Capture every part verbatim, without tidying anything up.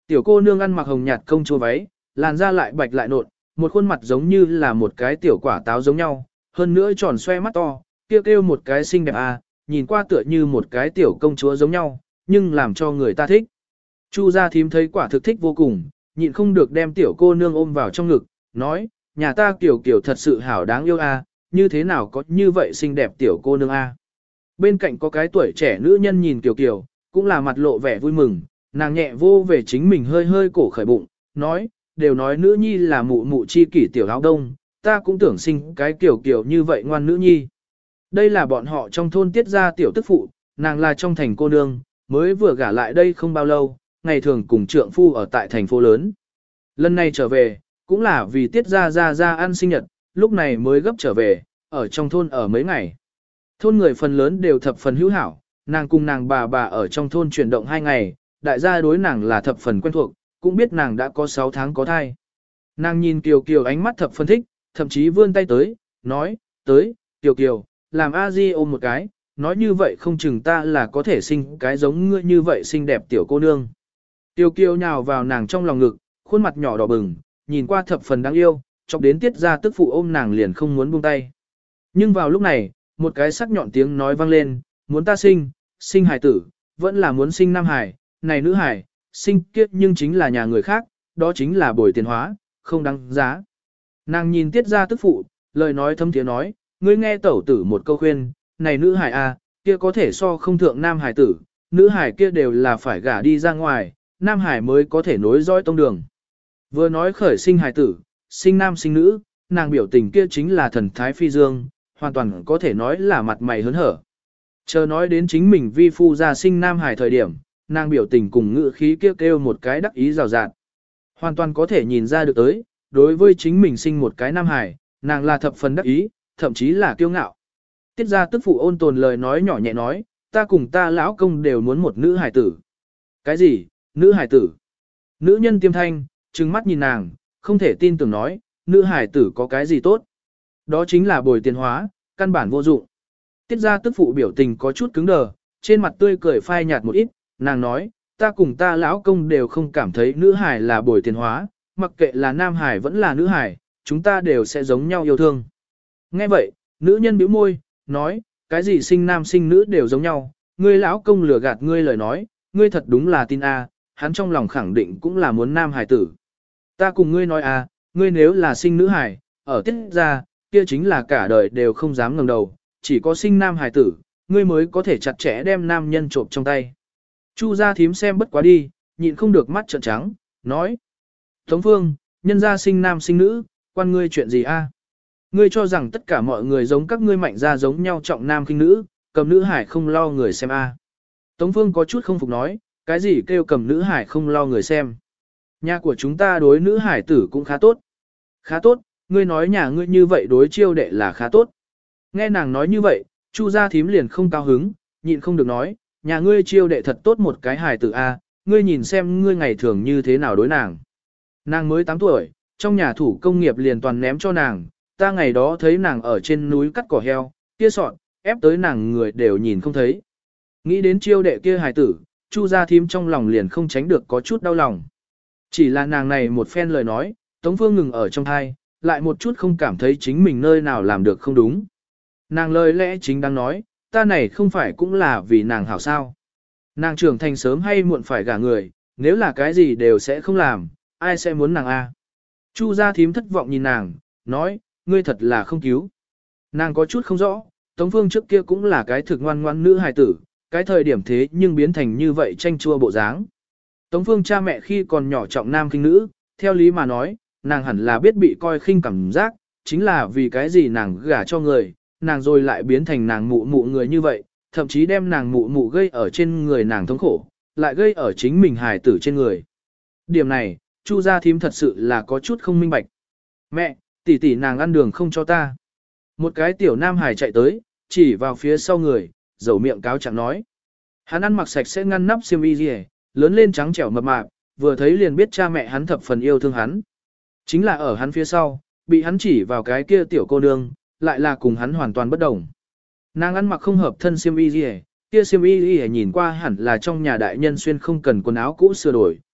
Tiểu cô nương ăn mặc hồng nhạt công chúa váy, làn da lại bạch lại nộn, một khuôn mặt giống như là một cái tiểu quả táo giống nhau, hơn nữa tròn xoe mắt to, kêu kêu một cái xinh đẹp à, nhìn qua tựa như một cái tiểu công chúa giống nhau, nhưng làm cho người ta thích. Chu gia thím thấy quả thực thích vô cùng, nhịn không được đem tiểu cô nương ôm vào trong ngực, nói, nhà ta kiểu kiểu thật sự hảo đáng yêu à, như thế nào có như vậy xinh đẹp tiểu cô nương à. Bên cạnh có cái tuổi trẻ nữ nhân nhìn Kiều Kiều, cũng là mặt lộ vẻ vui mừng, nàng nhẹ vô về chính mình hơi hơi cổ khởi bụng, nói, đều nói nữ nhi là mụ mụ chi kỷ tiểu áo đông, ta cũng tưởng sinh cái Kiều Kiều như vậy ngoan nữ nhi. Đây là bọn họ trong thôn tiết ra tiểu tức phụ, nàng là trong thành cô nương, mới vừa gả lại đây không bao lâu, ngày thường cùng trượng phu ở tại thành phố lớn. Lần này trở về, cũng là vì tiết ra ra ra ăn sinh nhật, lúc này mới gấp trở về, ở trong thôn ở mấy ngày. Thôn người phần lớn đều thập phần hữu hảo, nàng cùng nàng bà bà ở trong thôn chuyển động hai ngày, đại gia đối nàng là thập phần quen thuộc, cũng biết nàng đã có sáu tháng có thai. Nàng nhìn Kiều Kiều ánh mắt thập phân thích, thậm chí vươn tay tới, nói, tới, Kiều Kiều, làm a di ôm một cái, nói như vậy không chừng ta là có thể sinh cái giống ngươi như vậy xinh đẹp tiểu cô nương. Kiều Kiều nhào vào nàng trong lòng ngực, khuôn mặt nhỏ đỏ bừng, nhìn qua thập phần đáng yêu, chọc đến tiết ra tức phụ ôm nàng liền không muốn buông tay. Nhưng vào lúc này, một cái sắc nhọn tiếng nói vang lên, muốn ta sinh, sinh hài tử, vẫn là muốn sinh nam hài, này nữ hài, sinh kiếp nhưng chính là nhà người khác, đó chính là bồi tiền hóa, không đáng giá. Nàng nhìn tiết ra tức phụ, lời nói thâm tiếng nói, ngươi nghe tẩu tử một câu khuyên, này nữ hài a, kia có thể so không thượng nam hài tử, nữ hài kia đều là phải gả đi ra ngoài, nam hài mới có thể nối dõi tông đường. Vừa nói khởi sinh hài tử, sinh nam sinh nữ, nàng biểu tình kia chính là thần thái phi dương, hoàn toàn có thể nói là mặt mày hớn hở. Chờ nói đến chính mình vi phu ra sinh nam hài thời điểm, nàng biểu tình cùng ngữ khí kêu kêu một cái đắc ý rào rạt. Hoàn toàn có thể nhìn ra được tới, đối với chính mình sinh một cái nam hài, nàng là thập phần đắc ý, thậm chí là kiêu ngạo. Tiết ra tức phụ ôn tồn lời nói nhỏ nhẹ nói, ta cùng ta lão công đều muốn một nữ hài tử. Cái gì, nữ hài tử? Nữ nhân tiêm thanh, trừng mắt nhìn nàng, không thể tin tưởng nói, nữ hài tử có cái gì tốt? Đó chính là bồi tiền hóa, căn bản vô dụng. Tiết ra tức phụ biểu tình có chút cứng đờ, trên mặt tươi cười phai nhạt một ít, nàng nói, ta cùng ta lão công đều không cảm thấy nữ hài là bồi tiền hóa, mặc kệ là nam hài vẫn là nữ hài, chúng ta đều sẽ giống nhau yêu thương. Nghe vậy, nữ nhân bĩu môi, nói, cái gì sinh nam sinh nữ đều giống nhau, ngươi lão công lừa gạt ngươi lời nói, ngươi thật đúng là tin a, hắn trong lòng khẳng định cũng là muốn nam hài tử. Ta cùng ngươi nói a, ngươi nếu là sinh nữ hài, ở tiết ra, kia chính là cả đời đều không dám ngẩng đầu, chỉ có sinh nam hài tử, ngươi mới có thể chặt chẽ đem nam nhân trộm trong tay. Chu gia thím xem bất quá đi, nhịn không được mắt trợn trắng, nói. Tống Phương, nhân gia sinh nam sinh nữ, quan ngươi chuyện gì a? Ngươi cho rằng tất cả mọi người giống các ngươi mạnh gia giống nhau trọng nam khinh nữ, cầm nữ hải không lo người xem a. Tống Phương có chút không phục nói, cái gì kêu cầm nữ hải không lo người xem. Nhà của chúng ta đối nữ hải tử cũng khá tốt. Khá tốt, ngươi nói nhà ngươi như vậy đối chiêu đệ là khá tốt. Nghe nàng nói như vậy, Chu gia thím liền không cao hứng, nhịn không được nói, nhà ngươi chiêu đệ thật tốt một cái hải tử a, ngươi nhìn xem ngươi ngày thường như thế nào đối nàng. Nàng mới tám tuổi, trong nhà thủ công nghiệp liền toàn ném cho nàng, ta ngày đó thấy nàng ở trên núi cắt cỏ heo, kia sọn, ép tới nàng người đều nhìn không thấy. Nghĩ đến chiêu đệ kia hài tử, Chu gia thím trong lòng liền không tránh được có chút đau lòng. Chỉ là nàng này một phen lời nói, Tống Phương ngừng ở trong thai, lại một chút không cảm thấy chính mình nơi nào làm được không đúng. Nàng lời lẽ chính đang nói, ta này không phải cũng là vì nàng hảo sao. Nàng trưởng thành sớm hay muộn phải gả người, nếu là cái gì đều sẽ không làm, ai sẽ muốn nàng a? Chu gia thím thất vọng nhìn nàng, nói, ngươi thật là không cứu. Nàng có chút không rõ, Tống Phương trước kia cũng là cái thực ngoan ngoan nữ hài tử, cái thời điểm thế nhưng biến thành như vậy tranh chua bộ dáng. Tống Phương cha mẹ khi còn nhỏ trọng nam khinh nữ, theo lý mà nói, nàng hẳn là biết bị coi khinh cảm giác, chính là vì cái gì nàng gả cho người, nàng rồi lại biến thành nàng mụ mụ người như vậy, thậm chí đem nàng mụ mụ gây ở trên người nàng thống khổ, lại gây ở chính mình hài tử trên người. Điểm này, Chu gia thím thật sự là có chút không minh bạch. Mẹ, tỷ tỷ nàng ăn đường không cho ta. Một cái tiểu nam hài chạy tới, chỉ vào phía sau người, dầu miệng cáo chẳng nói. Hắn ăn mặc sạch sẽ ngăn nắp xiêm y gì, lớn lên trắng trẻo mập mạp, vừa thấy liền biết cha mẹ hắn thập phần yêu thương hắn. Chính là ở hắn phía sau, bị hắn chỉ vào cái kia tiểu cô nương, lại là cùng hắn hoàn toàn bất đồng. Nàng ăn mặc không hợp thân xiêm y gì, kia xiêm y gì nhìn qua hẳn là trong nhà đại nhân xuyên không cần quần áo cũ sửa đổi,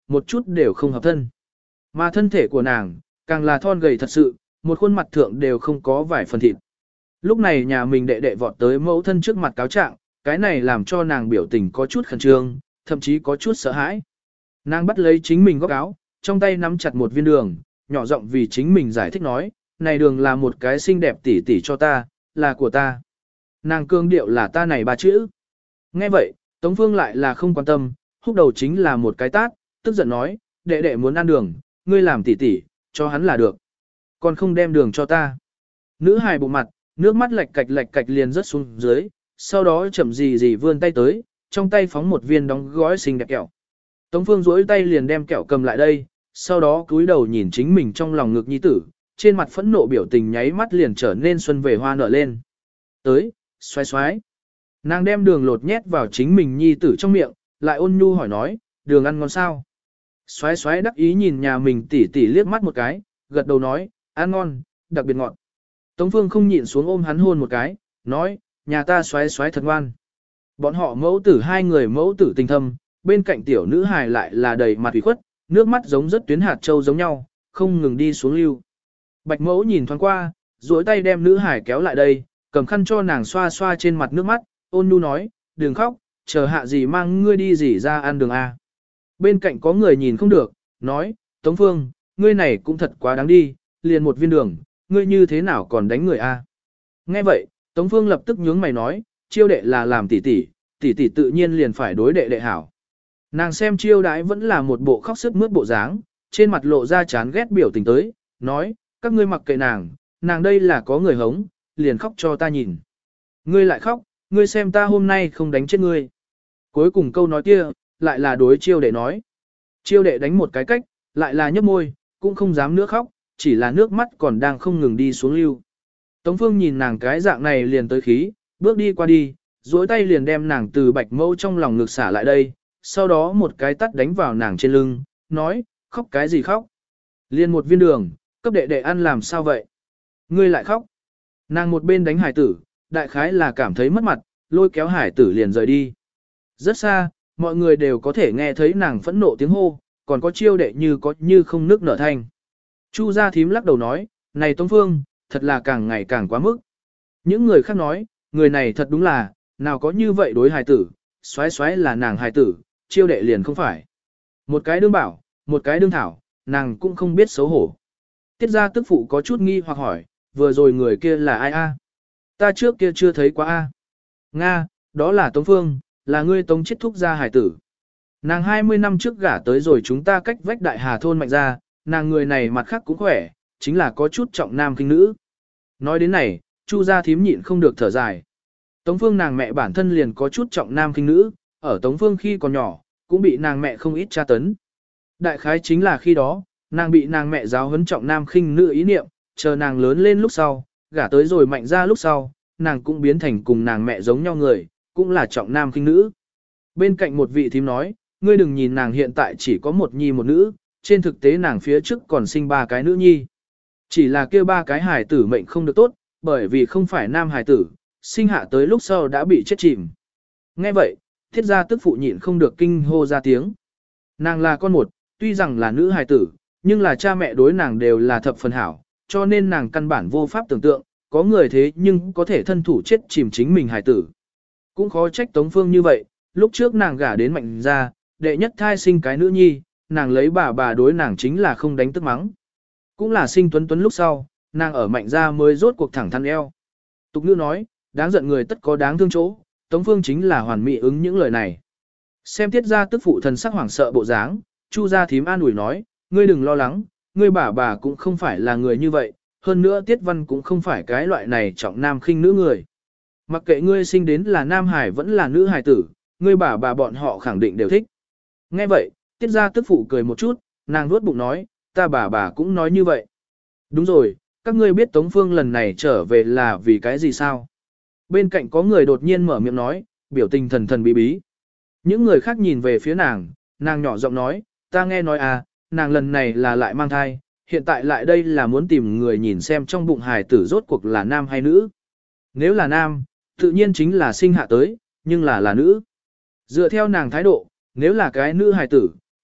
một chút đều không hợp thân. Mà thân thể của nàng, càng là thon gầy thật sự, một khuôn mặt thượng đều không có vài phần thịt. Lúc này nhà mình đệ đệ vọt tới mẫu thân trước mặt cáo trạng, cái này làm cho nàng biểu tình có chút khẩn trương, thậm chí có chút sợ hãi. Nàng bắt lấy chính mình góc áo, trong tay nắm chặt một viên đường, nhỏ giọng vì chính mình giải thích nói, này đường là một cái xinh đẹp tỉ tỉ cho ta, là của ta. Nàng cương điệu là ta này ba chữ. Nghe vậy, Tống Phương lại là không quan tâm, húc đầu chính là một cái tát, tức giận nói, đệ đệ muốn ăn đường, ngươi làm tỉ tỉ, cho hắn là được. Còn không đem đường cho ta. Nữ hài bộ mặt, nước mắt lệch cạch lệch cạch liền rớt xuống dưới, sau đó chậm gì gì vươn tay tới, trong tay phóng một viên đóng gói xinh đẹp kẹo. Tống Phương duỗi tay liền đem kẹo cầm lại đây, sau đó cúi đầu nhìn chính mình trong lòng ngực nhi tử, trên mặt phẫn nộ biểu tình nháy mắt liền trở nên xuân về hoa nở lên. Tới, xoái xoái. Nàng đem đường lột nhét vào chính mình nhi tử trong miệng, lại ôn nhu hỏi nói, đường ăn ngon sao? Xoái xoái đắc ý nhìn nhà mình tỉ tỉ liếc mắt một cái, gật đầu nói, ăn ngon, đặc biệt ngọt. Tống Phương không nhịn xuống ôm hắn hôn một cái, nói, nhà ta xoái xoái thật ngoan. Bọn họ mẫu tử hai người mẫu tử tình thâm, bên cạnh tiểu nữ hài lại là đầy mặt ủy khuất, nước mắt giống rất tuyến hạt châu giống nhau, không ngừng đi xuống lưu. Bạch mẫu nhìn thoáng qua, duỗi tay đem nữ hài kéo lại đây, cầm khăn cho nàng xoa xoa trên mặt nước mắt, ôn nhu nói, đừng khóc, chờ hạ gì mang ngươi đi gì ra ăn đường A. Bên cạnh có người nhìn không được, nói, Tống Phương, ngươi này cũng thật quá đáng đi, liền một viên đường, ngươi như thế nào còn đánh người A. Nghe vậy, Tống Phương lập tức nhướng mày nói, chiêu đệ là làm tỷ tỷ, tỷ tỷ tự nhiên liền phải đối đệ đệ hảo. Nàng xem chiêu đãi vẫn là một bộ khóc sức mướt bộ dáng, trên mặt lộ ra chán ghét biểu tình tới, nói, các ngươi mặc kệ nàng, nàng đây là có người hống, liền khóc cho ta nhìn. Ngươi lại khóc, ngươi xem ta hôm nay không đánh chết ngươi. Cuối cùng câu nói kia, lại là đối chiêu đệ nói. Chiêu đệ đánh một cái cách, lại là nhấp môi, cũng không dám nữa khóc, chỉ là nước mắt còn đang không ngừng đi xuống lưu. Tống Phương nhìn nàng cái dạng này liền tới khí, bước đi qua đi, duỗi tay liền đem nàng từ bạch mâu trong lòng ngực xả lại đây, sau đó một cái tắt đánh vào nàng trên lưng, nói, khóc cái gì khóc. Liền một viên đường, cấp đệ đệ ăn làm sao vậy? Ngươi lại khóc. Nàng một bên đánh hải tử, đại khái là cảm thấy mất mặt, lôi kéo hải tử liền rời đi. Rất xa, mọi người đều có thể nghe thấy nàng phẫn nộ tiếng hô, còn có chiêu đệ như có như không nước nở thanh. Chu gia thím lắc đầu nói, này Tống Phương, thật là càng ngày càng quá mức. Những người khác nói, người này thật đúng là, nào có như vậy đối hài tử, xoái xoái là nàng hài tử, chiêu đệ liền không phải. Một cái đương bảo, một cái đương thảo, nàng cũng không biết xấu hổ. Tiết gia tức phụ có chút nghi hoặc hỏi, vừa rồi người kia là ai a? Ta trước kia chưa thấy quá a. Nga, đó là Tống Phương, là ngươi Tống chết thúc gia hài tử. Nàng hai mươi năm trước gả tới rồi chúng ta cách vách đại hà thôn mạnh ra, nàng người này mặt khác cũng khỏe, chính là có chút trọng nam kinh nữ. Nói đến này, Chu gia thím nhịn không được thở dài. Tống Phương nàng mẹ bản thân liền có chút trọng nam kinh nữ, ở Tống Phương khi còn nhỏ, cũng bị nàng mẹ không ít tra tấn. Đại khái chính là khi đó, nàng bị nàng mẹ giáo huấn trọng nam khinh nữ ý niệm, chờ nàng lớn lên lúc sau, gả tới rồi mạnh ra lúc sau, nàng cũng biến thành cùng nàng mẹ giống nhau người, cũng là trọng nam khinh nữ. Bên cạnh một vị thím nói, ngươi đừng nhìn nàng hiện tại chỉ có một nhi một nữ, trên thực tế nàng phía trước còn sinh ba cái nữ nhi. Chỉ là kêu ba cái hài tử mệnh không được tốt, bởi vì không phải nam hài tử, sinh hạ tới lúc sau đã bị chết chìm. Nghe vậy, thiết gia tức phụ nhịn không được kinh hô ra tiếng. Nàng là con một, tuy rằng là nữ hài tử, nhưng là cha mẹ đối nàng đều là thập phần hảo, cho nên nàng căn bản vô pháp tưởng tượng, có người thế nhưng có thể thân thủ chết chìm chính mình hài tử. Cũng khó trách Tống Phương như vậy, lúc trước nàng gả đến mạnh gia, đệ nhất thai sinh cái nữ nhi, nàng lấy bà bà đối nàng chính là không đánh tức mắng. Cũng là sinh tuấn tuấn lúc sau, nàng ở mạnh gia mới rốt cuộc thẳng thắn eo. Tục ngữ nói, đáng giận người tất có đáng thương chỗ, Tống Phương chính là hoàn mỹ ứng những lời này. Xem tiết gia tức phụ thần sắc hoảng sợ bộ dáng, Chu gia thím an ủi nói, ngươi đừng lo lắng, ngươi bà bà cũng không phải là người như vậy, hơn nữa tiết văn cũng không phải cái loại này trọng nam khinh nữ người. Mặc kệ ngươi sinh đến là nam hải vẫn là nữ hải tử, ngươi bà bà bọn họ khẳng định đều thích. Nghe vậy, tiết gia tức phụ cười một chút, nàng nuốt bụng nói, ta bà bà cũng nói như vậy. Đúng rồi, các ngươi biết Tống Phương lần này trở về là vì cái gì sao? Bên cạnh có người đột nhiên mở miệng nói, biểu tình thần thần bí bí. Những người khác nhìn về phía nàng, nàng nhỏ giọng nói, ta nghe nói à, nàng lần này là lại mang thai, hiện tại lại đây là muốn tìm người nhìn xem trong bụng hài tử rốt cuộc là nam hay nữ. Nếu là nam, tự nhiên chính là sinh hạ tới, nhưng là là nữ. Dựa theo nàng thái độ, nếu là cái nữ hài tử,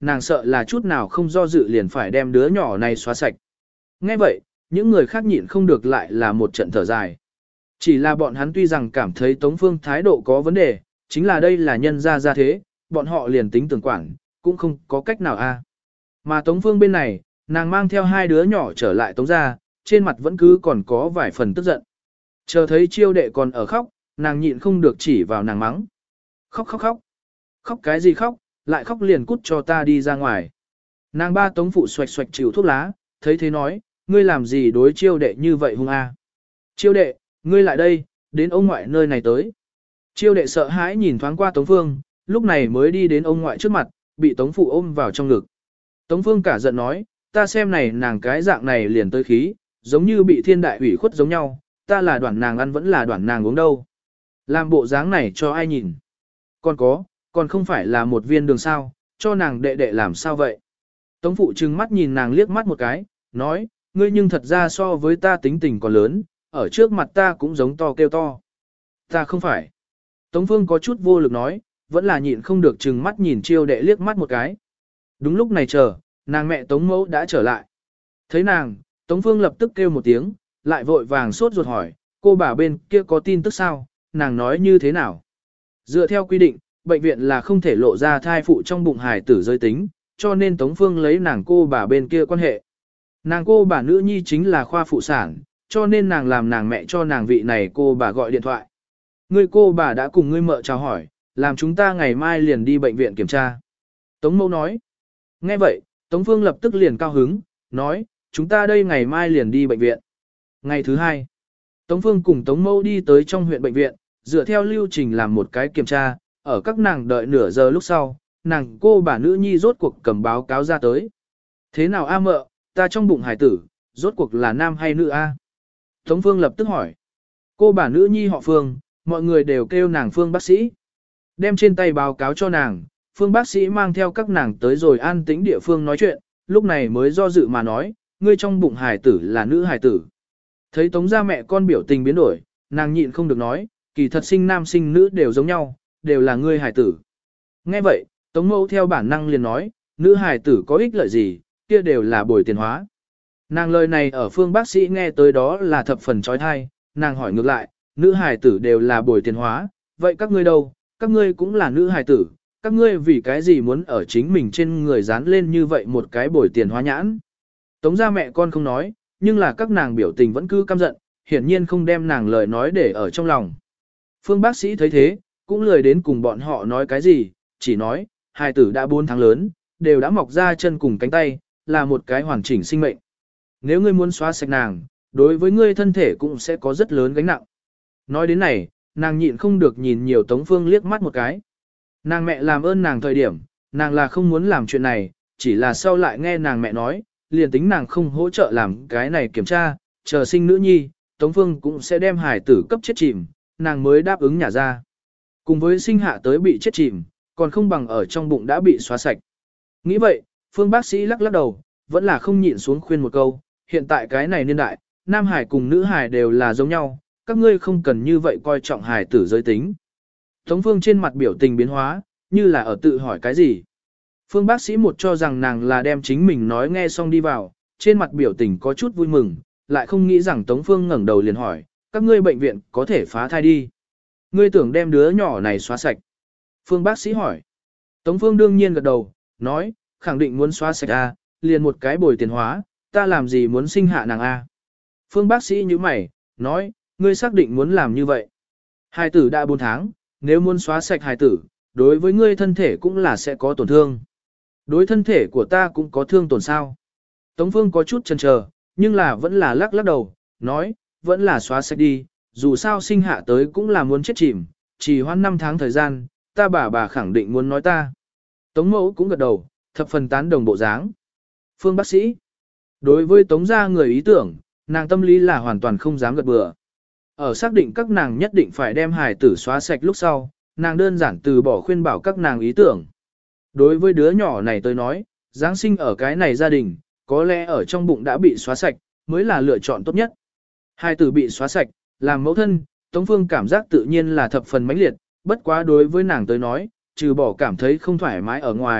nàng sợ là chút nào không do dự liền phải đem đứa nhỏ này xóa sạch. Nghe vậy, những người khác nhịn không được lại là một trận thở dài. Chỉ là bọn hắn tuy rằng cảm thấy Tống Phương thái độ có vấn đề, chính là đây là nhân gia gia thế, bọn họ liền tính tưởng quản, cũng không có cách nào a. Mà Tống Phương bên này, nàng mang theo hai đứa nhỏ trở lại Tống gia, trên mặt vẫn cứ còn có vài phần tức giận. Chờ thấy chiêu đệ còn ở khóc, nàng nhịn không được chỉ vào nàng mắng. Khóc khóc khóc. Khóc cái gì khóc, lại khóc liền cút cho ta đi ra ngoài. Nàng ba Tống phụ xoạch xoạch chịu thuốc lá, thấy thế nói, ngươi làm gì đối chiêu đệ như vậy hung a? Chiêu đệ, ngươi lại đây, đến ông ngoại nơi này tới. Chiêu đệ sợ hãi nhìn thoáng qua Tống Phương, lúc này mới đi đến ông ngoại trước mặt, bị Tống phụ ôm vào trong ngực. Tống Phương cả giận nói, ta xem này nàng cái dạng này liền tới khí, giống như bị thiên đại ủy khuất giống nhau, ta là đoản nàng ăn vẫn là đoản nàng uống đâu. Làm bộ dáng này cho ai nhìn. Còn có, còn không phải là một viên đường sao, cho nàng đệ đệ làm sao vậy. Tống phụ trừng mắt nhìn nàng liếc mắt một cái, nói, ngươi nhưng thật ra so với ta tính tình còn lớn, ở trước mặt ta cũng giống to kêu to. Ta không phải. Tống Phương có chút vô lực nói, vẫn là nhịn không được trừng mắt nhìn chiêu đệ liếc mắt một cái. Đúng lúc này chờ, nàng mẹ Tống mẫu đã trở lại. Thấy nàng, Tống Phương lập tức kêu một tiếng, lại vội vàng sốt ruột hỏi, cô bà bên kia có tin tức sao, nàng nói như thế nào. Dựa theo quy định, bệnh viện là không thể lộ ra thai phụ trong bụng hài tử giới tính, cho nên Tống Phương lấy nàng cô bà bên kia quan hệ. Nàng cô bà nữ nhi chính là khoa phụ sản, cho nên nàng làm nàng mẹ cho nàng vị này cô bà gọi điện thoại. Ngươi cô bà đã cùng ngươi mợ chào hỏi, làm chúng ta ngày mai liền đi bệnh viện kiểm tra. Tống mẫu nói. Nghe vậy, Tống Phương lập tức liền cao hứng, nói, chúng ta đây ngày mai liền đi bệnh viện. Ngày thứ hai, Tống Phương cùng Tống mẫu đi tới trong huyện bệnh viện, dựa theo lưu trình làm một cái kiểm tra, ở các nàng đợi nửa giờ lúc sau, nàng cô bà nữ nhi rốt cuộc cầm báo cáo ra tới. Thế nào a mợ, ta trong bụng hải tử, rốt cuộc là nam hay nữ a? Tống Phương lập tức hỏi. Cô bà nữ nhi họ Phương, mọi người đều kêu nàng Phương bác sĩ. Đem trên tay báo cáo cho nàng, Phương bác sĩ mang theo các nàng tới rồi an tĩnh địa phương nói chuyện, lúc này mới do dự mà nói, ngươi trong bụng hải tử là nữ hải tử. Thấy Tống gia mẹ con biểu tình biến đổi, nàng nhịn không được nói, kỳ thật sinh nam sinh nữ đều giống nhau, đều là ngươi hải tử. Nghe vậy, Tống mẫu theo bản năng liền nói, nữ hải tử có ích lợi gì, kia đều là bồi tiền hóa. Nàng lời này ở Phương bác sĩ nghe tới đó là thập phần trói thai, nàng hỏi ngược lại, nữ hải tử đều là bồi tiền hóa, vậy các ngươi đâu, các ngươi cũng là nữ hải tử, các ngươi vì cái gì muốn ở chính mình trên người dán lên như vậy một cái bồi tiền hóa nhãn. Tống gia mẹ con không nói, nhưng là các nàng biểu tình vẫn cứ căm giận, hiển nhiên không đem nàng lời nói để ở trong lòng. Phương bác sĩ thấy thế, cũng lười đến cùng bọn họ nói cái gì, chỉ nói, hài tử đã bốn tháng lớn, đều đã mọc ra chân cùng cánh tay, là một cái hoàn chỉnh sinh mệnh. Nếu ngươi muốn xóa sạch nàng, đối với ngươi thân thể cũng sẽ có rất lớn gánh nặng. Nói đến này, nàng nhịn không được nhìn nhiều Tống Phương liếc mắt một cái. Nàng mẹ làm ơn nàng thời điểm, nàng là không muốn làm chuyện này, chỉ là sau lại nghe nàng mẹ nói, liền tính nàng không hỗ trợ làm cái này kiểm tra, chờ sinh nữ nhi, Tống Phương cũng sẽ đem hải tử cấp chết chìm, nàng mới đáp ứng nhả ra. Cùng với sinh hạ tới bị chết chìm, còn không bằng ở trong bụng đã bị xóa sạch. Nghĩ vậy, Phương bác sĩ lắc lắc đầu, vẫn là không nhịn xuống khuyên một câu, hiện tại cái này niên đại, nam hải cùng nữ hải đều là giống nhau, các ngươi không cần như vậy coi trọng hải tử giới tính. Tống Phương trên mặt biểu tình biến hóa, như là ở tự hỏi cái gì. Phương bác sĩ một cho rằng nàng là đem chính mình nói nghe xong đi vào, trên mặt biểu tình có chút vui mừng, lại không nghĩ rằng Tống Phương ngẩng đầu liền hỏi, các ngươi bệnh viện có thể phá thai đi. Ngươi tưởng đem đứa nhỏ này xóa sạch. Phương bác sĩ hỏi. Tống Phương đương nhiên gật đầu, nói, khẳng định muốn xóa sạch A, liền một cái bồi tiền hóa, ta làm gì muốn sinh hạ nàng A. Phương bác sĩ như mày, nói, ngươi xác định muốn làm như vậy. Hài tử đã bốn tháng, nếu muốn xóa sạch hài tử, đối với ngươi thân thể cũng là sẽ có tổn thương. Đối thân thể của ta cũng có thương tổn sao. Tống Phương có chút chần chờ, nhưng là vẫn là lắc lắc đầu, nói, vẫn là xóa sạch đi, dù sao sinh hạ tới cũng là muốn chết chìm, chỉ hoãn năm tháng thời gian, ta bà bà khẳng định muốn nói ta. Tống mẫu cũng gật đầu, thập phần tán đồng bộ dáng. Phương bác sĩ, đối với Tống gia người ý tưởng, nàng tâm lý là hoàn toàn không dám gật bừa. Ở xác định các nàng nhất định phải đem hài tử xóa sạch lúc sau, nàng đơn giản từ bỏ khuyên bảo các nàng ý tưởng. Đối với đứa nhỏ này tôi nói, Giáng sinh ở cái này gia đình, có lẽ ở trong bụng đã bị xóa sạch, mới là lựa chọn tốt nhất. Hài tử bị xóa sạch, làm mẫu thân, Tống Phương cảm giác tự nhiên là thập phần mãnh liệt, bất quá đối với nàng tới nói, trừ bỏ cảm thấy không thoải mái ở ngoài,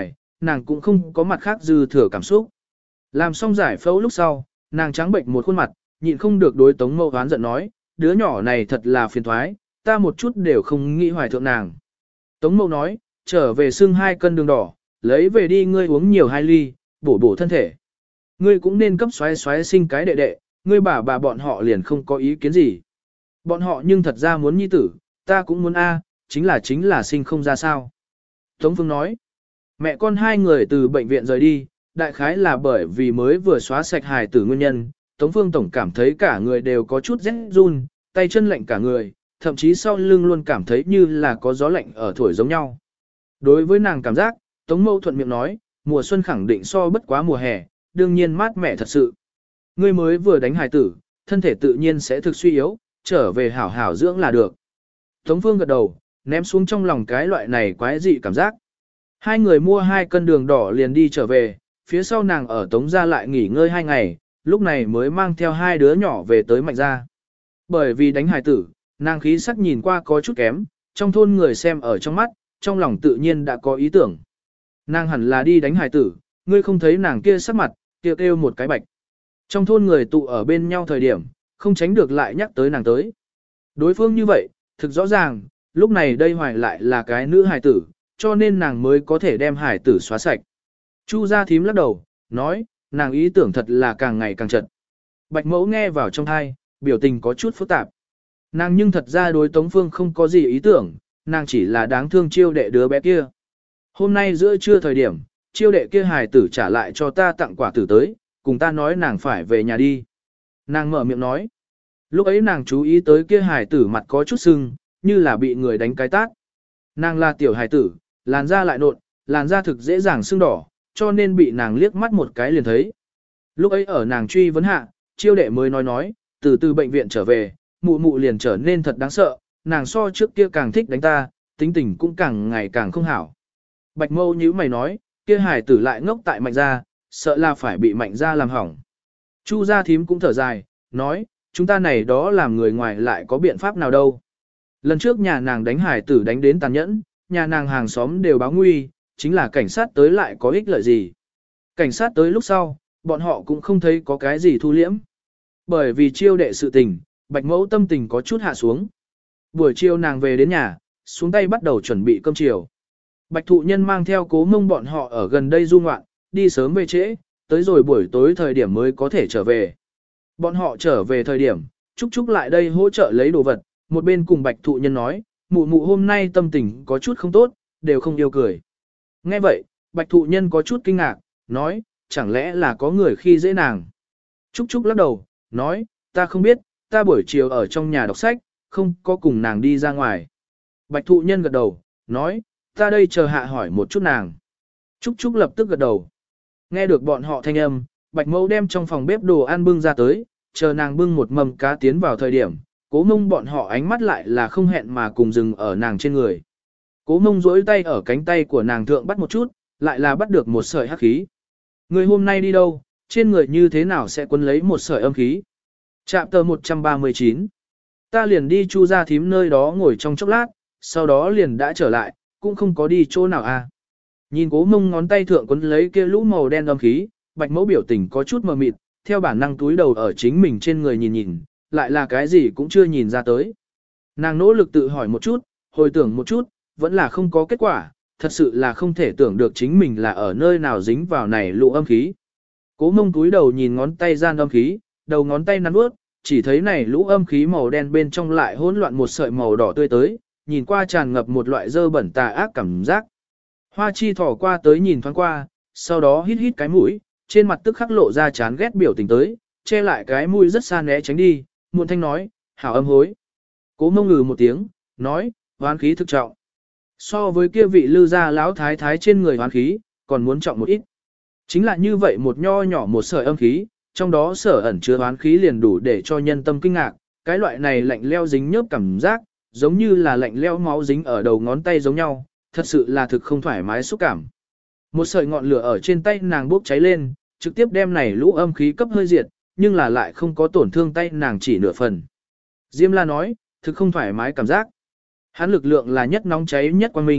nàng cũng không có mặt khác dư thừa cảm xúc. Làm xong giải phẫu lúc sau, nàng trắng bệnh một khuôn mặt, nhịn không được đối Tống Mâu oán giận nói, đứa nhỏ này thật là phiền thoái, ta một chút đều không nghĩ hoài thượng nàng. Tống Mâu nói, trở về xưng hai cân đường đỏ, lấy về đi ngươi uống nhiều hai ly, bổ bổ thân thể. Ngươi cũng nên cấp xoáy xoáy sinh cái đệ đệ, ngươi bà bà bọn họ liền không có ý kiến gì. Bọn họ nhưng thật ra muốn nhi tử, ta cũng muốn A, chính là chính là sinh không ra sao. Tống Phương nói, mẹ con hai người từ bệnh viện rời đi, đại khái là bởi vì mới vừa xóa sạch hài tử nguyên nhân, Tống Phương Tổng cảm thấy cả người đều có chút rét run, tay chân lạnh cả người, thậm chí sau lưng luôn cảm thấy như là có gió lạnh ở thổi giống nhau. Đối với nàng cảm giác, Tống Mâu thuận miệng nói, mùa xuân khẳng định so bất quá mùa hè, đương nhiên mát mẻ thật sự. Ngươi mới vừa đánh hài tử, thân thể tự nhiên sẽ thực suy yếu, trở về hảo hảo dưỡng là được. Tống Phương gật đầu, ném xuống trong lòng cái loại này quái dị cảm giác. Hai người mua hai cân đường đỏ liền đi trở về, phía sau nàng ở Tống gia lại nghỉ ngơi hai ngày, lúc này mới mang theo hai đứa nhỏ về tới Mạnh gia. Bởi vì đánh hài tử, nàng khí sắc nhìn qua có chút kém, trong thôn người xem ở trong mắt, trong lòng tự nhiên đã có ý tưởng. Nàng hẳn là đi đánh hài tử, ngươi không thấy nàng kia sắc mặt, kia kêu, kêu một cái bạch. Trong thôn người tụ ở bên nhau thời điểm, không tránh được lại nhắc tới nàng tới. Đối phương như vậy, thực rõ ràng, lúc này đây hoài lại là cái nữ hài tử, cho nên nàng mới có thể đem hài tử xóa sạch. Chu gia thím lắc đầu, nói, nàng ý tưởng thật là càng ngày càng chật. Bạch mẫu nghe vào trong thai, biểu tình có chút phức tạp. Nàng nhưng thật ra đối Tống Phương không có gì ý tưởng, nàng chỉ là đáng thương chiêu đệ đứa bé kia. Hôm nay giữa trưa thời điểm, chiêu đệ kia hài tử trả lại cho ta tặng quả tử tới, cùng ta nói nàng phải về nhà đi. Nàng mở miệng nói. Lúc ấy nàng chú ý tới kia hài tử mặt có chút sưng, như là bị người đánh cái tát. Nàng là tiểu hài tử, làn da lại nộn, làn da thực dễ dàng sưng đỏ, cho nên bị nàng liếc mắt một cái liền thấy. Lúc ấy ở nàng truy vấn hạ, chiêu đệ mới nói nói, từ từ bệnh viện trở về, mụ mụ liền trở nên thật đáng sợ, nàng so trước kia càng thích đánh ta, tính tình cũng càng ngày càng không hảo. Bạch mâu như mày nói, kia hài tử lại ngốc tại Mạnh gia, sợ là phải bị Mạnh gia làm hỏng. Chu gia thím cũng thở dài, nói, chúng ta này đó làm người ngoài lại có biện pháp nào đâu. Lần trước nhà nàng đánh hài tử đánh đến tàn nhẫn, nhà nàng hàng xóm đều báo nguy, chính là cảnh sát tới lại có ích lợi gì. Cảnh sát tới lúc sau, bọn họ cũng không thấy có cái gì thu liễm. Bởi vì chiêu đệ sự tình, Bạch mẫu tâm tình có chút hạ xuống. Buổi chiều nàng về đến nhà, xuống tay bắt đầu chuẩn bị cơm chiều. Bạch thụ nhân mang theo Cố Mông bọn họ ở gần đây du ngoạn, đi sớm về trễ, tới rồi buổi tối thời điểm mới có thể trở về. Bọn họ trở về thời điểm, Trúc Trúc lại đây hỗ trợ lấy đồ vật, một bên cùng Bạch thụ nhân nói, mụ mụ hôm nay tâm tình có chút không tốt, đều không yêu cười. Nghe vậy, Bạch thụ nhân có chút kinh ngạc, nói, chẳng lẽ là có người khi dễ nàng. Trúc Trúc lắc đầu, nói, ta không biết, ta buổi chiều ở trong nhà đọc sách, không có cùng nàng đi ra ngoài. Bạch thụ nhân gật đầu, nói, ta đây chờ hạ hỏi một chút nàng. Trúc Trúc lập tức gật đầu. Nghe được bọn họ thanh âm, Bạch mẫu đem trong phòng bếp đồ ăn bưng ra tới, chờ nàng bưng một mầm cá tiến vào thời điểm, Cố Mông bọn họ ánh mắt lại là không hẹn mà cùng dừng ở nàng trên người. Cố Mông duỗi tay ở cánh tay của nàng thượng bắt một chút, lại là bắt được một sợi hắc khí. Người hôm nay đi đâu, trên người như thế nào sẽ quấn lấy một sợi âm khí? Trạm tờ một trăm ba mươi chín. Ta liền đi Chu gia thím nơi đó ngồi trong chốc lát, sau đó liền đã trở lại, cũng không có đi chỗ nào à. Nhìn Cố Mông ngón tay thượng quấn lấy kia lũ màu đen âm khí, Bạch mẫu biểu tình có chút mờ mịt, theo bản năng túi đầu ở chính mình trên người nhìn nhìn, lại là cái gì cũng chưa nhìn ra tới. Nàng nỗ lực tự hỏi một chút, hồi tưởng một chút, vẫn là không có kết quả, thật sự là không thể tưởng được chính mình là ở nơi nào dính vào này lũ âm khí. Cố Mông túi đầu nhìn ngón tay gian âm khí, đầu ngón tay nắn bước, chỉ thấy này lũ âm khí màu đen bên trong lại hỗn loạn một sợi màu đỏ tươi tới, nhìn qua tràn ngập một loại dơ bẩn tà ác cảm giác. Hoa chi thỏ qua tới nhìn thoáng qua, sau đó hít hít cái mũi, trên mặt tức khắc lộ ra chán ghét biểu tình tới, che lại cái mũi rất xa né tránh đi, muộn thanh nói, hảo âm hối. Cố Mông ngừ một tiếng, nói, hoán khí thực trọng. So với kia vị lư gia lão thái thái trên người hoán khí, còn muốn trọng một ít. Chính là như vậy một nho nhỏ một sợi âm khí, trong đó sở ẩn chứa hoán khí liền đủ để cho nhân tâm kinh ngạc, cái loại này lạnh leo dính nhớp cảm giác, giống như là lạnh leo máu dính ở đầu ngón tay giống nhau, thật sự là thực không thoải mái xúc cảm. Một sợi ngọn lửa ở trên tay nàng bốc cháy lên, trực tiếp đem này lũ âm khí cấp hơi diệt, nhưng là lại không có tổn thương tay nàng chỉ nửa phần. Diêm La nói, thực không thoải mái cảm giác. Hắn lực lượng là nhất nóng cháy nhất quan mình,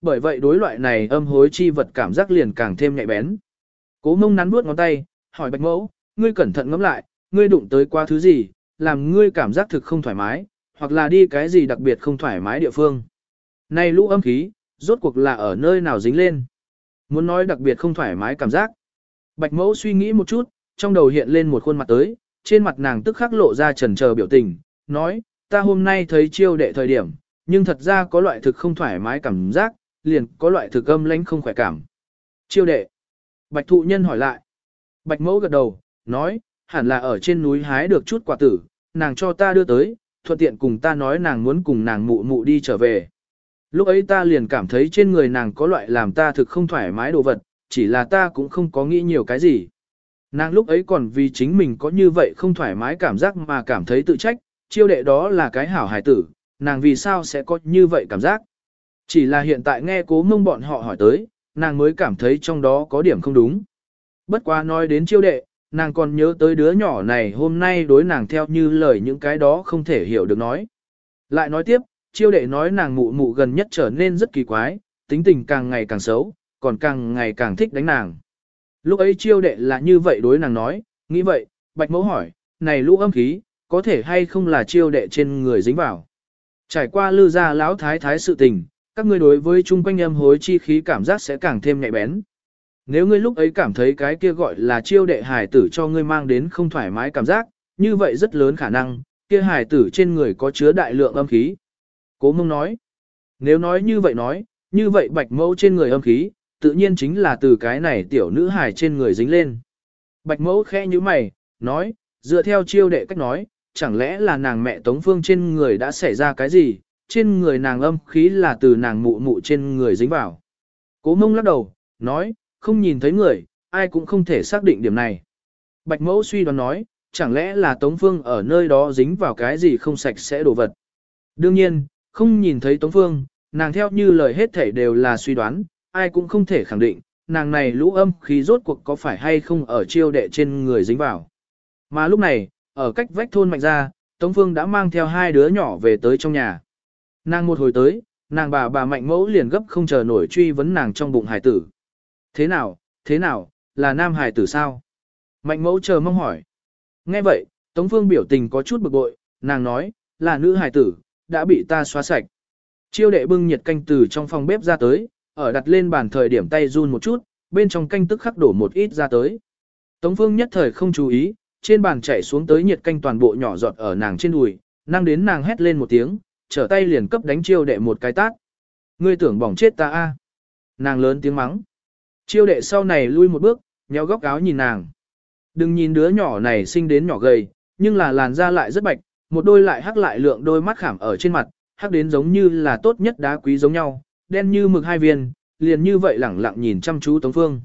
bởi vậy đối loại này âm hối chi vật cảm giác liền càng thêm nhạy bén. Cố Mông nắn nuốt ngón tay, hỏi Bạch Mẫu, ngươi cẩn thận ngẫm lại, ngươi đụng tới qua thứ gì, làm ngươi cảm giác thực không thoải mái, hoặc là đi cái gì đặc biệt không thoải mái địa phương. Này lũ âm khí, rốt cuộc là ở nơi nào dính lên. Muốn nói đặc biệt không thoải mái cảm giác. Bạch Mẫu suy nghĩ một chút, trong đầu hiện lên một khuôn mặt tới, trên mặt nàng tức khắc lộ ra chần chờ biểu tình, nói, ta hôm nay thấy chiêu đệ thời điểm, nhưng thật ra có loại thực không thoải mái cảm giác, liền có loại thực âm lãnh không khỏe cảm. Chiêu đệ. Bạch thụ nhân hỏi lại. Bạch Mẫu gật đầu, nói, hẳn là ở trên núi hái được chút quả tử, nàng cho ta đưa tới, thuận tiện cùng ta nói nàng muốn cùng nàng mụ mụ đi trở về. Lúc ấy ta liền cảm thấy trên người nàng có loại làm ta thực không thoải mái đồ vật, chỉ là ta cũng không có nghĩ nhiều cái gì. Nàng lúc ấy còn vì chính mình có như vậy không thoải mái cảm giác mà cảm thấy tự trách, chiêu đệ đó là cái hảo hài tử, nàng vì sao sẽ có như vậy cảm giác. Chỉ là hiện tại nghe Cố Mông bọn họ hỏi tới, nàng mới cảm thấy trong đó có điểm không đúng. Bất quá nói đến chiêu đệ, nàng còn nhớ tới đứa nhỏ này hôm nay đối nàng theo như lời những cái đó không thể hiểu được nói. Lại nói tiếp, chiêu đệ nói nàng mụ mụ gần nhất trở nên rất kỳ quái, tính tình càng ngày càng xấu, còn càng ngày càng thích đánh nàng. Lúc ấy chiêu đệ là như vậy đối nàng nói, nghĩ vậy, Bạch Mẫu hỏi, này lũ âm khí, có thể hay không là chiêu đệ trên người dính vào. Trải qua lư gia lão thái thái sự tình, các ngươi đối với chung quanh âm hối chi khí cảm giác sẽ càng thêm nhạy bén. Nếu ngươi lúc ấy cảm thấy cái kia gọi là chiêu đệ hài tử cho ngươi mang đến không thoải mái cảm giác, như vậy rất lớn khả năng, kia hài tử trên người có chứa đại lượng âm khí. Cố Mông nói, nếu nói như vậy nói, như vậy Bạch Mẫu trên người âm khí, tự nhiên chính là từ cái này tiểu nữ hài trên người dính lên. Bạch Mẫu khẽ như mày, nói, dựa theo chiêu đệ cách nói, chẳng lẽ là nàng mẹ Tống Phương trên người đã xảy ra cái gì, trên người nàng âm khí là từ nàng mụ mụ trên người dính vào. Cố Mông lắc đầu, nói, không nhìn thấy người, ai cũng không thể xác định điểm này. Bạch Mẫu suy đoán nói, chẳng lẽ là Tống Phương ở nơi đó dính vào cái gì không sạch sẽ đồ vật. Đương nhiên, không nhìn thấy Tống Phương, nàng theo như lời hết thảy đều là suy đoán, ai cũng không thể khẳng định, nàng này lũ âm khí rốt cuộc có phải hay không ở chiêu đệ trên người dính vào. Mà lúc này, ở cách vách thôn Mạnh ra, Tống Phương đã mang theo hai đứa nhỏ về tới trong nhà. Nàng một hồi tới, nàng bà bà Mạnh Mẫu liền gấp không chờ nổi truy vấn nàng trong bụng hài tử. Thế nào, thế nào, là nam hài tử sao? Mạnh Mẫu chờ mong hỏi. Nghe vậy, Tống Phương biểu tình có chút bực bội, nàng nói, là nữ hài tử, đã bị ta xóa sạch. Chiêu đệ bưng nhiệt canh từ trong phòng bếp ra tới, ở đặt lên bàn thời điểm tay run một chút, bên trong canh tức khắc đổ một ít ra tới. Tống Phương nhất thời không chú ý, trên bàn chảy xuống tới nhiệt canh toàn bộ nhỏ giọt ở nàng trên đùi, năng đến nàng hét lên một tiếng, trở tay liền cấp đánh chiêu đệ một cái tát. Ngươi tưởng bỏng chết ta a? Nàng lớn tiếng mắng. Chiêu đệ sau này lui một bước, nhéo góc áo nhìn nàng. Đừng nhìn đứa nhỏ này sinh đến nhỏ gầy, nhưng là làn da lại rất bạch, một đôi lại hắc lại lượng đôi mắt khảm ở trên mặt, hắc đến giống như là tốt nhất đá quý giống nhau, đen như mực hai viên, liền như vậy lẳng lặng nhìn chăm chú Tống Phương.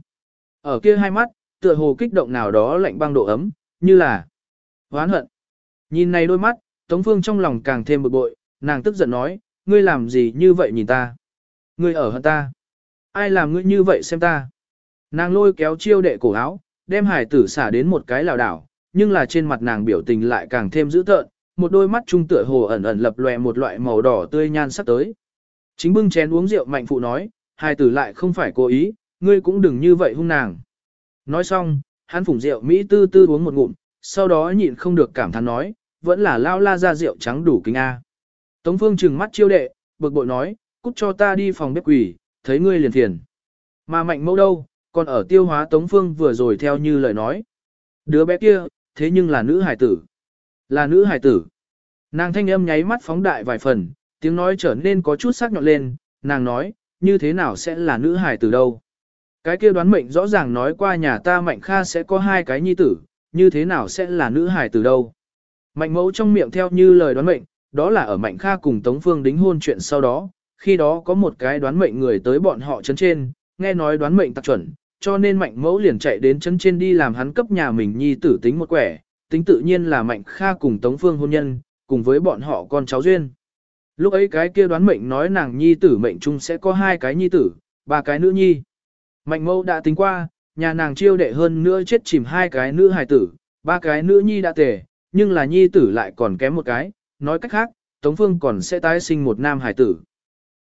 Ở kia hai mắt, tựa hồ kích động nào đó lạnh băng độ ấm, như là oán hận. Nhìn này đôi mắt, Tống Phương trong lòng càng thêm bực bội, nàng tức giận nói, ngươi làm gì như vậy nhìn ta? Ngươi ở hận ta? Ai làm ngươi như vậy xem ta? Nàng lôi kéo chiêu đệ cổ áo, đem hải tử xả đến một cái lảo đảo, nhưng là trên mặt nàng biểu tình lại càng thêm dữ tợn, một đôi mắt trung tựa hồ ẩn ẩn lập lòe một loại màu đỏ tươi nhan sắc tới. Chính bưng chén uống rượu Mạnh Phụ nói, hải tử lại không phải cố ý, ngươi cũng đừng như vậy hung nàng. Nói xong, hắn phủng rượu Mỹ tư tư uống một ngụm, sau đó nhịn không được cảm thán nói, vẫn là lao la ra rượu trắng đủ kính A. Tống Phương trừng mắt chiêu đệ, bực bội nói, cút cho ta đi phòng bếp quỷ, thấy ngươi liền phiền. Mà Mạnh Mẫu đâu, còn ở tiêu hóa Tống Phương vừa rồi theo như lời nói. Đứa bé kia, thế nhưng là nữ hải tử. Là nữ hải tử. Nàng thanh âm nháy mắt phóng đại vài phần, tiếng nói trở nên có chút sắc nhọn lên, nàng nói, như thế nào sẽ là nữ hải tử đâu. Cái kia đoán mệnh rõ ràng nói qua nhà ta Mạnh Kha sẽ có hai cái nhi tử, như thế nào sẽ là nữ hải tử đâu. Mạnh Mẫu trong miệng theo như lời đoán mệnh, đó là ở Mạnh Kha cùng Tống Phương đính hôn chuyện sau đó, khi đó có một cái đoán mệnh người tới bọn họ chấn trên, nghe nói đoán mệnh tặc chuẩn, cho nên Mạnh Mẫu liền chạy đến chấn trên đi làm hắn cấp nhà mình nhi tử tính một quẻ, tính tự nhiên là Mạnh Kha cùng Tống Phương hôn nhân, cùng với bọn họ con cháu duyên. Lúc ấy cái kia đoán mệnh nói nàng nhi tử mệnh chung sẽ có hai cái nhi tử, ba cái nữ nhi. Mạnh Mẫu đã tính qua, nhà nàng chiêu đệ hơn nữa chết chìm hai cái nữ hài tử, ba cái nữ nhi đã tề, nhưng là nhi tử lại còn kém một cái, nói cách khác, Tống Phương còn sẽ tái sinh một nam hài tử.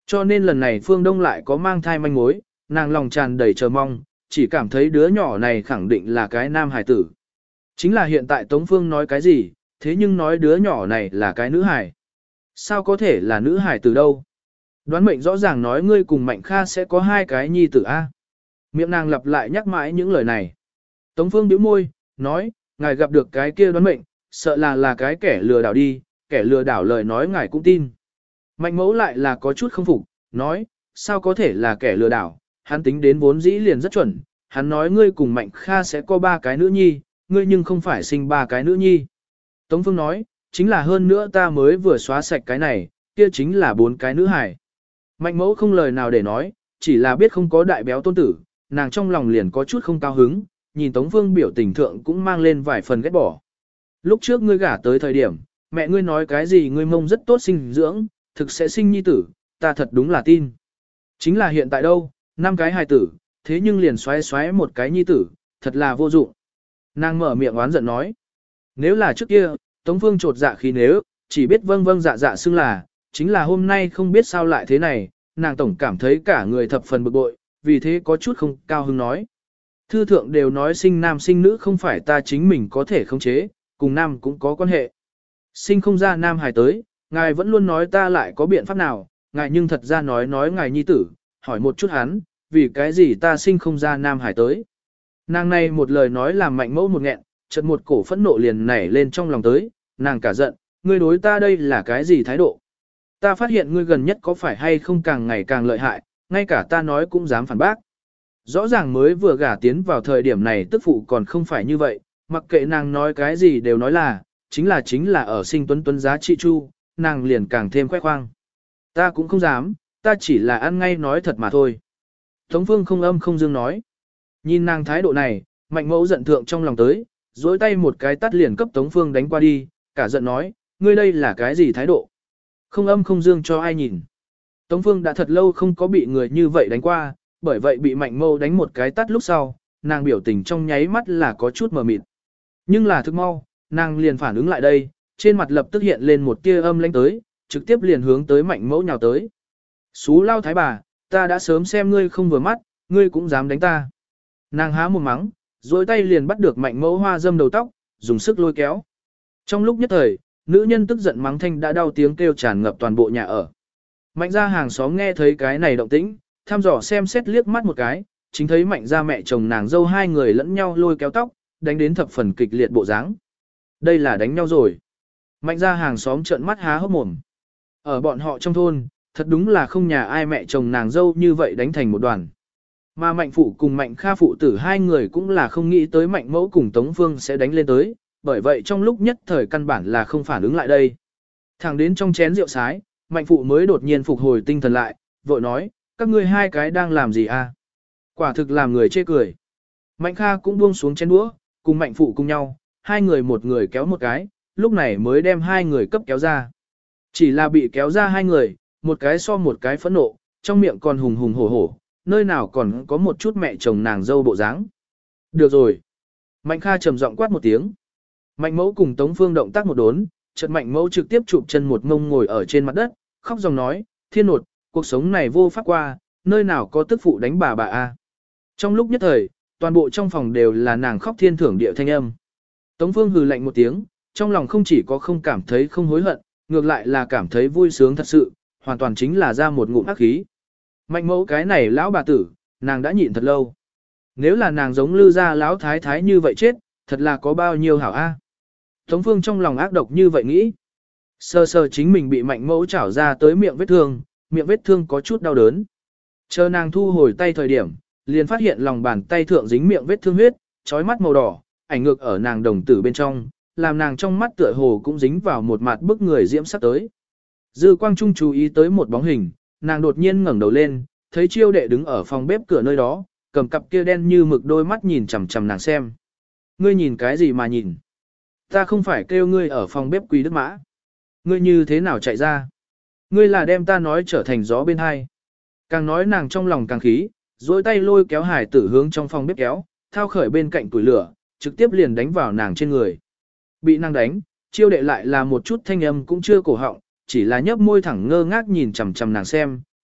Cho nên lần này Phương Đông lại có mang thai manh mối, nàng lòng tràn đầy chờ mong, chỉ cảm thấy đứa nhỏ này khẳng định là cái nam hài tử. Chính là hiện tại Tống Phương nói cái gì, thế nhưng nói đứa nhỏ này là cái nữ hài. Sao có thể là nữ hài tử đâu? Đoán mệnh rõ ràng nói ngươi cùng Mạnh Kha sẽ có hai cái nhi tử A. Miệng nàng lặp lại nhắc mãi những lời này. Tống Phương bĩu môi, nói, ngài gặp được cái kia đoán mệnh, sợ là là cái kẻ lừa đảo đi, kẻ lừa đảo lời nói ngài cũng tin. Mạnh mẫu lại là có chút không phục, nói, sao có thể là kẻ lừa đảo, hắn tính đến vốn dĩ liền rất chuẩn, hắn nói ngươi cùng Mạnh Kha sẽ có ba cái nữ nhi, ngươi nhưng không phải sinh ba cái nữ nhi. Tống Phương nói, chính là hơn nữa ta mới vừa xóa sạch cái này, kia chính là bốn cái nữ hài. Mạnh mẫu không lời nào để nói, chỉ là biết không có đại béo tôn tử, nàng trong lòng liền có chút không cao hứng, nhìn Tống Phương biểu tình thượng cũng mang lên vài phần ghét bỏ. Lúc trước ngươi gả tới thời điểm, mẹ ngươi nói cái gì ngươi mông rất tốt sinh dưỡng, thực sẽ sinh nhi tử, ta thật đúng là tin. Chính là hiện tại đâu, năm cái hài tử, thế nhưng liền xoáy xoáy một cái nhi tử, thật là vô dụng. Nàng mở miệng oán giận nói. Nếu là trước kia, Tống Phương trột dạ khi nếu, chỉ biết vâng vâng dạ dạ xưng là, chính là hôm nay không biết sao lại thế này, nàng tổng cảm thấy cả người thập phần bực bội, vì thế có chút không cao hứng nói. Thư thượng đều nói sinh nam sinh nữ không phải ta chính mình có thể khống chế, cùng nam cũng có quan hệ. Sinh không ra nam hài tới, ngài vẫn luôn nói ta lại có biện pháp nào, ngài nhưng thật ra nói nói ngài nhi tử, hỏi một chút hắn, vì cái gì ta sinh không ra nam hài tới. Nàng này một lời nói làm Mạnh mẫu một nghẹn, chợt một cổ phẫn nộ liền nảy lên trong lòng tới, nàng cả giận, ngươi đối ta đây là cái gì thái độ. Ta phát hiện ngươi gần nhất có phải hay không càng ngày càng lợi hại, ngay cả ta nói cũng dám phản bác. Rõ ràng mới vừa gả tiến vào thời điểm này tức phụ còn không phải như vậy, mặc kệ nàng nói cái gì đều nói là, chính là chính là ở sinh tuấn tuấn giá trị chu, nàng liền càng thêm khoe khoang. Ta cũng không dám, ta chỉ là ăn ngay nói thật mà thôi. Tống Phương không âm không dương nói. Nhìn nàng thái độ này, Mạnh mẫu giận thượng trong lòng tới, dối tay một cái tắt liền cấp Tống Phương đánh qua đi, cả giận nói, ngươi đây là cái gì thái độ? Không âm không dương cho ai nhìn. Tống Phương đã thật lâu không có bị người như vậy đánh qua, bởi vậy bị Mạnh mẫu đánh một cái tắt lúc sau, nàng biểu tình trong nháy mắt là có chút mờ mịt. Nhưng là thức mau, nàng liền phản ứng lại đây, trên mặt lập tức hiện lên một tia âm lãnh tới, trực tiếp liền hướng tới Mạnh mẫu nhào tới. Xú lao thái bà, ta đã sớm xem ngươi không vừa mắt, ngươi cũng dám đánh ta. Nàng há một mắng, dối tay liền bắt được Mạnh mẫu hoa dâm đầu tóc, dùng sức lôi kéo. Trong lúc nhất thời, nữ nhân tức giận mắng thanh đã đau tiếng kêu tràn ngập toàn bộ nhà ở. Mạnh ra hàng xóm nghe thấy cái này động tĩnh, thăm dò xem xét liếc mắt một cái, chính thấy Mạnh ra mẹ chồng nàng dâu hai người lẫn nhau lôi kéo tóc, đánh đến thập phần kịch liệt bộ dáng. Đây là đánh nhau rồi. Mạnh ra hàng xóm trợn mắt há hốc mồm. Ở bọn họ trong thôn, thật đúng là không nhà ai mẹ chồng nàng dâu như vậy đánh thành một đoàn. Mà Mạnh phụ cùng Mạnh Kha phụ tử hai người cũng là không nghĩ tới Mạnh mẫu cùng Tống Phương sẽ đánh lên tới, bởi vậy trong lúc nhất thời căn bản là không phản ứng lại đây. Thẳng đến trong chén rượu sái, Mạnh phụ mới đột nhiên phục hồi tinh thần lại, vội nói, các ngươi hai cái đang làm gì à? Quả thực làm người chê cười. Mạnh Kha cũng buông xuống chén đũa, cùng Mạnh phụ cùng nhau, hai người một người kéo một cái, lúc này mới đem hai người cấp kéo ra. Chỉ là bị kéo ra hai người, một cái so một cái phẫn nộ, trong miệng còn hùng hùng hổ hổ, nơi nào còn có một chút mẹ chồng nàng dâu bộ dáng. Được rồi. Mạnh Kha trầm giọng quát một tiếng. Mạnh mẫu cùng Tống Phương động tác một đốn, chợt Mạnh mẫu trực tiếp chụp chân một ngông ngồi ở trên mặt đất, khóc dòng nói, thiên nột, cuộc sống này vô pháp qua, nơi nào có tức phụ đánh bà bà a. Trong lúc nhất thời, toàn bộ trong phòng đều là nàng khóc thiên thưởng địa thanh âm. Tống Phương hừ lạnh một tiếng, trong lòng không chỉ có không cảm thấy không hối hận, ngược lại là cảm thấy vui sướng thật sự, hoàn toàn chính là ra một ngụm ác khí. Mạnh mẫu cái này lão bà tử, nàng đã nhịn thật lâu. Nếu là nàng giống Lư gia lão thái thái như vậy chết, thật là có bao nhiêu hảo a. Tống Phương trong lòng ác độc như vậy nghĩ. Sơ sơ chính mình bị Mạnh mẫu chảo ra tới miệng vết thương, miệng vết thương có chút đau đớn. Chờ nàng thu hồi tay thời điểm, liền phát hiện lòng bàn tay thượng dính miệng vết thương huyết, trói mắt màu đỏ, ảnh ngược ở nàng đồng tử bên trong, làm nàng trong mắt tựa hồ cũng dính vào một mặt bức người diễm sắc tới. Dư Quang Trung chú ý tới một bóng hình, nàng đột nhiên ngẩng đầu lên, thấy Chiêu đệ đứng ở phòng bếp cửa nơi đó, cầm cặp kia đen như mực đôi mắt nhìn chằm chằm nàng xem. Ngươi nhìn cái gì mà nhìn? Ta không phải kêu ngươi ở phòng bếp Quý Đức Mã. Ngươi như thế nào chạy ra? Ngươi là đem ta nói trở thành gió bên hai. Càng nói nàng trong lòng càng khí, duỗi tay lôi kéo Hải Tử hướng trong phòng bếp kéo, thao khởi bên cạnh củi lửa, trực tiếp liền đánh vào nàng trên người. Bị nàng đánh, Chiêu đệ lại là một chút thanh âm cũng chưa cổ họng, chỉ là nhấp môi thẳng ngơ ngác nhìn chằm chằm nàng xem,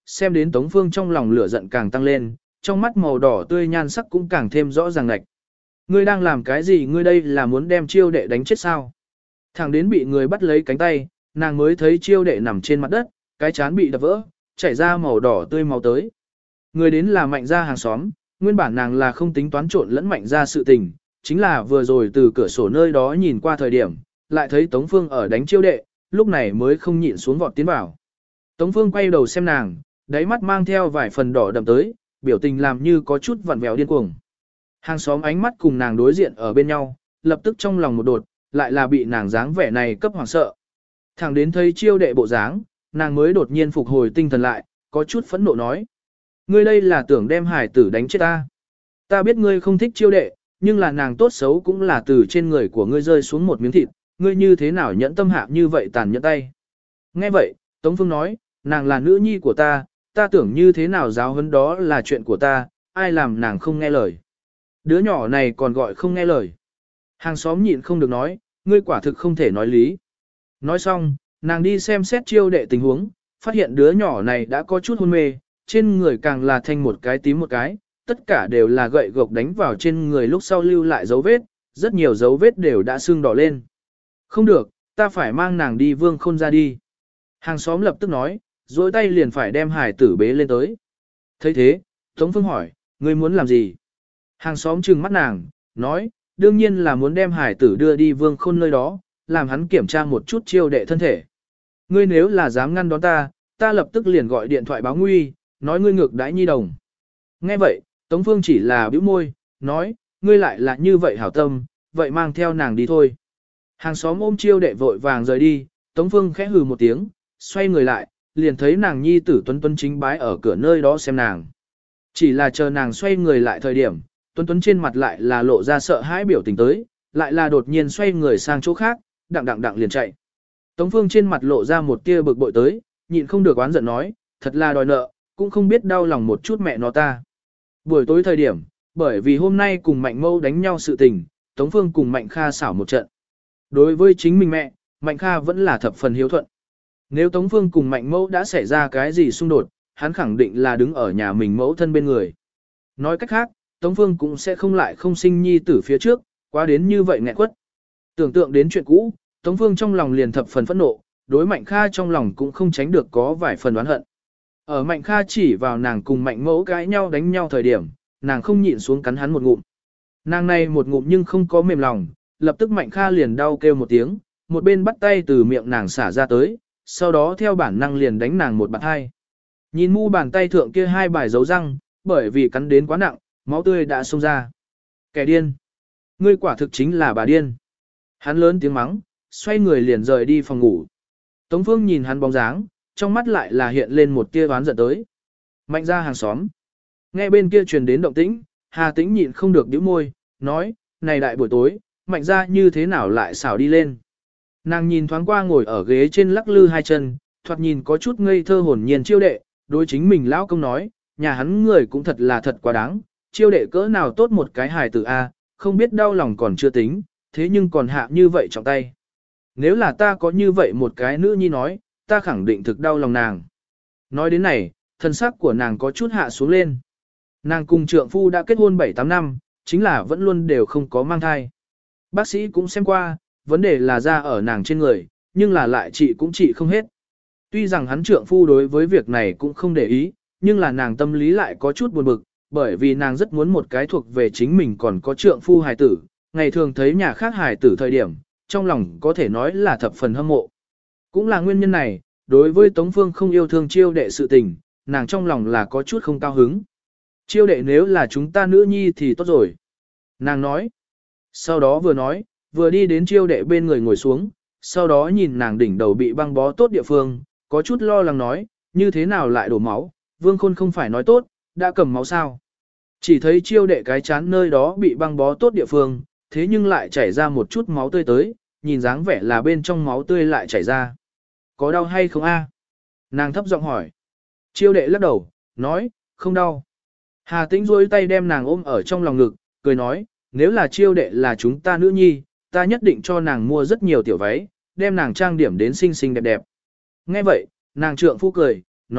xem đến Tống Phương trong lòng lửa giận càng tăng lên, trong mắt màu đỏ tươi nhan sắc cũng càng thêm rõ ràng lạch. Ngươi đang làm cái gì, ngươi đây là muốn đem chiêu đệ đánh chết sao? Thẳng đến bị người bắt lấy cánh tay, nàng mới thấy chiêu đệ nằm trên mặt đất, cái chán bị đập vỡ, chảy ra màu đỏ tươi máu tới. Người đến là Mạnh gia hàng xóm, nguyên bản nàng là không tính toán trộn lẫn Mạnh gia sự tình, chính là vừa rồi từ cửa sổ nơi đó nhìn qua thời điểm, lại thấy Tống Phương ở đánh chiêu đệ, lúc này mới không nhịn xuống vọt tiến vào. Tống Phương quay đầu xem nàng, đáy mắt mang theo vài phần đỏ đậm tới, biểu tình làm như có chút vặn vẹo điên cuồng. Hàng xóm ánh mắt cùng nàng đối diện ở bên nhau, lập tức trong lòng một đột, lại là bị nàng dáng vẻ này cấp hoảng sợ. Thẳng đến thấy chiêu đệ bộ dáng, nàng mới đột nhiên phục hồi tinh thần lại, có chút phẫn nộ nói. Ngươi đây là tưởng đem hải tử đánh chết ta. Ta biết ngươi không thích chiêu đệ, nhưng là nàng tốt xấu cũng là từ trên người của ngươi rơi xuống một miếng thịt, ngươi như thế nào nhẫn tâm hạ như vậy tàn nhẫn tay. Nghe vậy, Tống Phương nói, nàng là nữ nhi của ta, ta tưởng như thế nào giáo huấn đó là chuyện của ta, ai làm nàng không nghe lời. Đứa nhỏ này còn gọi không nghe lời. Hàng xóm nhịn không được nói, ngươi quả thực không thể nói lý. Nói xong, nàng đi xem xét chiêu đệ tình huống, phát hiện đứa nhỏ này đã có chút hôn mê, trên người càng là thanh một cái tím một cái, tất cả đều là gậy gộc đánh vào trên người lúc sau lưu lại dấu vết, rất nhiều dấu vết đều đã sưng đỏ lên. Không được, ta phải mang nàng đi Vương Khôn ra đi. Hàng xóm lập tức nói, dối tay liền phải đem hải tử bế lên tới. thấy thế, Tống Phương hỏi, ngươi muốn làm gì? Hàng xóm trừng mắt nàng, nói, đương nhiên là muốn đem hải tử đưa đi Vương Khôn nơi đó, làm hắn kiểm tra một chút chiêu đệ thân thể. Ngươi nếu là dám ngăn đón ta, ta lập tức liền gọi điện thoại báo nguy, nói ngươi ngược đãi nhi đồng. Nghe vậy, Tống Phương chỉ là bĩu môi, nói, ngươi lại là như vậy hảo tâm, vậy mang theo nàng đi thôi. Hàng xóm ôm chiêu đệ vội vàng rời đi, Tống Phương khẽ hừ một tiếng, xoay người lại, liền thấy nàng nhi tử Tuấn Tuấn chính bái ở cửa nơi đó xem nàng. Chỉ là chờ nàng xoay người lại thời điểm, Tuấn Tuấn trên mặt lại là lộ ra sợ hãi biểu tình tới, lại là đột nhiên xoay người sang chỗ khác, đặng đặng đặng liền chạy. Tống Phương trên mặt lộ ra một tia bực bội tới, nhịn không được oán giận nói, thật là đòi nợ, cũng không biết đau lòng một chút mẹ nó ta. Buổi tối thời điểm, bởi vì hôm nay cùng Mạnh Mâu đánh nhau sự tình, Tống Phương cùng Mạnh Kha xảo một trận. Đối với chính mình mẹ, Mạnh Kha vẫn là thập phần hiếu thuận. Nếu Tống Phương cùng Mạnh Mẫu đã xảy ra cái gì xung đột, hắn khẳng định là đứng ở nhà mình mẫu thân bên người. Nói cách khác, Tống Phương cũng sẽ không lại không sinh nhi tử phía trước, quá đến như vậy nghẹn quất. Tưởng tượng đến chuyện cũ, Tống Phương trong lòng liền thập phần phẫn nộ, đối Mạnh Kha trong lòng cũng không tránh được có vài phần oán hận. Ở Mạnh Kha chỉ vào nàng cùng Mạnh Mẫu cãi nhau đánh nhau thời điểm, nàng không nhịn xuống cắn hắn một ngụm. Nàng này một ngụm nhưng không có mềm lòng, lập tức Mạnh Kha liền đau kêu một tiếng, một bên bắt tay từ miệng nàng xả ra tới, sau đó theo bản năng liền đánh nàng một bạt hai. Nhìn mu bàn tay thượng kia hai bài dấu răng, bởi vì cắn đến quá nặng, máu tươi đã xông ra. Kẻ điên! Ngươi quả thực chính là bà điên! Hắn lớn tiếng mắng, xoay người liền rời đi phòng ngủ. Tống Phương nhìn hắn bóng dáng, trong mắt lại là hiện lên một tia oán giận tới. Mạnh ra hàng xóm. Nghe bên kia truyền đến động tĩnh, Hà Tĩnh nhịn không được nhíu môi, nói, này đại buổi tối, Mạnh ra như thế nào lại xảo đi lên. Nàng nhìn thoáng qua ngồi ở ghế trên lắc lư hai chân, thoạt nhìn có chút ngây thơ hồn nhiên chiêu đệ, đối chính mình lão công nói, nhà hắn người cũng thật là thật quá đáng, chiêu đệ cỡ nào tốt một cái hài tử A, không biết đau lòng còn chưa tính, thế nhưng còn hạ như vậy trọng tay. Nếu là ta có như vậy một cái nữ nhi nói, ta khẳng định thực đau lòng nàng. Nói đến này, thân sắc của nàng có chút hạ xuống lên. Nàng cùng trượng phu đã kết hôn bảy tám năm, chính là vẫn luôn đều không có mang thai. Bác sĩ cũng xem qua, vấn đề là ra ở nàng trên người, nhưng là lại trị cũng trị không hết. Tuy rằng hắn trượng phu đối với việc này cũng không để ý, nhưng là nàng tâm lý lại có chút buồn bực, bởi vì nàng rất muốn một cái thuộc về chính mình còn có trượng phu hài tử, ngày thường thấy nhà khác hài tử thời điểm, trong lòng có thể nói là thập phần hâm mộ. Cũng là nguyên nhân này, đối với Tống Phương không yêu thương chiêu đệ sự tình, nàng trong lòng là có chút không cao hứng. Chiêu đệ nếu là chúng ta nữ nhi thì tốt rồi. Nàng nói. Sau đó vừa nói, vừa đi đến chiêu đệ bên người ngồi xuống, sau đó nhìn nàng đỉnh đầu bị băng bó tốt địa phương, có chút lo lắng nói, như thế nào lại đổ máu, Vương Khôn không phải nói tốt, đã cầm máu sao. Chỉ thấy chiêu đệ cái chán nơi đó bị băng bó tốt địa phương, thế nhưng lại chảy ra một chút máu tươi tới, nhìn dáng vẻ là bên trong máu tươi lại chảy ra. Có đau hay không a? Nàng thấp giọng hỏi. Chiêu đệ lắc đầu, nói, không đau. Hà Tĩnh duỗi tay đem nàng ôm ở trong lòng ngực, cười nói, nếu là chiêu đệ là chúng ta nữ nhi, ta nhất định cho nàng mua rất nhiều tiểu váy, đem nàng trang điểm đến xinh xinh đẹp đẹp. Nghe vậy, nàng trượng phu cười, nói,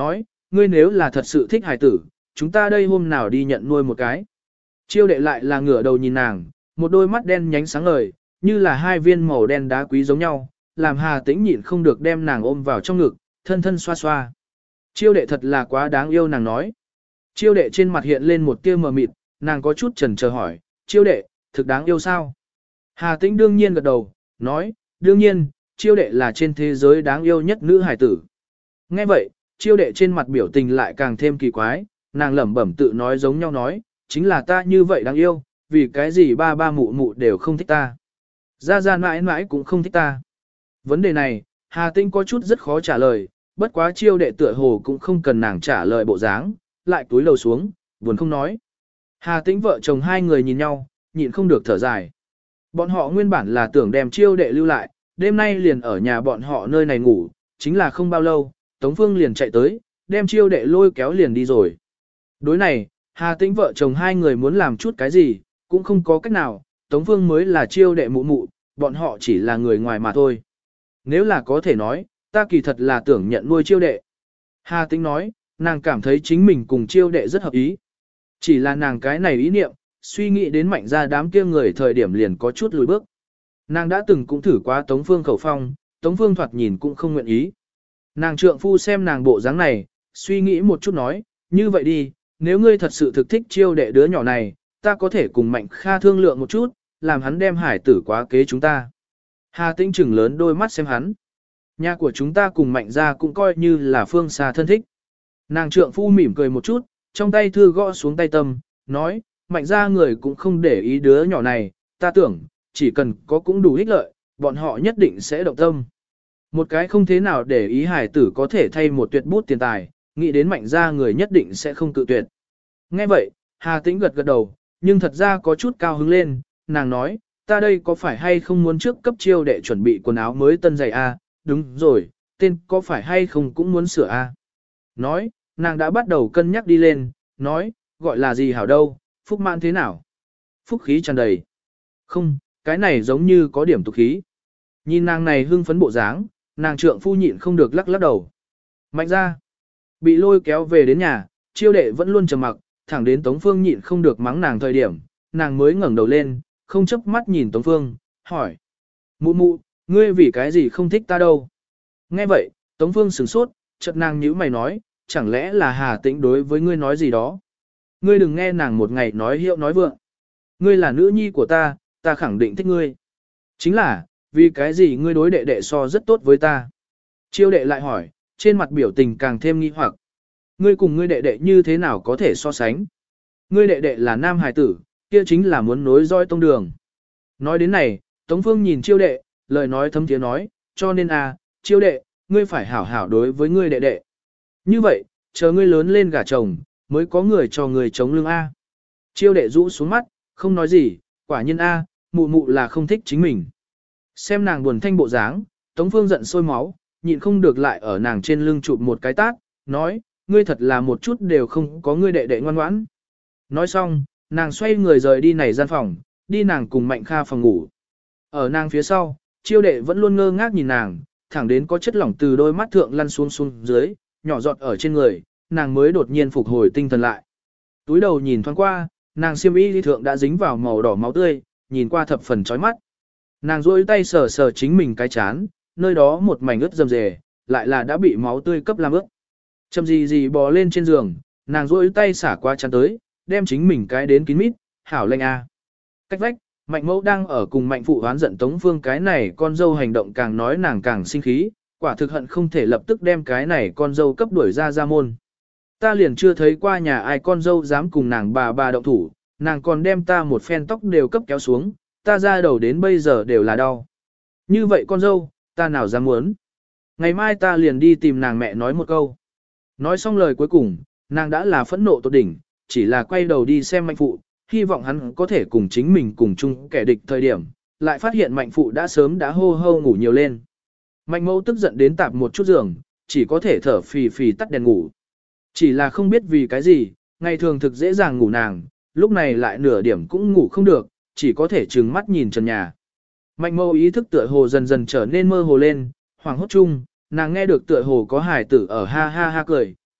ngươi nếu là thật sự thích hài tử, chúng ta đây hôm nào đi nhận nuôi một cái. Chiêu đệ lại là ngửa đầu nhìn nàng, một đôi mắt đen nhánh sáng ngời, như là hai viên màu đen đá quý giống nhau, làm Hà Tĩnh nhịn không được đem nàng ôm vào trong ngực, thân thân xoa xoa. Chiêu đệ thật là quá đáng yêu nàng nói. Chiêu đệ trên mặt hiện lên một tia mờ mịt, nàng có chút chần chờ hỏi, chiêu đệ, thực đáng yêu sao? Hà Tĩnh đương nhiên gật đầu, nói, đương nhiên, chiêu đệ là trên thế giới đáng yêu nhất nữ hài tử. Nghe vậy, chiêu đệ trên mặt biểu tình lại càng thêm kỳ quái, nàng lẩm bẩm tự nói giống nhau nói, chính là ta như vậy đáng yêu, vì cái gì ba ba mụ mụ đều không thích ta. Ra ra mãi mãi cũng không thích ta. Vấn đề này, Hà Tĩnh có chút rất khó trả lời, bất quá chiêu đệ tựa hồ cũng không cần nàng trả lời bộ dáng, lại túi lầu xuống, buồn không nói. Hà Tĩnh vợ chồng hai người nhìn nhau, nhịn không được thở dài. Bọn họ nguyên bản là tưởng đem chiêu đệ lưu lại, đêm nay liền ở nhà bọn họ nơi này ngủ, chính là không bao lâu, Tống Phương liền chạy tới, đem chiêu đệ lôi kéo liền đi rồi. Đối này, Hà Tĩnh vợ chồng hai người muốn làm chút cái gì, cũng không có cách nào, Tống Phương mới là chiêu đệ mụ mụ, bọn họ chỉ là người ngoài mà thôi. Nếu là có thể nói, ta kỳ thật là tưởng nhận nuôi chiêu đệ. Hà Tĩnh nói, nàng cảm thấy chính mình cùng chiêu đệ rất hợp ý. Chỉ là nàng cái này ý niệm, suy nghĩ đến mạnh ra đám kia người thời điểm liền có chút lùi bước. Nàng đã từng cũng thử qua Tống Phương khẩu phong, Tống Phương thoạt nhìn cũng không nguyện ý. Nàng trượng phu xem nàng bộ dáng này, suy nghĩ một chút nói, như vậy đi, nếu ngươi thật sự thực thích chiêu đệ đứa nhỏ này, ta có thể cùng Mạnh Kha thương lượng một chút, làm hắn đem hải tử quá kế chúng ta. Hà Tĩnh trừng lớn đôi mắt xem hắn. Nhà của chúng ta cùng Mạnh ra cũng coi như là phương xa thân thích. Nàng trượng phu mỉm cười một chút, trong tay thư gõ xuống tay tâm, nói, Mạnh ra người cũng không để ý đứa nhỏ này, ta tưởng, chỉ cần có cũng đủ ích lợi, bọn họ nhất định sẽ động tâm. Một cái không thế nào để ý hải tử có thể thay một tuyệt bút tiền tài, nghĩ đến Mạnh ra người nhất định sẽ không cự tuyệt. Nghe vậy, Hà Tĩnh gật gật đầu, nhưng thật ra có chút cao hứng lên, nàng nói, ta đây có phải hay không muốn trước cấp chiêu đệ chuẩn bị quần áo mới tân giày a? Đúng rồi, tên có phải hay không cũng muốn sửa a? Nói, nàng đã bắt đầu cân nhắc đi lên, nói, gọi là gì hảo đâu, phúc mãn thế nào? Phúc khí tràn đầy. Không, cái này giống như có điểm tục khí. Nhìn nàng này hưng phấn bộ dáng, nàng trượng phu nhịn không được lắc lắc đầu. Mạnh ra, bị lôi kéo về đến nhà, chiêu đệ vẫn luôn trầm mặc, thẳng đến Tống Phương nhịn không được mắng nàng thời điểm, nàng mới ngẩng đầu lên, không chớp mắt nhìn Tống Phương, hỏi. Mụ mụ, ngươi vì cái gì không thích ta đâu? Nghe vậy, Tống Phương sửng sốt, chợt nàng nhíu mày nói, chẳng lẽ là Hà Tĩnh đối với ngươi nói gì đó? Ngươi đừng nghe nàng một ngày nói hiệu nói vượng. Ngươi là nữ nhi của ta, ta khẳng định thích ngươi. Chính là, vì cái gì ngươi đối đệ đệ so rất tốt với ta? Chiêu đệ lại hỏi, trên mặt biểu tình càng thêm nghi hoặc. Ngươi cùng ngươi đệ đệ như thế nào có thể so sánh? Ngươi đệ đệ là nam hài tử, kia chính là muốn nối dõi tông đường. Nói đến này, Tống Phương nhìn chiêu đệ, lời nói thấm thiế nói, cho nên à, chiêu đệ, ngươi phải hảo hảo đối với ngươi đệ đệ. Như vậy, chờ ngươi lớn lên gả chồng, mới có người cho người chống lưng A. Chiêu đệ rũ xuống mắt, không nói gì, quả nhiên A, mụ mụ là không thích chính mình. Xem nàng buồn thanh bộ dáng, Tống Phương giận sôi máu, nhịn không được lại ở nàng trên lưng chụp một cái tát, nói, ngươi thật là một chút đều không có ngươi đệ đệ ngoan ngoãn. Nói xong, nàng xoay người rời đi này gian phòng, đi nàng cùng Mạnh Kha phòng ngủ. Ở nàng phía sau, chiêu đệ vẫn luôn ngơ ngác nhìn nàng, thẳng đến có chất lỏng từ đôi mắt thượng lăn xuống xuống dưới, nhỏ giọt ở trên người, nàng mới đột nhiên phục hồi tinh thần lại. Túi đầu nhìn thoáng qua, nàng xiêm y thượng đã dính vào màu đỏ máu tươi, nhìn qua thập phần chói mắt. Nàng duỗi tay sờ sờ chính mình cái chán, nơi đó một mảnh ướt rầm rề, lại là đã bị máu tươi cấp làm ướt. Chậm gì gì bò lên trên giường, nàng duỗi tay xả qua chán tới, đem chính mình cái đến kín mít, hảo lệnh a. Cách vách, Mạnh Mẫu đang ở cùng Mạnh Phụ hoán giận Tống Phương cái này con dâu hành động càng nói nàng càng sinh khí, quả thực hận không thể lập tức đem cái này con dâu cấp đuổi ra ra môn. Ta liền chưa thấy qua nhà ai con dâu dám cùng nàng bà bà động thủ, nàng còn đem ta một phen tóc đều cấp kéo xuống, ta ra đầu đến bây giờ đều là đau. Như vậy con dâu, ta nào dám muốn. Ngày mai ta liền đi tìm nàng mẹ nói một câu. Nói xong lời cuối cùng, nàng đã là phẫn nộ tột đỉnh, chỉ là quay đầu đi xem Mạnh Phụ, hy vọng hắn có thể cùng chính mình cùng chung kẻ địch thời điểm, lại phát hiện Mạnh Phụ đã sớm đã hô hô ngủ nhiều lên. Mạnh Mẫu tức giận đến tạp một chút giường, chỉ có thể thở phì phì tắt đèn ngủ. Chỉ là không biết vì cái gì, ngày thường thực dễ dàng ngủ nàng, lúc này lại nửa điểm cũng ngủ không được, chỉ có thể trừng mắt nhìn trần nhà. Mạnh Mẫu ý thức tựa hồ dần dần trở nên mơ hồ lên, hoàng hốt chung, nàng nghe được tựa hồ có hài tử ở ha ha ha cười,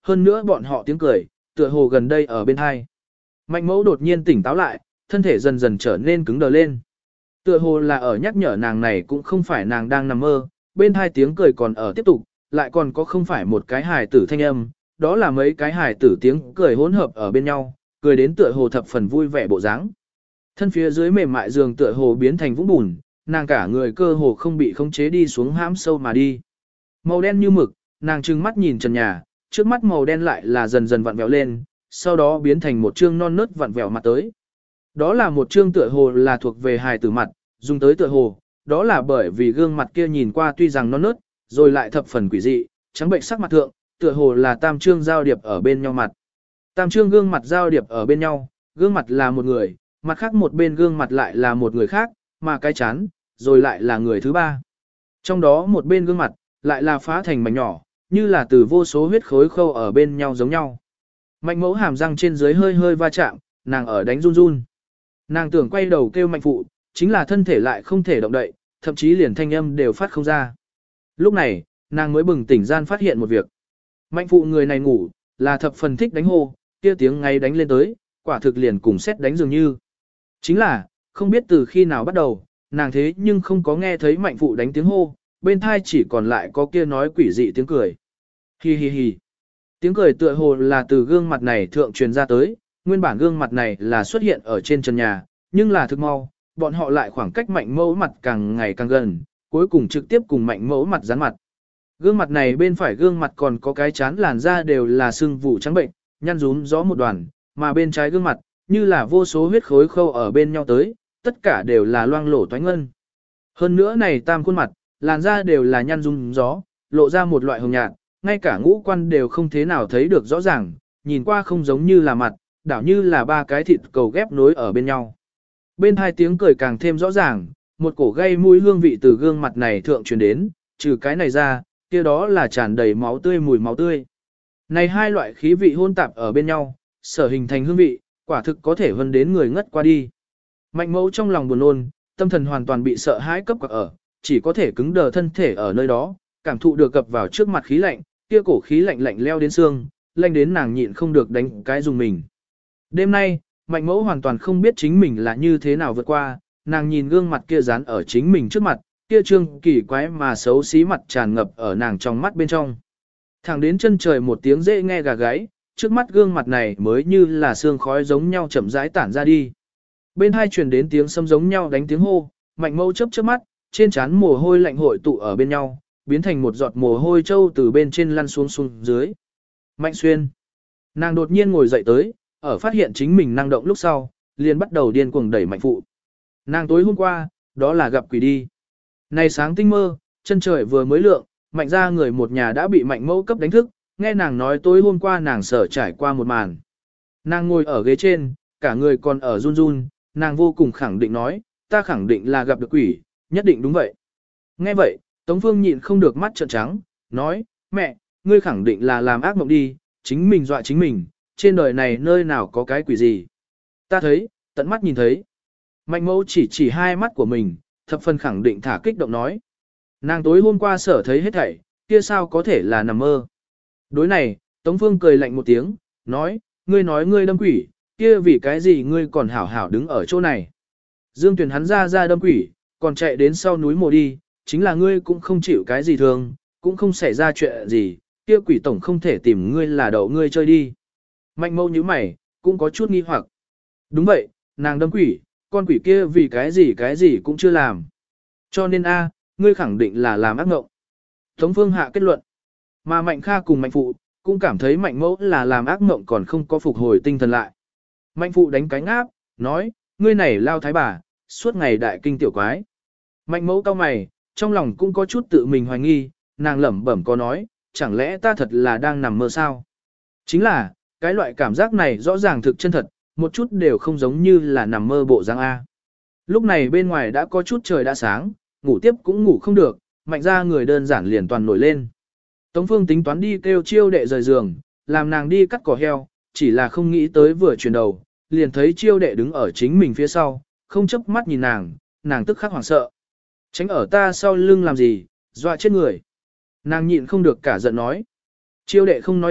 hơn nữa bọn họ tiếng cười, tựa hồ gần đây ở bên hai. Mạnh mẫu đột nhiên tỉnh táo lại, thân thể dần dần trở nên cứng đờ lên. Tựa hồ là ở nhắc nhở nàng này cũng không phải nàng đang nằm mơ, bên hai tiếng cười còn ở tiếp tục, lại còn có không phải một cái hài tử thanh âm, đó là mấy cái hài tử tiếng cười hỗn hợp ở bên nhau, cười đến tựa hồ thập phần vui vẻ bộ dáng. Thân phía dưới mềm mại giường tựa hồ biến thành vũng bùn, nàng cả người cơ hồ không bị khống chế đi xuống hãm sâu mà đi. Màu đen như mực, nàng trừng mắt nhìn trần nhà, trước mắt màu đen lại là dần dần vặn vẹo lên, sau đó biến thành một trương non nớt vặn vẹo mặt tới. Đó là một trương tựa hồ là thuộc về hài tử mặt, dùng tới tựa hồ, đó là bởi vì gương mặt kia nhìn qua tuy rằng non nớt, rồi lại thập phần quỷ dị, trắng bệnh sắc mặt thượng, tựa hồ là tam trương giao điệp ở bên nhau mặt. Tam trương gương mặt giao điệp ở bên nhau, gương mặt là một người, mặt khác một bên gương mặt lại là một người khác, mà cái chán, rồi lại là người thứ ba. Trong đó một bên gương mặt, lại là phá thành mảnh nhỏ, như là từ vô số huyết khối khâu ở bên nhau giống nhau. Mạnh mẫu hàm răng trên dưới hơi hơi va chạm, nàng ở đánh run run. Nàng tưởng quay đầu kêu mạnh phụ, chính là thân thể lại không thể động đậy, thậm chí liền thanh âm đều phát không ra. Lúc này, nàng mới bừng tỉnh gian phát hiện một việc. Mạnh phụ người này ngủ, là thập phần thích đánh hô, kia tiếng ngay đánh lên tới, quả thực liền cùng xét đánh dường như. Chính là, không biết từ khi nào bắt đầu, nàng thế nhưng không có nghe thấy mạnh phụ đánh tiếng hô, bên thai chỉ còn lại có kia nói quỷ dị tiếng cười. Hi hi hi. Tiếng cười tựa hồ là từ gương mặt này thượng truyền ra tới, nguyên bản gương mặt này là xuất hiện ở trên trần nhà, nhưng là thực mau, bọn họ lại khoảng cách mạnh mẫu mặt càng ngày càng gần, cuối cùng trực tiếp cùng mạnh mẫu mặt dán mặt. Gương mặt này bên phải gương mặt còn có cái chán làn da đều là sưng vụ trắng bệnh, nhăn rúm gió một đoàn, mà bên trái gương mặt, như là vô số huyết khối khâu ở bên nhau tới, tất cả đều là loang lổ toánh ngân. Hơn nữa này tam khuôn mặt, làn da đều là nhăn rúm gió, lộ ra một loại hồng nhạt, ngay cả ngũ quan đều không thế nào thấy được rõ ràng, nhìn qua không giống như là mặt, đảo như là ba cái thịt cầu ghép nối ở bên nhau. Bên hai tiếng cười càng thêm rõ ràng, một cổ gây mũi hương vị từ gương mặt này thượng truyền đến, trừ cái này ra, kia đó là tràn đầy máu tươi mùi máu tươi. Này hai loại khí vị hôn tạp ở bên nhau, sở hình thành hương vị, quả thực có thể vân đến người ngất qua đi. Mạnh mẫu trong lòng buồn nôn, tâm thần hoàn toàn bị sợ hãi cấp quặc ở, chỉ có thể cứng đờ thân thể ở nơi đó, cảm thụ được cập vào trước mặt khí lạnh, kia cổ khí lạnh lạnh leo đến xương, lạnh đến nàng nhịn không được đánh cái dùng mình. Đêm nay, mạnh mẫu hoàn toàn không biết chính mình là như thế nào vượt qua, nàng nhìn gương mặt kia dán ở chính mình trước mặt, kia trương kỳ quái mà xấu xí mặt tràn ngập ở nàng trong mắt bên trong. Thẳng đến chân trời một tiếng dễ nghe gà gáy, trước mắt gương mặt này mới như là sương khói giống nhau chậm rãi tản ra đi. Bên hai truyền đến tiếng sấm giống nhau đánh tiếng hô, mạnh mẫu chớp chớp mắt, trên trán mồ hôi lạnh hội tụ ở bên nhau, biến thành một giọt mồ hôi trâu từ bên trên lăn xuống xuống dưới. Mạnh xuyên. Nàng đột nhiên ngồi dậy tới, ở phát hiện chính mình năng động lúc sau, liền bắt đầu điên cuồng đẩy mạnh phụ. Nàng tối hôm qua, đó là gặp quỷ đi. Này sáng tinh mơ, chân trời vừa mới lượng, mạnh ra người một nhà đã bị mạnh mẫu cấp đánh thức, nghe nàng nói tối hôm qua nàng sở trải qua một màn. Nàng ngồi ở ghế trên, cả người còn ở run run, nàng vô cùng khẳng định nói, ta khẳng định là gặp được quỷ, nhất định đúng vậy. Nghe vậy, Tống Phương nhịn không được mắt trợn trắng, nói, mẹ, ngươi khẳng định là làm ác mộng đi, chính mình dọa chính mình, trên đời này nơi nào có cái quỷ gì. Ta thấy, tận mắt nhìn thấy. Mạnh mẫu chỉ chỉ hai mắt của mình, thập phần khẳng định thả kích động nói. Nàng tối hôm qua sở thấy hết thảy, kia sao có thể là nằm mơ. Đối này, Tống Phương cười lạnh một tiếng, nói, ngươi nói ngươi đâm quỷ, kia vì cái gì ngươi còn hảo hảo đứng ở chỗ này. Dương Tuyền hắn ra ra đâm quỷ, còn chạy đến sau núi mồ đi, chính là ngươi cũng không chịu cái gì thường, cũng không xảy ra chuyện gì, kia quỷ tổng không thể tìm ngươi là đậu ngươi chơi đi. Mạnh mâu như mày, cũng có chút nghi hoặc. Đúng vậy, nàng đâm quỷ, con quỷ kia vì cái gì cái gì cũng chưa làm. Cho nên a, ngươi khẳng định là làm ác mộng. Tống Phương hạ kết luận. Mà Mạnh Kha cùng Mạnh Phụ, cũng cảm thấy Mạnh mẫu là làm ác mộng còn không có phục hồi tinh thần lại. Mạnh Phụ đánh cánh áp, nói, ngươi này lao thái bà, suốt ngày đại kinh tiểu quái. Mạnh mẫu cau mày, trong lòng cũng có chút tự mình hoài nghi, nàng lẩm bẩm có nói, chẳng lẽ ta thật là đang nằm mơ sao? Chính là, cái loại cảm giác này rõ ràng thực chân thật, một chút đều không giống như là nằm mơ bộ dáng A. Lúc này bên ngoài đã có chút trời đã sáng, ngủ tiếp cũng ngủ không được, mạnh ra người đơn giản liền toàn nổi lên. Tống Phương tính toán đi kêu chiêu đệ rời giường, làm nàng đi cắt cỏ heo, chỉ là không nghĩ tới vừa chuyển đầu, liền thấy chiêu đệ đứng ở chính mình phía sau, không chớp mắt nhìn nàng, nàng tức khắc hoảng sợ. Tránh ở ta sau lưng làm gì, dọa chết người. Nàng nhịn không được cả giận nói. Chiêu đệ không nói chuyện,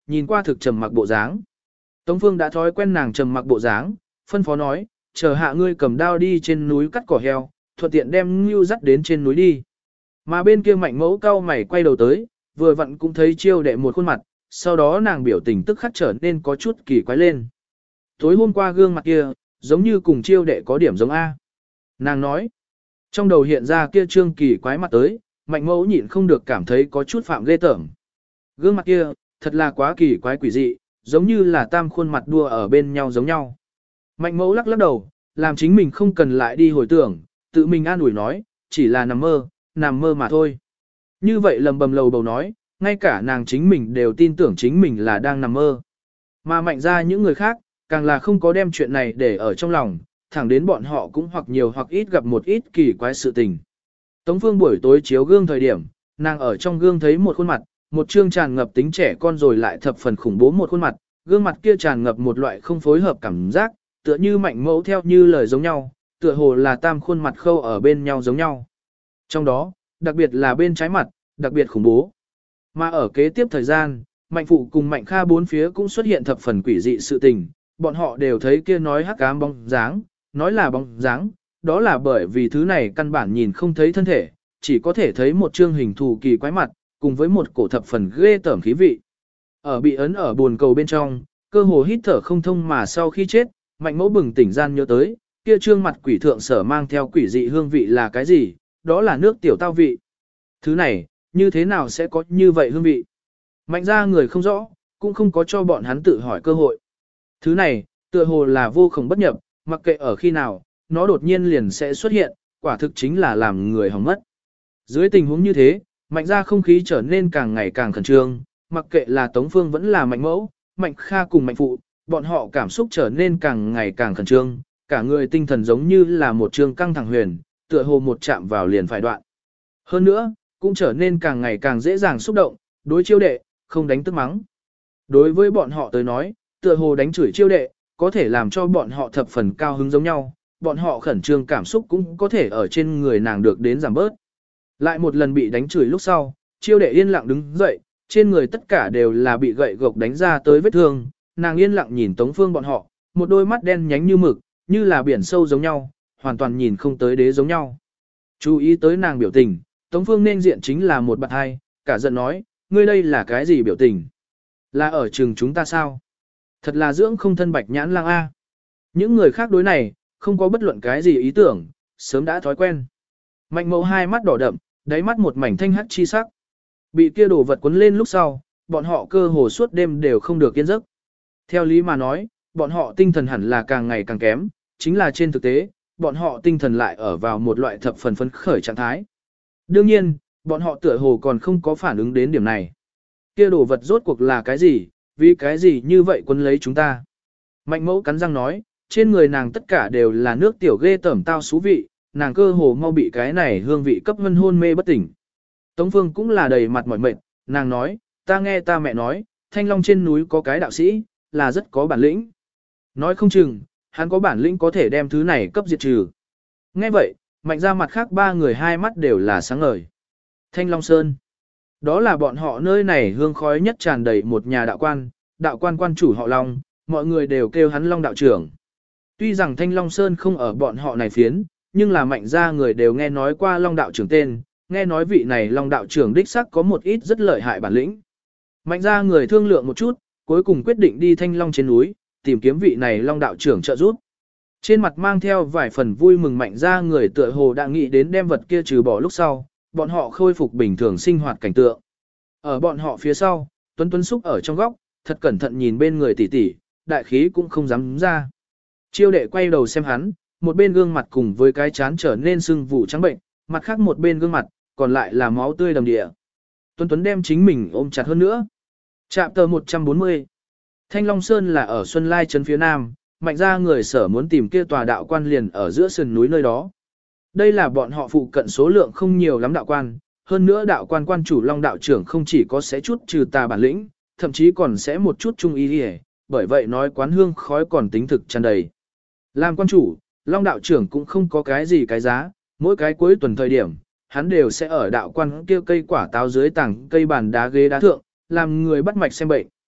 nhìn qua thực trầm mặc bộ dáng. Tống Phương đã thói quen nàng trầm mặc bộ dáng, phân phó nói, chờ hạ ngươi cầm đao đi trên núi cắt cỏ heo, thuận tiện đem ngưu dắt đến trên núi đi. Mà bên kia Mạnh Mẫu cau mày quay đầu tới, vừa vặn cũng thấy Chiêu Đệ một khuôn mặt, sau đó nàng biểu tình tức khắc trở nên có chút kỳ quái lên. Tối hôm qua gương mặt kia, giống như cùng Chiêu Đệ có điểm giống A. Nàng nói, trong đầu hiện ra kia trương kỳ quái mặt tới, Mạnh Mẫu nhịn không được cảm thấy có chút phạm ghê tởm. Gương mặt kia, thật là quá kỳ quái quỷ dị, giống như là tam khuôn mặt đua ở bên nhau giống nhau. Mạnh Mẫu lắc lắc đầu, làm chính mình không cần lại đi hồi tưởng, tự mình an ủi nói, chỉ là nằm mơ, nằm mơ mà thôi. Như vậy lầm bầm lầu bầu nói, ngay cả nàng chính mình đều tin tưởng chính mình là đang nằm mơ. Mà Mạnh ra những người khác, càng là không có đem chuyện này để ở trong lòng, thẳng đến bọn họ cũng hoặc nhiều hoặc ít gặp một ít kỳ quái sự tình. Tống Phương buổi tối chiếu gương thời điểm, nàng ở trong gương thấy một khuôn mặt, một trương tràn ngập tính trẻ con rồi lại thập phần khủng bố một khuôn mặt, gương mặt kia tràn ngập một loại không phối hợp cảm giác, tựa như Mạnh Mẫu theo như lời giống nhau, tựa hồ là tam khuôn mặt khâu ở bên nhau giống nhau. Trong đó, đặc biệt là bên trái mặt, đặc biệt khủng bố. Mà ở kế tiếp thời gian, Mạnh Phụ cùng Mạnh Kha bốn phía cũng xuất hiện thập phần quỷ dị sự tình, bọn họ đều thấy kia nói hắc ám bóng dáng, nói là bóng dáng, đó là bởi vì thứ này căn bản nhìn không thấy thân thể, chỉ có thể thấy một trương hình thù kỳ quái mặt, cùng với một cổ thập phần ghê tởm khí vị. Ở bị ấn ở buồn cầu bên trong, cơ hồ hít thở không thông mà sau khi chết, Mạnh Mẫu bừng tỉnh gian nhớ tới, kia trương mặt quỷ thượng sở mang theo quỷ dị hương vị là cái gì, đó là nước tiểu tao vị. Thứ này, như thế nào sẽ có như vậy hương vị? Mạnh ra người không rõ, cũng không có cho bọn hắn tự hỏi cơ hội. Thứ này, tựa hồ là vô cùng bất nhập, mặc kệ ở khi nào, nó đột nhiên liền sẽ xuất hiện, quả thực chính là làm người hỏng mất. Dưới tình huống như thế, Mạnh ra không khí trở nên càng ngày càng khẩn trương, mặc kệ là Tống Phương vẫn là Mạnh Mẫu, Mạnh Kha cùng Mạnh Phụ, bọn họ cảm xúc trở nên càng ngày càng khẩn trương, cả người tinh thần giống như là một trường căng thẳng huyền, tựa hồ một chạm vào liền phải đoạn. Hơn nữa, cũng trở nên càng ngày càng dễ dàng xúc động, đối Chiêu Đệ, không đánh tức mắng. Đối với bọn họ tới nói, tựa hồ đánh chửi Chiêu Đệ, có thể làm cho bọn họ thập phần cao hứng giống nhau, bọn họ khẩn trương cảm xúc cũng có thể ở trên người nàng được đến giảm bớt. Lại một lần bị đánh chửi lúc sau, Chiêu Đệ yên lặng đứng dậy, trên người tất cả đều là bị gậy gộc đánh ra tới vết thương, nàng yên lặng nhìn Tống Phương bọn họ, một đôi mắt đen nhánh như mực, như là biển sâu giống nhau, hoàn toàn nhìn không tới đế giống nhau. Chú ý tới nàng biểu tình, Tống Phương nên diện chính là một bạn hai, cả giận nói, ngươi đây là cái gì biểu tình? Là ở trường chúng ta sao? Thật là dưỡng không thân bạch nhãn lang A. Những người khác đối này, không có bất luận cái gì ý tưởng, sớm đã thói quen. Mạnh Mẫu hai mắt đỏ đậm, đáy mắt một mảnh thanh hắc chi sắc. Bị kia đồ vật cuốn lên lúc sau, bọn họ cơ hồ suốt đêm đều không được yên giấc. Theo lý mà nói, bọn họ tinh thần hẳn là càng ngày càng kém, chính là trên thực tế, bọn họ tinh thần lại ở vào một loại thập phần phấn khởi trạng thái. Đương nhiên, bọn họ tựa hồ còn không có phản ứng đến điểm này. Kia đồ vật rốt cuộc là cái gì, vì cái gì như vậy quấn lấy chúng ta. Mạnh Mẫu cắn răng nói, trên người nàng tất cả đều là nước tiểu ghê tởm tao xú vị, nàng cơ hồ mau bị cái này hương vị cấp hân hôn mê bất tỉnh. Tống Phương cũng là đầy mặt mỏi mệt, nàng nói, ta nghe ta mẹ nói, Thanh Long trên núi có cái đạo sĩ, là rất có bản lĩnh. Nói không chừng, hắn có bản lĩnh có thể đem thứ này cấp diệt trừ. Nghe vậy, Mạnh ra mặt khác ba người hai mắt đều là sáng ngời. Thanh Long Sơn. Đó là bọn họ nơi này hương khói nhất tràn đầy một nhà đạo quan, đạo quan quan chủ họ Long, mọi người đều kêu hắn Long đạo trưởng. Tuy rằng Thanh Long Sơn không ở bọn họ này phiến, nhưng là Mạnh ra người đều nghe nói qua Long đạo trưởng tên, nghe nói vị này Long đạo trưởng đích sắc có một ít rất lợi hại bản lĩnh. Mạnh ra người thương lượng một chút, cuối cùng quyết định đi Thanh Long trên núi, tìm kiếm vị này Long đạo trưởng trợ giúp. Trên mặt mang theo vài phần vui mừng Mạnh ra người tựa hồ đã nghĩ đến đem vật kia trừ bỏ lúc sau, bọn họ khôi phục bình thường sinh hoạt cảnh tượng. Ở bọn họ phía sau, Tuấn Tuấn Xúc ở trong góc, thật cẩn thận nhìn bên người tỷ tỷ, đại khí cũng không dám ra. Chiêu Đệ quay đầu xem hắn, một bên gương mặt cùng với cái chán trở nên sưng vụ trắng bệnh, mặt khác một bên gương mặt, còn lại là máu tươi đầm địa. Tuấn Tuấn đem chính mình ôm chặt hơn nữa. Chapter tờ một trăm bốn mươi. Thanh Long Sơn là ở Xuân Lai trấn phía nam, Mạnh ra người sở muốn tìm kia tòa đạo quan liền ở giữa sườn núi nơi đó. Đây là bọn họ phụ cận số lượng không nhiều lắm đạo quan, hơn nữa đạo quan quan chủ Long đạo trưởng không chỉ có sẽ chút trừ tà bản lĩnh, thậm chí còn sẽ một chút trung ý đi, bởi vậy nói quán hương khói còn tính thực tràn đầy. Làm quan chủ, Long đạo trưởng cũng không có cái gì cái giá, mỗi cái cuối tuần thời điểm, hắn đều sẽ ở đạo quan kia cây quả táo dưới tảng cây bàn đá ghế đá thượng, làm người bắt mạch xem bệnh.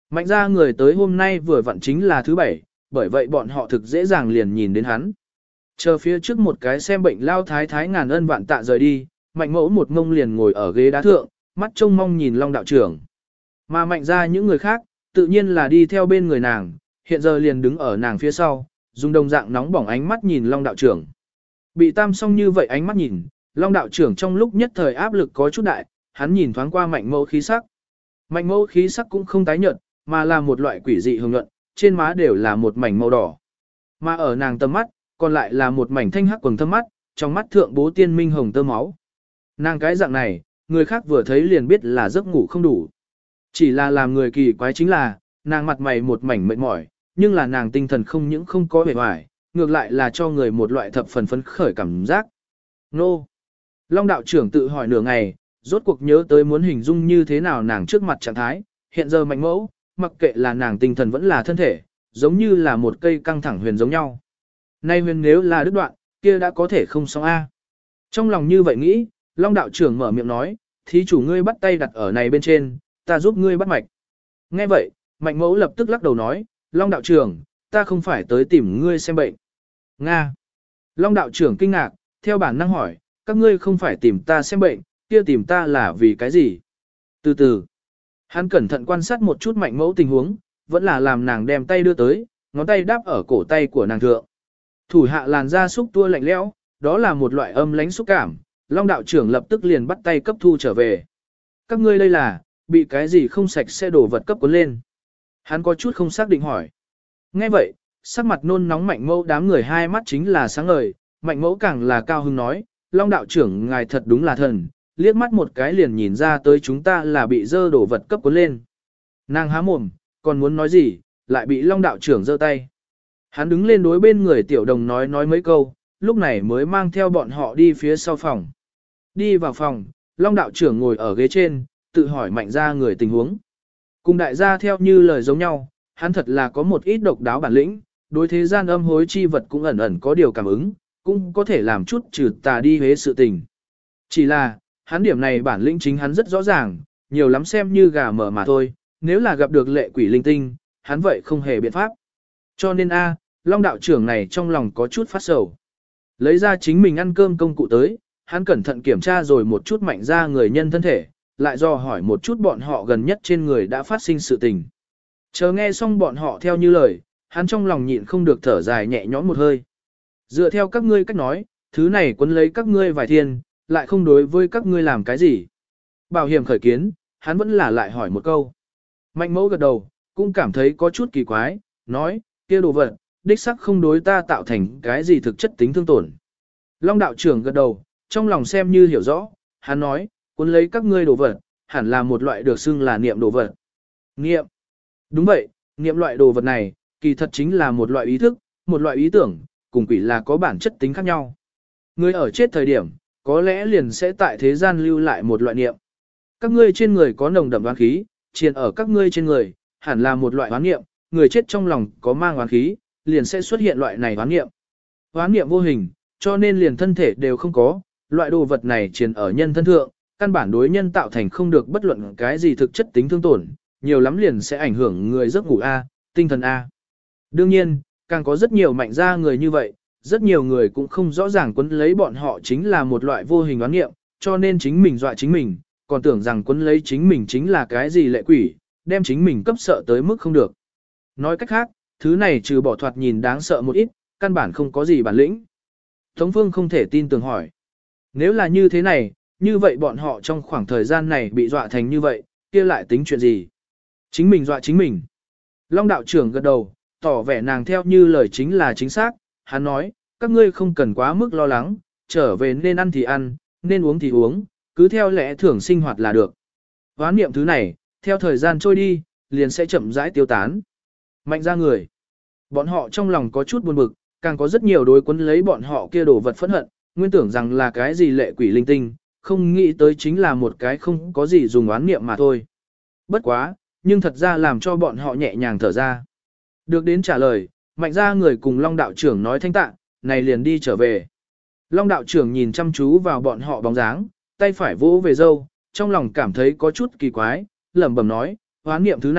Mạnh ra người tới hôm nay vừa vặn chính là thứ bảy, bởi vậy bọn họ thực dễ dàng liền nhìn đến hắn. Chờ phía trước một cái xem bệnh lao thái thái ngàn ân vạn tạ rời đi, mạnh mẫu một ngông liền ngồi ở ghế đá thượng, mắt trông mong nhìn Long đạo trưởng. Mà mạnh ra những người khác, tự nhiên là đi theo bên người nàng, hiện giờ liền đứng ở nàng phía sau, dùng đồng dạng nóng bỏng ánh mắt nhìn Long đạo trưởng. Bị tam song như vậy ánh mắt nhìn, Long đạo trưởng trong lúc nhất thời áp lực có chút đại, hắn nhìn thoáng qua mạnh mẫu khí sắc. Mạnh mẫu khí sắc cũng không tái nhợt, mà là một loại quỷ dị hồng nhuận, trên má đều là một mảnh màu đỏ. Mà ở nàng tầm mắt, còn lại là một mảnh thanh hắc quầng thâm mắt, trong mắt thượng bố tiên minh hồng tơ máu. Nàng cái dạng này, người khác vừa thấy liền biết là giấc ngủ không đủ. Chỉ là làm người kỳ quái chính là, nàng mặt mày một mảnh mệt mỏi, nhưng là nàng tinh thần không những không có vẻ vải, ngược lại là cho người một loại thập phần phấn khởi cảm giác. Nô! Long đạo trưởng tự hỏi nửa ngày, rốt cuộc nhớ tới muốn hình dung như thế nào nàng trước mặt trạng thái, hiện giờ mạnh mẫu, mặc kệ là nàng tinh thần vẫn là thân thể, giống như là một cây căng thẳng huyền giống nhau. Nay huyền nếu là đứt đoạn, kia đã có thể không xong a. Trong lòng như vậy nghĩ, Long đạo trưởng mở miệng nói, thí chủ ngươi bắt tay đặt ở này bên trên, ta giúp ngươi bắt mạch. Nghe vậy, mạnh mẫu lập tức lắc đầu nói, Long đạo trưởng, ta không phải tới tìm ngươi xem bệnh. Nga. Long đạo trưởng kinh ngạc, theo bản năng hỏi, các ngươi không phải tìm ta xem bệnh, kia tìm ta là vì cái gì? Từ từ, hắn cẩn thận quan sát một chút mạnh mẫu tình huống, vẫn là làm nàng đem tay đưa tới, ngón tay đáp ở cổ tay của nàng thượng. Thủ hạ làn da xúc tua lạnh lẽo, đó là một loại âm lãnh xúc cảm, Long đạo trưởng lập tức liền bắt tay cấp thu trở về. Các ngươi đây là, bị cái gì không sạch sẽ đổ vật cấp cuốn lên. Hắn có chút không xác định hỏi. Nghe vậy, sắc mặt nôn nóng mạnh mẫu đám người hai mắt chính là sáng ngời, mạnh mẫu càng là cao hứng nói, Long đạo trưởng ngài thật đúng là thần, liếc mắt một cái liền nhìn ra tới chúng ta là bị dơ đổ vật cấp cuốn lên. Nàng há mồm, còn muốn nói gì, lại bị Long đạo trưởng giơ tay. Hắn đứng lên đối bên người tiểu đồng nói nói mấy câu, lúc này mới mang theo bọn họ đi phía sau phòng. Đi vào phòng, Long đạo trưởng ngồi ở ghế trên, tự hỏi mạnh ra người tình huống. Cùng đại gia theo như lời giống nhau, hắn thật là có một ít độc đáo bản lĩnh, đối thế gian âm hối chi vật cũng ẩn ẩn có điều cảm ứng, cũng có thể làm chút trừ tà đi huế sự tình. Chỉ là, hắn điểm này bản lĩnh chính hắn rất rõ ràng, nhiều lắm xem như gà mở mà thôi, nếu là gặp được lệ quỷ linh tinh, hắn vậy không hề biện pháp. Cho nên a, Long đạo trưởng này trong lòng có chút phát sầu. Lấy ra chính mình ăn cơm công cụ tới, hắn cẩn thận kiểm tra rồi một chút mạnh ra người nhân thân thể, lại do hỏi một chút bọn họ gần nhất trên người đã phát sinh sự tình. Chờ nghe xong bọn họ theo như lời, hắn trong lòng nhịn không được thở dài nhẹ nhõm một hơi. Dựa theo các ngươi cách nói, thứ này quấn lấy các ngươi vài thiên, lại không đối với các ngươi làm cái gì. Bảo hiểm khởi kiến, hắn vẫn là lại hỏi một câu. Mạnh mẫu gật đầu, cũng cảm thấy có chút kỳ quái, nói, kia đồ vật, đích sắc không đối ta tạo thành cái gì thực chất tính thương tổn. Long đạo trưởng gật đầu, trong lòng xem như hiểu rõ, hắn nói, cuốn lấy các ngươi đồ vật, hẳn là một loại được xưng là niệm đồ vật. Niệm. Đúng vậy, niệm loại đồ vật này, kỳ thật chính là một loại ý thức, một loại ý tưởng, cùng quỷ là có bản chất tính khác nhau. Người ở chết thời điểm, có lẽ liền sẽ tại thế gian lưu lại một loại niệm. Các ngươi trên người có nồng đậm oán khí, triền ở các ngươi trên người, hẳn là một loại oán niệm, người chết trong lòng có mang oán khí, liền sẽ xuất hiện loại này oán niệm. Oán niệm vô hình, cho nên liền thân thể đều không có, loại đồ vật này triền ở nhân thân thượng, căn bản đối nhân tạo thành không được bất luận cái gì thực chất tính thương tổn, nhiều lắm liền sẽ ảnh hưởng người giấc ngủ A, tinh thần A. Đương nhiên, càng có rất nhiều mạnh ra người như vậy, rất nhiều người cũng không rõ ràng quấn lấy bọn họ chính là một loại vô hình oán nghiệm, cho nên chính mình dọa chính mình, còn tưởng rằng quấn lấy chính mình chính là cái gì lệ quỷ, đem chính mình cấp sợ tới mức không được. Nói cách khác, thứ này trừ bỏ thoạt nhìn đáng sợ một ít, căn bản không có gì bản lĩnh. Tống Phương không thể tin tưởng hỏi. Nếu là như thế này, như vậy bọn họ trong khoảng thời gian này bị dọa thành như vậy, kia lại tính chuyện gì? Chính mình dọa chính mình. Long đạo trưởng gật đầu, tỏ vẻ nàng theo như lời chính là chính xác, hắn nói, các ngươi không cần quá mức lo lắng, trở về nên ăn thì ăn, nên uống thì uống, cứ theo lẽ thường sinh hoạt là được. Hoán niệm thứ này, theo thời gian trôi đi, liền sẽ chậm rãi tiêu tán. Mạnh ra người. Bọn họ trong lòng có chút buồn bực, càng có rất nhiều đối quấn lấy bọn họ kia đổ vật phẫn hận, nguyên tưởng rằng là cái gì lệ quỷ linh tinh, không nghĩ tới chính là một cái không có gì dùng oán niệm mà thôi. Bất quá, nhưng thật ra làm cho bọn họ nhẹ nhàng thở ra. Được đến trả lời, mạnh ra người cùng Long đạo trưởng nói thanh tạ, này liền đi trở về. Long đạo trưởng nhìn chăm chú vào bọn họ bóng dáng, tay phải vỗ về dâu, trong lòng cảm thấy có chút kỳ quái, lẩm bẩm nói, hoán niệm thứ này,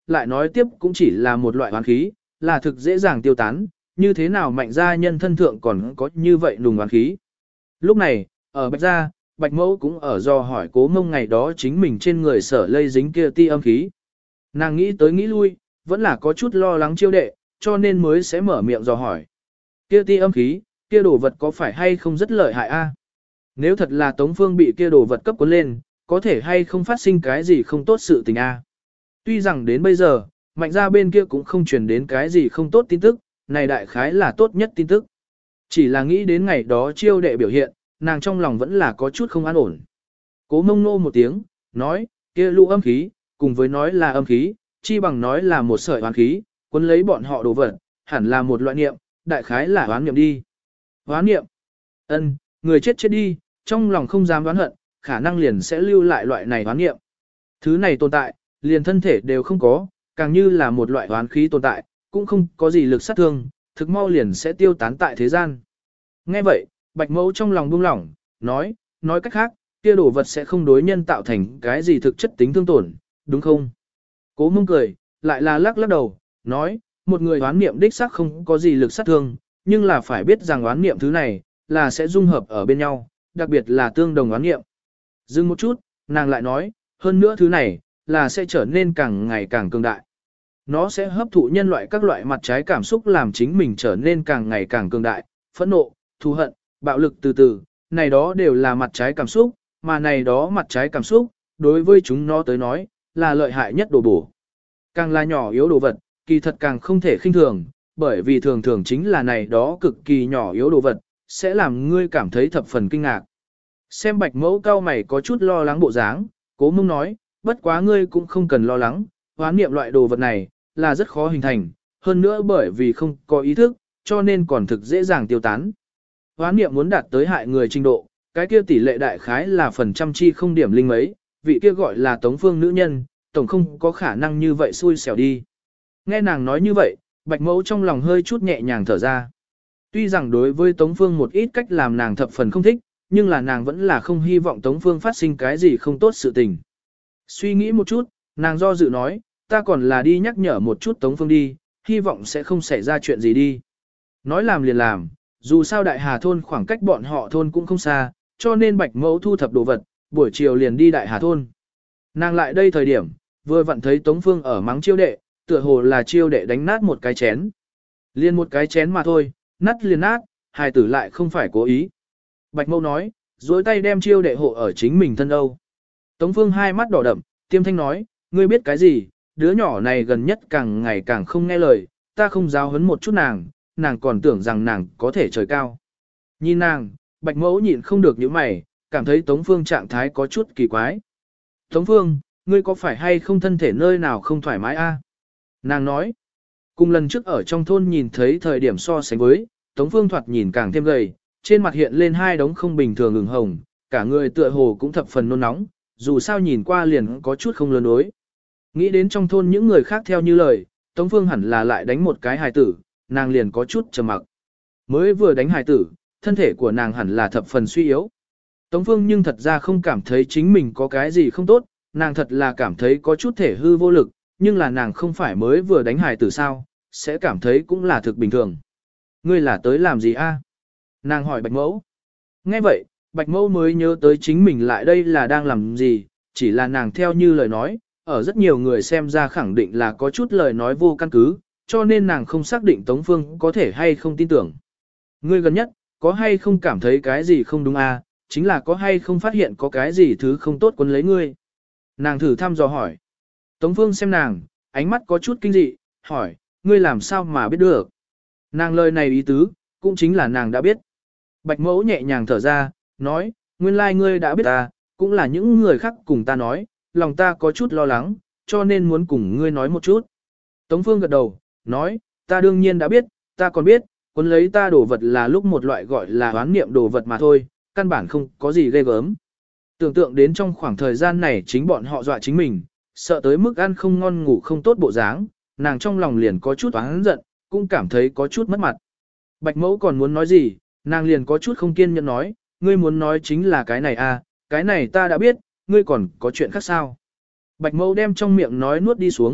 lại nói tiếp cũng chỉ là một loại oán khí, là thực dễ dàng tiêu tán, như thế nào Mạnh gia nhân thân thượng còn có như vậy nùng oán khí. Lúc này, ở Bạch gia, Bạch Mẫu cũng ở do hỏi Cố Mông ngày đó chính mình trên người sở lây dính kia ti âm khí. Nàng nghĩ tới nghĩ lui, vẫn là có chút lo lắng Chiêu đệ, cho nên mới sẽ mở miệng dò hỏi. Kia ti âm khí, kia đồ vật có phải hay không rất lợi hại a? Nếu thật là Tống Phương bị kia đồ vật cấp cuốn lên, có thể hay không phát sinh cái gì không tốt sự tình a? Tuy rằng đến bây giờ, Mạnh gia bên kia cũng không truyền đến cái gì không tốt tin tức, này đại khái là tốt nhất tin tức. Chỉ là nghĩ đến ngày đó Chiêu đệ biểu hiện, nàng trong lòng vẫn là có chút không an ổn. Cố Mông nô một tiếng, nói, kia lũ âm khí, cùng với nói là âm khí, chi bằng nói là một sợi oán khí, cuốn lấy bọn họ đồ vật, hẳn là một loại niệm, đại khái là oán niệm đi. Oán niệm? Ân, người chết chết đi, trong lòng không dám đoán hận, khả năng liền sẽ lưu lại loại này oán niệm. Thứ này tồn tại, liền thân thể đều không có, càng như là một loại oán khí tồn tại, cũng không có gì lực sát thương, thực mau liền sẽ tiêu tán tại thế gian. Nghe vậy, Bạch Mẫu trong lòng buông lỏng, nói, nói cách khác, kia đồ vật sẽ không đối nhân tạo thành cái gì thực chất tính thương tổn, đúng không? Cố Mông cười, lại là lắc lắc đầu, nói, một người oán niệm đích xác không có gì lực sát thương, nhưng là phải biết rằng oán niệm thứ này, là sẽ dung hợp ở bên nhau, đặc biệt là tương đồng oán niệm. Dừng một chút, nàng lại nói, hơn nữa thứ này, là sẽ trở nên càng ngày càng cường đại. Nó sẽ hấp thụ nhân loại các loại mặt trái cảm xúc làm chính mình trở nên càng ngày càng cường đại, phẫn nộ, thù hận, bạo lực từ từ, này đó đều là mặt trái cảm xúc, mà này đó mặt trái cảm xúc, đối với chúng nó tới nói, là lợi hại nhất đồ bổ. Càng là nhỏ yếu đồ vật, kỳ thật càng không thể khinh thường, bởi vì thường thường chính là này đó cực kỳ nhỏ yếu đồ vật, sẽ làm ngươi cảm thấy thập phần kinh ngạc. Xem Bạch Mẫu cao mày có chút lo lắng bộ dáng, Cố Mông nói, bất quá ngươi cũng không cần lo lắng, hoán niệm loại đồ vật này, là rất khó hình thành, hơn nữa bởi vì không có ý thức, cho nên còn thực dễ dàng tiêu tán. Hoán niệm muốn đạt tới hại người trình độ, cái kia tỷ lệ đại khái là phần trăm chi không điểm linh mấy, vị kia gọi là Tống Phương nữ nhân, tổng không có khả năng như vậy xui xẻo đi. Nghe nàng nói như vậy, Bạch Mẫu trong lòng hơi chút nhẹ nhàng thở ra. Tuy rằng đối với Tống Phương một ít cách làm nàng thập phần không thích, nhưng là nàng vẫn là không hy vọng Tống Phương phát sinh cái gì không tốt sự tình. Suy nghĩ một chút, nàng do dự nói, ta còn là đi nhắc nhở một chút Tống Phương đi, hy vọng sẽ không xảy ra chuyện gì đi. Nói làm liền làm, dù sao Đại Hà Thôn khoảng cách bọn họ thôn cũng không xa, cho nên Bạch Mẫu thu thập đồ vật, buổi chiều liền đi Đại Hà Thôn. Nàng lại đây thời điểm, vừa vặn thấy Tống Phương ở mắng Chiêu đệ, tựa hồ là Chiêu đệ đánh nát một cái chén. Liên một cái chén mà thôi, nát liền nát, hài tử lại không phải cố ý. Bạch Mẫu nói, duỗi tay đem Chiêu đệ hộ ở chính mình thân âu. Tống Phương hai mắt đỏ đậm, tiêm thanh nói, ngươi biết cái gì, đứa nhỏ này gần nhất càng ngày càng không nghe lời, ta không giáo huấn một chút nàng, nàng còn tưởng rằng nàng có thể trời cao. Nhìn nàng, Bạch Mẫu nhịn không được những mày, cảm thấy Tống Phương trạng thái có chút kỳ quái. Tống Phương, ngươi có phải hay không thân thể nơi nào không thoải mái a? Nàng nói, cùng lần trước ở trong thôn nhìn thấy thời điểm so sánh với, Tống Phương thoạt nhìn càng thêm gầy, trên mặt hiện lên hai đống không bình thường ửng hồng, cả người tựa hồ cũng thập phần nôn nóng, dù sao nhìn qua liền có chút không lừa đối. Nghĩ đến trong thôn những người khác theo như lời, Tống Phương hẳn là lại đánh một cái hài tử, nàng liền có chút trầm mặc. Mới vừa đánh hài tử, thân thể của nàng hẳn là thập phần suy yếu. Tống Phương nhưng thật ra không cảm thấy chính mình có cái gì không tốt, nàng thật là cảm thấy có chút thể hư vô lực, nhưng là nàng không phải mới vừa đánh hài tử sao, sẽ cảm thấy cũng là thực bình thường. Ngươi là tới làm gì a? Nàng hỏi Bạch Mẫu. Nghe vậy, Bạch Mẫu mới nhớ tới chính mình lại đây là đang làm gì, chỉ là nàng theo như lời nói, ở rất nhiều người xem ra khẳng định là có chút lời nói vô căn cứ, cho nên nàng không xác định Tống Phương có thể hay không tin tưởng. Ngươi gần nhất, có hay không cảm thấy cái gì không đúng a? Chính là có hay không phát hiện có cái gì thứ không tốt quấn lấy ngươi. Nàng thử thăm dò hỏi. Tống Phương xem nàng, ánh mắt có chút kinh dị, hỏi, ngươi làm sao mà biết được. Nàng lời này ý tứ, cũng chính là nàng đã biết. Bạch Mẫu nhẹ nhàng thở ra, nói, nguyên lai like ngươi đã biết ta, cũng là những người khác cùng ta nói, lòng ta có chút lo lắng, cho nên muốn cùng ngươi nói một chút. Tống Phương gật đầu, nói, ta đương nhiên đã biết, ta còn biết, quấn lấy ta đồ vật là lúc một loại gọi là hoán niệm đồ vật mà thôi, căn bản không có gì ghê gớm. Tưởng tượng đến trong khoảng thời gian này chính bọn họ dọa chính mình, sợ tới mức ăn không ngon ngủ không tốt bộ dáng, nàng trong lòng liền có chút oán giận, cũng cảm thấy có chút mất mặt. Bạch Mẫu còn muốn nói gì, nàng liền có chút không kiên nhẫn nói, ngươi muốn nói chính là cái này à, cái này ta đã biết, ngươi còn có chuyện khác sao. Bạch Mẫu đem trong miệng nói nuốt đi xuống,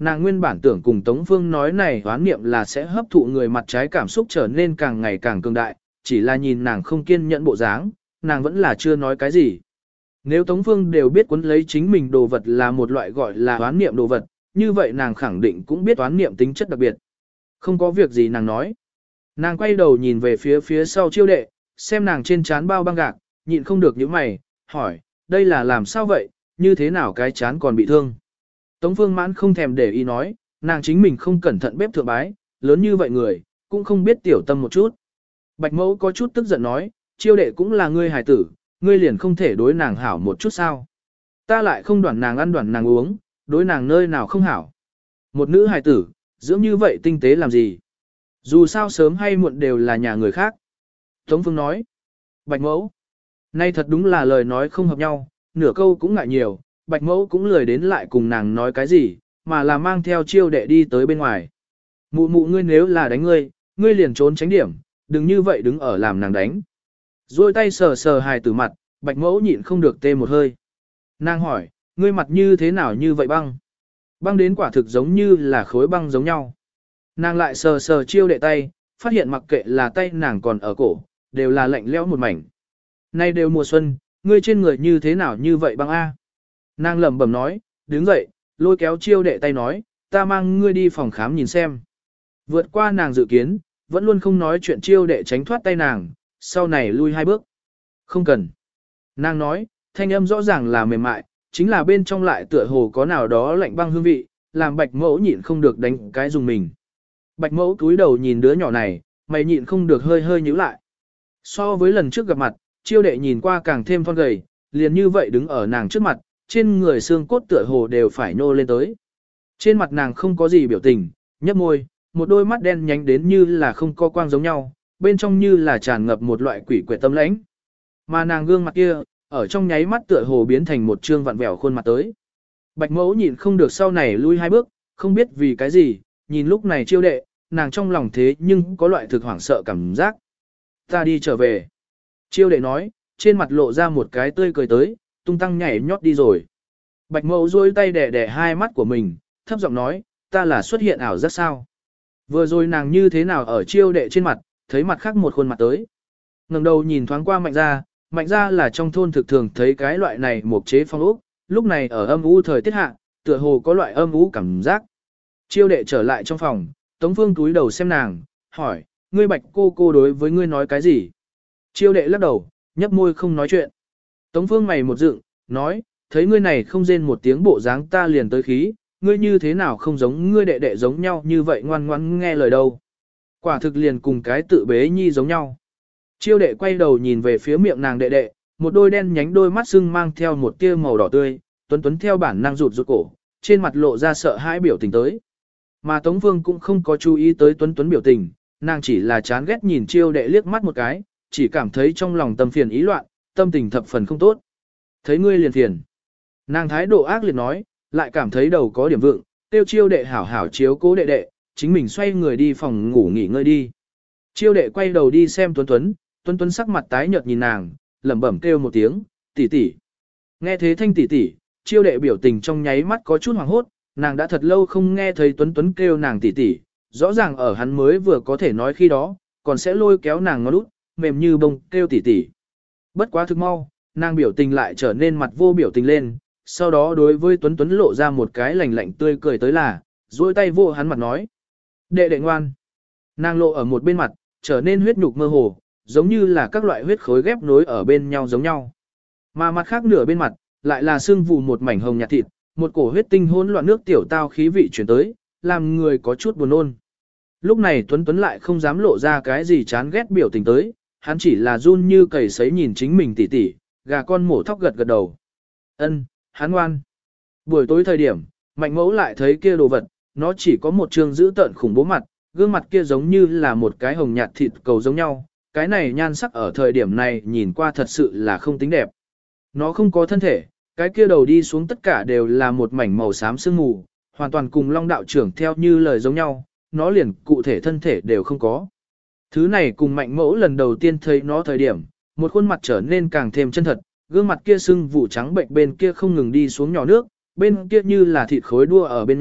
Nàng nguyên bản tưởng cùng Tống Phương nói này hoán niệm là sẽ hấp thụ người mặt trái cảm xúc trở nên càng ngày càng cường đại, chỉ là nhìn nàng không kiên nhẫn bộ dáng, nàng vẫn là chưa nói cái gì. Nếu Tống Phương đều biết cuốn lấy chính mình đồ vật là một loại gọi là hoán niệm đồ vật, như vậy nàng khẳng định cũng biết hoán niệm tính chất đặc biệt. Không có việc gì nàng nói. Nàng quay đầu nhìn về phía phía sau Chiêu Đệ, xem nàng trên trán bao băng gạc, nhịn không được những mày, hỏi, đây là làm sao vậy, như thế nào cái chán còn bị thương. Tống Phương Mãn không thèm để ý nói, nàng chính mình không cẩn thận bếp thượng bái, lớn như vậy người, cũng không biết tiểu tâm một chút. Bạch Mẫu có chút tức giận nói, Chiêu Đệ cũng là ngươi hài tử, ngươi liền không thể đối nàng hảo một chút sao. Ta lại không đoản nàng ăn đoản nàng uống, đối nàng nơi nào không hảo. Một nữ hài tử, dưỡng như vậy tinh tế làm gì? Dù sao sớm hay muộn đều là nhà người khác. Tống Phương nói, Bạch Mẫu, nay thật đúng là lời nói không hợp nhau, nửa câu cũng ngại nhiều, Bạch Mẫu cũng lười đến lại cùng nàng nói cái gì, mà là mang theo Chiêu Đệ đi tới bên ngoài. Mụ mụ ngươi nếu là đánh ngươi, ngươi liền trốn tránh điểm, đừng như vậy đứng ở làm nàng đánh. Rồi tay sờ sờ hài tử mặt, Bạch Mẫu nhịn không được tê một hơi. Nàng hỏi, ngươi mặt như thế nào như vậy băng? Băng đến quả thực giống như là khối băng giống nhau. Nàng lại sờ sờ Chiêu Đệ tay, phát hiện mặc kệ là tay nàng còn ở cổ, đều là lạnh lẽo một mảnh. Nay đều mùa xuân, ngươi trên người như thế nào như vậy băng a? Nàng lẩm bẩm nói, đứng dậy, lôi kéo Chiêu Đệ tay nói, ta mang ngươi đi phòng khám nhìn xem. Vượt qua nàng dự kiến, vẫn luôn không nói chuyện Chiêu Đệ tránh thoát tay nàng, sau này lui hai bước. Không cần. Nàng nói, thanh âm rõ ràng là mềm mại, chính là bên trong lại tựa hồ có nào đó lạnh băng hương vị, làm Bạch Mẫu nhịn không được đánh cái dùng mình. Bạch Mẫu cúi đầu nhìn đứa nhỏ này, mày nhịn không được hơi hơi nhíu lại. So với lần trước gặp mặt, Chiêu Đệ nhìn qua càng thêm thon gầy, liền như vậy đứng ở nàng trước mặt, trên người xương cốt tựa hồ đều phải nô lên tới. Trên mặt nàng không có gì biểu tình, nhấp môi, một đôi mắt đen nhánh đến như là không có quang giống nhau, bên trong như là tràn ngập một loại quỷ quệ tâm lãnh. Mà nàng gương mặt kia, ở trong nháy mắt tựa hồ biến thành một trương vặn vẹo khuôn mặt tới. Bạch Mẫu nhịn không được sau này lui hai bước, không biết vì cái gì, nhìn lúc này Chiêu Đệ, nàng trong lòng thế nhưng có loại thực hoảng sợ cảm giác. Ta đi trở về. Chiêu Đệ nói, trên mặt lộ ra một cái tươi cười tới, tung tăng nhảy nhót đi rồi. Bạch Mẫu duỗi tay đè đè hai mắt của mình, thấp giọng nói, ta là xuất hiện ảo giác sao? Vừa rồi nàng như thế nào ở Chiêu Đệ trên mặt, thấy mặt khác một khuôn mặt tới. Ngẩng đầu nhìn thoáng qua Mạnh Gia, Mạnh Gia là trong thôn thực thường thấy cái loại này một chế phong ốc, lúc này ở âm u thời tiết hạ, tựa hồ có loại âm u cảm giác. Chiêu Đệ trở lại trong phòng, Tống Phương túi đầu xem nàng, hỏi, ngươi Bạch cô cô đối với ngươi nói cái gì? Chiêu Đệ lắc đầu, nhấp môi không nói chuyện. Tống Phương mày một dựng, nói, thấy ngươi này không rên một tiếng bộ dáng ta liền tới khí, ngươi như thế nào không giống ngươi đệ đệ giống nhau như vậy ngoan ngoãn nghe lời đâu. Quả thực liền cùng cái tự bế nhi giống nhau. Chiêu Đệ quay đầu nhìn về phía miệng nàng đệ đệ, một đôi đen nhánh đôi mắt sưng mang theo một tia màu đỏ tươi, Tuấn Tuấn theo bản năng rụt rụt cổ, trên mặt lộ ra sợ hãi biểu tình tới. Mà Tống Phương cũng không có chú ý tới Tuấn Tuấn biểu tình, nàng chỉ là chán ghét nhìn Chiêu Đệ liếc mắt một cái, chỉ cảm thấy trong lòng tâm phiền ý loạn, tâm tình thập phần không tốt. Thấy ngươi liền phiền. Nàng thái độ ác liệt nói, lại cảm thấy đầu có điểm vượng, tiêu Chiêu Đệ hảo hảo chiếu cố đệ đệ, chính mình xoay người đi phòng ngủ nghỉ ngơi đi. Chiêu Đệ quay đầu đi xem Tuấn Tuấn, Tuấn Tuấn sắc mặt tái nhợt nhìn nàng, lẩm bẩm kêu một tiếng, tỷ tỷ. Nghe thế thanh tỷ tỷ, Chiêu Đệ biểu tình trong nháy mắt có chút hoảng hốt, nàng đã thật lâu không nghe thấy Tuấn Tuấn kêu nàng tỷ tỷ, rõ ràng ở hắn mới vừa có thể nói khi đó, còn sẽ lôi kéo nàng ngón út, mềm như bông kêu tỷ tỷ. Bất quá thực mau, nàng biểu tình lại trở nên mặt vô biểu tình lên, sau đó đối với Tuấn Tuấn lộ ra một cái lạnh lạnh tươi cười tới là, duỗi tay vô hắn mặt nói. Đệ đệ ngoan. Nàng lộ ở một bên mặt, trở nên huyết nhục mơ hồ, giống như là các loại huyết khối ghép nối ở bên nhau giống nhau. Mà mặt khác nửa bên mặt, lại là xương vù một mảnh hồng nhạt thịt, một cổ huyết tinh hỗn loạn nước tiểu tao khí vị chuyển tới, làm người có chút buồn nôn. Lúc này Tuấn Tuấn lại không dám lộ ra cái gì chán ghét biểu tình tới, hắn chỉ là run như cầy sấy nhìn chính mình tỉ tỉ, gà con mổ thóc gật gật đầu. Ân, hắn ngoan. Buổi tối thời điểm, Mạnh Mẫu lại thấy kia đồ vật, nó chỉ có một trương dữ tợn khủng bố mặt, gương mặt kia giống như là một cái hồng nhạt thịt cầu giống nhau, cái này nhan sắc ở thời điểm này nhìn qua thật sự là không tính đẹp. Nó không có thân thể, cái kia đầu đi xuống tất cả đều là một mảnh màu xám sương mù, hoàn toàn cùng Long đạo trưởng theo như lời giống nhau, nó liền cụ thể thân thể đều không có. Thứ này cùng Mạnh Mẫu lần đầu tiên thấy nó thời điểm, một khuôn mặt trở nên càng thêm chân thật, gương mặt kia sưng vụ trắng bệnh bên kia không ngừng đi xuống nhỏ nước, bên kia như là thịt khối đua ở bên nhau,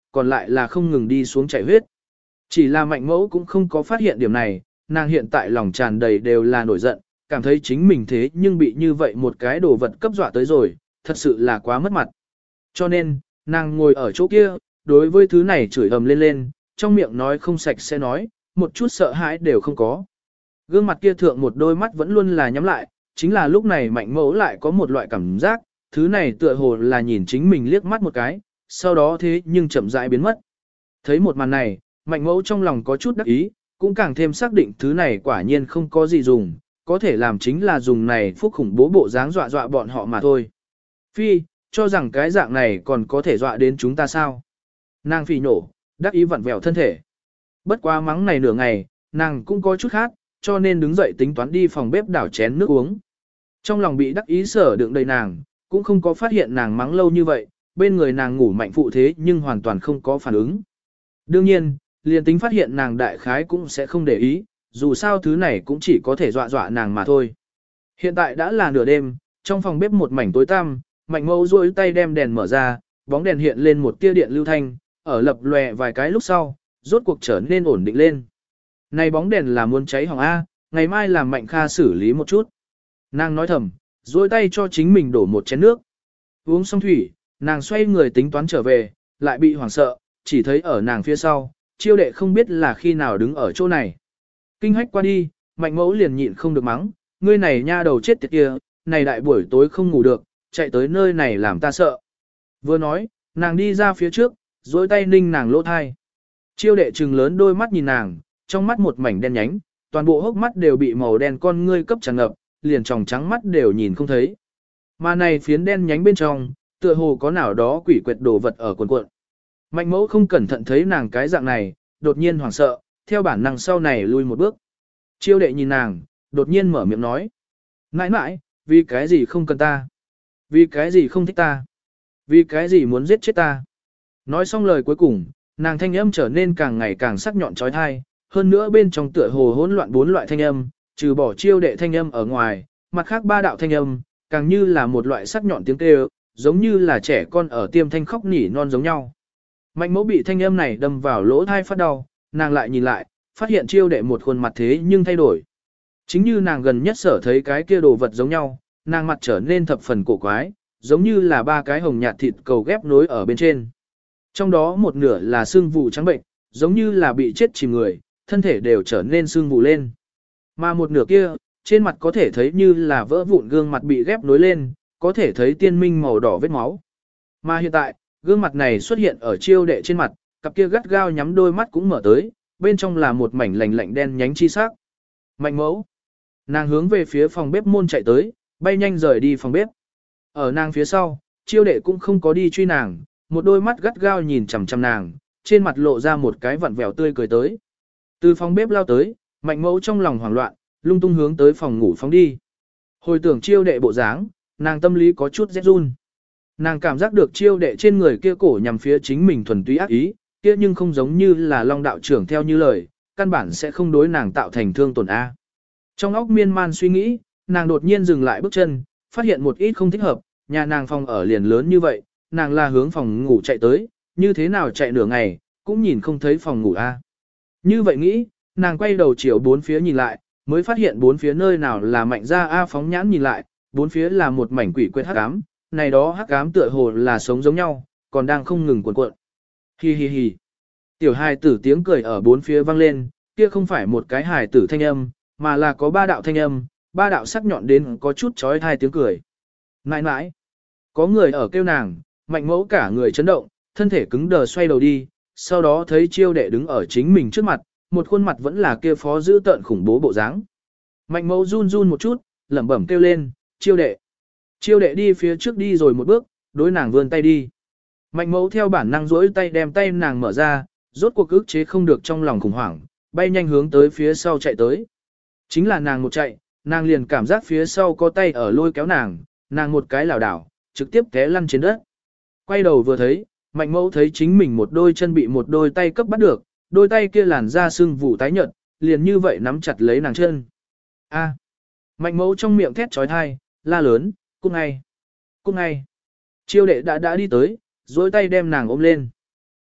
còn lại là không ngừng đi xuống chảy huyết. Chỉ là mạnh mẫu cũng không có phát hiện điểm này, nàng hiện tại lòng tràn đầy đều là nổi giận, cảm thấy chính mình thế nhưng bị như vậy một cái đồ vật cấp dọa tới rồi, thật sự là quá mất mặt. Cho nên, nàng ngồi ở chỗ kia, đối với thứ này chửi ầm lên lên, trong miệng nói không sạch sẽ nói, một chút sợ hãi đều không có. Gương mặt kia thượng một đôi mắt vẫn luôn là nhắm lại, chính là lúc này mạnh mẫu lại có một loại cảm giác, thứ này tựa hồ là nhìn chính mình liếc mắt một cái, sau đó thế nhưng chậm rãi biến mất. Thấy một màn này, mạnh mẫu trong lòng có chút đắc ý, cũng càng thêm xác định thứ này quả nhiên không có gì dùng, có thể làm chính là dùng này phúc khủng bố bộ dáng dọa dọa bọn họ mà thôi. Phi, cho rằng cái dạng này còn có thể dọa đến chúng ta sao? Nàng phỉ nổ, đắc ý vặn vẹo thân thể. Bất quá mắng này nửa ngày, nàng cũng có chút khát, cho nên đứng dậy tính toán đi phòng bếp đảo chén nước uống. Trong lòng bị đắc ý sở đựng đầy nàng, cũng không có phát hiện nàng mắng lâu như vậy, bên người nàng ngủ mạnh phụ thế nhưng hoàn toàn không có phản ứng. Đương nhiên, liền tính phát hiện nàng đại khái cũng sẽ không để ý, dù sao thứ này cũng chỉ có thể dọa dọa nàng mà thôi. Hiện tại đã là nửa đêm, trong phòng bếp một mảnh tối tăm, mạnh mẫu duỗi tay đem đèn mở ra, bóng đèn hiện lên một tia điện lưu thanh, ở lập lòe vài cái lúc sau, rốt cuộc trở nên ổn định lên. Này bóng đèn là muốn cháy hỏng A, ngày mai làm Mạnh Kha xử lý một chút. Nàng nói thầm, duỗi tay cho chính mình đổ một chén nước. Uống xong thủy, nàng xoay người tính toán trở về, lại bị hoảng sợ, chỉ thấy ở nàng phía sau, chiêu đệ không biết là khi nào đứng ở chỗ này. Kinh hách qua đi, mạnh mẫu liền nhịn không được mắng, ngươi này nha đầu chết tiệt kia, này đại buổi tối không ngủ được, chạy tới nơi này làm ta sợ. Vừa nói, nàng đi ra phía trước, duỗi tay ninh nàng lỗ thai. Chiêu đệ trừng lớn đôi mắt nhìn nàng, trong mắt một mảnh đen nhánh, toàn bộ hốc mắt đều bị màu đen con ngươi cấp tràn ngập, liền tròng trắng mắt đều nhìn không thấy. Mà này phiến đen nhánh bên trong, tựa hồ có nào đó quỷ quyệt đồ vật ở cuộn cuộn. Mạnh mẫu không cẩn thận thấy nàng cái dạng này, đột nhiên hoảng sợ, theo bản năng sau này lui một bước. Chiêu đệ nhìn nàng, đột nhiên mở miệng nói. Nãi nãi, vì cái gì không cần ta? Vì cái gì không thích ta? Vì cái gì muốn giết chết ta? Nói xong lời cuối cùng, nàng thanh âm trở nên càng ngày càng sắc nhọn trói thai, hơn nữa bên trong tựa hồ hỗn loạn bốn loại thanh âm, trừ bỏ chiêu đệ thanh âm ở ngoài, mặt khác ba đạo thanh âm, càng như là một loại sắc nhọn tiếng kêu, giống như là trẻ con ở tiêm thanh khóc nỉ non giống nhau. Mạnh mẫu bị thanh âm này đâm vào lỗ thai phát đau, nàng lại nhìn lại, phát hiện chiêu đệ một khuôn mặt thế nhưng thay đổi. Chính như nàng gần nhất sở thấy cái kia đồ vật giống nhau, nàng mặt trở nên thập phần cổ quái, giống như là ba cái hồng nhạt thịt cầu ghép nối ở bên trên. Trong đó một nửa là xương vụ trắng bệnh, giống như là bị chết chìm người, thân thể đều trở nên xương vụ lên. Mà một nửa kia, trên mặt có thể thấy như là vỡ vụn gương mặt bị ghép nối lên, có thể thấy tiên minh màu đỏ vết máu. Mà hiện tại, gương mặt này xuất hiện ở chiêu đệ trên mặt, cặp kia gắt gao nhắm đôi mắt cũng mở tới, bên trong là một mảnh lạnh lạnh đen nhánh chi sắc. Mạnh mẫu. Nàng hướng về phía phòng bếp môn chạy tới, bay nhanh rời đi phòng bếp. Ở nàng phía sau, chiêu đệ cũng không có đi truy nàng, một đôi mắt gắt gao nhìn chằm chằm nàng, trên mặt lộ ra một cái vặn vẹo tươi cười tới. Từ phòng bếp lao tới, mạnh mẫu trong lòng hoảng loạn, lung tung hướng tới phòng ngủ phóng đi. Hồi tưởng chiêu đệ bộ dáng, nàng tâm lý có chút rét run. Nàng cảm giác được chiêu đệ trên người kia cổ nhằm phía chính mình thuần túy ác ý, kia nhưng không giống như là Long đạo trưởng theo như lời, căn bản sẽ không đối nàng tạo thành thương tổn A. Trong óc miên man suy nghĩ, nàng đột nhiên dừng lại bước chân, phát hiện một ít không thích hợp, nhà nàng phòng ở liền lớn như vậy, nàng là hướng phòng ngủ chạy tới, như thế nào chạy nửa ngày, cũng nhìn không thấy phòng ngủ A. Như vậy nghĩ, nàng quay đầu chiều bốn phía nhìn lại, mới phát hiện bốn phía nơi nào là Mạnh ra A phóng nhãn nhìn lại, bốn phía là một mảnh quỷ quyệt hắc ám, này đó hắc ám tựa hồ là sống giống nhau, còn đang không ngừng cuộn cuộn. Hi hi hi. Tiểu hài tử tiếng cười ở bốn phía vang lên, kia không phải một cái hài tử thanh âm, mà là có ba đạo thanh âm, ba đạo sắc nhọn đến có chút chói tai tiếng cười. Nãi nãi. Có người ở kêu nàng, mạnh mẫu cả người chấn động, thân thể cứng đờ xoay đầu đi, sau đó thấy chiêu đệ đứng ở chính mình trước mặt, một khuôn mặt vẫn là kia phó giữ tợn khủng bố bộ dáng. Mạnh mẫu run run một chút, lẩm bẩm kêu lên, chiêu đệ. Chiêu đệ đi phía trước đi rồi một bước, đối nàng vươn tay đi. Mạnh mẫu theo bản năng duỗi tay đem tay nàng mở ra, rốt cuộc ức chế không được trong lòng khủng hoảng, bay nhanh hướng tới phía sau chạy tới. Chính là nàng một chạy, nàng liền cảm giác phía sau có tay ở lôi kéo nàng, nàng một cái lảo đảo, trực tiếp té lăn trên đất. Quay đầu vừa thấy, mạnh mẫu thấy chính mình một đôi chân bị một đôi tay cấp bắt được, đôi tay kia làn da sưng vụ tái nhợt, liền như vậy nắm chặt lấy nàng chân. A. Mạnh mẫu trong miệng thét trói thai, la lớn, cút ngay, cút ngay. Chiêu đệ đã đã đi tới, dối tay đem nàng ôm lên.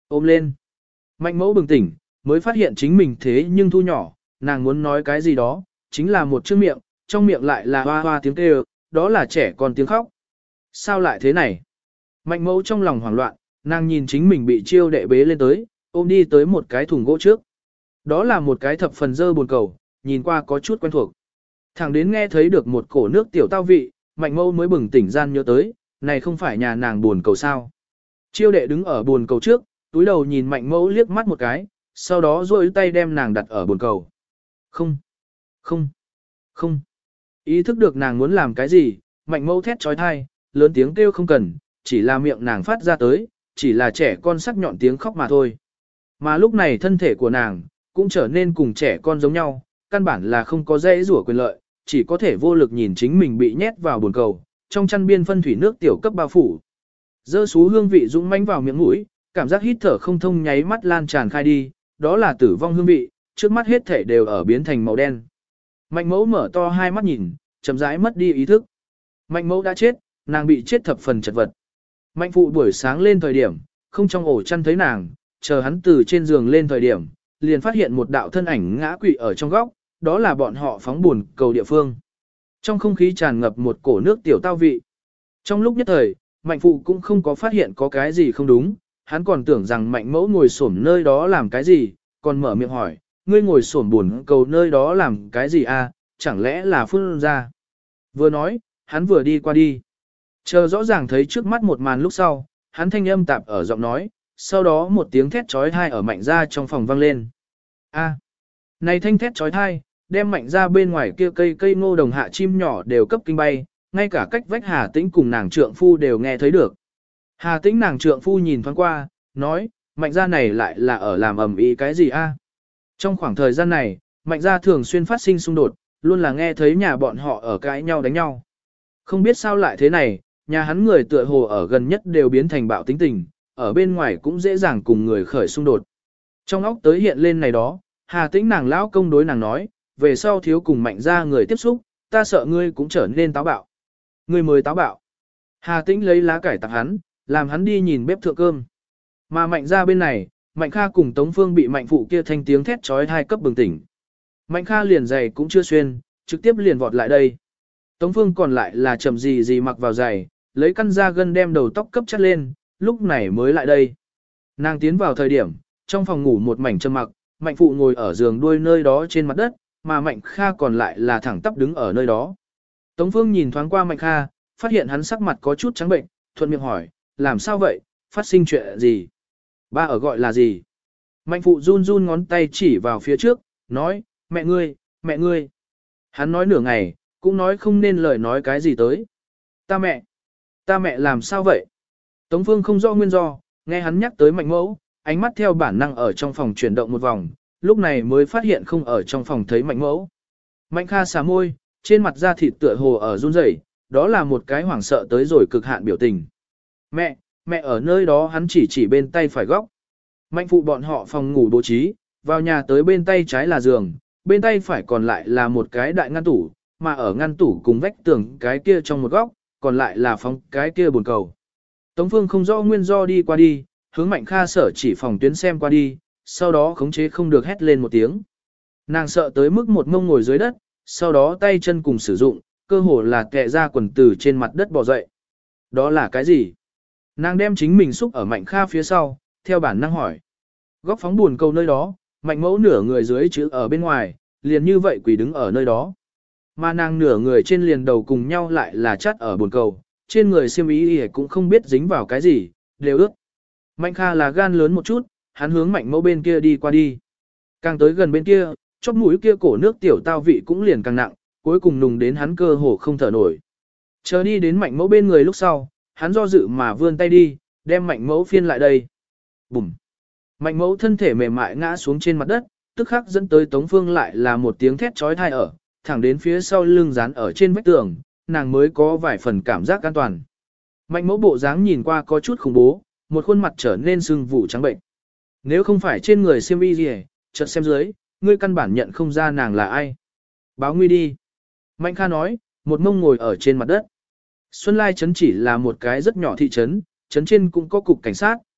Ôm lên. Mạnh mẫu bừng tỉnh, mới phát hiện chính mình thế nhưng thu nhỏ, nàng muốn nói cái gì đó, chính là một chữ miệng, trong miệng lại là hoa hoa tiếng kêu, đó là trẻ con tiếng khóc. Sao lại thế này? Mạnh mẫu trong lòng hoảng loạn, nàng nhìn chính mình bị chiêu đệ bế lên tới, ôm đi tới một cái thùng gỗ trước. Đó là một cái thập phần dơ buồn cầu, nhìn qua có chút quen thuộc. Thẳng đến nghe thấy được một cổ nước tiểu tao vị, mạnh mẫu mới bừng tỉnh gian nhớ tới, này không phải nhà nàng buồn cầu sao. Chiêu đệ đứng ở buồn cầu trước, túi đầu nhìn mạnh mẫu liếc mắt một cái, sau đó duỗi tay đem nàng đặt ở buồn cầu. Không, không, không. Ý thức được nàng muốn làm cái gì, mạnh mẫu thét trói thai, lớn tiếng kêu không cần, chỉ là miệng nàng phát ra tới, chỉ là trẻ con sắc nhọn tiếng khóc mà thôi. Mà lúc này thân thể của nàng, cũng trở nên cùng trẻ con giống nhau, căn bản là không có dễ rủa quyền lợi, chỉ có thể vô lực nhìn chính mình bị nhét vào buồn cầu, trong chăn biên phân thủy nước tiểu cấp bao phủ. Dơ xú hương vị dũng mãnh vào miệng mũi, cảm giác hít thở không thông nháy mắt lan tràn khai đi, đó là tử vong hương vị, trước mắt hết thể đều ở biến thành màu đen. Mạnh mẫu mở to hai mắt nhìn, chậm rãi mất đi ý thức. Mạnh mẫu đã chết, nàng bị chết thập phần chật vật. Mạnh phụ buổi sáng lên thời điểm, không trong ổ chăn thấy nàng, chờ hắn từ trên giường lên thời điểm, liền phát hiện một đạo thân ảnh ngã quỵ ở trong góc, đó là bọn họ phóng buồn cầu địa phương. Trong không khí tràn ngập một cổ nước tiểu tao vị. Trong lúc nhất thời, mạnh phụ cũng không có phát hiện có cái gì không đúng, hắn còn tưởng rằng mạnh mẫu ngồi xổm nơi đó làm cái gì, còn mở miệng hỏi, ngươi ngồi xổm buồn cầu nơi đó làm cái gì à, chẳng lẽ là phun ra. Vừa nói, hắn vừa đi qua đi. Chờ rõ ràng thấy trước mắt một màn lúc sau, hắn thanh âm tạp ở giọng nói, sau đó một tiếng thét trói thai ở mạnh ra trong phòng vang lên. A, này thanh thét trói thai, đem mạnh ra bên ngoài kia cây cây ngô đồng hạ chim nhỏ đều cấp kinh bay, ngay cả cách vách Hà Tĩnh cùng nàng trượng phu đều nghe thấy được. Hà Tĩnh nàng trượng phu nhìn thoáng qua, nói, mạnh ra này lại là ở làm ầm ĩ cái gì a? Trong khoảng thời gian này, mạnh ra thường xuyên phát sinh xung đột, luôn là nghe thấy nhà bọn họ ở cãi nhau đánh nhau. Không biết sao lại thế này, nhà hắn người tựa hồ ở gần nhất đều biến thành bạo tính tình, ở bên ngoài cũng dễ dàng cùng người khởi xung đột. Trong óc tới hiện lên này đó, Hà Tĩnh nàng lão công đối nàng nói, về sau thiếu cùng mạnh ra người tiếp xúc, ta sợ ngươi cũng trở nên táo bạo. Ngươi mới táo bạo. Hà Tĩnh lấy lá cải tặng hắn, làm hắn đi nhìn bếp thượng cơm. Mà mạnh ra bên này, Mạnh Kha cùng Tống Phương bị mạnh phụ kia thanh tiếng thét trói hai cấp bừng tỉnh. Mạnh Kha liền giày cũng chưa xuyên, trực tiếp liền vọt lại đây. Tống Phương còn lại là chậm gì gì mặc vào giày, lấy căn da gân đem đầu tóc cấp chắt lên, lúc này mới lại đây. Nàng tiến vào thời điểm, trong phòng ngủ một mảnh trầm mặc, Mạnh phụ ngồi ở giường đuôi nơi đó trên mặt đất, mà Mạnh Kha còn lại là thẳng tắp đứng ở nơi đó. Tống Phương nhìn thoáng qua Mạnh Kha, phát hiện hắn sắc mặt có chút trắng bệnh, thuận miệng hỏi, làm sao vậy, phát sinh chuyện gì? Ba ở gọi là gì? Mạnh phụ run run ngón tay chỉ vào phía trước, nói, mẹ ngươi, mẹ ngươi. Hắn nói nửa ngày, cũng nói không nên lời nói cái gì tới. Ta mẹ, ta mẹ làm sao vậy? Tống Phương không rõ nguyên do, nghe hắn nhắc tới Mạnh mẫu, ánh mắt theo bản năng ở trong phòng chuyển động một vòng, lúc này mới phát hiện không ở trong phòng thấy Mạnh mẫu. Mạnh Kha xả môi, trên mặt da thịt tựa hồ ở run rẩy, đó là một cái hoảng sợ tới rồi cực hạn biểu tình. Mẹ, mẹ ở nơi đó, hắn chỉ chỉ bên tay phải góc. Mạnh phụ bọn họ phòng ngủ bố trí, vào nhà tới bên tay trái là giường, bên tay phải còn lại là một cái đại ngăn tủ, mà ở ngăn tủ cùng vách tường cái kia trong một góc, còn lại là phòng cái kia bồn cầu. Tống Phương không rõ nguyên do đi qua đi, hướng Mạnh Kha sở chỉ phòng tuyến xem qua đi, sau đó khống chế không được hét lên một tiếng. Nàng sợ tới mức một mông ngồi dưới đất, sau đó tay chân cùng sử dụng, cơ hồ là kẹ ra quần tử trên mặt đất bò dậy. Đó là cái gì? Nàng đem chính mình xúc ở Mạnh Kha phía sau, theo bản năng hỏi. Góc phóng buồn cầu nơi đó, Mạnh mẫu nửa người dưới chữ ở bên ngoài, liền như vậy quỳ đứng ở nơi đó. Mà nàng nửa người trên liền đầu cùng nhau lại là chắt ở buồn cầu, trên người xiêm y y cũng không biết dính vào cái gì, đều ướt. Mạnh Kha là gan lớn một chút, hắn hướng Mạnh mẫu bên kia đi qua đi. Càng tới gần bên kia, chóp mũi kia cổ nước tiểu tao vị cũng liền càng nặng, cuối cùng nùng đến hắn cơ hồ không thở nổi. Chờ đi đến Mạnh mẫu bên người lúc sau, hắn do dự mà vươn tay đi, đem Mạnh mẫu phiên lại đây. Bùm! Mạnh mẫu thân thể mềm mại ngã xuống trên mặt đất, tức khắc dẫn tới Tống Phương lại là một tiếng thét trói thai ở, thẳng đến phía sau lưng dán ở trên vách tường, nàng mới có vài phần cảm giác an toàn. Mạnh mẫu bộ dáng nhìn qua có chút khủng bố, một khuôn mặt trở nên sưng vụ trắng bệnh. Nếu không phải trên người xiêm y gì, chợt xem dưới, ngươi căn bản nhận không ra nàng là ai. Báo nguy đi. Mạnh Kha nói, một mông ngồi ở trên mặt đất. Xuân Lai trấn chỉ là một cái rất nhỏ thị trấn, trấn trên cũng có cục cảnh sát,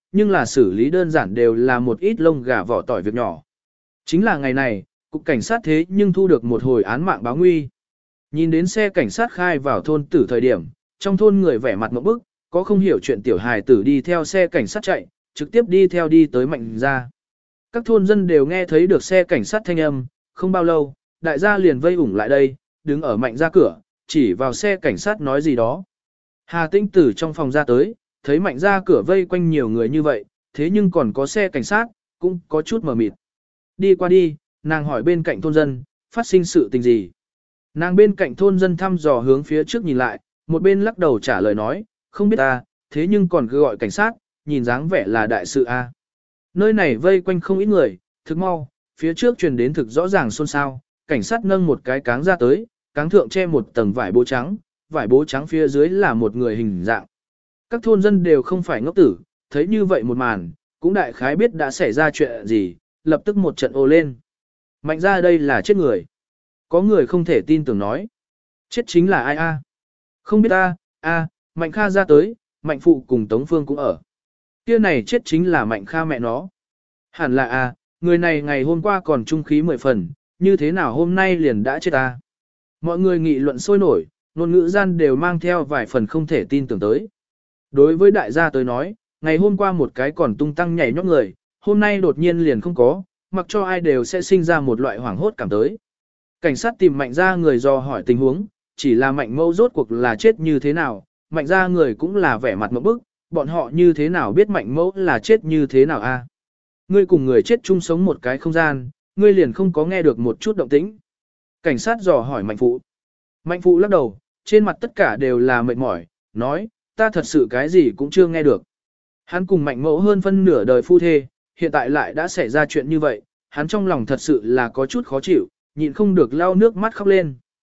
nhưng là xử lý đơn giản đều là một ít lông gà vỏ tỏi việc nhỏ. Chính là ngày này, cục cảnh sát thế nhưng thu được một hồi án mạng báo nguy. Nhìn đến xe cảnh sát khai vào thôn tử thời điểm, trong thôn người vẻ mặt ngộp bức, có không hiểu chuyện tiểu hài tử đi theo xe cảnh sát chạy, trực tiếp đi theo đi tới Mạnh gia. Các thôn dân đều nghe thấy được xe cảnh sát thanh âm, không bao lâu, đại gia liền vây ủng lại đây, đứng ở Mạnh gia cửa, chỉ vào xe cảnh sát nói gì đó. Hà Tĩnh từ trong phòng ra tới, thấy Mạnh gia cửa vây quanh nhiều người như vậy, thế nhưng còn có xe cảnh sát, cũng có chút mờ mịt. Đi qua đi, nàng hỏi bên cạnh thôn dân, phát sinh sự tình gì. Nàng bên cạnh thôn dân thăm dò hướng phía trước nhìn lại, một bên lắc đầu trả lời nói, không biết ta, thế nhưng còn cứ gọi cảnh sát, nhìn dáng vẻ là đại sự a. Nơi này vây quanh không ít người, thực mau, phía trước truyền đến thực rõ ràng xôn xao, cảnh sát nâng một cái cáng ra tới, cáng thượng che một tầng vải bố trắng, vải bố trắng phía dưới là một người hình dạng. Các thôn dân đều không phải ngốc tử, thấy như vậy một màn, cũng đại khái biết đã xảy ra chuyện gì, lập tức một trận ồ lên. Mạnh ra đây là chết người. Có người không thể tin tưởng nói. Chết chính là ai a? Không biết ta, a, Mạnh Kha ra tới, Mạnh Phụ cùng Tống Phương cũng ở. Kia này chết chính là Mạnh Kha mẹ nó. Hẳn là a, người này ngày hôm qua còn trung khí mười phần, như thế nào hôm nay liền đã chết ta. Mọi người nghị luận sôi nổi, ngôn ngữ gian đều mang theo vài phần không thể tin tưởng tới. Đối với đại gia tới nói, ngày hôm qua một cái còn tung tăng nhảy nhót người, hôm nay đột nhiên liền không có, mặc cho ai đều sẽ sinh ra một loại hoảng hốt cảm tới. Cảnh sát tìm Mạnh ra người do hỏi tình huống, chỉ là Mạnh Mẫu rốt cuộc là chết như thế nào, Mạnh ra người cũng là vẻ mặt ngộp bức, bọn họ như thế nào biết Mạnh Mẫu là chết như thế nào a? Ngươi cùng người chết chung sống một cái không gian, ngươi liền không có nghe được một chút động tĩnh. Cảnh sát dò hỏi Mạnh Phụ. Mạnh Phụ lắc đầu, trên mặt tất cả đều là mệt mỏi, nói, ta thật sự cái gì cũng chưa nghe được. Hắn cùng Mạnh Mẫu hơn phân nửa đời phu thê, hiện tại lại đã xảy ra chuyện như vậy, hắn trong lòng thật sự là có chút khó chịu, nhịn không được lau nước mắt khóc lên.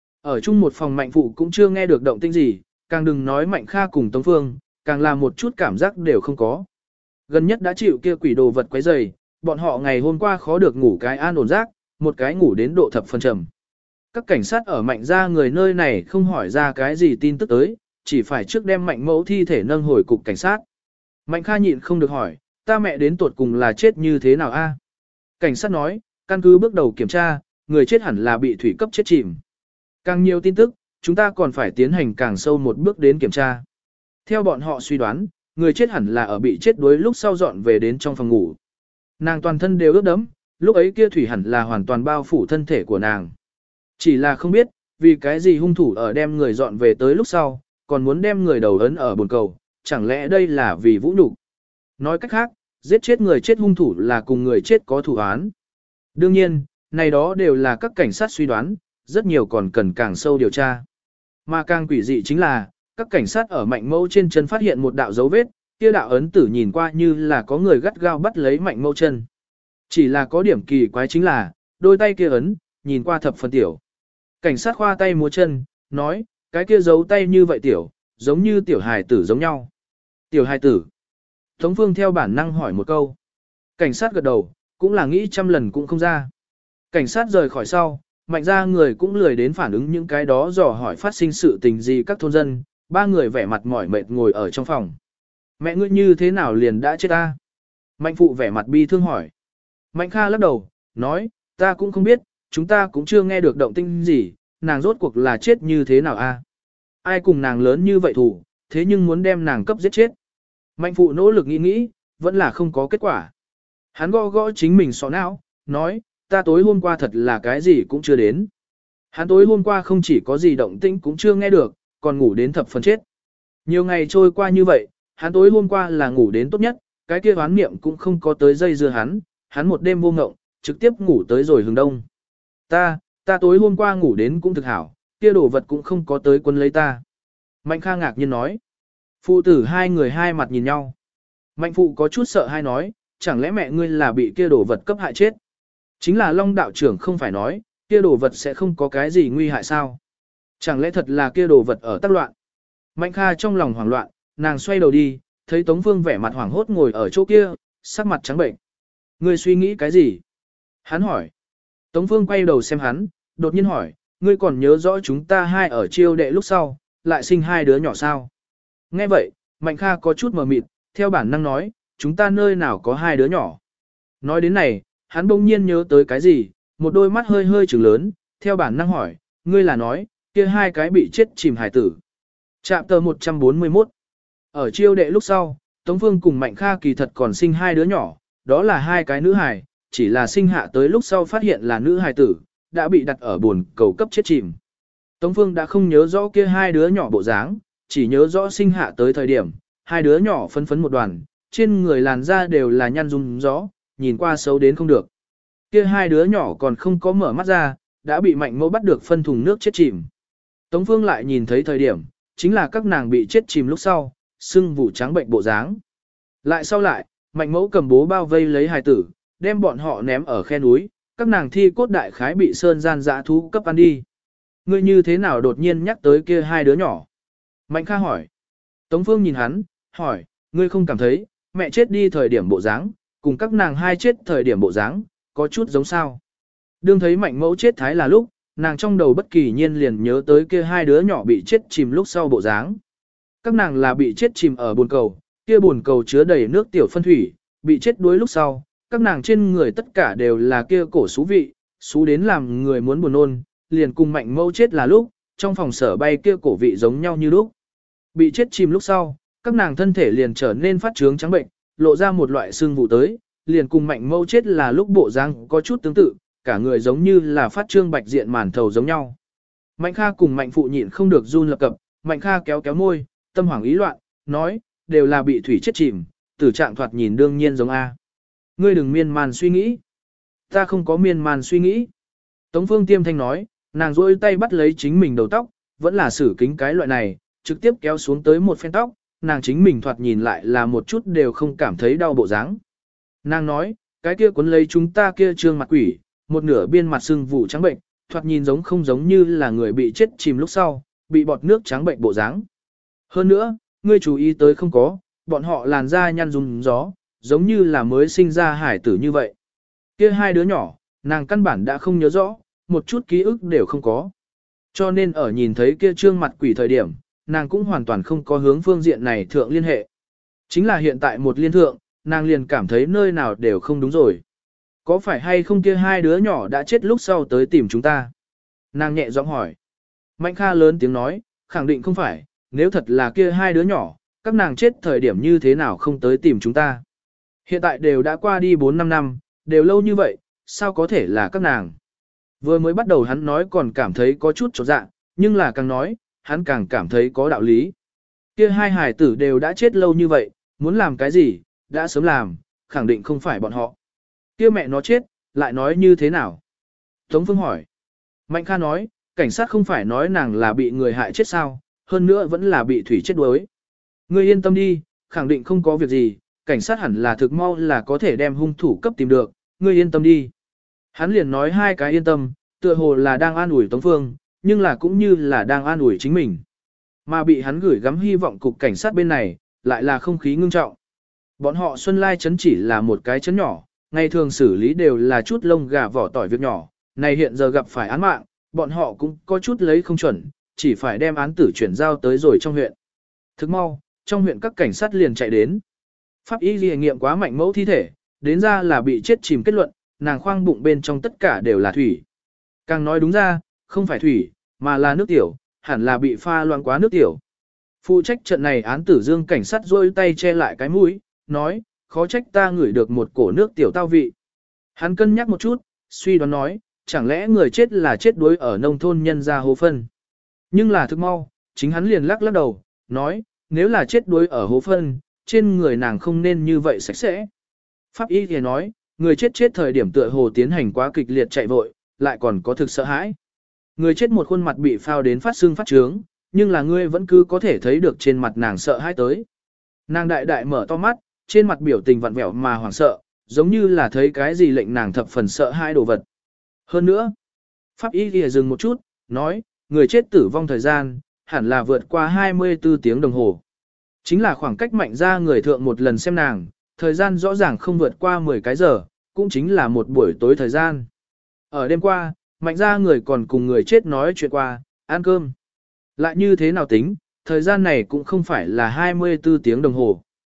Ở chung một phòng Mạnh Phụ cũng chưa nghe được động tĩnh gì, càng đừng nói Mạnh Kha cùng Tống Phương, càng là một chút cảm giác đều không có. Gần nhất đã chịu kia quỷ đồ vật quấy rầy, bọn họ ngày hôm qua khó được ngủ cái an ổn giấc, một cái ngủ đến độ thập phân trầm. Các cảnh sát ở Mạnh gia người nơi này không hỏi ra cái gì tin tức tới, chỉ phải trước đem Mạnh Mẫu thi thể nâng hồi cục cảnh sát. Mạnh Kha nhịn không được hỏi, ta mẹ đến tuột cùng là chết như thế nào a? Cảnh sát nói, căn cứ bước đầu kiểm tra, người chết hẳn là bị thủy cấp chết chìm. Càng nhiều tin tức, chúng ta còn phải tiến hành càng sâu một bước đến kiểm tra. Theo bọn họ suy đoán, người chết hẳn là ở bị chết đuối lúc sau dọn về đến trong phòng ngủ. Nàng toàn thân đều ướt đẫm, lúc ấy kia thủy hẳn là hoàn toàn bao phủ thân thể của nàng. Chỉ là không biết, vì cái gì hung thủ ở đem người dọn về tới lúc sau, còn muốn đem người đầu ấn ở bồn cầu, chẳng lẽ đây là vì vũ nhục? Nói cách khác, giết chết người chết hung thủ là cùng người chết có thủ án. Đương nhiên, này đó đều là các cảnh sát suy đoán, rất nhiều còn cần càng sâu điều tra. Mà càng quỷ dị chính là, các cảnh sát ở Mạnh Mẫu trên chân phát hiện một đạo dấu vết, kia đạo ấn tử nhìn qua như là có người gắt gao bắt lấy Mạnh Mẫu chân. Chỉ là có điểm kỳ quái chính là, đôi tay kia ấn, nhìn qua thập phần tiểu. Cảnh sát khoa tay múa chân, nói, cái kia giấu tay như vậy tiểu, giống như tiểu hài tử giống nhau. Tiểu hài tử. Tống Phương theo bản năng hỏi một câu. Cảnh sát gật đầu, cũng là nghĩ trăm lần cũng không ra. Cảnh sát rời khỏi sau, Mạnh ra người cũng lười đến phản ứng những cái đó dò hỏi phát sinh sự tình gì các thôn dân, ba người vẻ mặt mỏi mệt ngồi ở trong phòng. Mẹ ngươi như thế nào liền đã chết ta? Mạnh Phụ vẻ mặt bi thương hỏi. Mạnh Kha lắc đầu, nói, ta cũng không biết, chúng ta cũng chưa nghe được động tĩnh gì, nàng rốt cuộc là chết như thế nào a? Ai cùng nàng lớn như vậy thủ, thế nhưng muốn đem nàng cấp giết chết. Mạnh Phụ nỗ lực nghĩ nghĩ, vẫn là không có kết quả. Hắn gõ gõ chính mình sọ não, nói, ta tối hôm qua thật là cái gì cũng chưa đến. Hắn tối hôm qua không chỉ có gì động tĩnh cũng chưa nghe được, còn ngủ đến thập phần chết. Nhiều ngày trôi qua như vậy, hắn tối hôm qua là ngủ đến tốt nhất, cái kia hoán niệm cũng không có tới dây dưa hắn, hắn một đêm vô ngộng, trực tiếp ngủ tới rồi hừng đông. Ta, ta tối hôm qua ngủ đến cũng thực hảo, kia đồ vật cũng không có tới quân lấy ta. Mạnh Kha ngạc nhiên nói. Phụ tử hai người hai mặt nhìn nhau. Mạnh Phụ có chút sợ hai nói, chẳng lẽ mẹ ngươi là bị kia đồ vật cấp hại chết? Chính là Long đạo trưởng không phải nói, kia đồ vật sẽ không có cái gì nguy hại sao? Chẳng lẽ thật là kia đồ vật ở tác loạn? Mạnh Kha trong lòng hoảng loạn, nàng xoay đầu đi, thấy Tống Phương vẻ mặt hoảng hốt ngồi ở chỗ kia, sắc mặt trắng bệnh. Ngươi suy nghĩ cái gì? Hắn hỏi. Tống Phương quay đầu xem hắn, đột nhiên hỏi, ngươi còn nhớ rõ chúng ta hai ở chiêu đệ lúc sau, lại sinh hai đứa nhỏ sao? Nghe vậy, Mạnh Kha có chút mờ mịt, theo bản năng nói, chúng ta nơi nào có hai đứa nhỏ. Nói đến này, hắn bỗng nhiên nhớ tới cái gì, một đôi mắt hơi hơi trừng lớn, theo bản năng hỏi, ngươi là nói, kia hai cái bị chết chìm hải tử. Trạm tờ một trăm bốn mươi mốt. Ở chiêu đệ lúc sau, Tống Phương cùng Mạnh Kha kỳ thật còn sinh hai đứa nhỏ, đó là hai cái nữ hài, chỉ là sinh hạ tới lúc sau phát hiện là nữ hài tử, đã bị đặt ở buồn cầu cấp chết chìm. Tống Phương đã không nhớ rõ kia hai đứa nhỏ bộ dáng, chỉ nhớ rõ sinh hạ tới thời điểm, hai đứa nhỏ phấn phấn một đoàn, trên người làn da đều là nhăn rung gió, nhìn qua xấu đến không được. Kia hai đứa nhỏ còn không có mở mắt ra, đã bị Mạnh Mẫu bắt được phân thùng nước chết chìm. Tống Phương lại nhìn thấy thời điểm, chính là các nàng bị chết chìm lúc sau, sưng vụ trắng bệnh bộ dáng. Lại sau lại, Mạnh Mẫu cầm bố bao vây lấy hài tử, đem bọn họ ném ở khe núi, các nàng thi cốt đại khái bị sơn gian dã thú cấp ăn đi. Ngươi như thế nào đột nhiên nhắc tới kia hai đứa nhỏ? Mạnh Kha hỏi. Tống Phương nhìn hắn, hỏi, ngươi không cảm thấy, mẹ chết đi thời điểm bộ dáng, cùng các nàng hai chết thời điểm bộ dáng, có chút giống sao? Đương thấy Mạnh Mẫu chết thái là lúc, nàng trong đầu bất kỳ nhiên liền nhớ tới kia hai đứa nhỏ bị chết chìm lúc sau bộ dáng. Các nàng là bị chết chìm ở bồn cầu, kia bồn cầu chứa đầy nước tiểu phân thủy, bị chết đuối lúc sau, các nàng trên người tất cả đều là kia cổ xú vị, xú đến làm người muốn buồn nôn, liền cùng Mạnh Mẫu chết là lúc, trong phòng sở bay kia cổ vị giống nhau như lúc. Bị chết chìm lúc sau, các nàng thân thể liền trở nên phát trướng trắng bệnh, lộ ra một loại xương vụ tới, liền cùng Mạnh Mẫu chết là lúc bộ dáng có chút tương tự, cả người giống như là phát trương bạch diện màn thầu giống nhau. Mạnh Kha cùng Mạnh Phụ nhịn không được run lập cập, Mạnh Kha kéo kéo môi, tâm hoảng ý loạn, nói, đều là bị thủy chết chìm, tử trạng thoạt nhìn đương nhiên giống A. Ngươi đừng miên man suy nghĩ. Ta không có miên man suy nghĩ. Tống Phương Tiêm Thanh nói, nàng rôi tay bắt lấy chính mình đầu tóc, vẫn là sử kính cái loại này, trực tiếp kéo xuống tới một phen tóc, nàng chính mình thoạt nhìn lại là một chút đều không cảm thấy đau bộ dáng. Nàng nói, cái kia cuốn lấy chúng ta kia trương mặt quỷ, một nửa biên mặt sưng vụ trắng bệnh, thoạt nhìn giống không giống như là người bị chết chìm lúc sau, bị bọt nước trắng bệnh bộ dáng. Hơn nữa, ngươi chú ý tới không có, bọn họ làn da nhăn rung gió, giống như là mới sinh ra hải tử như vậy. Kia hai đứa nhỏ, nàng căn bản đã không nhớ rõ, một chút ký ức đều không có. Cho nên ở nhìn thấy kia trương mặt quỷ thời điểm, nàng cũng hoàn toàn không có hướng phương diện này thượng liên hệ. Chính là hiện tại một liên thượng, nàng liền cảm thấy nơi nào đều không đúng rồi. Có phải hay không kia hai đứa nhỏ đã chết lúc sau tới tìm chúng ta? Nàng nhẹ giọng hỏi. Mạnh Kha lớn tiếng nói, khẳng định không phải, nếu thật là kia hai đứa nhỏ, các nàng chết thời điểm như thế nào không tới tìm chúng ta. Hiện tại đều đã qua đi bốn năm năm, đều lâu như vậy, sao có thể là các nàng? Vừa mới bắt đầu hắn nói còn cảm thấy có chút chột dạ, nhưng là càng nói, hắn càng cảm thấy có đạo lý. Kia hai hài tử đều đã chết lâu như vậy, muốn làm cái gì, đã sớm làm, khẳng định không phải bọn họ. Kia mẹ nó chết, lại nói như thế nào? Tống Phương hỏi. Mạnh Kha nói, cảnh sát không phải nói nàng là bị người hại chết sao, hơn nữa vẫn là bị thủy chết đuối. Ngươi yên tâm đi, khẳng định không có việc gì, cảnh sát hẳn là thực mau là có thể đem hung thủ cấp tìm được, ngươi yên tâm đi. Hắn liền nói hai cái yên tâm, tựa hồ là đang an ủi Tống Phương, nhưng là cũng như là đang an ủi chính mình. Mà bị hắn gửi gắm hy vọng cục cảnh sát bên này, lại là không khí ngưng trọng. Bọn họ Xuân Lai trấn chỉ là một cái trấn nhỏ, ngày thường xử lý đều là chút lông gà vỏ tỏi việc nhỏ, này hiện giờ gặp phải án mạng, bọn họ cũng có chút lấy không chuẩn, chỉ phải đem án tử chuyển giao tới rồi trong huyện. Thức mau, trong huyện các cảnh sát liền chạy đến. Pháp y ghi nghiệm quá Mạnh Mẫu thi thể, đến ra là bị chết chìm kết luận, nàng khoang bụng bên trong tất cả đều là thủy. Càng nói đúng ra, không phải thủy, mà là nước tiểu, hẳn là bị pha loãng quá nước tiểu. Phụ trách trận này án tử Dương cảnh sát rôi tay che lại cái mũi, nói, khó trách ta ngửi được một cổ nước tiểu tao vị. Hắn cân nhắc một chút, suy đoán nói, chẳng lẽ người chết là chết đuối ở nông thôn nhân gia hố phân. Nhưng là thức mau, chính hắn liền lắc lắc đầu, nói, nếu là chết đuối ở hố phân, trên người nàng không nên như vậy sạch sẽ. Pháp y thì nói, người chết chết thời điểm tựa hồ tiến hành quá kịch liệt chạy vội, lại còn có thực sợ hãi. Người chết một khuôn mặt bị phao đến phát sưng phát trướng, nhưng là ngươi vẫn cứ có thể thấy được trên mặt nàng sợ hãi tới. Nàng đại đại mở to mắt, trên mặt biểu tình vặn vẹo mà hoảng sợ, giống như là thấy cái gì lệnh nàng thập phần sợ hãi đồ vật. Hơn nữa, Pháp y thì dừng một chút, nói, người chết tử vong thời gian, hẳn là vượt qua hai mươi tư tiếng đồng hồ. Chính là khoảng cách Mạnh ra người thượng một lần xem nàng, thời gian rõ ràng không vượt qua mười cái giờ, cũng chính là một buổi tối thời gian. Ở đêm qua, Mạnh ra người còn cùng người chết nói chuyện qua, ăn cơm. Lại như thế nào tính, thời gian này cũng không phải là hai mươi tư tiếng đồng hồ.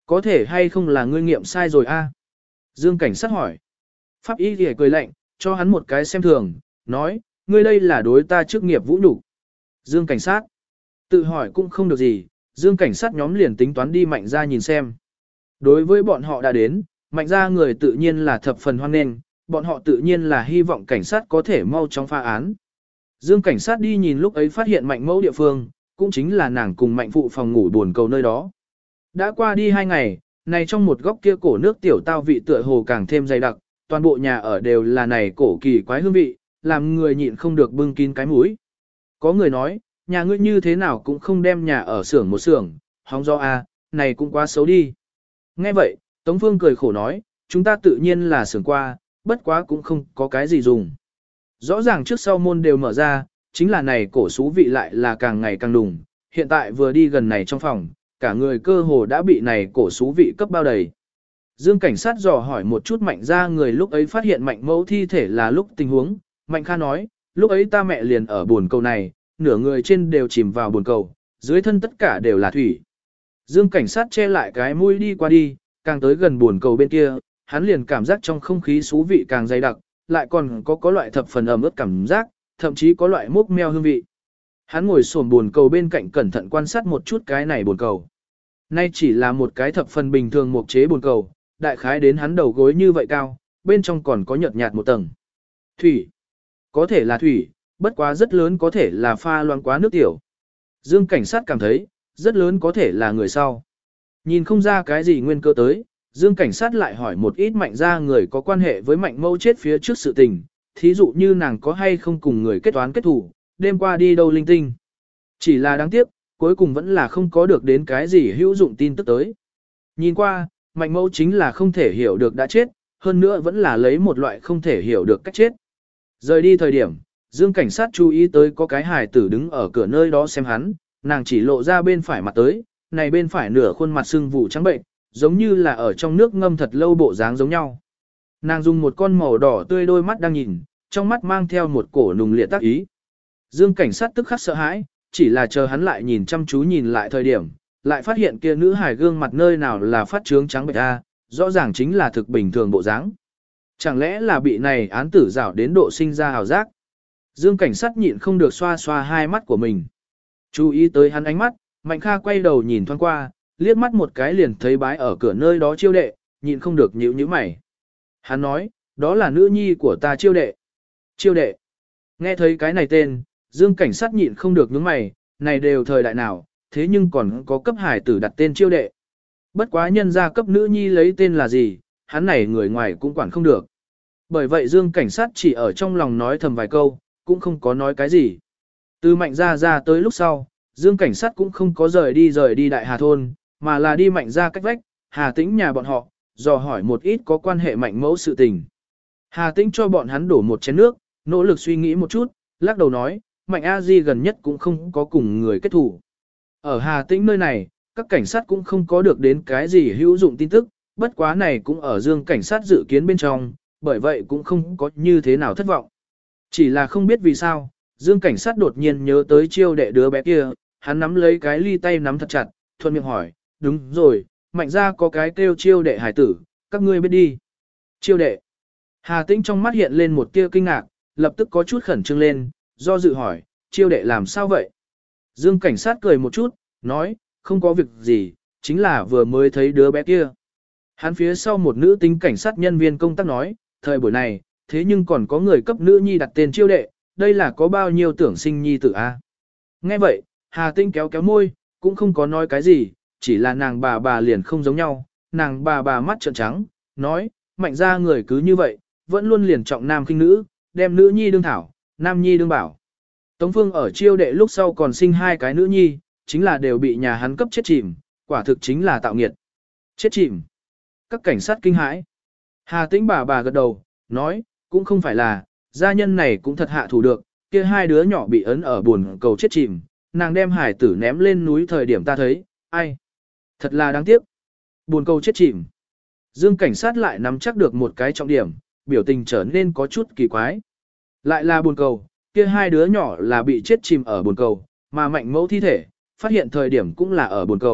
có thể hay không là ngươi nghiệm sai rồi a? Dương cảnh sát hỏi. Pháp y thì cười lạnh, cho hắn một cái xem thường, nói, ngươi đây là đối ta chức nghiệp vũ nhục. Dương cảnh sát, tự hỏi cũng không được gì, Dương cảnh sát nhóm liền tính toán đi Mạnh ra nhìn xem. Đối với bọn họ đã đến, Mạnh ra người tự nhiên là thập phần hoan nghênh, bọn họ tự nhiên là hy vọng cảnh sát có thể mau chóng phá án. Dương cảnh sát đi nhìn lúc ấy phát hiện Mạnh mẫu địa phương, cũng chính là nàng cùng Mạnh phụ phòng ngủ buồn cầu nơi đó. Đã qua đi hai ngày, này trong một góc kia cổ nước tiểu tao vị tựa hồ càng thêm dày đặc, toàn bộ nhà ở đều là này cổ kỳ quái hương vị, làm người nhịn không được bưng kín cái mũi. Có người nói, nhà ngươi như thế nào cũng không đem nhà ở xưởng một xưởng, hóng do a, này cũng quá xấu đi. Nghe vậy, Tống Phương cười khổ nói, chúng ta tự nhiên là xưởng qua, bất quá cũng không có cái gì dùng. Rõ ràng trước sau môn đều mở ra, chính là này cổ xú vị lại là càng ngày càng đùng, hiện tại vừa đi gần này trong phòng, cả người cơ hồ đã bị này cổ xú vị cấp bao đầy. Dương cảnh sát dò hỏi một chút Mạnh ra người lúc ấy phát hiện Mạnh mẫu thi thể là lúc tình huống, Mạnh Kha nói, lúc ấy ta mẹ liền ở buồn cầu này, nửa người trên đều chìm vào buồn cầu, dưới thân tất cả đều là thủy. Dương cảnh sát che lại cái mũi đi qua đi, càng tới gần buồn cầu bên kia, hắn liền cảm giác trong không khí xú vị càng dày đặc, lại còn có có loại thập phần ẩm ướt cảm giác, thậm chí có loại mốc meo hương vị. Hắn ngồi xổm buồn cầu bên cạnh cẩn thận quan sát một chút cái này buồn cầu. Nay chỉ là một cái thập phần bình thường mộc chế buồn cầu, đại khái đến hắn đầu gối như vậy cao, bên trong còn có nhợt nhạt một tầng. Thủy. Có thể là thủy, bất quá rất lớn có thể là pha loãng quá nước tiểu. Dương cảnh sát cảm thấy, rất lớn có thể là người sau. Nhìn không ra cái gì nguyên cơ tới, Dương cảnh sát lại hỏi một ít Mạnh ra người có quan hệ với Mạnh mẫu chết phía trước sự tình, thí dụ như nàng có hay không cùng người kết toán kết thủ, đêm qua đi đâu linh tinh. Chỉ là đáng tiếc, cuối cùng vẫn là không có được đến cái gì hữu dụng tin tức tới. Nhìn qua, Mạnh mẫu chính là không thể hiểu được đã chết, hơn nữa vẫn là lấy một loại không thể hiểu được cách chết. Rời đi thời điểm, Dương cảnh sát chú ý tới có cái hài tử đứng ở cửa nơi đó xem hắn, nàng chỉ lộ ra bên phải mặt tới, này bên phải nửa khuôn mặt sưng vụ trắng bệnh, giống như là ở trong nước ngâm thật lâu bộ dáng giống nhau. Nàng dùng một con màu đỏ tươi đôi mắt đang nhìn, trong mắt mang theo một cổ nùng liệt tác ý. Dương cảnh sát tức khắc sợ hãi, chỉ là chờ hắn lại nhìn chăm chú nhìn lại thời điểm, lại phát hiện kia nữ hài gương mặt nơi nào là phát trướng trắng bệch a, rõ ràng chính là thực bình thường bộ dáng. Chẳng lẽ là bị này án tử rảo đến độ sinh ra hào giác? Dương cảnh sát nhịn không được xoa xoa hai mắt của mình. Chú ý tới hắn ánh mắt, Mạnh Kha quay đầu nhìn thoáng qua, liếc mắt một cái liền thấy bái ở cửa nơi đó Chiêu đệ, nhịn không được nhíu nhíu mày. Hắn nói, đó là nữ nhi của ta Chiêu đệ. Chiêu đệ. Nghe thấy cái này tên, Dương cảnh sát nhịn không được nhướng mày, này đều thời đại nào, thế nhưng còn có cấp hải tử đặt tên Chiêu đệ. Bất quá nhân ra cấp nữ nhi lấy tên là gì, hắn này người ngoài cũng quản không được. Bởi vậy Dương cảnh sát chỉ ở trong lòng nói thầm vài câu, cũng không có nói cái gì. Từ Mạnh ra ra tới lúc sau, Dương cảnh sát cũng không có rời đi rời đi Đại Hà Thôn, mà là đi Mạnh ra cách vách, Hà Tĩnh nhà bọn họ, dò hỏi một ít có quan hệ Mạnh mẫu sự tình. Hà Tĩnh cho bọn hắn đổ một chén nước, nỗ lực suy nghĩ một chút, lắc đầu nói, Mạnh A Di gần nhất cũng không có cùng người kết thủ. Ở Hà Tĩnh nơi này, các cảnh sát cũng không có được đến cái gì hữu dụng tin tức, bất quá này cũng ở Dương cảnh sát dự kiến bên trong, bởi vậy cũng không có như thế nào thất vọng. Chỉ là không biết vì sao, Dương cảnh sát đột nhiên nhớ tới Chiêu đệ đứa bé kia, hắn nắm lấy cái ly tay nắm thật chặt, thuận miệng hỏi, đúng rồi, Mạnh ra có cái kêu Chiêu đệ hải tử, các ngươi biết đi. Chiêu đệ. Hà Tĩnh trong mắt hiện lên một tia kinh ngạc, lập tức có chút khẩn trương lên, do dự hỏi, Chiêu đệ làm sao vậy? Dương cảnh sát cười một chút, nói, không có việc gì, chính là vừa mới thấy đứa bé kia. Hắn phía sau một nữ tính cảnh sát nhân viên công tác nói, thời buổi này, thế nhưng còn có người cấp nữ nhi đặt tên Chiêu đệ, đây là có bao nhiêu tưởng sinh nhi tử a? Nghe vậy, Hà Tĩnh kéo kéo môi, cũng không có nói cái gì, chỉ là nàng bà bà liền không giống nhau, nàng bà bà mắt trợn trắng, nói, Mạnh ra người cứ như vậy, vẫn luôn liền trọng nam khinh nữ, đem nữ nhi đương thảo, nam nhi đương bảo. Tống Phương ở Chiêu đệ lúc sau còn sinh hai cái nữ nhi, chính là đều bị nhà hắn cấp chết chìm, quả thực chính là tạo nghiệt. Chết chìm. Các cảnh sát kinh hãi. Hà Tĩnh bà bà gật đầu, nói, cũng không phải là, gia nhân này cũng thật hạ thủ được, kia hai đứa nhỏ bị ấn ở buồn cầu chết chìm, nàng đem hải tử ném lên núi thời điểm ta thấy, ai? Thật là đáng tiếc. Buồn cầu chết chìm. Dương cảnh sát lại nắm chắc được một cái trọng điểm, biểu tình trở nên có chút kỳ quái. Lại là buồn cầu, kia hai đứa nhỏ là bị chết chìm ở buồn cầu, mà Mạnh mẫu thi thể, phát hiện thời điểm cũng là ở buồn cầu,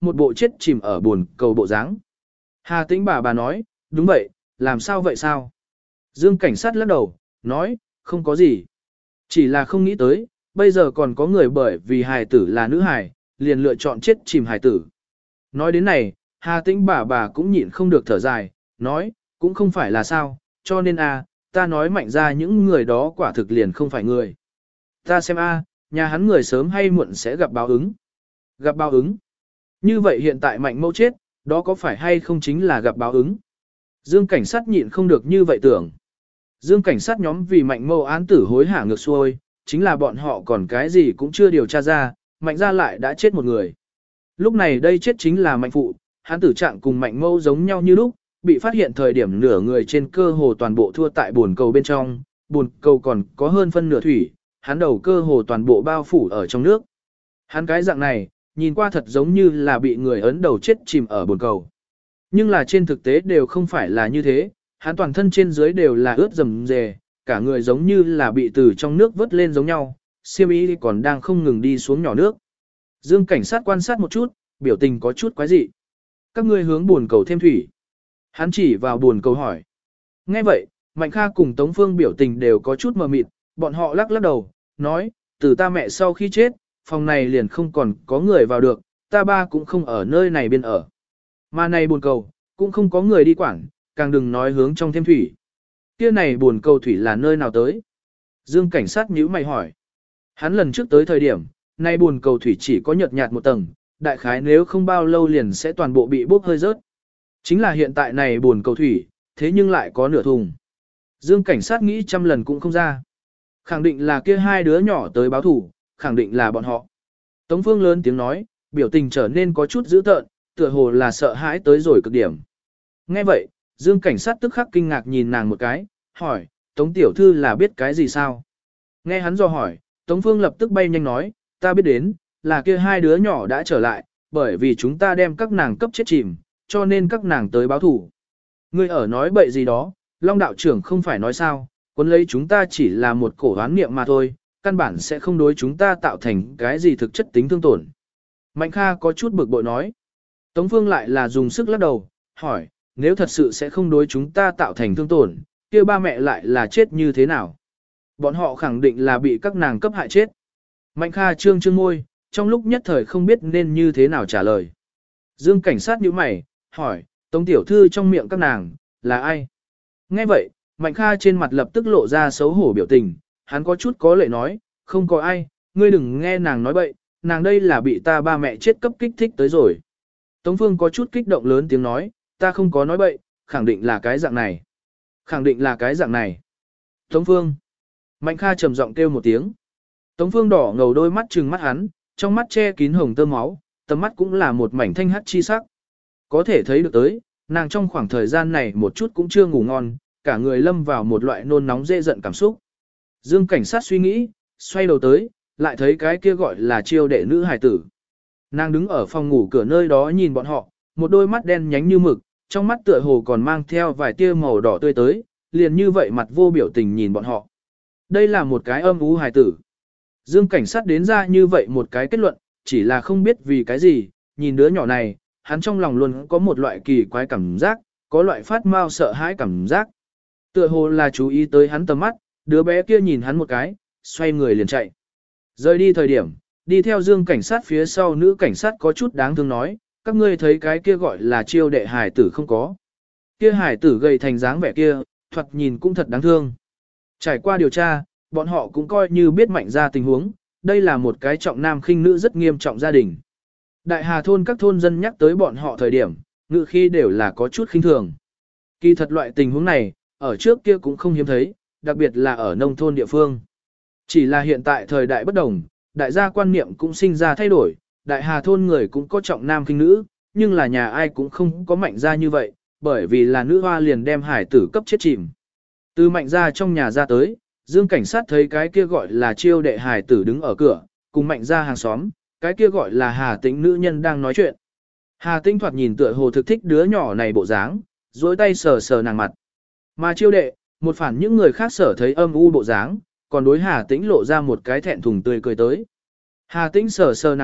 một bộ chết chìm ở buồn cầu bộ dáng. Hà Tĩnh bà bà nói, đúng vậy, làm sao vậy sao? Dương cảnh sát lắc đầu, nói, không có gì. Chỉ là không nghĩ tới, bây giờ còn có người bởi vì hài tử là nữ hài, liền lựa chọn chết chìm hài tử. Nói đến này, Hà Tĩnh bà bà cũng nhịn không được thở dài, nói, cũng không phải là sao, cho nên a, ta nói mạnh ra những người đó quả thực liền không phải người. Ta xem a, nhà hắn người sớm hay muộn sẽ gặp báo ứng. Gặp báo ứng. Như vậy hiện tại mạnh mẫu chết, đó có phải hay không chính là gặp báo ứng? Dương cảnh sát nhịn không được như vậy tưởng. Dương cảnh sát nhóm vì mạnh mẫu án tử hối hả ngược xuôi, chính là bọn họ còn cái gì cũng chưa điều tra ra, mạnh ra lại đã chết một người. Lúc này đây chết chính là mạnh phụ, hắn tử trạng cùng mạnh mẫu giống nhau như lúc, bị phát hiện thời điểm nửa người trên cơ hồ toàn bộ thua tại buồn cầu bên trong, buồn cầu còn có hơn phân nửa thủy, hắn đầu cơ hồ toàn bộ bao phủ ở trong nước. Hắn cái dạng này, nhìn qua thật giống như là bị người ấn đầu chết chìm ở buồn cầu. Nhưng là trên thực tế đều không phải là như thế, hắn toàn thân trên dưới đều là ướt rầm rề, cả người giống như là bị từ trong nước vớt lên giống nhau, xiêm y còn đang không ngừng đi xuống nhỏ nước. Dương cảnh sát quan sát một chút, biểu tình có chút quái dị. Các ngươi hướng buồn cầu thêm thủy. Hắn chỉ vào buồn cầu hỏi. Nghe vậy, Mạnh Kha cùng Tống Phương biểu tình đều có chút mờ mịt, bọn họ lắc lắc đầu, nói, từ ta mẹ sau khi chết, phòng này liền không còn có người vào được, ta ba cũng không ở nơi này bên ở. Mà này buồn cầu, cũng không có người đi quản, càng đừng nói hướng trong thêm thủy. Kia này buồn cầu thủy là nơi nào tới? Dương cảnh sát nhíu mày hỏi. Hắn lần trước tới thời điểm, nay buồn cầu thủy chỉ có nhợt nhạt một tầng, đại khái nếu không bao lâu liền sẽ toàn bộ bị bốc hơi rớt. Chính là hiện tại này buồn cầu thủy, thế nhưng lại có nửa thùng. Dương cảnh sát nghĩ trăm lần cũng không ra. Khẳng định là kia hai đứa nhỏ tới báo thủ, khẳng định là bọn họ. Tống Phương lớn tiếng nói, biểu tình trở nên có chút dữ tợn, tựa hồ là sợ hãi tới rồi cực điểm. Nghe vậy, Dương cảnh sát tức khắc kinh ngạc nhìn nàng một cái, hỏi, Tống tiểu thư là biết cái gì sao? Nghe hắn dò hỏi, Tống Phương lập tức bay nhanh nói, ta biết đến, là kia hai đứa nhỏ đã trở lại, bởi vì chúng ta đem các nàng cấp chết chìm, cho nên các nàng tới báo thủ. Ngươi ở nói bậy gì đó, Long đạo trưởng không phải nói sao, quân lấy chúng ta chỉ là một cổ hoán niệm mà thôi, căn bản sẽ không đối chúng ta tạo thành cái gì thực chất tính thương tổn. Mạnh Kha có chút bực bội nói. Tống Phương lại là dùng sức lắc đầu, hỏi, nếu thật sự sẽ không đối chúng ta tạo thành thương tổn, kia ba mẹ lại là chết như thế nào? Bọn họ khẳng định là bị các nàng cấp hại chết. Mạnh Kha trương trương môi, trong lúc nhất thời không biết nên như thế nào trả lời. Dương cảnh sát nhíu mày, hỏi, Tống tiểu thư trong miệng các nàng, là ai? Nghe vậy, Mạnh Kha trên mặt lập tức lộ ra xấu hổ biểu tình, hắn có chút có lệ nói, không có ai, ngươi đừng nghe nàng nói bậy, nàng đây là bị ta ba mẹ chết cấp kích thích tới rồi. Tống Phương có chút kích động lớn tiếng nói, ta không có nói bậy, khẳng định là cái dạng này. Khẳng định là cái dạng này. Tống Phương. Mạnh Kha trầm giọng kêu một tiếng. Tống Phương đỏ ngầu đôi mắt trừng mắt hắn, trong mắt che kín hồng tơ máu, tầm mắt cũng là một mảnh thanh hắt chi sắc. Có thể thấy được tới, nàng trong khoảng thời gian này một chút cũng chưa ngủ ngon, cả người lâm vào một loại nôn nóng dễ giận cảm xúc. Dương cảnh sát suy nghĩ, xoay đầu tới, lại thấy cái kia gọi là chiêu đệ nữ hài tử. Nàng đứng ở phòng ngủ cửa nơi đó nhìn bọn họ, một đôi mắt đen nhánh như mực, trong mắt tựa hồ còn mang theo vài tia màu đỏ tươi tới, liền như vậy mặt vô biểu tình nhìn bọn họ. Đây là một cái âm u hài tử. Dương cảnh sát đến ra như vậy một cái kết luận, chỉ là không biết vì cái gì, nhìn đứa nhỏ này, hắn trong lòng luôn có một loại kỳ quái cảm giác, có loại phát mau sợ hãi cảm giác. Tựa hồ là chú ý tới hắn tầm mắt, đứa bé kia nhìn hắn một cái, xoay người liền chạy. Rời đi thời điểm, đi theo Dương cảnh sát phía sau nữ cảnh sát có chút đáng thương nói, các ngươi thấy cái kia gọi là chiêu đệ hải tử không có. Kia hải tử gầy thành dáng vẻ kia, thoạt nhìn cũng thật đáng thương. Trải qua điều tra, bọn họ cũng coi như biết mạnh ra tình huống, đây là một cái trọng nam khinh nữ rất nghiêm trọng gia đình. Đại Hà thôn các thôn dân nhắc tới bọn họ thời điểm, ngự khi đều là có chút khinh thường. Kỳ thật loại tình huống này, ở trước kia cũng không hiếm thấy, đặc biệt là ở nông thôn địa phương. Chỉ là hiện tại thời đại bất đồng, đại gia quan niệm cũng sinh ra thay đổi, Đại Hà thôn người cũng có trọng nam khinh nữ, nhưng là nhà ai cũng không có mạnh ra như vậy, bởi vì là nữ hoa liền đem hải tử cấp chết chìm. Từ mạnh ra trong nhà ra tới, Dương cảnh sát thấy cái kia gọi là chiêu đệ hải tử đứng ở cửa, cùng mạnh ra hàng xóm, cái kia gọi là Hà Tĩnh nữ nhân đang nói chuyện. Hà Tĩnh thoạt nhìn tựa hồ thực thích đứa nhỏ này bộ dáng, duỗi tay sờ sờ nàng mặt. Mà chiêu đệ, một phản những người khác sở thấy âm u bộ dáng, còn đối Hà Tĩnh lộ ra một cái thẹn thùng tươi cười tới. Hà Tĩnh sờ sờ nàng mặt,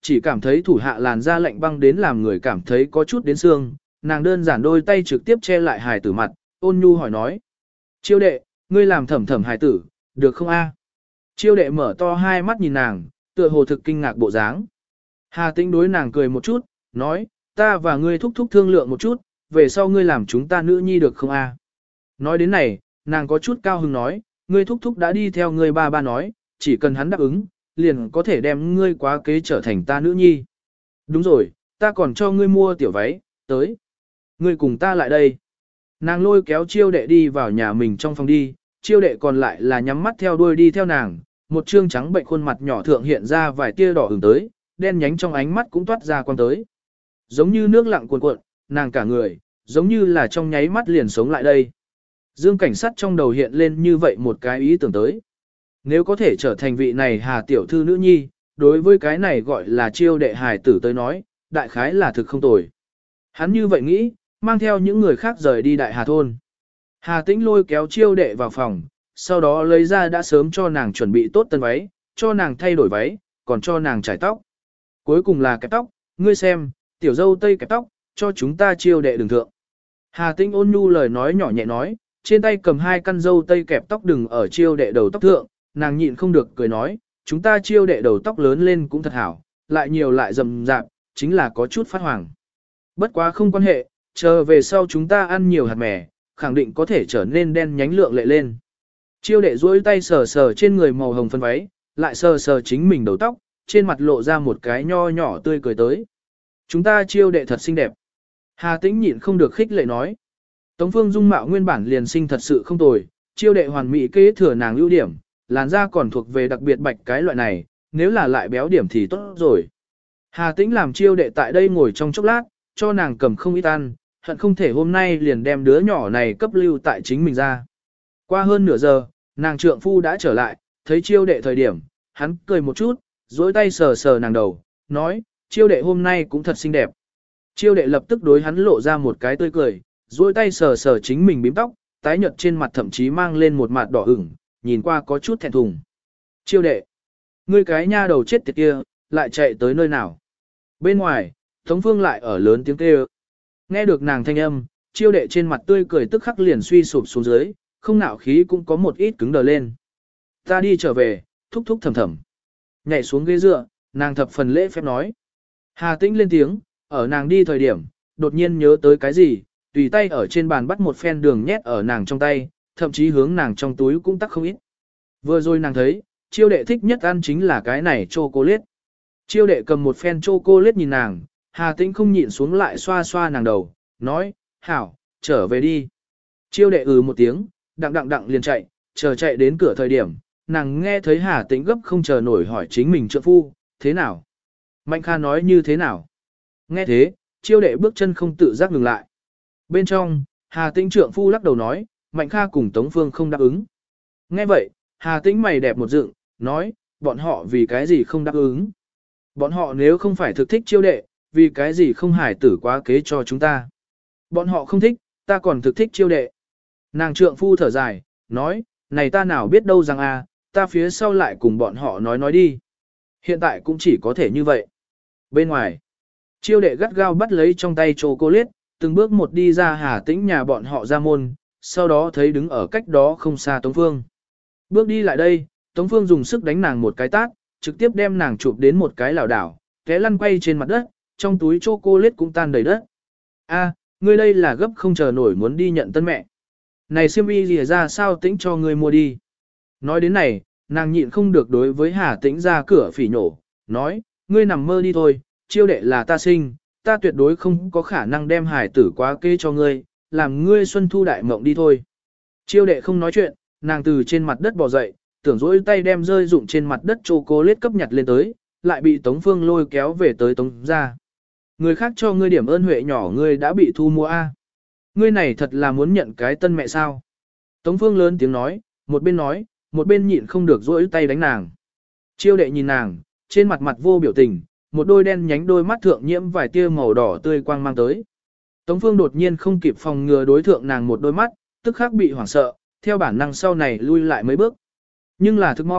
chỉ cảm thấy thủ hạ làn da lạnh băng đến làm người cảm thấy có chút đến xương, nàng đơn giản đôi tay trực tiếp che lại hài tử mặt, ôn nhu hỏi nói. Chiêu đệ, ngươi làm thẩm thẩm hài tử, được không a? Chiêu đệ mở to hai mắt nhìn nàng, tựa hồ thực kinh ngạc bộ dáng. Hà Tĩnh đối nàng cười một chút, nói, ta và ngươi thúc thúc thương lượng một chút, về sau ngươi làm chúng ta nữ nhi được không a? Nói đến này, nàng có chút cao hứng nói, ngươi thúc thúc đã đi theo ngươi ba ba nói, chỉ cần hắn đáp ứng, liền có thể đem ngươi quá kế trở thành ta nữ nhi. Đúng rồi, ta còn cho ngươi mua tiểu váy, tới. Ngươi cùng ta lại đây. Nàng lôi kéo chiêu đệ đi vào nhà mình trong phòng đi, chiêu đệ còn lại là nhắm mắt theo đuôi đi theo nàng, một trương trắng bệnh khuôn mặt nhỏ thượng hiện ra vài tia đỏ ửng tới, đen nhánh trong ánh mắt cũng toát ra quan tới. Giống như nước lặng cuồn cuộn, nàng cả người, giống như là trong nháy mắt liền sống lại đây. Dương cảnh sát trong đầu hiện lên như vậy một cái ý tưởng tới. Nếu có thể trở thành vị này Hà tiểu thư nữ nhi, đối với cái này gọi là chiêu đệ hài tử tới nói, đại khái là thực không tồi. Hắn như vậy nghĩ, mang theo những người khác rời đi đại Hà thôn. Hà Tĩnh lôi kéo chiêu đệ vào phòng, sau đó lấy ra đã sớm cho nàng chuẩn bị tốt tân váy, cho nàng thay đổi váy, còn cho nàng trải tóc. Cuối cùng là kẹp tóc, ngươi xem, tiểu dâu tây kẹp tóc, cho chúng ta chiêu đệ đường thượng. Hà Tĩnh ôn nhu lời nói nhỏ nhẹ nói, trên tay cầm hai căn dâu tây kẹp tóc đừng ở chiêu đệ đầu tóc thượng, nàng nhịn không được cười nói, chúng ta chiêu đệ đầu tóc lớn lên cũng thật hảo, lại nhiều lại rầm rạp, chính là có chút phát hoàng. Bất quá không quan hệ, chờ về sau chúng ta ăn nhiều hạt mè, khẳng định có thể trở nên đen nhánh lượng lệ lên. Chiêu đệ duỗi tay sờ sờ trên người màu hồng phân váy, lại sờ sờ chính mình đầu tóc, trên mặt lộ ra một cái nho nhỏ tươi cười tới. Chúng ta chiêu đệ thật xinh đẹp. Hà Tĩnh nhịn không được khích lệ nói. Tống Phương dung mạo nguyên bản liền sinh thật sự không tồi, chiêu đệ hoàn mỹ kế thừa nàng ưu điểm, làn da còn thuộc về đặc biệt bạch cái loại này, nếu là lại béo điểm thì tốt rồi. Hà Tĩnh làm chiêu đệ tại đây ngồi trong chốc lát, cho nàng cầm không ít ăn, hận không thể hôm nay liền đem đứa nhỏ này cấp lưu tại chính mình ra. Qua hơn nửa giờ, nàng trượng phu đã trở lại, thấy chiêu đệ thời điểm, hắn cười một chút, dối tay sờ sờ nàng đầu, nói, chiêu đệ hôm nay cũng thật xinh đẹp. Chiêu đệ lập tức đối hắn lộ ra một cái tươi cười, dối tay sờ sờ chính mình bím tóc, tái nhợt trên mặt thậm chí mang lên một mặt đỏ ửng, nhìn qua có chút thẹn thùng. Chiêu đệ, ngươi cái nha đầu chết tiệt kia, lại chạy tới nơi nào? Bên ngoài, Tống Phương lại ở lớn tiếng kêu. Nghe được nàng thanh âm, chiêu đệ trên mặt tươi cười tức khắc liền suy sụp xuống dưới, không nạo khí cũng có một ít cứng đờ lên. Ta đi trở về, thúc thúc thầm thầm. Nhảy xuống ghế dựa, nàng thập phần lễ phép nói. Hà Tĩnh lên tiếng, ở nàng đi thời điểm, đột nhiên nhớ tới cái gì, tùy tay ở trên bàn bắt một phen đường nhét ở nàng trong tay, thậm chí hướng nàng trong túi cũng tắc không ít. Vừa rồi nàng thấy, chiêu đệ thích nhất ăn chính là cái này chocolate. Chiêu đệ cầm một phen chocolate nhìn nàng, Hà Tĩnh không nhịn xuống lại xoa xoa nàng đầu, nói, hảo, trở về đi. Chiêu đệ ừ một tiếng, đặng đặng đặng liền chạy, chờ chạy đến cửa thời điểm, nàng nghe thấy Hà Tĩnh gấp không chờ nổi hỏi chính mình trượng phu, thế nào? Mạnh Kha nói như thế nào? Nghe thế, chiêu đệ bước chân không tự giác ngừng lại. Bên trong, Hà Tĩnh trượng phu lắc đầu nói, Mạnh Kha cùng Tống Phương không đáp ứng. Nghe vậy, Hà Tĩnh mày đẹp một dựng, nói, bọn họ vì cái gì không đáp ứng? Bọn họ nếu không phải thực thích chiêu đệ, vì cái gì không hải tử quá kế cho chúng ta? Bọn họ không thích, ta còn thực thích chiêu đệ. Nàng trượng phu thở dài, nói, này ta nào biết đâu rằng à, ta phía sau lại cùng bọn họ nói nói đi. Hiện tại cũng chỉ có thể như vậy. Bên ngoài, chiêu đệ gắt gao bắt lấy trong tay chocolate, từng bước một đi ra Hà Tĩnh nhà bọn họ ra môn, sau đó thấy đứng ở cách đó không xa Tống Phương. Bước đi lại đây, Tống Phương dùng sức đánh nàng một cái tát, trực tiếp đem nàng chụp đến một cái lảo đảo, té lăn quay trên mặt đất, trong túi chocolate cũng tan đầy đất. A, ngươi đây là gấp không chờ nổi muốn đi nhận tân mẹ. Này xiêm y gì ra sao Tĩnh cho ngươi mua đi. Nói đến này, nàng nhịn không được đối với Hà Tĩnh ra cửa phỉ nhổ, nói, ngươi nằm mơ đi thôi, chiêu đệ là ta sinh, ta tuyệt đối không có khả năng đem hải tử quá kê cho ngươi, làm ngươi xuân thu đại mộng đi thôi. Chiêu đệ không nói chuyện, nàng từ trên mặt đất bò dậy, tưởng dỗi tay đem rơi rụng trên mặt đất chocolate cấp nhặt lên tới, lại bị Tống Phương lôi kéo về tới Tống ra. Người khác cho ngươi điểm ơn huệ nhỏ ngươi đã bị thu mua a. Ngươi này thật là muốn nhận cái tân mẹ sao? Tống Phương lớn tiếng nói, một bên nói, một bên nhịn không được dỗi tay đánh nàng. Chiêu đệ nhìn nàng, trên mặt mặt vô biểu tình, một đôi đen nhánh đôi mắt thượng nhiễm vài tia màu đỏ tươi quang mang tới. Tống Phương đột nhiên không kịp phòng ngừa đối thượng nàng một đôi mắt, tức khắc bị hoảng sợ, theo bản năng sau này lui lại mấy bước. Nhưng là thức mau,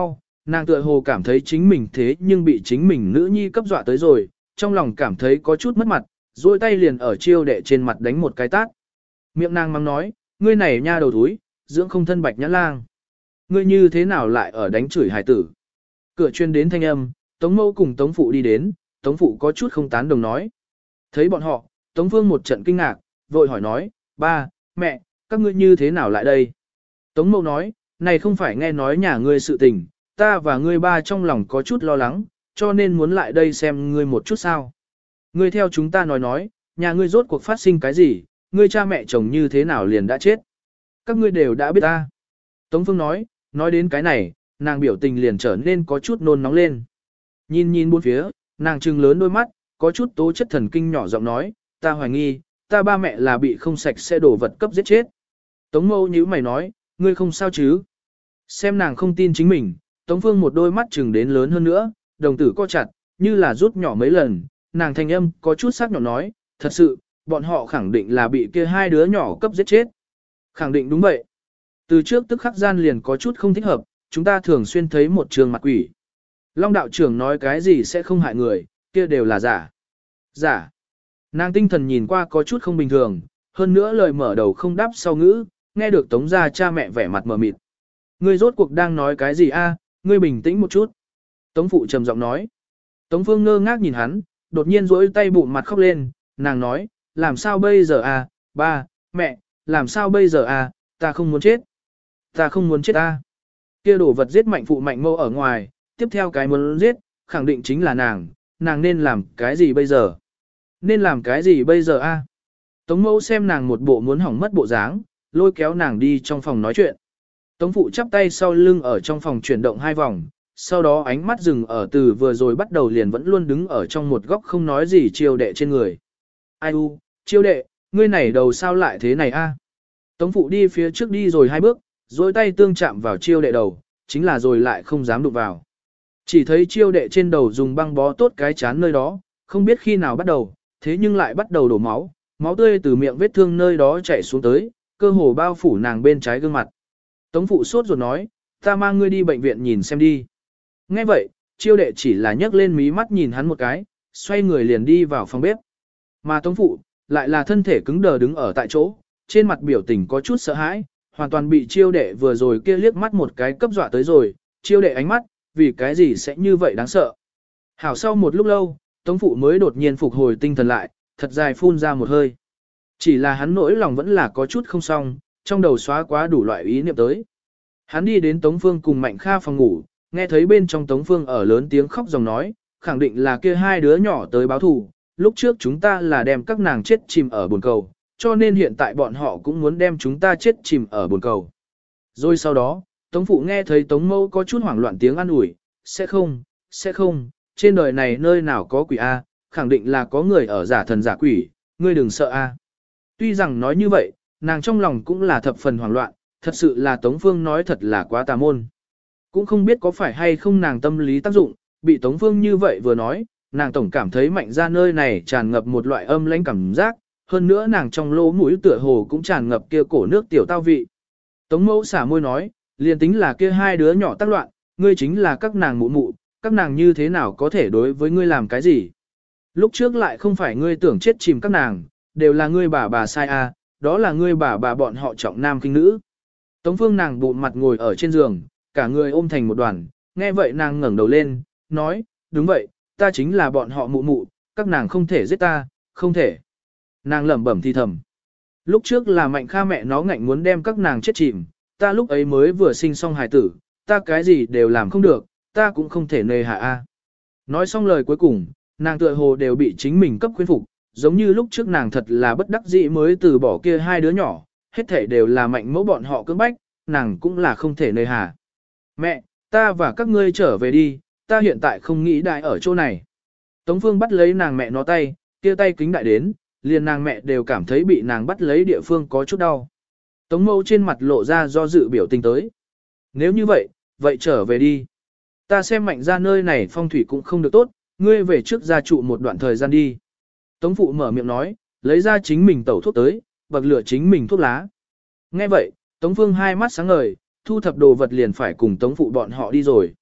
nàng tựa hồ cảm thấy chính mình thế nhưng bị chính mình nữ nhi cấp dọa tới rồi, trong lòng cảm thấy có chút mất mặt, duỗi tay liền ở chiêu đệ trên mặt đánh một cái tát. Miệng nàng mắng nói, ngươi này nha đầu thúi, dưỡng không thân bạch nhã lang. Ngươi như thế nào lại ở đánh chửi hài tử? Cửa chuyên đến thanh âm, Tống Mâu cùng Tống Phụ đi đến, Tống Phụ có chút không tán đồng nói. Thấy bọn họ, Tống Phương một trận kinh ngạc, vội hỏi nói, ba, mẹ, các ngươi như thế nào lại đây? Tống Mâu nói, này không phải nghe nói nhà ngươi sự tình, ta và ngươi ba trong lòng có chút lo lắng, cho nên muốn lại đây xem ngươi một chút sao. Ngươi theo chúng ta nói nói, nhà ngươi rốt cuộc phát sinh cái gì, ngươi cha mẹ chồng như thế nào liền đã chết. Các ngươi đều đã biết ta. Tống Phương nói, nói đến cái này, nàng biểu tình liền trở nên có chút nôn nóng lên. Nhìn nhìn bốn phía, nàng trừng lớn đôi mắt, có chút tố chất thần kinh nhỏ giọng nói, ta hoài nghi, ta ba mẹ là bị không sạch sẽ đổ vật cấp giết chết. Tống Mâu nhíu mày nói, ngươi không sao chứ? Xem nàng không tin chính mình, Tống Phương một đôi mắt trừng đến lớn hơn nữa, đồng tử co chặt, như là rút nhỏ mấy lần, nàng thanh âm có chút sắc nhọn nói, thật sự, bọn họ khẳng định là bị kia hai đứa nhỏ cấp giết chết. Khẳng định đúng vậy. Từ trước tức khắc gian liền có chút không thích hợp, chúng ta thường xuyên thấy một trường mặt quỷ. Long đạo trưởng nói cái gì sẽ không hại người, kia đều là giả. Giả. Nàng tinh thần nhìn qua có chút không bình thường, hơn nữa lời mở đầu không đáp sau ngữ, nghe được Tống gia cha mẹ vẻ mặt mờ mịt. Ngươi rốt cuộc đang nói cái gì a? Ngươi bình tĩnh một chút. Tống phụ trầm giọng nói. Tống Phương ngơ ngác nhìn hắn, đột nhiên duỗi tay bụng mặt khóc lên, nàng nói, làm sao bây giờ a, ba, mẹ, làm sao bây giờ a, ta không muốn chết. Ta không muốn chết a. Kia đổ vật giết mạnh phụ mạnh mâu ở ngoài, tiếp theo cái muốn giết, khẳng định chính là nàng, nàng nên làm cái gì bây giờ? Nên làm cái gì bây giờ a? Tống mẫu xem nàng một bộ muốn hỏng mất bộ dáng, lôi kéo nàng đi trong phòng nói chuyện. Tống phụ chắp tay sau lưng ở trong phòng chuyển động hai vòng, sau đó ánh mắt dừng ở từ vừa rồi bắt đầu liền vẫn luôn đứng ở trong một góc không nói gì chiêu đệ trên người. Ai u, chiêu đệ, ngươi này đầu sao lại thế này a? Tống phụ đi phía trước đi rồi hai bước, rồi tay tương chạm vào chiêu đệ đầu, chính là rồi lại không dám đụng vào. Chỉ thấy chiêu đệ trên đầu dùng băng bó tốt cái chán nơi đó, không biết khi nào bắt đầu, thế nhưng lại bắt đầu đổ máu, máu tươi từ miệng vết thương nơi đó chảy xuống tới, cơ hồ bao phủ nàng bên trái gương mặt. Tống phụ sốt ruột nói, ta mang ngươi đi bệnh viện nhìn xem đi. Nghe vậy, chiêu đệ chỉ là nhấc lên mí mắt nhìn hắn một cái, xoay người liền đi vào phòng bếp. Mà tống phụ, lại là thân thể cứng đờ đứng ở tại chỗ, trên mặt biểu tình có chút sợ hãi, hoàn toàn bị chiêu đệ vừa rồi kia liếc mắt một cái cấp dọa tới rồi, chiêu đệ ánh mắt, vì cái gì sẽ như vậy đáng sợ. Hảo sau một lúc lâu, tống phụ mới đột nhiên phục hồi tinh thần lại, thật dài phun ra một hơi. Chỉ là hắn nỗi lòng vẫn là có chút không xong, trong đầu xóa quá đủ loại ý niệm tới. Hắn đi đến Tống Phương cùng Mạnh Kha phòng ngủ, nghe thấy bên trong Tống Phương ở lớn tiếng khóc dòng nói, khẳng định là kia hai đứa nhỏ tới báo thù, lúc trước chúng ta là đem các nàng chết chìm ở bồn cầu, cho nên hiện tại bọn họ cũng muốn đem chúng ta chết chìm ở bồn cầu. Rồi sau đó, Tống Phụ nghe thấy Tống Mâu có chút hoảng loạn tiếng an ủi, sẽ không, sẽ không, trên đời này nơi nào có quỷ A, khẳng định là có người ở giả thần giả quỷ, ngươi đừng sợ A. Tuy rằng nói như vậy, nàng trong lòng cũng là thập phần hoảng loạn, thật sự là Tống Phương nói thật là quá tà môn. Cũng không biết có phải hay không nàng tâm lý tác dụng, bị Tống Phương như vậy vừa nói, nàng tổng cảm thấy mạnh ra nơi này tràn ngập một loại âm lãnh cảm giác, hơn nữa nàng trong lỗ mũi tựa hồ cũng tràn ngập kia cổ nước tiểu tao vị. Tống Mẫu xả môi nói, liền tính là kia hai đứa nhỏ tác loạn, ngươi chính là các nàng mụ mụ, các nàng như thế nào có thể đối với ngươi làm cái gì. Lúc trước lại không phải ngươi tưởng chết chìm các nàng, đều là ngươi bà bà sai à, đó là ngươi bà bà bọn họ trọng nam kinh nữ. Tống Phương nàng bụng mặt ngồi ở trên giường, cả người ôm thành một đoàn, nghe vậy nàng ngẩng đầu lên, nói, đúng vậy, ta chính là bọn họ mụ mụ, các nàng không thể giết ta, không thể. Nàng lẩm bẩm thì thầm. Lúc trước là Mạnh Kha mẹ nó ngạnh muốn đem các nàng chết chìm, ta lúc ấy mới vừa sinh xong hài tử, ta cái gì đều làm không được, ta cũng không thể nề hạ a. Nói xong lời cuối cùng, nàng tựa hồ đều bị chính mình cấp khuyên phục, giống như lúc trước nàng thật là bất đắc dĩ mới từ bỏ kia hai đứa nhỏ, hết thể đều là Mạnh mẫu bọn họ cưỡng bách, nàng cũng là không thể nề hà. Mẹ, ta và các ngươi trở về đi, ta hiện tại không nghĩ đại ở chỗ này. Tống Phương bắt lấy nàng mẹ nó tay, kia tay kính đại đến, liền nàng mẹ đều cảm thấy bị nàng bắt lấy địa phương có chút đau. Tống Mâu trên mặt lộ ra do dự biểu tình tới. Nếu như vậy, vậy trở về đi. Ta xem Mạnh ra nơi này phong thủy cũng không được tốt, ngươi về trước gia trụ một đoạn thời gian đi. Tống Phụ mở miệng nói, lấy ra chính mình tẩu thuốc tới, bậc lửa chính mình thuốc lá. Nghe vậy, Tống Phương hai mắt sáng ngời, thu thập đồ vật liền phải cùng Tống Phụ bọn họ đi rồi.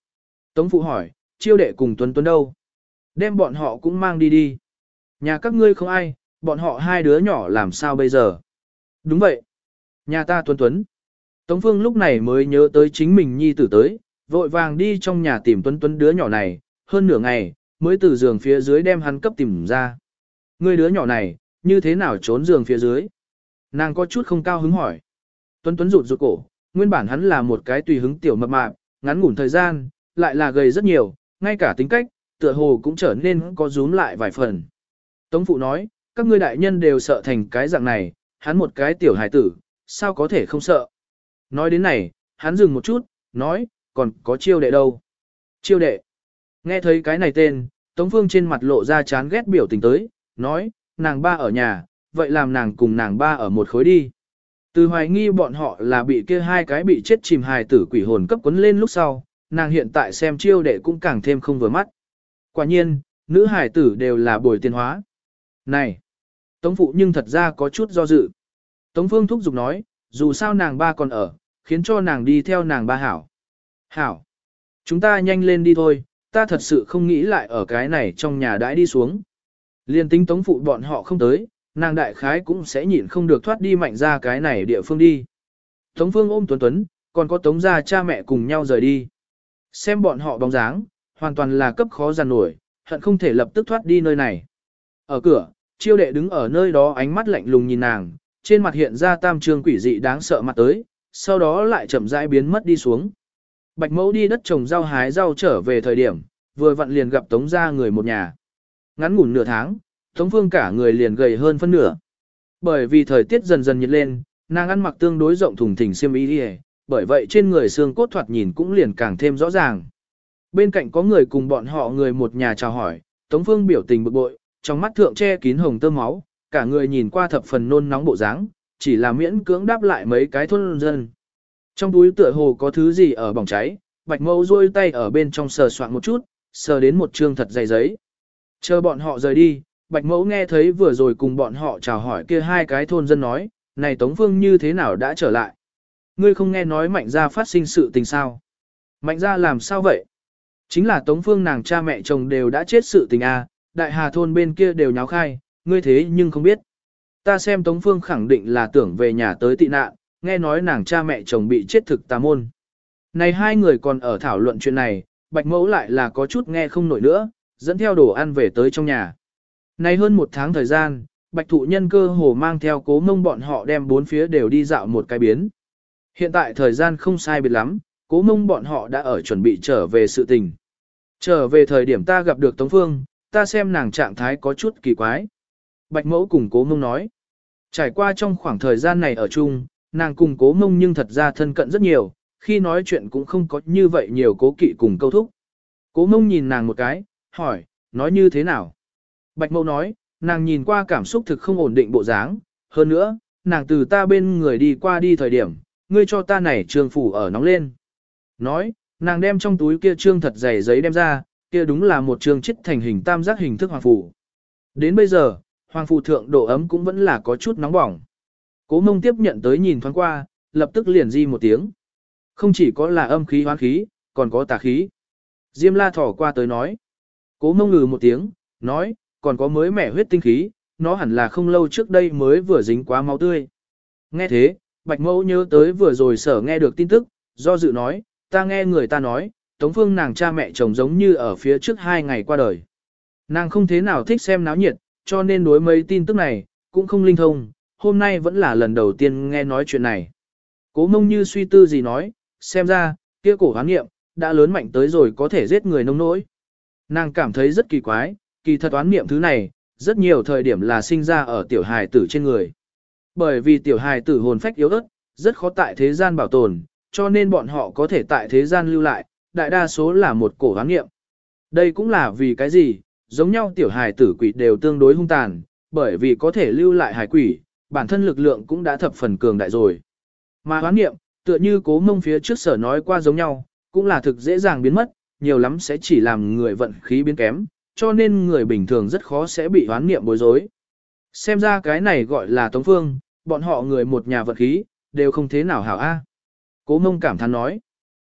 Tống phụ hỏi, chiêu đệ cùng Tuấn Tuấn đâu? Đem bọn họ cũng mang đi đi. Nhà các ngươi không ai, bọn họ hai đứa nhỏ làm sao bây giờ? Đúng vậy. Nhà ta Tuấn Tuấn. Tống Phương lúc này mới nhớ tới chính mình nhi tử tới, vội vàng đi trong nhà tìm Tuấn Tuấn đứa nhỏ này, hơn nửa ngày, mới từ giường phía dưới đem hắn cấp tìm ra. Ngươi đứa nhỏ này, như thế nào trốn giường phía dưới? Nàng có chút không cao hứng hỏi. Tuấn Tuấn rụt rụt cổ, nguyên bản hắn là một cái tùy hứng tiểu mập mạp, ngắn ngủn thời gian, lại là gầy rất nhiều, ngay cả tính cách, tựa hồ cũng trở nên có rúm lại vài phần. Tống phụ nói, các ngươi đại nhân đều sợ thành cái dạng này, hắn một cái tiểu hài tử, sao có thể không sợ. Nói đến này, hắn dừng một chút, nói, còn có chiêu đệ đâu. Chiêu đệ. Nghe thấy cái này tên, Tống Phương trên mặt lộ ra chán ghét biểu tình tới, nói, nàng ba ở nhà, vậy làm nàng cùng nàng ba ở một khối đi. Từ hoài nghi bọn họ là bị kia hai cái bị chết chìm hài tử quỷ hồn cấp quấn lên lúc sau, nàng hiện tại xem chiêu đệ cũng càng thêm không vừa mắt. Quả nhiên, nữ hài tử đều là bồi tiền hóa. Này, Tống phụ nhưng thật ra có chút do dự. Tống Phương thúc giục nói, dù sao nàng ba còn ở, khiến cho nàng đi theo nàng ba hảo. Hảo, chúng ta nhanh lên đi thôi, ta thật sự không nghĩ lại ở cái này trong nhà đãi đi xuống. Liên tính Tống phụ bọn họ không tới, nàng đại khái cũng sẽ nhịn không được thoát đi mạnh ra cái này địa phương đi. Tống Phương ôm Tuấn Tuấn, còn có Tống gia cha mẹ cùng nhau rời đi. Xem bọn họ bóng dáng, hoàn toàn là cấp khó giàn nổi, hận không thể lập tức thoát đi nơi này. Ở cửa, chiêu đệ đứng ở nơi đó ánh mắt lạnh lùng nhìn nàng, trên mặt hiện ra tam trương quỷ dị đáng sợ mặt tới, sau đó lại chậm rãi biến mất đi xuống. Bạch mẫu đi đất trồng rau hái rau trở về thời điểm, vừa vặn liền gặp Tống gia người một nhà. Ngắn ngủn nửa tháng, Tống Phương cả người liền gầy hơn phân nửa. Bởi vì thời tiết dần dần nhiệt lên, nàng ăn mặc tương đối rộng thùng thình xiêm y đi, bởi vậy trên người xương cốt thoạt nhìn cũng liền càng thêm rõ ràng. Bên cạnh có người cùng bọn họ người một nhà chào hỏi, Tống Phương biểu tình bực bội, trong mắt thượng che kín hồng tơ máu, cả người nhìn qua thập phần nôn nóng bộ dáng, chỉ là miễn cưỡng đáp lại mấy cái thôn dân. Trong túi tựa hồ có thứ gì ở bỏng cháy, Bạch Mẫu duỗi tay ở bên trong sờ soạn một chút, sờ đến một trương thật dày giấy. Chờ bọn họ rời đi, Bạch Mẫu nghe thấy vừa rồi cùng bọn họ chào hỏi kia hai cái thôn dân nói, này Tống Phương như thế nào đã trở lại? Ngươi không nghe nói Mạnh gia phát sinh sự tình sao? Mạnh gia làm sao vậy? Chính là Tống Phương nàng cha mẹ chồng đều đã chết sự tình à, đại hà thôn bên kia đều nháo khai, ngươi thế nhưng không biết. Ta xem Tống Phương khẳng định là tưởng về nhà tới tị nạn, nghe nói nàng cha mẹ chồng bị chết thực tà môn. Này hai người còn ở thảo luận chuyện này, Bạch Mẫu lại là có chút nghe không nổi nữa, dẫn theo đồ ăn về tới trong nhà. Này hơn một tháng thời gian, Bạch Thụ Nhân cơ hồ mang theo Cố Mông bọn họ đem bốn phía đều đi dạo một cái biến. Hiện tại thời gian không sai biệt lắm, Cố Mông bọn họ đã ở chuẩn bị trở về sự tình. Trở về thời điểm ta gặp được Tống Phương, ta xem nàng trạng thái có chút kỳ quái. Bạch Mẫu cùng Cố Mông nói. Trải qua trong khoảng thời gian này ở chung, nàng cùng Cố Mông nhưng thật ra thân cận rất nhiều, khi nói chuyện cũng không có như vậy nhiều cố kỵ cùng câu thúc. Cố Mông nhìn nàng một cái, hỏi, nói như thế nào? Bạch Mẫu nói, nàng nhìn qua cảm xúc thực không ổn định bộ dáng, hơn nữa, nàng từ ta bên người đi qua đi thời điểm, ngươi cho ta này trương phủ ở nóng lên. Nói, nàng đem trong túi kia trương thật dày giấy đem ra, kia đúng là một trương chít thành hình tam giác hình thức hoàng phủ. Đến bây giờ, hoàng phủ thượng độ ấm cũng vẫn là có chút nóng bỏng. Cố Mông tiếp nhận tới nhìn thoáng qua, lập tức liền di một tiếng. Không chỉ có là âm khí hoán khí, còn có tà khí. Diêm La thỏ qua tới nói. Cố Mông ngừ một tiếng, nói, còn có mới mẻ huyết tinh khí, nó hẳn là không lâu trước đây mới vừa dính quá máu tươi. Nghe thế, Bạch Mẫu nhớ tới vừa rồi sở nghe được tin tức, do dự nói, ta nghe người ta nói, Tống Phương nàng cha mẹ chồng giống như ở phía trước hai ngày qua đời. Nàng không thế nào thích xem náo nhiệt, cho nên đối mấy tin tức này, cũng không linh thông, hôm nay vẫn là lần đầu tiên nghe nói chuyện này. Cố Mông như suy tư gì nói, xem ra, kia cổ hoán nghiệm, đã lớn mạnh tới rồi có thể giết người nông nỗi. Nàng cảm thấy rất kỳ quái, kỳ thật oán niệm thứ này, rất nhiều thời điểm là sinh ra ở tiểu hài tử trên người. Bởi vì tiểu hài tử hồn phách yếu ớt, rất khó tại thế gian bảo tồn, cho nên bọn họ có thể tại thế gian lưu lại, đại đa số là một cổ oán niệm. Đây cũng là vì cái gì, giống nhau tiểu hài tử quỷ đều tương đối hung tàn, bởi vì có thể lưu lại hài quỷ, bản thân lực lượng cũng đã thập phần cường đại rồi. Mà oán niệm, tựa như Cố Mông phía trước sở nói qua giống nhau, cũng là thực dễ dàng biến mất, nhiều lắm sẽ chỉ làm người vận khí biến kém, cho nên người bình thường rất khó sẽ bị hoán niệm bối rối. Xem ra cái này gọi là Tống Phương, bọn họ người một nhà vận khí, đều không thế nào hảo a. Cố Mông cảm thán nói.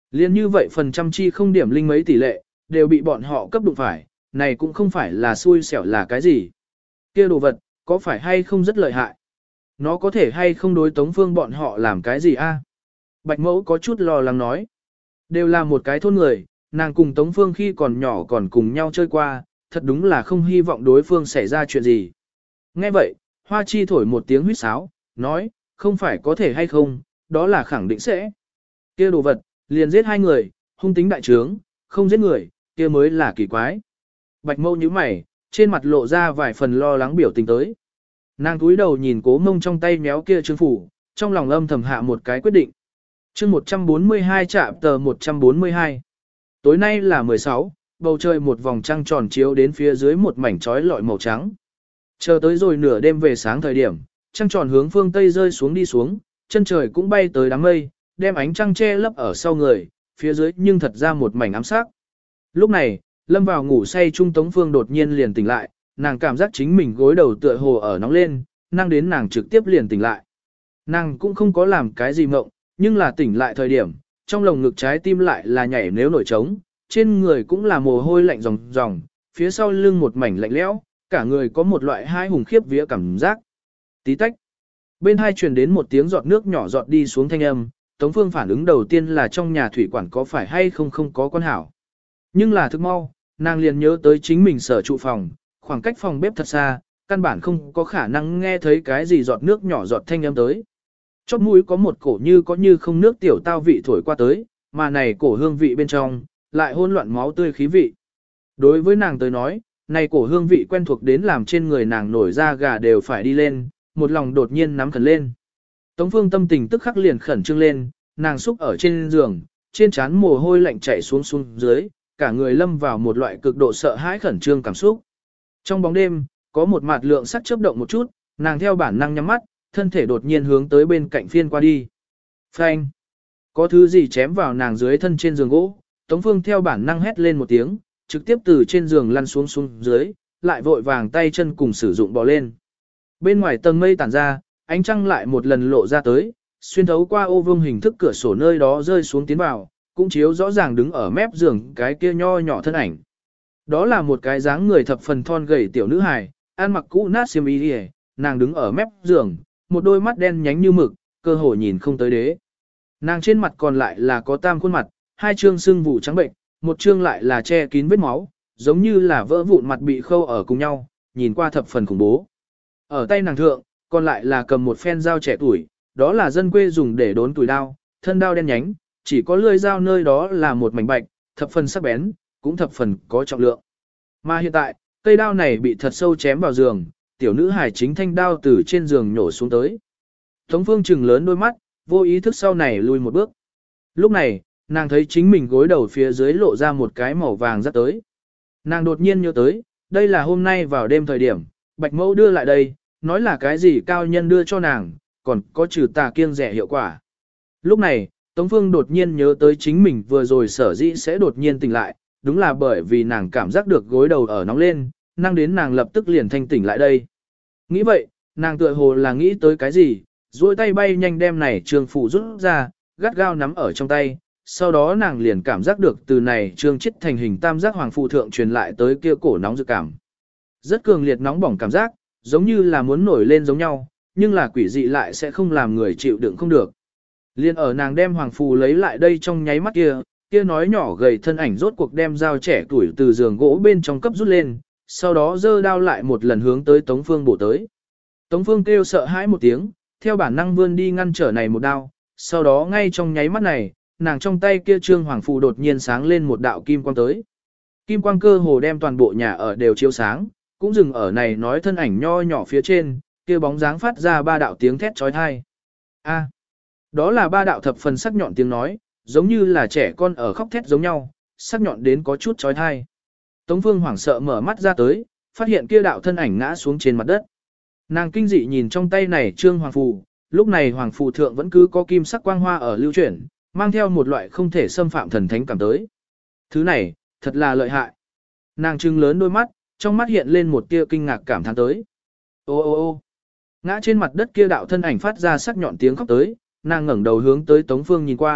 Liên như vậy phần trăm chi không điểm linh mấy tỷ lệ, đều bị bọn họ cấp đụng phải, này cũng không phải là xui xẻo là cái gì. Kia đồ vật, có phải hay không rất lợi hại? Nó có thể hay không đối Tống Phương bọn họ làm cái gì a? Bạch mẫu có chút lo lắng nói. Đều là một cái thôn người, nàng cùng Tống Phương khi còn nhỏ còn cùng nhau chơi qua, thật đúng là không hy vọng đối phương xảy ra chuyện gì. Nghe vậy, Hoa Chi thổi một tiếng huýt sáo, nói, không phải có thể hay không, đó là khẳng định sẽ. Kia đồ vật, liền giết hai người, hung tính đại trướng, không giết người, kia mới là kỳ quái. Bạch mâu nhíu mày, trên mặt lộ ra vài phần lo lắng biểu tình tới. Nàng cúi đầu nhìn Cố Mông trong tay méo kia trương phủ, trong lòng âm thầm hạ một cái quyết định. Chương một trăm bốn mươi hai chạm tờ một trăm bốn mươi hai. Tối nay là mười sáu, bầu trời một vòng trăng tròn chiếu đến phía dưới một mảnh trói lọi màu trắng. Chờ tới rồi nửa đêm về sáng thời điểm, trăng tròn hướng phương tây rơi xuống đi xuống, chân trời cũng bay tới đám mây, đem ánh trăng che lấp ở sau người, phía dưới nhưng thật ra một mảnh ám sắc. Lúc này, lâm vào ngủ say Trung Tống Phương đột nhiên liền tỉnh lại, nàng cảm giác chính mình gối đầu tựa hồ ở nóng lên, năng đến nàng trực tiếp liền tỉnh lại. Nàng cũng không có làm cái gì mộng, nhưng là tỉnh lại thời điểm, trong lồng ngực trái tim lại là nhảy nếu nổi trống, trên người cũng là mồ hôi lạnh ròng ròng, phía sau lưng một mảnh lạnh lẽo, cả người có một loại hai hùng khiếp vía cảm giác. Tí tách. Bên hai truyền đến một tiếng giọt nước nhỏ giọt đi xuống thanh âm, Tống Phương phản ứng đầu tiên là trong nhà thủy quản có phải hay không không có quan hảo. Nhưng là thức mau, nàng liền nhớ tới chính mình sở trụ phòng, khoảng cách phòng bếp thật xa, căn bản không có khả năng nghe thấy cái gì giọt nước nhỏ giọt thanh âm tới. Chóp mũi có một cổ như có như không nước tiểu tao vị thổi qua tới, mà này cổ hương vị bên trong, lại hỗn loạn máu tươi khí vị. Đối với nàng tới nói, này cổ hương vị quen thuộc đến làm trên người nàng nổi da gà đều phải đi lên, một lòng đột nhiên nắm khẩn lên. Tống Phương tâm tình tức khắc liền khẩn trương lên, nàng xúc ở trên giường, trên trán mồ hôi lạnh chảy xuống xuống dưới, cả người lâm vào một loại cực độ sợ hãi khẩn trương cảm xúc. Trong bóng đêm, có một mạt lượng sắc chớp động một chút, nàng theo bản năng nhắm mắt, thân thể đột nhiên hướng tới bên cạnh phiên qua đi. Phanh! Có thứ gì chém vào nàng dưới thân trên giường gỗ, Tống Phương theo bản năng hét lên một tiếng, trực tiếp từ trên giường lăn xuống xuống dưới, lại vội vàng tay chân cùng sử dụng bò lên. Bên ngoài tầng mây tản ra, ánh trăng lại một lần lộ ra tới, xuyên thấu qua ô vuông hình thức cửa sổ nơi đó rơi xuống tiến vào, cũng chiếu rõ ràng đứng ở mép giường cái kia nho nhỏ thân ảnh. Đó là một cái dáng người thập phần thon gầy tiểu nữ hài, ăn mặc cũ nát xiêm y đi, nàng đứng ở mép giường, một đôi mắt đen nhánh như mực, cơ hồ nhìn không tới đế. Nàng trên mặt còn lại là có tam khuôn mặt, hai trương sưng vụ trắng bệnh, một trương lại là che kín vết máu, giống như là vỡ vụn mặt bị khâu ở cùng nhau, nhìn qua thập phần khủng bố. Ở tay nàng thượng, còn lại là cầm một phen dao trẻ tuổi, đó là dân quê dùng để đốn tuổi đao, thân đao đen nhánh, chỉ có lưỡi dao nơi đó là một mảnh bạch, thập phần sắc bén, cũng thập phần có trọng lượng. Mà hiện tại, cây đao này bị thật sâu chém vào giường, tiểu nữ hài chính thanh đao từ trên giường nhổ xuống tới. Tống Phương trừng lớn đôi mắt, vô ý thức sau này lùi một bước. Lúc này, nàng thấy chính mình gối đầu phía dưới lộ ra một cái màu vàng rất tới. Nàng đột nhiên nhớ tới, đây là hôm nay vào đêm thời điểm, Bạch Mẫu đưa lại đây, nói là cái gì cao nhân đưa cho nàng, còn có trừ tà kiêng rẻ hiệu quả. Lúc này, Tống Phương đột nhiên nhớ tới chính mình vừa rồi sở dĩ sẽ đột nhiên tỉnh lại, đúng là bởi vì nàng cảm giác được gối đầu ở nóng lên, năng đến nàng lập tức liền thanh tỉnh lại đây. Nghĩ vậy, nàng tựa hồ là nghĩ tới cái gì, duỗi tay bay nhanh đem này trường phủ rút ra, gắt gao nắm ở trong tay, sau đó nàng liền cảm giác được từ này trương chết thành hình tam giác hoàng phụ thượng truyền lại tới kia cổ nóng dự cảm. Rất cường liệt nóng bỏng cảm giác, giống như là muốn nổi lên giống nhau, nhưng là quỷ dị lại sẽ không làm người chịu đựng không được. Liên ở nàng đem hoàng phù lấy lại đây trong nháy mắt kia, kia nói nhỏ gầy thân ảnh rốt cuộc đem dao trẻ tuổi từ giường gỗ bên trong cấp rút lên, sau đó giơ đao lại một lần hướng tới Tống Phương bổ tới. Tống Phương kêu sợ hãi một tiếng, theo bản năng vươn đi ngăn trở này một đao, sau đó ngay trong nháy mắt này, nàng trong tay kia trương hoàng phù đột nhiên sáng lên một đạo kim quang tới. Kim quang cơ hồ đem toàn bộ nhà ở đều chiếu sáng, cũng dừng ở này nói thân ảnh nho nhỏ phía trên, kia bóng dáng phát ra ba đạo tiếng thét chói tai. A, đó là ba đạo thập phần sắc nhọn tiếng nói, giống như là trẻ con ở khóc thét giống nhau, sắc nhọn đến có chút chói tai. Tống Phương hoảng sợ mở mắt ra tới, phát hiện kia đạo thân ảnh ngã xuống trên mặt đất. Nàng kinh dị nhìn trong tay này trương hoàng phù, lúc này hoàng phù thượng vẫn cứ có kim sắc quang hoa ở lưu chuyển, mang theo một loại không thể xâm phạm thần thánh cảm tới. Thứ này, thật là lợi hại. Nàng trừng lớn đôi mắt, trong mắt hiện lên một tia kinh ngạc cảm thán tới. Ô ô ô ngã trên mặt đất kia đạo thân ảnh phát ra sắc nhọn tiếng khóc tới, nàng ngẩng đầu hướng tới Tống Phương nhìn qua,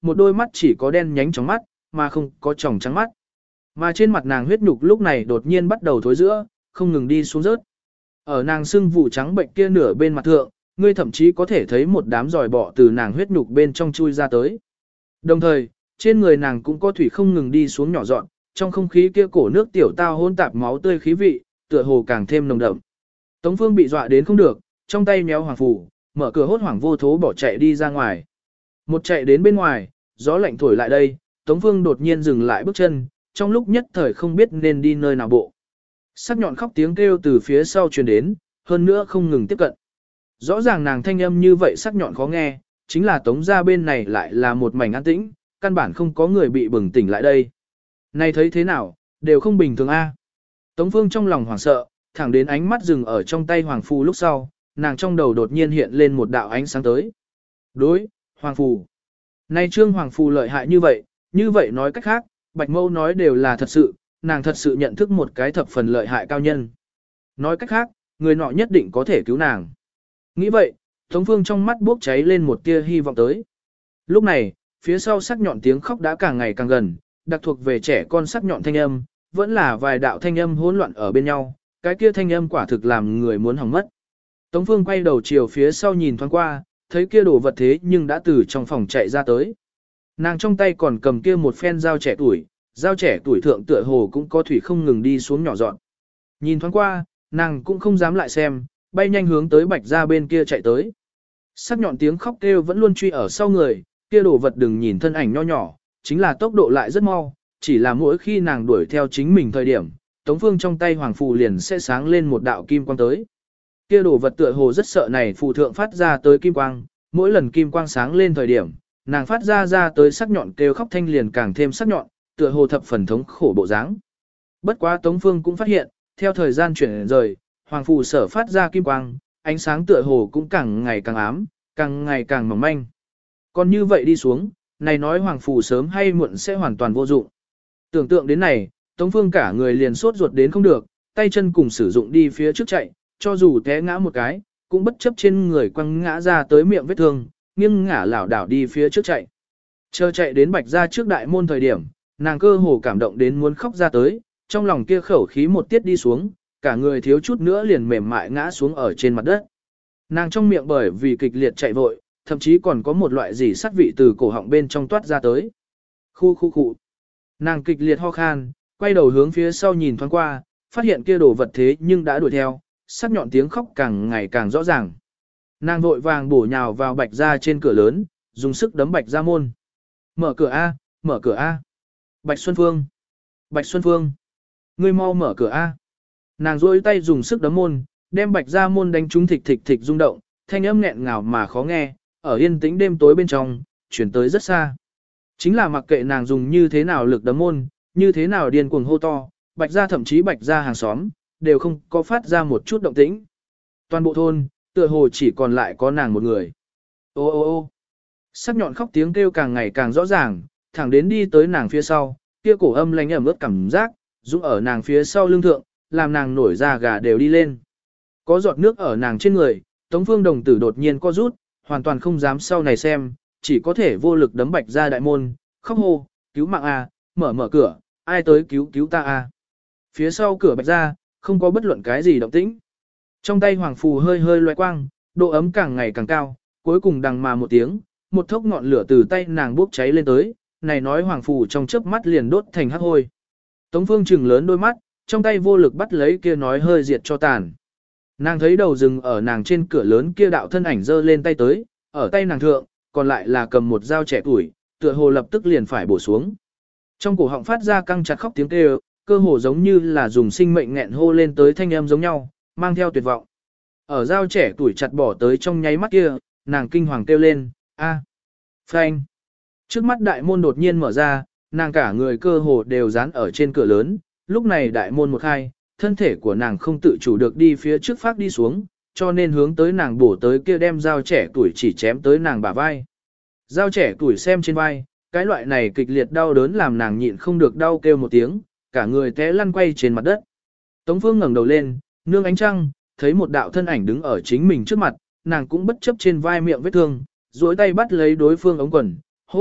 một đôi mắt chỉ có đen nhánh trong mắt, mà không có tròng trắng mắt. Mà trên mặt nàng huyết nhục lúc này đột nhiên bắt đầu thối giữa, không ngừng đi xuống rớt. Ở nàng sưng vụ trắng bệnh kia nửa bên mặt thượng, ngươi thậm chí có thể thấy một đám giòi bọ từ nàng huyết nhục bên trong chui ra tới. Đồng thời, trên người nàng cũng có thủy không ngừng đi xuống nhỏ dọn, trong không khí kia cổ nước tiểu tao hôn tạp máu tươi khí vị, tựa hồ càng thêm nồng đậm. Tống Phương bị dọa đến không được, trong tay méo hoàng phủ, mở cửa hốt hoảng vô thố bỏ chạy đi ra ngoài. Một chạy đến bên ngoài, gió lạnh thổi lại đây, Tống Phương đột nhiên dừng lại bước chân, trong lúc nhất thời không biết nên đi nơi nào bộ. Sắc nhọn khóc tiếng kêu từ phía sau truyền đến, hơn nữa không ngừng tiếp cận. Rõ ràng nàng thanh âm như vậy sắc nhọn khó nghe, chính là Tống gia bên này lại là một mảnh an tĩnh, căn bản không có người bị bừng tỉnh lại đây. Này thấy thế nào, đều không bình thường a. Tống Phương trong lòng hoảng sợ, thẳng đến ánh mắt dừng ở trong tay Hoàng Phù lúc sau, nàng trong đầu đột nhiên hiện lên một đạo ánh sáng tới. Đối, Hoàng Phù. Này trương Hoàng Phù lợi hại như vậy, như vậy nói cách khác, Bạch Mâu nói đều là thật sự, nàng thật sự nhận thức một cái thập phần lợi hại cao nhân. Nói cách khác, người nọ nhất định có thể cứu nàng. Nghĩ vậy, Tống Phương trong mắt bốc cháy lên một tia hy vọng tới. Lúc này, phía sau sắc nhọn tiếng khóc đã càng ngày càng gần, đặc thuộc về trẻ con sắc nhọn thanh âm, vẫn là vài đạo thanh âm hỗn loạn ở bên nhau, cái kia thanh âm quả thực làm người muốn hỏng mất. Tống Phương quay đầu chiều phía sau nhìn thoáng qua, thấy kia đồ vật thế nhưng đã từ trong phòng chạy ra tới. Nàng trong tay còn cầm kia một phen dao trẻ tuổi, dao trẻ tuổi thượng tựa hồ cũng có thủy không ngừng đi xuống nhỏ dọn. Nhìn thoáng qua, nàng cũng không dám lại xem, bay nhanh hướng tới Bạch gia bên kia chạy tới. Sắc nhọn tiếng khóc kêu vẫn luôn truy ở sau người, kia đồ vật đừng nhìn thân ảnh nho nhỏ, chính là tốc độ lại rất mau, chỉ là mỗi khi nàng đuổi theo chính mình thời điểm, Tống Phương trong tay hoàng phù liền sẽ sáng lên một đạo kim quang tới. Kia đồ vật tựa hồ rất sợ này phù thượng phát ra tới kim quang, mỗi lần kim quang sáng lên thời điểm, nàng phát ra ra tới sắc nhọn kêu khóc thanh liền càng thêm sắc nhọn, tựa hồ thập phần thống khổ bộ dáng. Bất quá Tống Phương cũng phát hiện, theo thời gian chuyển rời, hoàng phù sở phát ra kim quang, ánh sáng tựa hồ cũng càng ngày càng ám, càng ngày càng mỏng manh. Còn như vậy đi xuống, này nói hoàng phù sớm hay muộn sẽ hoàn toàn vô dụng. Tưởng tượng đến này, Tống Phương cả người liền sốt ruột đến không được, tay chân cùng sử dụng đi phía trước chạy, cho dù té ngã một cái, cũng bất chấp trên người quăng ngã ra tới miệng vết thương, nghiêng ngả lảo đảo đi phía trước chạy. Chờ chạy đến Bạch gia trước đại môn thời điểm, nàng cơ hồ cảm động đến muốn khóc ra tới, trong lòng kia khẩu khí một tiết đi xuống, cả người thiếu chút nữa liền mềm mại ngã xuống ở trên mặt đất. Nàng trong miệng bởi vì kịch liệt chạy vội, thậm chí còn có một loại gì sắt vị từ cổ họng bên trong toát ra tới. Khu khu khu. Nàng kịch liệt ho khan, quay đầu hướng phía sau nhìn thoáng qua, phát hiện kia đồ vật thế nhưng đã đuổi theo, sắc nhọn tiếng khóc càng ngày càng rõ ràng. Nàng vội vàng bổ nhào vào Bạch gia trên cửa lớn, dùng sức đấm Bạch gia môn. Mở cửa A, mở cửa A. Bạch Xuân Phương. Bạch Xuân Phương. Ngươi mau mở cửa A. Nàng rôi tay dùng sức đấm môn, đem Bạch gia môn đánh trúng thịch thịch thịch rung động, thanh âm nghẹn ngào mà khó nghe, ở yên tĩnh đêm tối bên trong, chuyển tới rất xa. Chính là mặc kệ nàng dùng như thế nào lực đấm môn, như thế nào điên cuồng hô to, Bạch gia thậm chí Bạch gia hàng xóm, đều không có phát ra một chút động tĩnh. Toàn bộ thôn, tựa hồ chỉ còn lại có nàng một người. Ô ô ô sắc nhọn khóc tiếng kêu càng ngày càng rõ ràng, thẳng đến đi tới nàng phía sau, kia cổ âm lạnh ẩm ướt cảm giác, dũng ở nàng phía sau lưng thượng, làm nàng nổi da gà đều đi lên. Có giọt nước ở nàng trên người, Tống Phương đồng tử đột nhiên co rút, hoàn toàn không dám sau này xem, chỉ có thể vô lực đấm Bạch gia đại môn, khóc hô, cứu mạng a, mở mở cửa, ai tới cứu cứu ta a. Phía sau cửa Bạch gia, không có bất luận cái gì động tĩnh. Trong tay hoàng phù hơi hơi loé quang, độ ấm càng ngày càng cao, cuối cùng đằng mà một tiếng, một thốc ngọn lửa từ tay nàng bốc cháy lên tới, này nói hoàng phù trong chớp mắt liền đốt thành hắc hôi. Tống Phương trừng lớn đôi mắt, trong tay vô lực bắt lấy kia nói hơi diệt cho tàn. Nàng thấy đầu rừng ở nàng trên cửa lớn kia đạo thân ảnh giơ lên tay tới, ở tay nàng thượng, còn lại là cầm một dao trẻ tuổi, tựa hồ lập tức liền phải bổ xuống. Trong cổ họng phát ra căng chặt khóc tiếng kêu, cơ hồ giống như là dùng sinh mệnh nghẹn hô lên tới thanh âm giống nhau, mang theo tuyệt vọng. Ở dao trẻ tuổi chặt bỏ tới trong nháy mắt kia, nàng kinh hoàng kêu lên, a, phanh. Trước mắt đại môn đột nhiên mở ra, nàng cả người cơ hồ đều dán ở trên cửa lớn, lúc này đại môn một khai, thân thể của nàng không tự chủ được đi phía trước phát đi xuống, cho nên hướng tới nàng bổ tới kia đem dao trẻ tuổi chỉ chém tới nàng bả vai. Dao trẻ tuổi xem trên vai, cái loại này kịch liệt đau đớn làm nàng nhịn không được đau kêu một tiếng, cả người té lăn quay trên mặt đất. Tống Phương ngẩng đầu lên, nương ánh trăng, thấy một đạo thân ảnh đứng ở chính mình trước mặt, nàng cũng bất chấp trên vai miệng vết thương, duỗi tay bắt lấy đối phương ống quần, hô,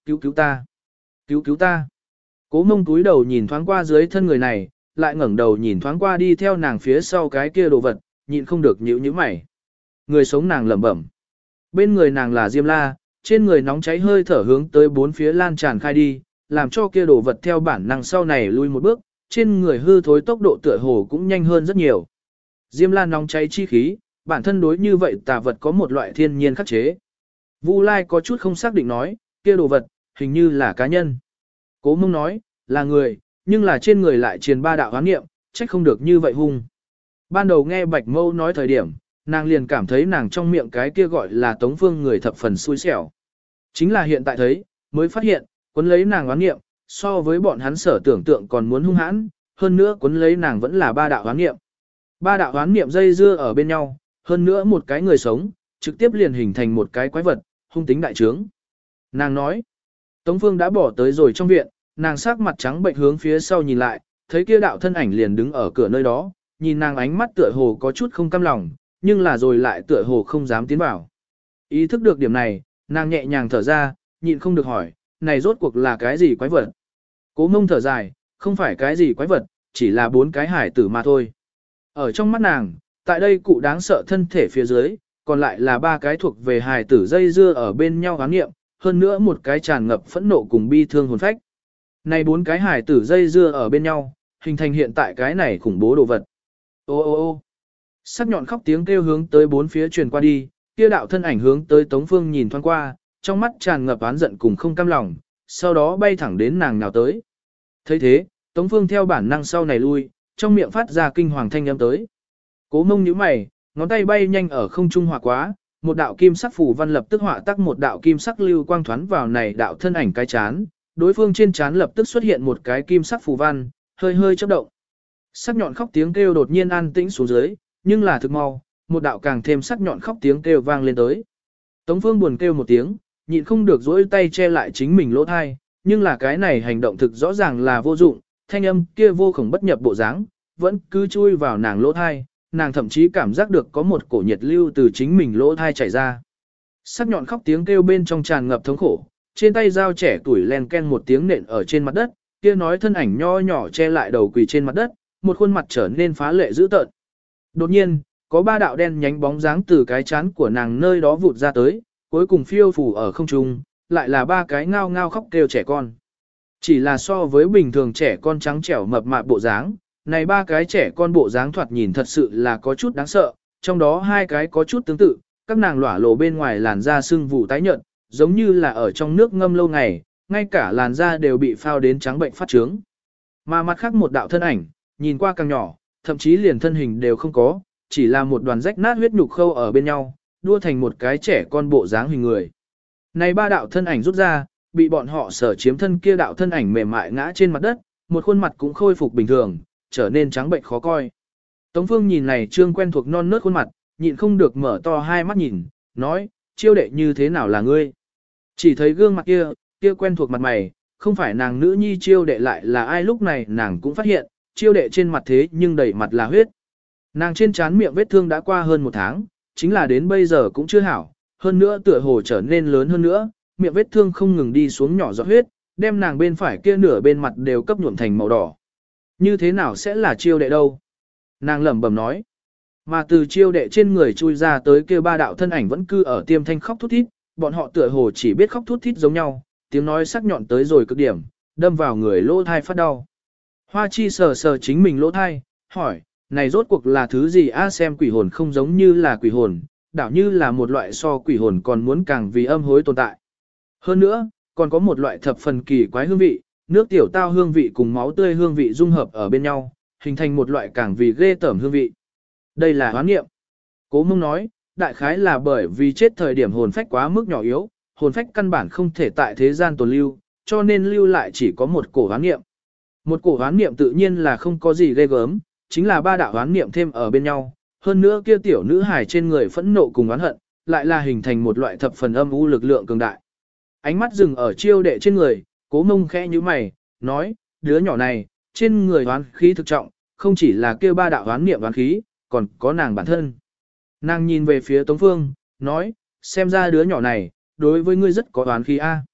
cứu cứu ta, cứu cứu ta. Cố mông túi đầu nhìn thoáng qua dưới thân người này, lại ngẩng đầu nhìn thoáng qua đi theo nàng phía sau cái kia đồ vật, nhịn không được nhíu nhíu mày. Người sống nàng lẩm bẩm. Bên người nàng là Diêm La, trên người nóng cháy hơi thở hướng tới bốn phía lan tràn khai đi, làm cho kia đồ vật theo bản năng sau này lui một bước, trên người hư thối tốc độ tựa hồ cũng nhanh hơn rất nhiều. Diêm La nóng cháy chi khí, bản thân đối như vậy tà vật có một loại thiên nhiên khắc chế. Vu Lai có chút không xác định nói, kia đồ vật, hình như là cá nhân. Cố Mông nói, là người, nhưng là trên người lại truyền ba đạo hoán nghiệm, trách không được như vậy hung. Ban đầu nghe Bạch Mâu nói thời điểm, nàng liền cảm thấy nàng trong miệng cái kia gọi là Tống Phương người thập phần xui xẻo. Chính là hiện tại thấy, mới phát hiện, cuốn lấy nàng hoán nghiệm, so với bọn hắn sở tưởng tượng còn muốn hung hãn, hơn nữa cuốn lấy nàng vẫn là ba đạo hoán nghiệm. Ba đạo hoán nghiệm dây dưa ở bên nhau, hơn nữa một cái người sống, trực tiếp liền hình thành một cái quái vật, hung tính đại trướng. Nàng nói, Tống Phương đã bỏ tới rồi trong viện, nàng sắc mặt trắng bệnh hướng phía sau nhìn lại, thấy kia đạo thân ảnh liền đứng ở cửa nơi đó, nhìn nàng ánh mắt tựa hồ có chút không cam lòng, nhưng là rồi lại tựa hồ không dám tiến vào. Ý thức được điểm này, nàng nhẹ nhàng thở ra, nhịn không được hỏi, này rốt cuộc là cái gì quái vật? Cố Mông thở dài, không phải cái gì quái vật, chỉ là bốn cái hải tử mà thôi. Ở trong mắt nàng, tại đây cụ đáng sợ thân thể phía dưới, còn lại là ba cái thuộc về hải tử dây dưa ở bên nhau gán nghiệm, hơn nữa một cái tràn ngập phẫn nộ cùng bi thương hồn phách. Này bốn cái hải tử dây dưa ở bên nhau, hình thành hiện tại cái này khủng bố đồ vật. Ô ô ô sắc nhọn khóc tiếng kêu hướng tới bốn phía truyền qua đi, kia đạo thân ảnh hướng tới Tống Phương nhìn thoáng qua, trong mắt tràn ngập oán giận cùng không cam lòng, sau đó bay thẳng đến nàng nào tới. Thấy thế, Tống Phương theo bản năng sau này lui, trong miệng phát ra kinh hoàng thanh âm tới. Cố Mông nhíu mày, ngón tay bay nhanh ở không trung hòa quá, một đạo kim sắc phù văn lập tức họa tác một đạo kim sắc lưu quang thoáng vào này đạo thân ảnh cái chán, đối phương trên chán lập tức xuất hiện một cái kim sắc phù văn, hơi hơi chớp động. Sắc nhọn khóc tiếng kêu đột nhiên an tĩnh xuống dưới, nhưng là thực mau, một đạo càng thêm sắc nhọn khóc tiếng kêu vang lên tới. Tống Phương buồn kêu một tiếng, nhịn không được dỗi tay che lại chính mình lỗ thai, nhưng là cái này hành động thực rõ ràng là vô dụng, thanh âm kia vô khổng bất nhập bộ dáng, vẫn cứ chui vào nàng lỗ thai, nàng thậm chí cảm giác được có một cổ nhiệt lưu từ chính mình lỗ thai chảy ra. Sắc nhọn khóc tiếng kêu bên trong tràn ngập thống khổ, trên tay dao trẻ tuổi len ken một tiếng nện ở trên mặt đất, kia nói thân ảnh nho nhỏ che lại đầu quỳ trên mặt đất, một khuôn mặt trở nên phá lệ dữ tợn. Đột nhiên, có ba đạo đen nhánh bóng dáng từ cái chán của nàng nơi đó vụt ra tới, cuối cùng phiêu phù ở không trung, lại là ba cái ngao ngao khóc kêu trẻ con. Chỉ là so với bình thường trẻ con trắng trẻo mập mạp bộ dáng, này ba cái trẻ con bộ dáng thoạt nhìn thật sự là có chút đáng sợ, trong đó hai cái có chút tương tự, các nàng lỏa lộ bên ngoài làn da sưng vụ tái nhợt, giống như là ở trong nước ngâm lâu ngày, ngay cả làn da đều bị phao đến trắng bệnh phát trướng. Mà mặt khác một đạo thân ảnh, nhìn qua càng nhỏ, thậm chí liền thân hình đều không có, chỉ là một đoàn rách nát huyết nhục khâu ở bên nhau, đua thành một cái trẻ con bộ dáng hình người. Này ba đạo thân ảnh rút ra, bị bọn họ sở chiếm thân kia đạo thân ảnh mềm mại ngã trên mặt đất, một khuôn mặt cũng khôi phục bình thường, trở nên trắng bệnh khó coi. Tống Phương nhìn này trương quen thuộc non nớt khuôn mặt, nhịn không được mở to hai mắt nhìn, nói, chiêu đệ như thế nào là ngươi? Chỉ thấy gương mặt kia, kia quen thuộc mặt mày, không phải nàng nữ nhi chiêu đệ lại là ai lúc này nàng cũng phát hiện, chiêu đệ trên mặt thế nhưng đầy mặt là huyết. Nàng trên trán miệng vết thương đã qua hơn một tháng, chính là đến bây giờ cũng chưa hảo, hơn nữa tựa hồ trở nên lớn hơn nữa, miệng vết thương không ngừng đi xuống nhỏ giọt huyết, đem nàng bên phải kia nửa bên mặt đều cấp nhuộm thành màu đỏ. Như thế nào sẽ là chiêu đệ đâu? Nàng lẩm bẩm nói. Mà từ chiêu đệ trên người chui ra tới kia ba đạo thân ảnh vẫn cư ở tiêm thanh khóc thút thít, bọn họ tựa hồ chỉ biết khóc thút thít giống nhau, tiếng nói sắc nhọn tới rồi cực điểm, đâm vào người lỗ thai phát đau. Hoa chi sờ sờ chính mình lỗ thai, hỏi, này rốt cuộc là thứ gì a? Xem quỷ hồn không giống như là quỷ hồn, đảo như là một loại so quỷ hồn còn muốn càng vì âm hối tồn tại. Hơn nữa, còn có một loại thập phần kỳ quái hương vị, nước tiểu tao hương vị cùng máu tươi hương vị dung hợp ở bên nhau, hình thành một loại càng vì ghê tởm hương vị. Đây là hoán nghiệm. Cố Mông nói, đại khái là bởi vì chết thời điểm hồn phách quá mức nhỏ yếu, hồn phách căn bản không thể tại thế gian tồn lưu, cho nên lưu lại chỉ có một cổ hoán nghiệm. Một cổ hoán nghiệm tự nhiên là không có gì ghê gớm, chính là ba đạo hoán nghiệm thêm ở bên nhau, hơn nữa kia tiểu nữ hài trên người phẫn nộ cùng oán hận, lại là hình thành một loại thập phần âm u lực lượng cường đại. Ánh mắt dừng ở chiêu đệ trên người, Cố Mông khẽ như mày, nói, đứa nhỏ này, trên người hoán khí thực trọng, không chỉ là kia ba đạo hoán nghiệm hoán khí, còn có nàng bản thân. Nàng nhìn về phía Tống Phương, nói, xem ra đứa nhỏ này, đối với ngươi rất có hoán khí a.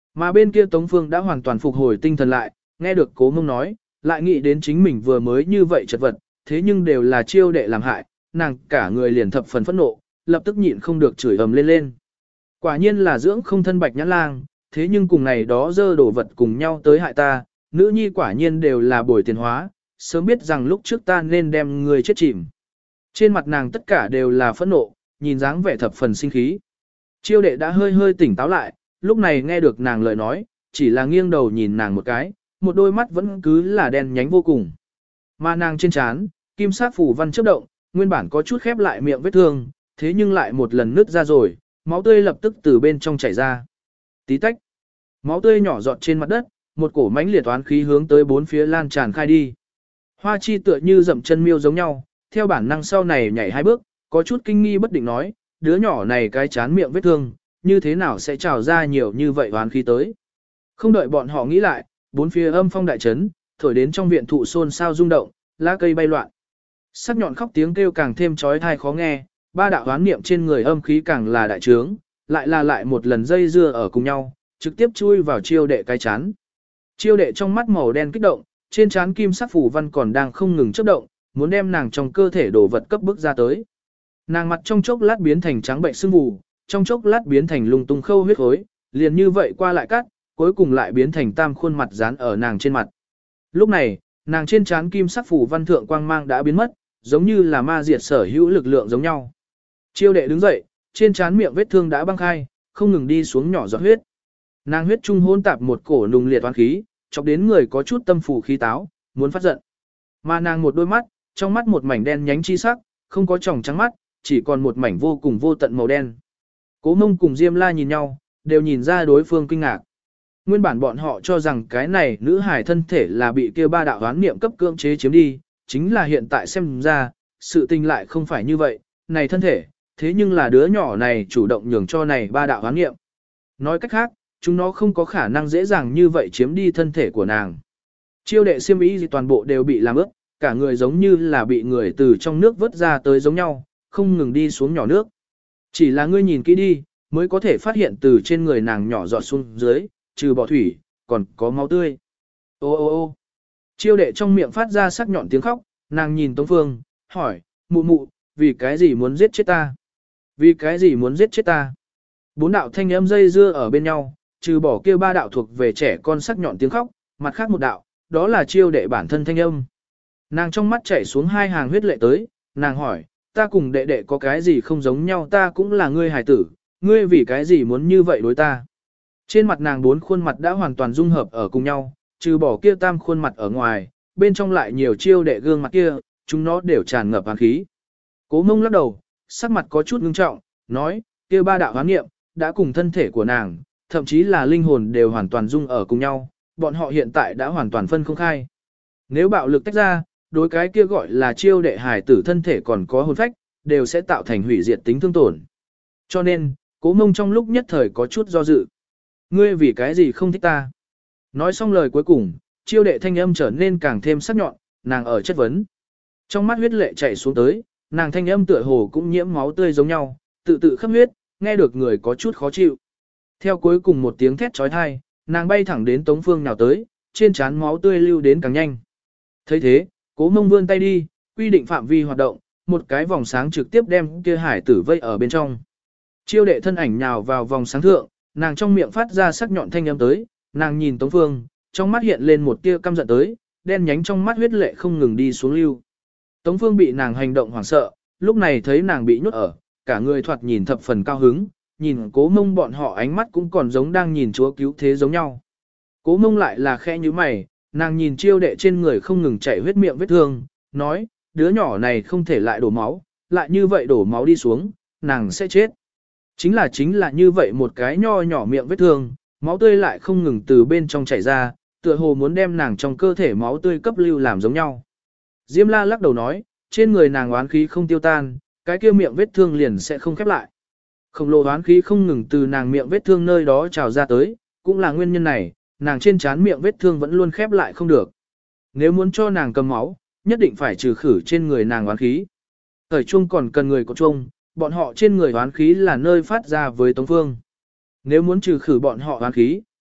Mà bên kia Tống Phương đã hoàn toàn phục hồi tinh thần lại, nghe được Cố Mông nói, lại nghĩ đến chính mình vừa mới như vậy chật vật, thế nhưng đều là chiêu đệ làm hại, nàng cả người liền thập phần phẫn nộ, lập tức nhịn không được chửi ầm lên lên. Quả nhiên là dưỡng không thân Bạch Nhã Lang, thế nhưng cùng này đó dơ đổ vật cùng nhau tới hại ta, nữ nhi quả nhiên đều là bồi tiền hóa, sớm biết rằng lúc trước ta nên đem người chết chìm. Trên mặt nàng tất cả đều là phẫn nộ, nhìn dáng vẻ thập phần sinh khí. Chiêu đệ đã hơi hơi tỉnh táo lại, lúc này nghe được nàng lời nói, chỉ là nghiêng đầu nhìn nàng một cái, một đôi mắt vẫn cứ là đen nhánh vô cùng. Mà nàng trên trán, kim sát phủ văn chớp động, nguyên bản có chút khép lại miệng vết thương, thế nhưng lại một lần nứt ra rồi, máu tươi lập tức từ bên trong chảy ra. Tí tách, máu tươi nhỏ giọt trên mặt đất, một cổ mãnh liệt toán khí hướng tới bốn phía lan tràn khai đi. Hoa chi tựa như dậm chân miêu giống nhau, theo bản năng sau này nhảy hai bước, có chút kinh nghi bất định nói, đứa nhỏ này cái chán miệng vết thương, như thế nào sẽ trào ra nhiều như vậy oán khí tới. Không đợi bọn họ nghĩ lại, bốn phía âm phong đại chấn, thổi đến trong viện thụ xôn xao rung động, lá cây bay loạn. Sắc nhọn khóc tiếng kêu càng thêm trói thai khó nghe, ba đạo oán niệm trên người âm khí càng là đại trướng, lại là lại một lần dây dưa ở cùng nhau, trực tiếp chui vào chiêu đệ cái chán. Chiêu đệ trong mắt màu đen kích động, trên trán kim sắc phủ văn còn đang không ngừng chớp động, muốn đem nàng trong cơ thể đổ vật cấp bức ra tới. Nàng mặt trong chốc lát biến thành trắng bệnh sưng vù, trong chốc lát biến thành lung tung khâu huyết khối, liền như vậy qua lại cắt, cuối cùng lại biến thành tam khuôn mặt dán ở nàng trên mặt. Lúc này, nàng trên trán kim sắc phủ văn thượng quang mang đã biến mất, giống như là ma diệt sở hữu lực lượng giống nhau. Chiêu đệ đứng dậy, trên trán miệng vết thương đã băng khai, không ngừng đi xuống nhỏ giọt huyết. Nàng huyết trung hỗn tạp một cổ nùng liệt oán khí, chọc đến người có chút tâm phù khí táo, muốn phát giận. Mà nàng một đôi mắt, trong mắt một mảnh đen nhánh chi sắc, không có tròng trắng mắt, chỉ còn một mảnh vô cùng vô tận màu đen. Cố Mông cùng Diêm La nhìn nhau, đều nhìn ra đối phương kinh ngạc. Nguyên bản bọn họ cho rằng cái này nữ hài thân thể là bị kia ba đạo hoán niệm cấp cưỡng chế chiếm đi, chính là hiện tại xem ra, sự tình lại không phải như vậy, này thân thể, thế nhưng là đứa nhỏ này chủ động nhường cho này ba đạo hoán niệm. Nói cách khác, chúng nó không có khả năng dễ dàng như vậy chiếm đi thân thể của nàng. Chiêu đệ xiêm y gì toàn bộ đều bị làm ướt, cả người giống như là bị người từ trong nước vớt ra tới giống nhau, không ngừng đi xuống nhỏ nước. Chỉ là ngươi nhìn kỹ đi, mới có thể phát hiện từ trên người nàng nhỏ giọt xuống dưới, trừ bỏ thủy, còn có máu tươi. Ô ô ô chiêu đệ trong miệng phát ra sắc nhọn tiếng khóc, nàng nhìn Tống Phương, hỏi, mụ mụ, vì cái gì muốn giết chết ta? Vì cái gì muốn giết chết ta? Bốn đạo thanh âm dây dưa ở bên nhau, trừ bỏ kia ba đạo thuộc về trẻ con sắc nhọn tiếng khóc, mặt khác một đạo, đó là chiêu đệ bản thân thanh âm. Nàng trong mắt chảy xuống hai hàng huyết lệ tới, nàng hỏi, ta cùng đệ đệ có cái gì không giống nhau, ta cũng là ngươi hài tử, ngươi vì cái gì muốn như vậy đối ta? Trên mặt nàng bốn khuôn mặt đã hoàn toàn dung hợp ở cùng nhau, trừ bỏ kia tam khuôn mặt ở ngoài, bên trong lại nhiều chiêu đệ gương mặt kia, chúng nó đều tràn ngập hàn khí. Cố Mông lắc đầu, sắc mặt có chút ngưng trọng, nói, kia ba đạo hoán nghiệm, đã cùng thân thể của nàng, thậm chí là linh hồn đều hoàn toàn dung ở cùng nhau, bọn họ hiện tại đã hoàn toàn phân không khai. Nếu bạo lực tách ra, đối cái kia gọi là chiêu đệ hài tử thân thể còn có hồn phách, đều sẽ tạo thành hủy diệt tính thương tổn. Cho nên, Cố Mông trong lúc nhất thời có chút do dự. Ngươi vì cái gì không thích ta? Nói xong lời cuối cùng, chiêu đệ thanh âm trở nên càng thêm sắc nhọn, nàng ở chất vấn. Trong mắt huyết lệ chảy xuống tới, nàng thanh âm tựa hồ cũng nhiễm máu tươi giống nhau, tự tự khắp huyết, nghe được người có chút khó chịu. Theo cuối cùng một tiếng thét trói thai, nàng bay thẳng đến Tống Phương nào tới, trên trán máu tươi lưu đến càng nhanh. Thấy thế, Cố Mông vươn tay đi, quy định phạm vi hoạt động, một cái vòng sáng trực tiếp đem kia hải tử vây ở bên trong. Chiêu đệ thân ảnh nhào vào vòng sáng thượng, nàng trong miệng phát ra sắc nhọn thanh âm tới, nàng nhìn Tống Phương, trong mắt hiện lên một tia căm giận tới, đen nhánh trong mắt huyết lệ không ngừng đi xuống lưu. Tống Phương bị nàng hành động hoảng sợ, lúc này thấy nàng bị nhốt ở, cả người thoạt nhìn thập phần cao hứng, nhìn Cố Mông bọn họ ánh mắt cũng còn giống đang nhìn chúa cứu thế giống nhau. Cố Mông lại là khẽ như mày, nàng nhìn chiêu đệ trên người không ngừng chảy huyết miệng vết thương, nói, đứa nhỏ này không thể lại đổ máu, lại như vậy đổ máu đi xuống, nàng sẽ chết. Chính là chính là như vậy một cái nho nhỏ miệng vết thương, máu tươi lại không ngừng từ bên trong chảy ra, tựa hồ muốn đem nàng trong cơ thể máu tươi cấp lưu làm giống nhau. Diêm La lắc đầu nói, trên người nàng oán khí không tiêu tan, cái kia miệng vết thương liền sẽ không khép lại. Khổng lồ oán khí không ngừng từ nàng miệng vết thương nơi đó trào ra tới, cũng là nguyên nhân này, nàng trên trán miệng vết thương vẫn luôn khép lại không được. Nếu muốn cho nàng cầm máu, nhất định phải trừ khử trên người nàng oán khí. Thời chung còn cần người có chung, bọn họ trên người oán khí là nơi phát ra với Tống Phương. Nếu muốn trừ khử bọn họ oán khí,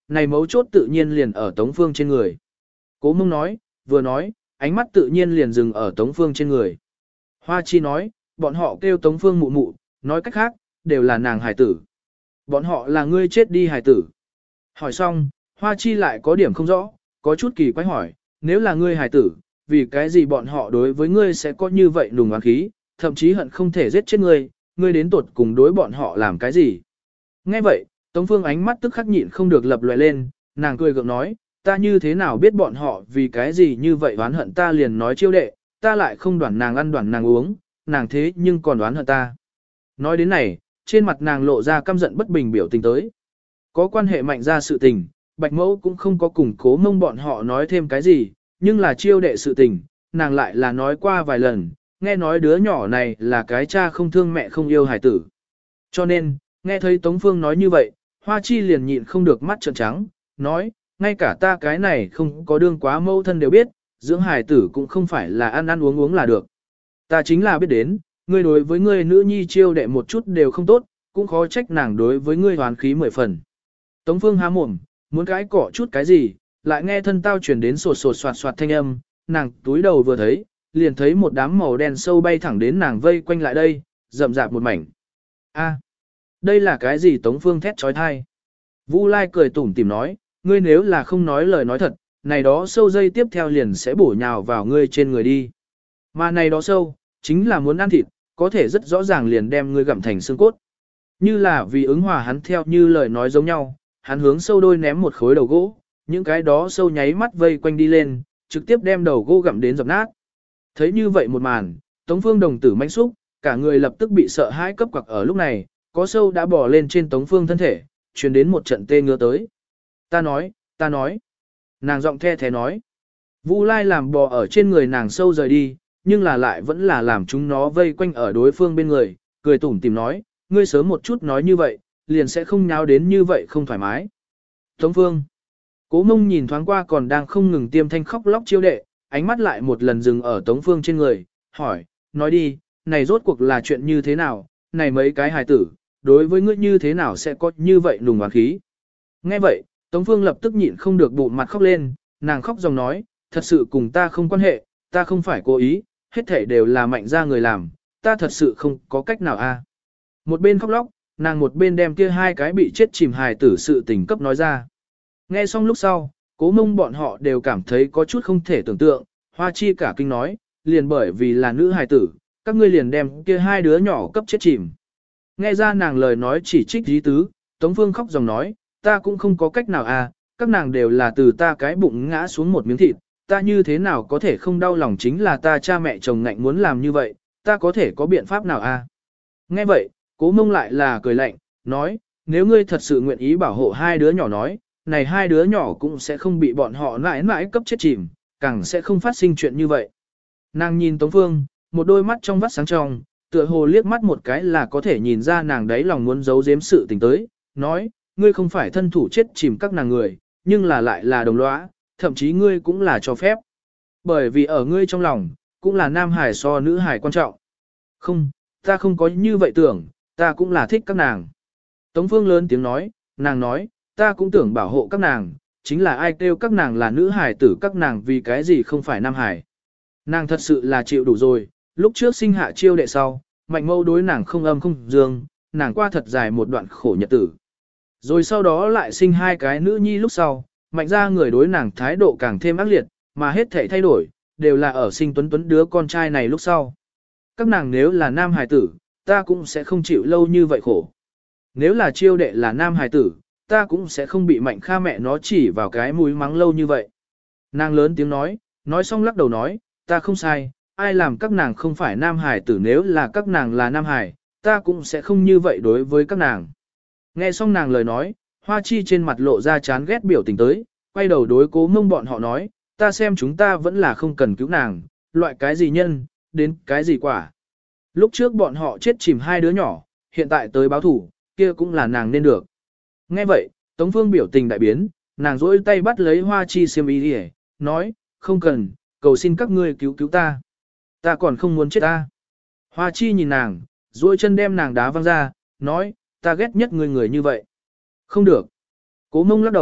này mấu chốt tự nhiên liền ở Tống Phương trên người. Cố Mông nói, vừa nói, ánh mắt tự nhiên liền dừng ở Tống Phương trên người. Hoa Chi nói, bọn họ kêu Tống Phương mụ mụ, nói cách khác, đều là nàng hài tử. Bọn họ là ngươi chết đi hài tử. Hỏi xong, Hoa Chi lại có điểm không rõ, có chút kỳ quái hỏi, nếu là ngươi hài tử, vì cái gì bọn họ đối với ngươi sẽ có như vậy nùng oán khí, thậm chí hận không thể giết chết ngươi, ngươi đến tột cùng đối bọn họ làm cái gì. Nghe vậy, Tống Phương ánh mắt tức khắc nhịn không được lập lòe lên, nàng cười gượng nói, ta như thế nào biết bọn họ vì cái gì như vậy oán hận ta liền nói chiêu đệ, ta lại không đoản nàng ăn đoản nàng uống, nàng thế nhưng còn oán hận ta. Nói đến này, trên mặt nàng lộ ra căm giận bất bình biểu tình tới. Có quan hệ mạnh ra sự tình, Bạch Mẫu cũng không có củng Cố Mông bọn họ nói thêm cái gì, nhưng là chiêu đệ sự tình, nàng lại là nói qua vài lần, nghe nói đứa nhỏ này là cái cha không thương mẹ không yêu hài tử. Cho nên, nghe thấy Tống Phương nói như vậy, Hoa Chi liền nhịn không được mắt trợn trắng, nói, ngay cả ta cái này không có đương quá mâu thân đều biết, dưỡng hài tử cũng không phải là ăn ăn uống uống là được. Ta chính là biết đến, ngươi đối với ngươi nữ nhi chiêu đệ một chút đều không tốt, cũng khó trách nàng đối với ngươi hoàn khí mười phần. Tống Phương há mồm, muốn cái cỏ chút cái gì, lại nghe thân tao chuyển đến sột sột soạt soạt thanh âm, nàng túi đầu vừa thấy, liền thấy một đám màu đen sâu bay thẳng đến nàng vây quanh lại đây, rậm rạp một mảnh. A, đây là cái gì? Tống Phương thét trói thai. Vu Lai cười tủm tỉm nói, ngươi nếu là không nói lời nói thật, này đó sâu dây tiếp theo liền sẽ bổ nhào vào ngươi trên người đi. Mà này đó sâu, chính là muốn ăn thịt, có thể rất rõ ràng liền đem ngươi gặm thành xương cốt. Như là vì ứng hòa hắn theo như lời nói giống nhau, hắn hướng sâu đôi ném một khối đầu gỗ, những cái đó sâu nháy mắt vây quanh đi lên, trực tiếp đem đầu gỗ gặm đến dập nát. Thấy như vậy một màn, Tống Phương đồng tử manh xúc, cả người lập tức bị sợ hãi cấp quặc ở lúc này, có sâu đã bò lên trên Tống Phương thân thể, truyền đến một trận tê ngứa tới. Ta nói, ta nói. Nàng giọng the thế nói. Vu Lai làm bò ở trên người nàng sâu rời đi, nhưng là lại vẫn là làm chúng nó vây quanh ở đối phương bên người, cười tủm tỉm nói, ngươi sớm một chút nói như vậy, liền sẽ không nháo đến như vậy không thoải mái. Tống Phương. Cố Mông nhìn thoáng qua còn đang không ngừng tiêm thanh khóc lóc chiêu đệ, ánh mắt lại một lần dừng ở Tống Phương trên người, hỏi, nói đi, này rốt cuộc là chuyện như thế nào, này mấy cái hài tử, đối với ngươi như thế nào sẽ có như vậy nùng oán khí. Nghe vậy, Tống Phương lập tức nhịn không được bụng mặt khóc lên, nàng khóc dòng nói, thật sự cùng ta không quan hệ, ta không phải cố ý, hết thảy đều là mạnh ra người làm, ta thật sự không có cách nào a. Một bên khóc lóc, nàng một bên đem kia hai cái bị chết chìm hài tử sự tình cấp nói ra. Nghe xong lúc sau, Cố Mông bọn họ đều cảm thấy có chút không thể tưởng tượng, Hoa Chi cả kinh nói, liền bởi vì là nữ hài tử, các ngươi liền đem kia hai đứa nhỏ cấp chết chìm. Nghe ra nàng lời nói chỉ trích dí tứ, Tống Phương khóc dòng nói, ta cũng không có cách nào à, các nàng đều là từ ta cái bụng ngã xuống một miếng thịt, ta như thế nào có thể không đau lòng, chính là ta cha mẹ chồng ngạnh muốn làm như vậy, ta có thể có biện pháp nào à. Nghe vậy, Cố Mông lại là cười lạnh, nói, nếu ngươi thật sự nguyện ý bảo hộ hai đứa nhỏ nói, này hai đứa nhỏ cũng sẽ không bị bọn họ mãi mãi cấp chết chìm, càng sẽ không phát sinh chuyện như vậy. Nàng nhìn Tống Phương, một đôi mắt trong vắt sáng trong, tựa hồ liếc mắt một cái là có thể nhìn ra nàng đấy lòng muốn giấu giếm sự tình tới, nói, ngươi không phải thân thủ chết chìm các nàng người, nhưng là lại là đồng lõa, thậm chí ngươi cũng là cho phép. Bởi vì ở ngươi trong lòng, cũng là nam hải so nữ hải quan trọng. Không, ta không có như vậy tưởng, ta cũng là thích các nàng. Tống Phương lớn tiếng nói, nàng nói, ta cũng tưởng bảo hộ các nàng, chính là ai kêu các nàng là nữ hải tử các nàng vì cái gì không phải nam hải. Nàng thật sự là chịu đủ rồi, lúc trước sinh hạ chiêu đệ sau, mạnh mâu đối nàng không âm không dương, nàng qua thật dài một đoạn khổ nhật tử. Rồi sau đó lại sinh hai cái nữ nhi lúc sau, mạnh ra người đối nàng thái độ càng thêm ác liệt, mà hết thể thay đổi, đều là ở sinh tuấn tuấn đứa con trai này lúc sau. Các nàng nếu là nam hài tử, ta cũng sẽ không chịu lâu như vậy khổ. Nếu là chiêu đệ là nam hài tử, ta cũng sẽ không bị mạnh kha mẹ nó chỉ vào cái mũi mắng lâu như vậy. Nàng lớn tiếng nói, nói xong lắc đầu nói, ta không sai, ai làm các nàng không phải nam hài tử, nếu là các nàng là nam hài, ta cũng sẽ không như vậy đối với các nàng. Nghe xong nàng lời nói, Hoa Chi trên mặt lộ ra chán ghét biểu tình tới, quay đầu đối Cố Mông bọn họ nói, ta xem chúng ta vẫn là không cần cứu nàng, loại cái gì nhân, đến cái gì quả. Lúc trước bọn họ chết chìm hai đứa nhỏ, hiện tại tới báo thủ, kia cũng là nàng nên được. Nghe vậy, Tống Phương biểu tình đại biến, nàng rỗi tay bắt lấy Hoa Chi xiêm y đi, nói, không cần, cầu xin các ngươi cứu cứu ta. Ta còn không muốn chết ta. Hoa Chi nhìn nàng, rỗi chân đem nàng đá văng ra, nói, ta ghét nhất người người như vậy. Không được. Cố Mông lắc đầu,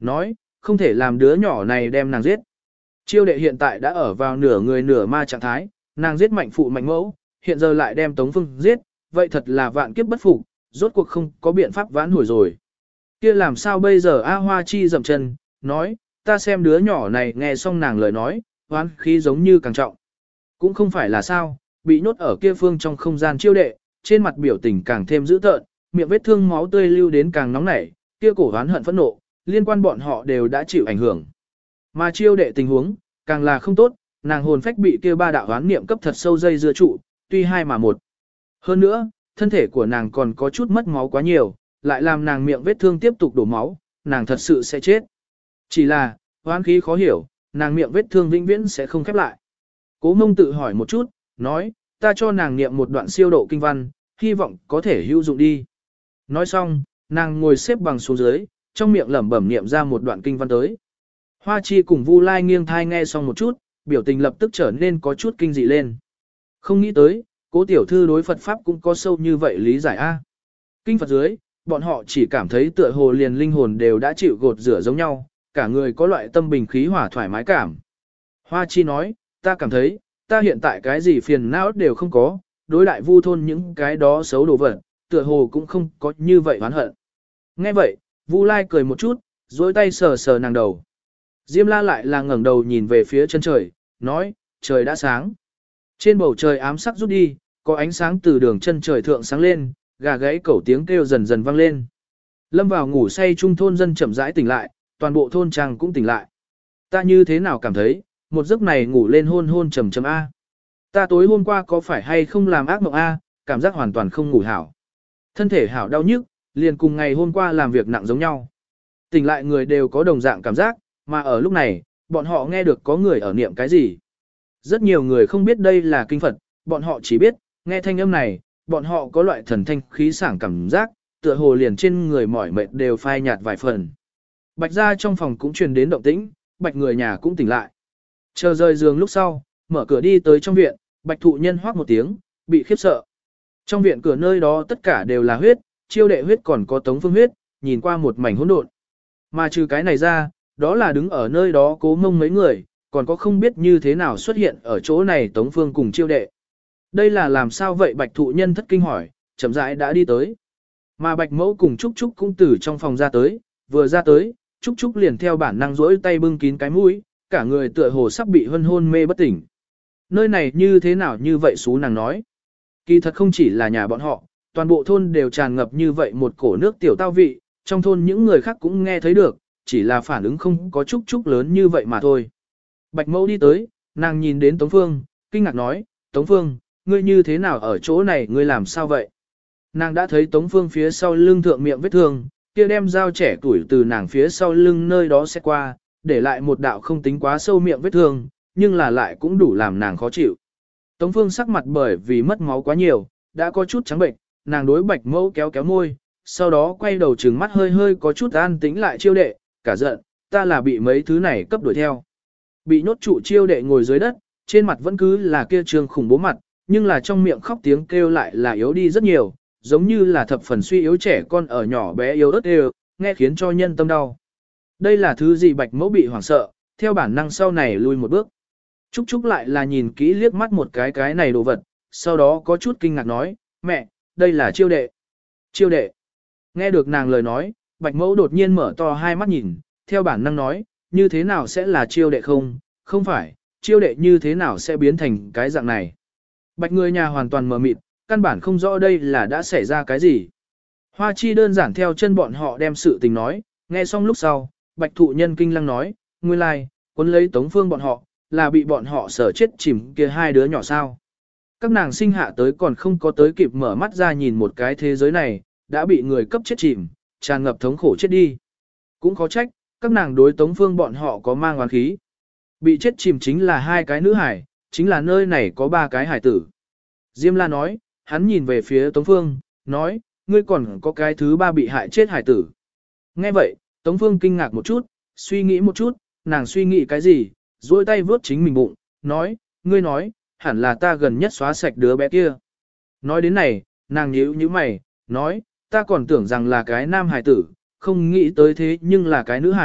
nói, không thể làm đứa nhỏ này đem nàng giết. Chiêu đệ hiện tại đã ở vào nửa người nửa ma trạng thái, nàng giết mạnh phụ mạnh mẫu, hiện giờ lại đem Tống Phương giết, vậy thật là vạn kiếp bất phục, rốt cuộc không có biện pháp vãn hồi rồi. Kia làm sao bây giờ A Hoa Chi dậm chân, nói, ta xem đứa nhỏ này nghe xong nàng lời nói, hoán khí giống như càng trọng. Cũng không phải là sao, bị nhốt ở kia phương trong không gian chiêu đệ, trên mặt biểu tình càng thêm dữ tợn, miệng vết thương máu tươi lưu đến càng nóng nảy, kia cổ oán hận phẫn nộ, liên quan bọn họ đều đã chịu ảnh hưởng. Mà chiêu đệ tình huống, càng là không tốt, nàng hồn phách bị kia ba đạo oán niệm cấp thật sâu dây dưa trụ, tuy hai mà một. Hơn nữa, thân thể của nàng còn có chút mất máu quá nhiều, lại làm nàng miệng vết thương tiếp tục đổ máu, nàng thật sự sẽ chết. Chỉ là, oán khí khó hiểu, nàng miệng vết thương vĩnh viễn sẽ không khép lại. Cố Mông tự hỏi một chút, nói, ta cho nàng niệm một đoạn siêu độ kinh văn, hy vọng có thể hữu dụng đi. Nói xong, nàng ngồi xếp bằng xuống dưới, trong miệng lẩm bẩm niệm ra một đoạn kinh văn tới. Hoa Chi cùng Vu Lai nghiêng thai nghe xong một chút, biểu tình lập tức trở nên có chút kinh dị lên. Không nghĩ tới, Cố tiểu thư đối Phật Pháp cũng có sâu như vậy lý giải a. Kinh Phật dưới, bọn họ chỉ cảm thấy tựa hồ liền linh hồn đều đã chịu gột rửa giống nhau, cả người có loại tâm bình khí hòa thoải mái cảm. Hoa Chi nói, ta cảm thấy, ta hiện tại cái gì phiền não đều không có, đối đại Vu thôn những cái đó xấu đồ vật, tựa hồ cũng không có như vậy oán hận. Nghe vậy, Vu Lai cười một chút, dối tay sờ sờ nàng đầu. Diêm La lại là ngẩng đầu nhìn về phía chân trời, nói, trời đã sáng. Trên bầu trời ám sắc rút đi, có ánh sáng từ đường chân trời thượng sáng lên, gà gáy cẩu tiếng kêu dần dần vang lên. Lâm vào ngủ say trung thôn dân chậm rãi tỉnh lại, toàn bộ thôn trang cũng tỉnh lại. Ta như thế nào cảm thấy, một giấc này ngủ lên hôn hôn trầm trầm A. Ta tối hôm qua có phải hay không làm ác mộng A, cảm giác hoàn toàn không ngủ hảo. Thân thể hảo đau nhức, liền cùng ngày hôm qua làm việc nặng giống nhau. Tỉnh lại người đều có đồng dạng cảm giác, mà ở lúc này, bọn họ nghe được có người ở niệm cái gì. Rất nhiều người không biết đây là kinh Phật, bọn họ chỉ biết, nghe thanh âm này, bọn họ có loại thần thanh khí sảng cảm giác, tựa hồ liền trên người mỏi mệt đều phai nhạt vài phần. Bạch ra trong phòng cũng truyền đến động tĩnh, bạch người nhà cũng tỉnh lại. Chờ rời giường lúc sau, mở cửa đi tới trong viện, bạch thụ nhân hoác một tiếng, bị khiếp sợ. Trong viện cửa nơi đó tất cả đều là huyết, chiêu đệ huyết còn có tống phương huyết, nhìn qua một mảnh hỗn độn. Mà trừ cái này ra, đó là đứng ở nơi đó Cố Mông mấy người, còn có không biết như thế nào xuất hiện ở chỗ này tống phương cùng chiêu đệ. Đây là làm sao vậy bạch thụ nhân thất kinh hỏi, chậm rãi đã đi tới. Mà bạch mẫu cùng Trúc Trúc cũng từ trong phòng ra tới, vừa ra tới, Trúc Trúc liền theo bản năng rỗi tay bưng kín cái mũi, cả người tựa hồ sắp bị hân hôn mê bất tỉnh. Nơi này như thế nào như vậy xú nàng nói. Kỳ thật không chỉ là nhà bọn họ, toàn bộ thôn đều tràn ngập như vậy một cổ nước tiểu tao vị, trong thôn những người khác cũng nghe thấy được, chỉ là phản ứng không có Trúc Trúc lớn như vậy mà thôi. Bạch mẫu đi tới, nàng nhìn đến Tống Phương, kinh ngạc nói, Tống Phương, ngươi như thế nào ở chỗ này, ngươi làm sao vậy? Nàng đã thấy Tống Phương phía sau lưng thượng miệng vết thương, kia đem dao trẻ tuổi từ nàng phía sau lưng nơi đó sẽ qua, để lại một đạo không tính quá sâu miệng vết thương, nhưng là lại cũng đủ làm nàng khó chịu. Tống Phương sắc mặt bởi vì mất máu quá nhiều, đã có chút trắng bệnh, nàng đối bạch mẫu kéo kéo môi, sau đó quay đầu trừng mắt hơi hơi có chút an tĩnh lại chiêu đệ, cả giận, ta là bị mấy thứ này cấp đuổi theo. Bị nhốt trụ chiêu đệ ngồi dưới đất, trên mặt vẫn cứ là kia trường khủng bố mặt, nhưng là trong miệng khóc tiếng kêu lại là yếu đi rất nhiều, giống như là thập phần suy yếu trẻ con ở nhỏ bé yếu ớt đều, nghe khiến cho nhân tâm đau. Đây là thứ gì bạch mẫu bị hoảng sợ, theo bản năng sau này lui một bước. Trúc Trúc lại là nhìn kỹ liếc mắt một cái cái này đồ vật, sau đó có chút kinh ngạc nói, mẹ, đây là chiêu đệ. Chiêu đệ. Nghe được nàng lời nói, bạch mẫu đột nhiên mở to hai mắt nhìn, theo bản năng nói, như thế nào sẽ là chiêu đệ không, không phải, chiêu đệ như thế nào sẽ biến thành cái dạng này. Bạch người nhà hoàn toàn mờ mịt, căn bản không rõ đây là đã xảy ra cái gì. Hoa Chi đơn giản theo chân bọn họ đem sự tình nói, nghe xong lúc sau, bạch thụ nhân kinh lăng nói, nguyên lai, like, quân lấy Tống Phương bọn họ, là bị bọn họ sở chết chìm kia hai đứa nhỏ sao. Các nàng sinh hạ tới còn không có tới kịp mở mắt ra nhìn một cái thế giới này, đã bị người cấp chết chìm, tràn ngập thống khổ chết đi. Cũng khó trách, các nàng đối Tống Phương bọn họ có mang oán khí. Bị chết chìm chính là hai cái nữ hải, chính là nơi này có ba cái hải tử. Diêm La nói, hắn nhìn về phía Tống Phương, nói, ngươi còn có cái thứ ba bị hại chết hải tử. Nghe vậy, Tống Phương kinh ngạc một chút, suy nghĩ một chút, nàng suy nghĩ cái gì, duỗi tay vướt chính mình bụng, nói, ngươi nói, hẳn là ta gần nhất xóa sạch đứa bé kia. Nói đến này, nàng nhíu nhíu mày, nói, ta còn tưởng rằng là cái nam hải tử, không nghĩ tới thế nhưng là cái nữ hải,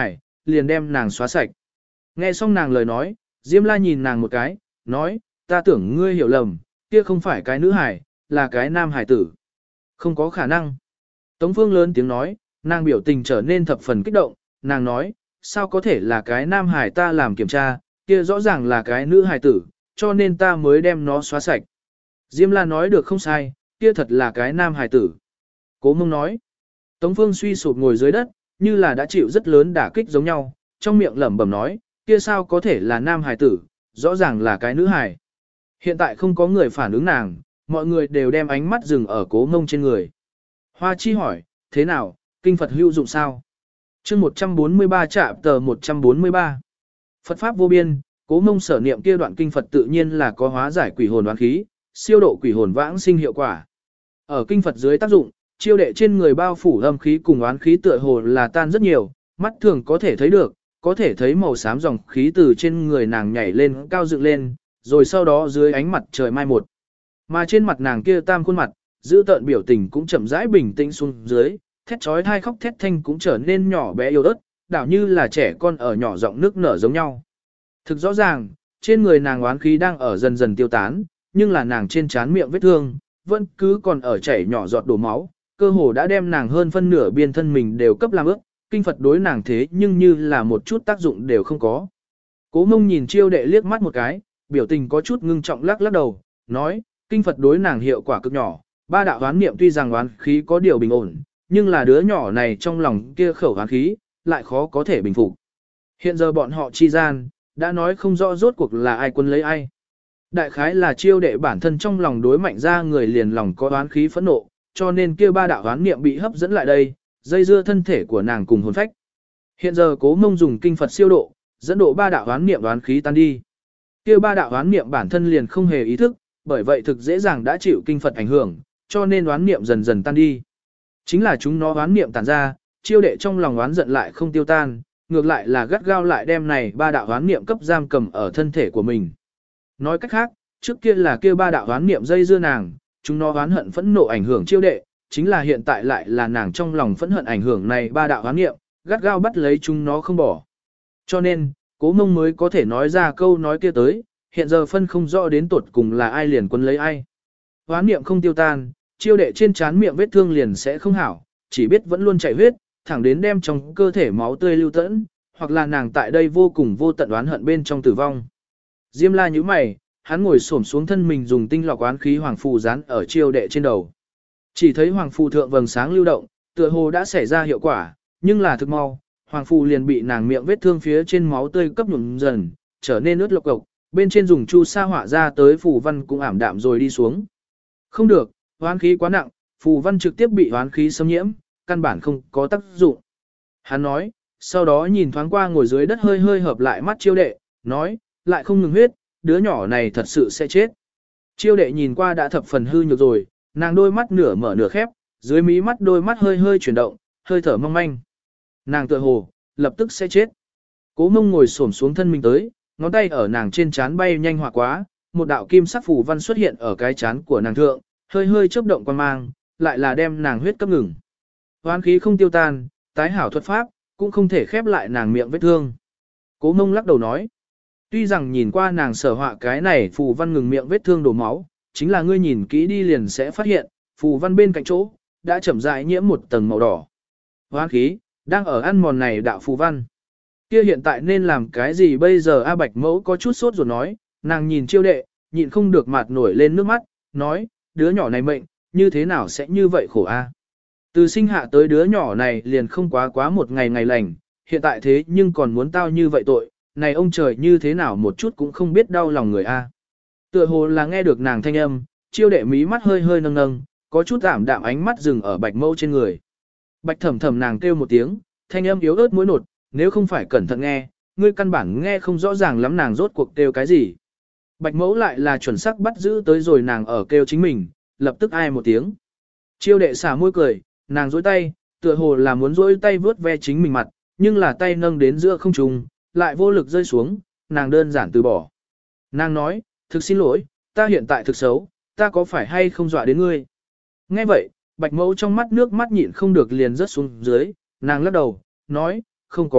liền đem nàng xóa sạch. Nghe xong nàng lời nói, Diêm La nhìn nàng một cái, nói, ta tưởng ngươi hiểu lầm, kia không phải cái nữ hải, là cái nam hải tử. Không có khả năng. Tống Phương lớn tiếng nói, nàng biểu tình trở nên thập phần kích động, nàng nói, sao có thể là cái nam hải ta làm kiểm tra, kia rõ ràng là cái nữ hải tử, cho nên ta mới đem nó xóa sạch. Diêm La nói được không sai, kia thật là cái nam hải tử. Cố Mông nói, Tống Phương suy sụp ngồi dưới đất, như là đã chịu rất lớn đả kích giống nhau, trong miệng lẩm bẩm nói, kia sao có thể là nam hải tử, rõ ràng là cái nữ hải. Hiện tại không có người phản ứng nàng, mọi người đều đem ánh mắt dừng ở Cố Mông trên người. Hoa Chi hỏi, thế nào, kinh Phật hữu dụng sao? chương một trăm bốn mươi ba trạm tờ một trăm bốn mươi ba. Phật Pháp vô biên, Cố Mông sở niệm kia đoạn kinh Phật tự nhiên là có hóa giải quỷ hồn oán khí, siêu độ quỷ hồn vãng sinh hiệu quả. Ở kinh Phật dưới tác dụng, chiêu đệ trên người bao phủ âm khí cùng oán khí tựa hồ là tan rất nhiều, mắt thường có thể thấy được, có thể thấy màu xám dòng khí từ trên người nàng nhảy lên cao dựng lên, rồi sau đó dưới ánh mặt trời mai một. Mà trên mặt nàng kia tam khuôn mặt, giữ tợn biểu tình cũng chậm rãi bình tĩnh xuống dưới, thét trói thai khóc thét thanh cũng trở nên nhỏ bé yếu ớt, đảo như là trẻ con ở nhỏ giọng nước nở giống nhau. Thực rõ ràng, trên người nàng oán khí đang ở dần dần tiêu tán, nhưng là nàng trên trán miệng vết thương, vẫn cứ còn ở chảy nhỏ giọt đổ máu, cơ hồ đã đem nàng hơn phân nửa biên thân mình đều cấp làm ướt, kinh Phật đối nàng thế nhưng như là một chút tác dụng đều không có. Cố Mông nhìn chiêu đệ liếc mắt một cái, biểu tình có chút ngưng trọng lắc lắc đầu, nói, kinh Phật đối nàng hiệu quả cực nhỏ, ba đạo oán niệm tuy rằng oán khí có điều bình ổn, nhưng là đứa nhỏ này trong lòng kia khẩu oán khí, lại khó có thể bình phục. Hiện giờ bọn họ chi gian, đã nói không rõ rốt cuộc là ai quân lấy ai. Đại khái là chiêu đệ bản thân trong lòng đối mạnh ra người liền lòng có oán khí phẫn nộ, cho nên kia ba đạo oán niệm bị hấp dẫn lại đây, dây dưa thân thể của nàng cùng hồn phách. Hiện giờ Cố Mông dùng kinh Phật siêu độ, dẫn độ ba đạo oán niệm oán khí tan đi. Kia ba đạo oán niệm bản thân liền không hề ý thức, bởi vậy thực dễ dàng đã chịu kinh Phật ảnh hưởng, cho nên oán niệm dần dần tan đi. Chính là chúng nó oán niệm tản ra, chiêu đệ trong lòng oán giận lại không tiêu tan, ngược lại là gắt gao lại đem này ba đạo oán niệm cấp giam cầm ở thân thể của mình. Nói cách khác, trước kia là kia ba đạo oán niệm dây dưa nàng, chúng nó oán hận phẫn nộ ảnh hưởng chiêu đệ, chính là hiện tại lại là nàng trong lòng phẫn hận ảnh hưởng này ba đạo oán niệm, gắt gao bắt lấy chúng nó không bỏ. Cho nên, Cố Mông mới có thể nói ra câu nói kia tới, hiện giờ phân không rõ đến tuột cùng là ai liền quân lấy ai. Oán niệm không tiêu tan, chiêu đệ trên trán miệng vết thương liền sẽ không hảo, chỉ biết vẫn luôn chảy huyết, thẳng đến đem trong cơ thể máu tươi lưu tẫn, hoặc là nàng tại đây vô cùng vô tận oán hận bên trong tử vong. Diêm La nhíu mày, hắn ngồi xổm xuống thân mình dùng tinh lọc oán khí hoàng phù dán ở chiêu đệ trên đầu. Chỉ thấy hoàng phù thượng vầng sáng lưu động, tựa hồ đã xảy ra hiệu quả, nhưng là thực mau, hoàng phù liền bị nàng miệng vết thương phía trên máu tươi cấp nhuộm dần, trở nên ướt lộc cộc, bên trên dùng chu sa họa ra tới phù văn cũng ảm đạm rồi đi xuống. Không được, oán khí quá nặng, phù văn trực tiếp bị oán khí xâm nhiễm, căn bản không có tác dụng. Hắn nói, sau đó nhìn thoáng qua ngồi dưới đất hơi hơi hợp lại mắt chiêu đệ, nói, lại không ngừng huyết, đứa nhỏ này thật sự sẽ chết. Chiêu đệ nhìn qua đã thập phần hư nhược rồi, nàng đôi mắt nửa mở nửa khép, dưới mí mắt đôi mắt hơi hơi chuyển động, hơi thở mong manh. Nàng tựa hồ, lập tức sẽ chết. Cố Mông ngồi xổm xuống thân mình tới, ngón tay ở nàng trên trán bay nhanh hỏa quá, một đạo kim sắc phù văn xuất hiện ở cái trán của nàng thượng, hơi hơi chớp động quan mang, lại là đem nàng huyết cấp ngừng. Hoán khí không tiêu tan, tái hảo thuật pháp, cũng không thể khép lại nàng miệng vết thương. Cố Mông lắc đầu nói, tuy rằng nhìn qua nàng sở họa cái này phù văn ngừng miệng vết thương đổ máu, chính là ngươi nhìn kỹ đi liền sẽ phát hiện, phù văn bên cạnh chỗ, đã chậm rãi nhiễm một tầng màu đỏ. Hoán khí, đang ở ăn mòn này đạo phù văn. Kia hiện tại nên làm cái gì bây giờ? A Bạch Mẫu có chút sốt ruột nói, nàng nhìn chiêu đệ, nhịn không được mặt nổi lên nước mắt, nói, đứa nhỏ này mệnh, như thế nào sẽ như vậy khổ a? Từ sinh hạ tới đứa nhỏ này liền không quá quá một ngày ngày lành, hiện tại thế nhưng còn muốn tao như vậy tội, này ông trời như thế nào một chút cũng không biết đau lòng người a. Tựa hồ là nghe được nàng thanh âm, chiêu đệ mí mắt hơi hơi nâng nâng, có chút ảm đạm ánh mắt dừng ở Bạch Mẫu trên người. Bạch Thẩm Thẩm nàng kêu một tiếng, thanh âm yếu ớt mũi nột, nếu không phải cẩn thận nghe, ngươi căn bản nghe không rõ ràng lắm nàng rốt cuộc kêu cái gì. Bạch Mẫu lại là chuẩn xác bắt giữ tới rồi nàng ở kêu chính mình, lập tức ai một tiếng. Chiêu đệ xả môi cười, nàng dối tay, tựa hồ là muốn dối tay vướt ve chính mình mặt, nhưng là tay nâng đến giữa không trung, lại vô lực rơi xuống, nàng đơn giản từ bỏ. Nàng nói, thực xin lỗi, ta hiện tại thực xấu, ta có phải hay không dọa đến ngươi? Nghe vậy, Bạch Mẫu trong mắt nước mắt nhịn không được liền rớt xuống dưới, nàng lắc đầu, nói, không có,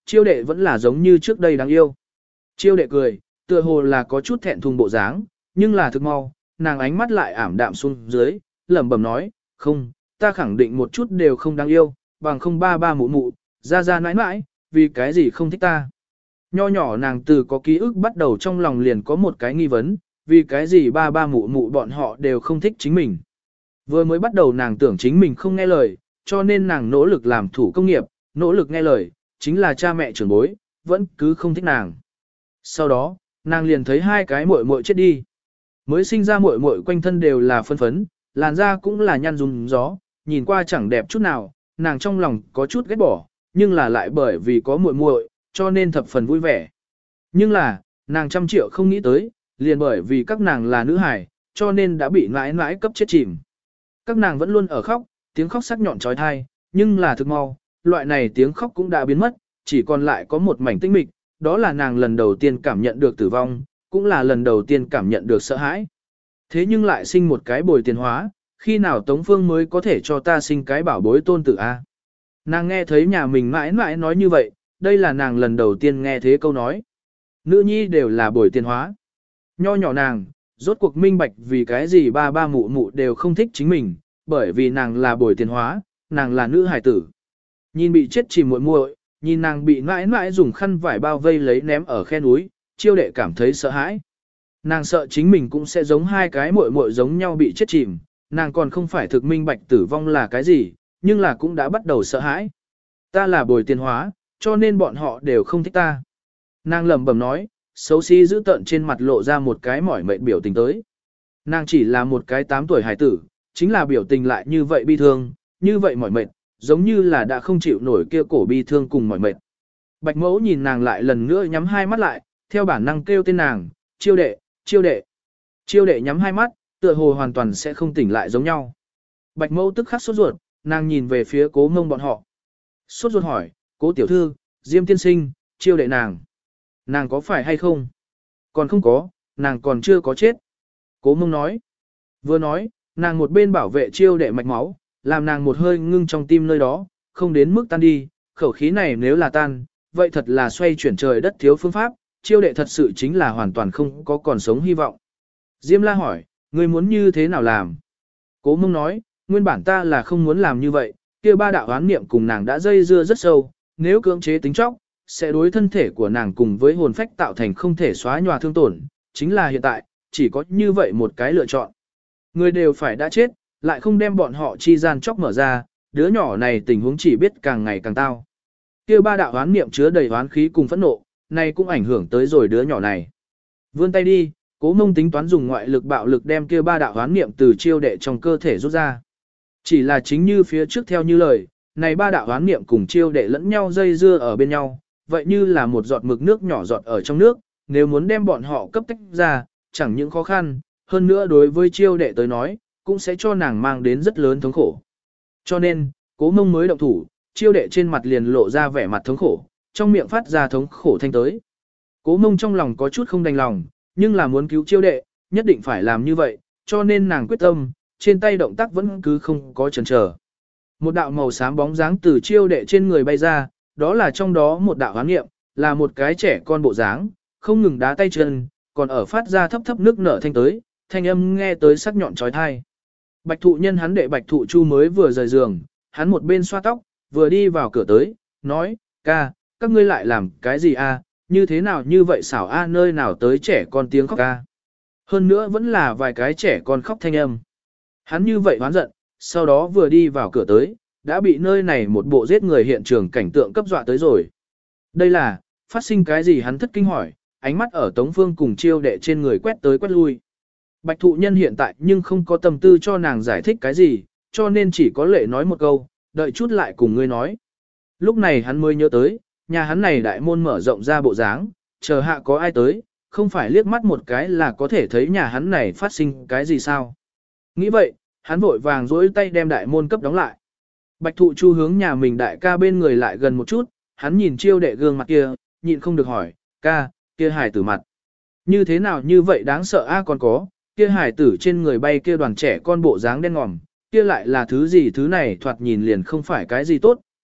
chiêu đệ vẫn là giống như trước đây đáng yêu. Chiêu đệ cười, tựa hồ là có chút thẹn thùng bộ dáng, nhưng là thực mau, nàng ánh mắt lại ảm đạm xuống dưới, lẩm bẩm nói, không, ta khẳng định một chút đều không đáng yêu, bằng không ba ba mụ mụ, ra ra nãi nãi, vì cái gì không thích ta. Nho nhỏ nàng từ có ký ức bắt đầu trong lòng liền có một cái nghi vấn, vì cái gì ba ba mụ mụ bọn họ đều không thích chính mình. Vừa mới bắt đầu nàng tưởng chính mình không nghe lời, cho nên nàng nỗ lực làm thủ công nghiệp, nỗ lực nghe lời, chính là cha mẹ trưởng bối, vẫn cứ không thích nàng. Sau đó, nàng liền thấy hai cái muội muội chết đi. Mới sinh ra muội muội quanh thân đều là phân phấn, làn da cũng là nhăn rung gió, nhìn qua chẳng đẹp chút nào, nàng trong lòng có chút ghét bỏ, nhưng là lại bởi vì có muội muội, cho nên thập phần vui vẻ. Nhưng là, nàng trăm triệu không nghĩ tới, liền bởi vì các nàng là nữ hài, cho nên đã bị mãi mãi cấp chết chìm. Các nàng vẫn luôn ở khóc, tiếng khóc sắc nhọn trói thai, nhưng là thực mau, loại này tiếng khóc cũng đã biến mất, chỉ còn lại có một mảnh tĩnh mịch, đó là nàng lần đầu tiên cảm nhận được tử vong, cũng là lần đầu tiên cảm nhận được sợ hãi. Thế nhưng lại sinh một cái bồi tiền hóa, khi nào Tống Phương mới có thể cho ta sinh cái bảo bối tôn tử a? Nàng nghe thấy nhà mình mãi mãi nói như vậy, đây là nàng lần đầu tiên nghe thế câu nói. Nữ nhi đều là bồi tiền hóa. Nho nhỏ nàng, rốt cuộc minh bạch vì cái gì ba ba mụ mụ đều không thích chính mình, bởi vì nàng là bồi tiền hóa, nàng là nữ hải tử. Nhìn bị chết chìm muội muội, nhìn nàng bị mãi mãi dùng khăn vải bao vây lấy ném ở khe núi, chiêu đệ cảm thấy sợ hãi. Nàng sợ chính mình cũng sẽ giống hai cái muội muội giống nhau bị chết chìm, nàng còn không phải thực minh bạch tử vong là cái gì, nhưng là cũng đã bắt đầu sợ hãi. Ta là bồi tiền hóa, cho nên bọn họ đều không thích ta. Nàng lẩm bẩm nói, xấu xí giữ tợn trên mặt lộ ra một cái mỏi mệt biểu tình tới. Nàng chỉ là một cái tám tuổi hải tử, chính là biểu tình lại như vậy bi thương, như vậy mỏi mệt, giống như là đã không chịu nổi kia cổ bi thương cùng mỏi mệt. Bạch mẫu nhìn nàng lại lần nữa nhắm hai mắt lại, theo bản năng kêu tên nàng, chiêu đệ, chiêu đệ. Chiêu đệ nhắm hai mắt, tựa hồ hoàn toàn sẽ không tỉnh lại giống nhau. Bạch mẫu tức khắc sốt ruột, nàng nhìn về phía cố mông bọn họ. Sốt ruột hỏi, cố tiểu thư, Diêm tiên sinh, chiêu đệ nàng. Nàng có phải hay không? Còn không có, nàng còn chưa có chết. Cố mông nói. Vừa nói, nàng một bên bảo vệ chiêu đệ mạch máu, làm nàng một hơi ngưng trong tim nơi đó, không đến mức tan đi, khẩu khí này nếu là tan, vậy thật là xoay chuyển trời đất thiếu phương pháp, chiêu đệ thật sự chính là hoàn toàn không có còn sống hy vọng. Diêm la hỏi, ngươi muốn như thế nào làm? Cố mông nói, nguyên bản ta là không muốn làm như vậy, kia ba đạo oán niệm cùng nàng đã dây dưa rất sâu, nếu cưỡng chế tính chóc, sẽ đối thân thể của nàng cùng với hồn phách tạo thành không thể xóa nhòa thương tổn, chính là hiện tại, chỉ có như vậy một cái lựa chọn. Người đều phải đã chết, lại không đem bọn họ chi gian chóc mở ra, đứa nhỏ này tình huống chỉ biết càng ngày càng tao. Kia ba đạo oán niệm chứa đầy oán khí cùng phẫn nộ, này cũng ảnh hưởng tới rồi đứa nhỏ này. Vươn tay đi, Cố Mông tính toán dùng ngoại lực bạo lực đem kia ba đạo oán niệm từ chiêu đệ trong cơ thể rút ra. Chỉ là chính như phía trước theo như lời, này ba đạo oán niệm cùng chiêu đệ lẫn nhau dây dưa ở bên nhau, vậy như là một giọt mực nước nhỏ giọt ở trong nước, nếu muốn đem bọn họ cấp tách ra, chẳng những khó khăn, hơn nữa đối với chiêu đệ tới nói, cũng sẽ cho nàng mang đến rất lớn thống khổ. Cho nên, Cố Mông mới động thủ, chiêu đệ trên mặt liền lộ ra vẻ mặt thống khổ, trong miệng phát ra thống khổ thanh tới. Cố Mông trong lòng có chút không đành lòng, nhưng là muốn cứu chiêu đệ, nhất định phải làm như vậy, cho nên nàng quyết tâm, trên tay động tác vẫn cứ không có chần chờ. Một đạo màu xám bóng dáng từ chiêu đệ trên người bay ra, đó là trong đó một đạo hoán nghiệm, là một cái trẻ con bộ dáng, không ngừng đá tay chân, còn ở phát ra thấp thấp nước nở thanh tới, thanh âm nghe tới sắc nhọn trói thai. Bạch thụ nhân hắn đệ Bạch thụ chu mới vừa rời giường, hắn một bên xoa tóc, vừa đi vào cửa tới, nói, ca, các ngươi lại làm cái gì a? Như thế nào như vậy xảo a, nơi nào tới trẻ con tiếng khóc ca. Hơn nữa vẫn là vài cái trẻ con khóc thanh âm. Hắn như vậy hoán giận, sau đó vừa đi vào cửa tới, đã bị nơi này một bộ giết người hiện trường cảnh tượng cấp dọa tới rồi. Đây là, phát sinh cái gì hắn thất kinh hỏi, ánh mắt ở Tống Phương cùng chiêu đệ trên người quét tới quét lui. Bạch thụ nhân hiện tại nhưng không có tâm tư cho nàng giải thích cái gì, cho nên chỉ có lệ nói một câu, đợi chút lại cùng ngươi nói. Lúc này hắn mới nhớ tới, nhà hắn này đại môn mở rộng ra bộ dáng, chờ hạ có ai tới, không phải liếc mắt một cái là có thể thấy nhà hắn này phát sinh cái gì sao. Nghĩ vậy, hắn vội vàng dỗi tay đem đại môn cấp đóng lại. Bạch thụ chu hướng nhà mình đại ca bên người lại gần một chút, hắn nhìn chiêu đệ gương mặt kia, nhịn không được hỏi, ca, kia hải tử mặt. Như thế nào như vậy đáng sợ a, còn có, kia hải tử trên người bay kia đoàn trẻ con bộ dáng đen ngòm, kia lại là thứ gì, thứ này thoạt nhìn liền không phải cái gì tốt,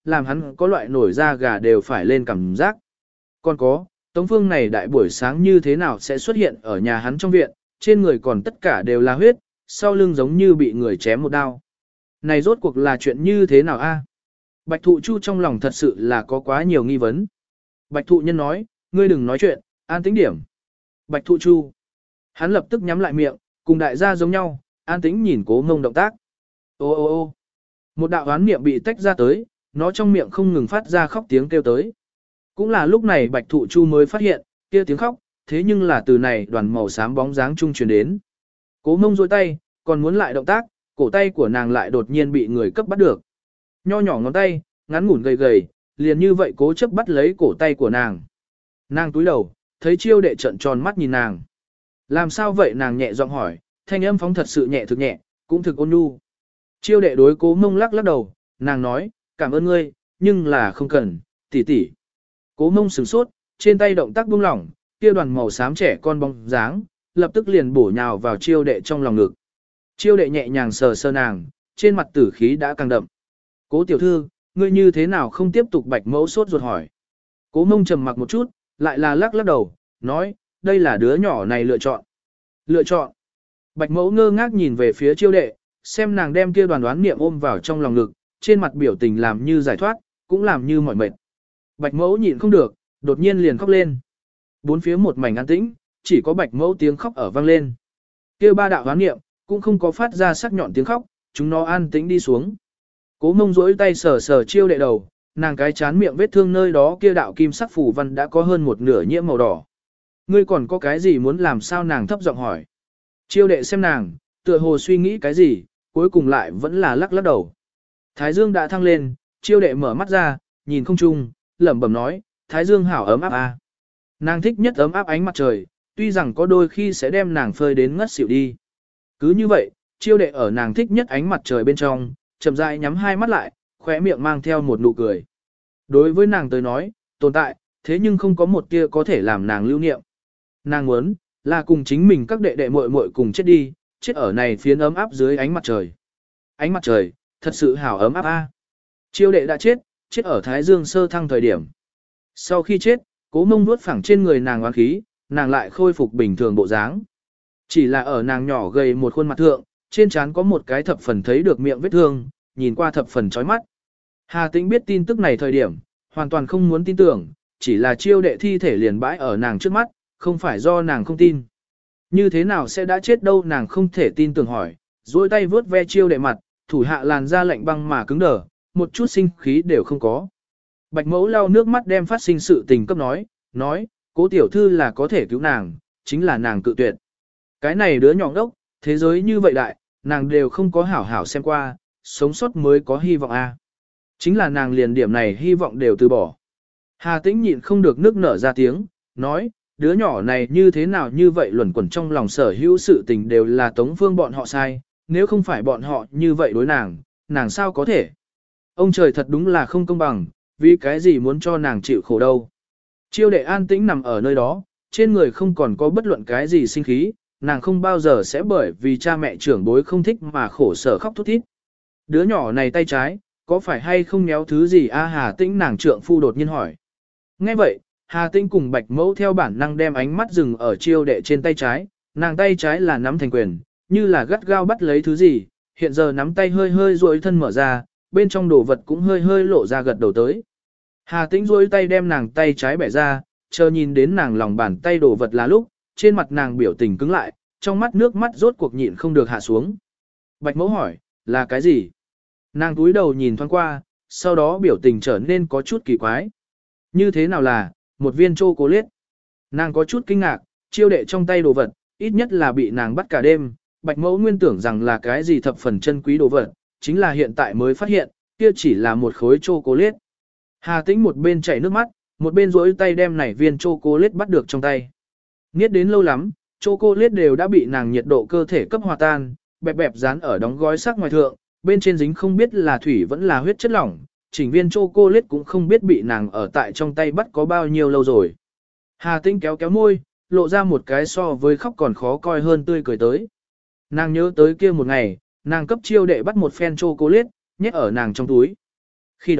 làm hắn có loại nổi da gà đều phải lên cảm giác. Còn có, Tống Phương này đại buổi sáng như thế nào sẽ xuất hiện ở nhà hắn trong viện, trên người còn tất cả đều là huyết, sau lưng giống như bị người chém một đao. Này rốt cuộc là chuyện như thế nào a? Bạch Thụ Chu trong lòng thật sự là có quá nhiều nghi vấn. Bạch Thụ Nhân nói, ngươi đừng nói chuyện, an tĩnh điểm. Bạch Thụ Chu. Hắn lập tức nhắm lại miệng, cùng đại gia giống nhau, an tĩnh nhìn Cố Ngông động tác. Ô ô ô. Một đạo oán niệm bị tách ra tới, nó trong miệng không ngừng phát ra khóc tiếng kêu tới. Cũng là lúc này Bạch Thụ Chu mới phát hiện, kia tiếng khóc, thế nhưng là từ này đoàn màu xám bóng dáng trung truyền đến. Cố Ngông duỗi tay, còn muốn lại động tác, cổ tay của nàng lại đột nhiên bị người cấp bắt được. Nho nhỏ ngón tay, ngắn ngủn gầy gầy, liền như vậy cố chấp bắt lấy cổ tay của nàng. Nàng túi đầu, thấy Chiêu Đệ trợn tròn mắt nhìn nàng. Làm sao vậy, nàng nhẹ giọng hỏi, thanh âm phóng thật sự nhẹ thực nhẹ, cũng thực ôn nhu. Chiêu Đệ đối Cố Ngông lắc lắc đầu, nàng nói, cảm ơn ngươi, nhưng là không cần, tỷ tỷ. Cố Ngông sửng sốt, trên tay động tác buông lỏng, kia đoàn màu xám trẻ con bóng dáng, lập tức liền bổ nhào vào Chiêu Đệ trong lòng ngực. Chiêu Đệ nhẹ nhàng sờ sờ nàng, trên mặt tử khí đã càng đậm. Cố tiểu thư, ngươi như thế nào không tiếp tục Bạch Mẫu sốt ruột hỏi. Cố Ngông trầm mặc một chút, lại là lắc lắc đầu, nói, đây là đứa nhỏ này lựa chọn. Lựa chọn. Bạch Mẫu ngơ ngác nhìn về phía Chiêu Đệ, xem nàng đem kia đoàn đoán niệm ôm vào trong lòng ngực, trên mặt biểu tình làm như giải thoát, cũng làm như mỏi mệt. Bạch Mẫu nhịn không được, đột nhiên liền khóc lên. Bốn phía một mảnh an tĩnh, chỉ có Bạch Mẫu tiếng khóc ở vang lên. Kia ba đạo đoán niệm cũng không có phát ra sắc nhọn tiếng khóc, chúng nó an tĩnh đi xuống. Cố Ngông duỗi tay sờ sờ Chiêu Đệ đầu, nàng cái chán miệng vết thương nơi đó kia đạo kim sắc phủ văn đã có hơn một nửa nhiễm màu đỏ. Ngươi còn có cái gì muốn làm sao, nàng thấp giọng hỏi. Chiêu Đệ xem nàng, tựa hồ suy nghĩ cái gì, cuối cùng lại vẫn là lắc lắc đầu. Thái dương đã thăng lên, Chiêu Đệ mở mắt ra, nhìn không trung, lẩm bẩm nói, Thái dương hảo ấm áp à. Nàng thích nhất ấm áp ánh mặt trời, tuy rằng có đôi khi sẽ đem nàng phơi đến ngất xỉu đi. Cứ như vậy, Chiêu Đệ ở nàng thích nhất ánh mặt trời bên trong, chậm rãi nhắm hai mắt lại, khóe miệng mang theo một nụ cười. Đối với nàng tới nói, tồn tại, thế nhưng không có một tia có thể làm nàng lưu niệm. Nàng muốn, là cùng chính mình các đệ đệ muội muội cùng chết đi, chết ở này phiến ấm áp dưới ánh mặt trời. Ánh mặt trời, thật sự hảo ấm áp a. Chiêu Đệ đã chết, chết ở Thái Dương sơ thăng thời điểm. Sau khi chết, Cố Ngông nuốt phẳng trên người nàng oán khí, nàng lại khôi phục bình thường bộ dáng. Chỉ là ở nàng nhỏ gầy một khuôn mặt thượng, trên trán có một cái thập phần thấy được miệng vết thương, nhìn qua thập phần chói mắt. Hà Tĩnh biết tin tức này thời điểm, hoàn toàn không muốn tin tưởng, chỉ là Chiêu Đệ thi thể liền bãi ở nàng trước mắt, không phải do nàng không tin. Như thế nào sẽ đã chết đâu, nàng không thể tin tưởng hỏi, duỗi tay vướt ve Chiêu Đệ mặt, thủ hạ làn da lạnh băng mà cứng đờ, một chút sinh khí đều không có. Bạch Mẫu lau nước mắt đem phát sinh sự tình cấp nói, nói, Cố tiểu thư là có thể cứu nàng, chính là nàng cự tuyệt. Cái này đứa nhỏ đốc, thế giới như vậy đại, nàng đều không có hảo hảo xem qua, sống sót mới có hy vọng a. Chính là nàng liền điểm này hy vọng đều từ bỏ. Hà Tĩnh nhịn không được nước nở ra tiếng, nói, đứa nhỏ này như thế nào như vậy, luẩn quẩn trong lòng sở hữu sự tình đều là Tống Phương bọn họ sai, nếu không phải bọn họ như vậy đối nàng, nàng sao có thể. Ông trời thật đúng là không công bằng, vì cái gì muốn cho nàng chịu khổ đâu. Chiêu Đệ an tĩnh nằm ở nơi đó, trên người không còn có bất luận cái gì sinh khí, nàng không bao giờ sẽ bởi vì cha mẹ trưởng bối không thích mà khổ sở khóc thút thít. Đứa nhỏ này tay trái, có phải hay không méo thứ gì a? Hà Tĩnh nàng trượng phu đột nhiên hỏi. Nghe vậy, Hà Tĩnh cùng Bạch Mẫu theo bản năng đem ánh mắt dừng ở Chiêu Đệ trên tay trái, nàng tay trái là nắm thành quyền, như là gắt gao bắt lấy thứ gì, hiện giờ nắm tay hơi hơi duỗi thân mở ra, bên trong đồ vật cũng hơi hơi lộ ra gật đầu tới. Hà Tĩnh duỗi tay đem nàng tay trái bẻ ra, chờ nhìn đến nàng lòng bàn tay đồ vật là lúc, trên mặt nàng biểu tình cứng lại, trong mắt nước mắt rốt cuộc nhịn không được hạ xuống. Bạch Mẫu hỏi, là cái gì? Nàng cúi đầu nhìn thoáng qua, sau đó biểu tình trở nên có chút kỳ quái. Như thế nào là, một viên chocolate? Nàng có chút kinh ngạc, Chiêu Đệ trong tay đồ vật, ít nhất là bị nàng bắt cả đêm. Bạch Mẫu nguyên tưởng rằng là cái gì thập phần chân quý đồ vật, chính là hiện tại mới phát hiện, kia chỉ là một khối chocolate. Hà Tĩnh một bên chảy nước mắt, một bên duỗi tay đem này viên chocolate bắt được trong tay. Nghiết đến lâu lắm, chocolate đều đã bị nàng nhiệt độ cơ thể cấp hòa tan, bẹp bẹp dán ở đóng gói sắc ngoài thượng, bên trên dính không biết là thủy vẫn là huyết chất lỏng, chỉnh viên chocolate cũng không biết bị nàng ở tại trong tay bắt có bao nhiêu lâu rồi. Hà Tĩnh kéo kéo môi, lộ ra một cái so với khóc còn khó coi hơn tươi cười tới. Nàng nhớ tới kia một ngày, nàng cấp Chiêu Đệ bắt một phen chocolate, nhét ở nàng trong túi. Khi đó,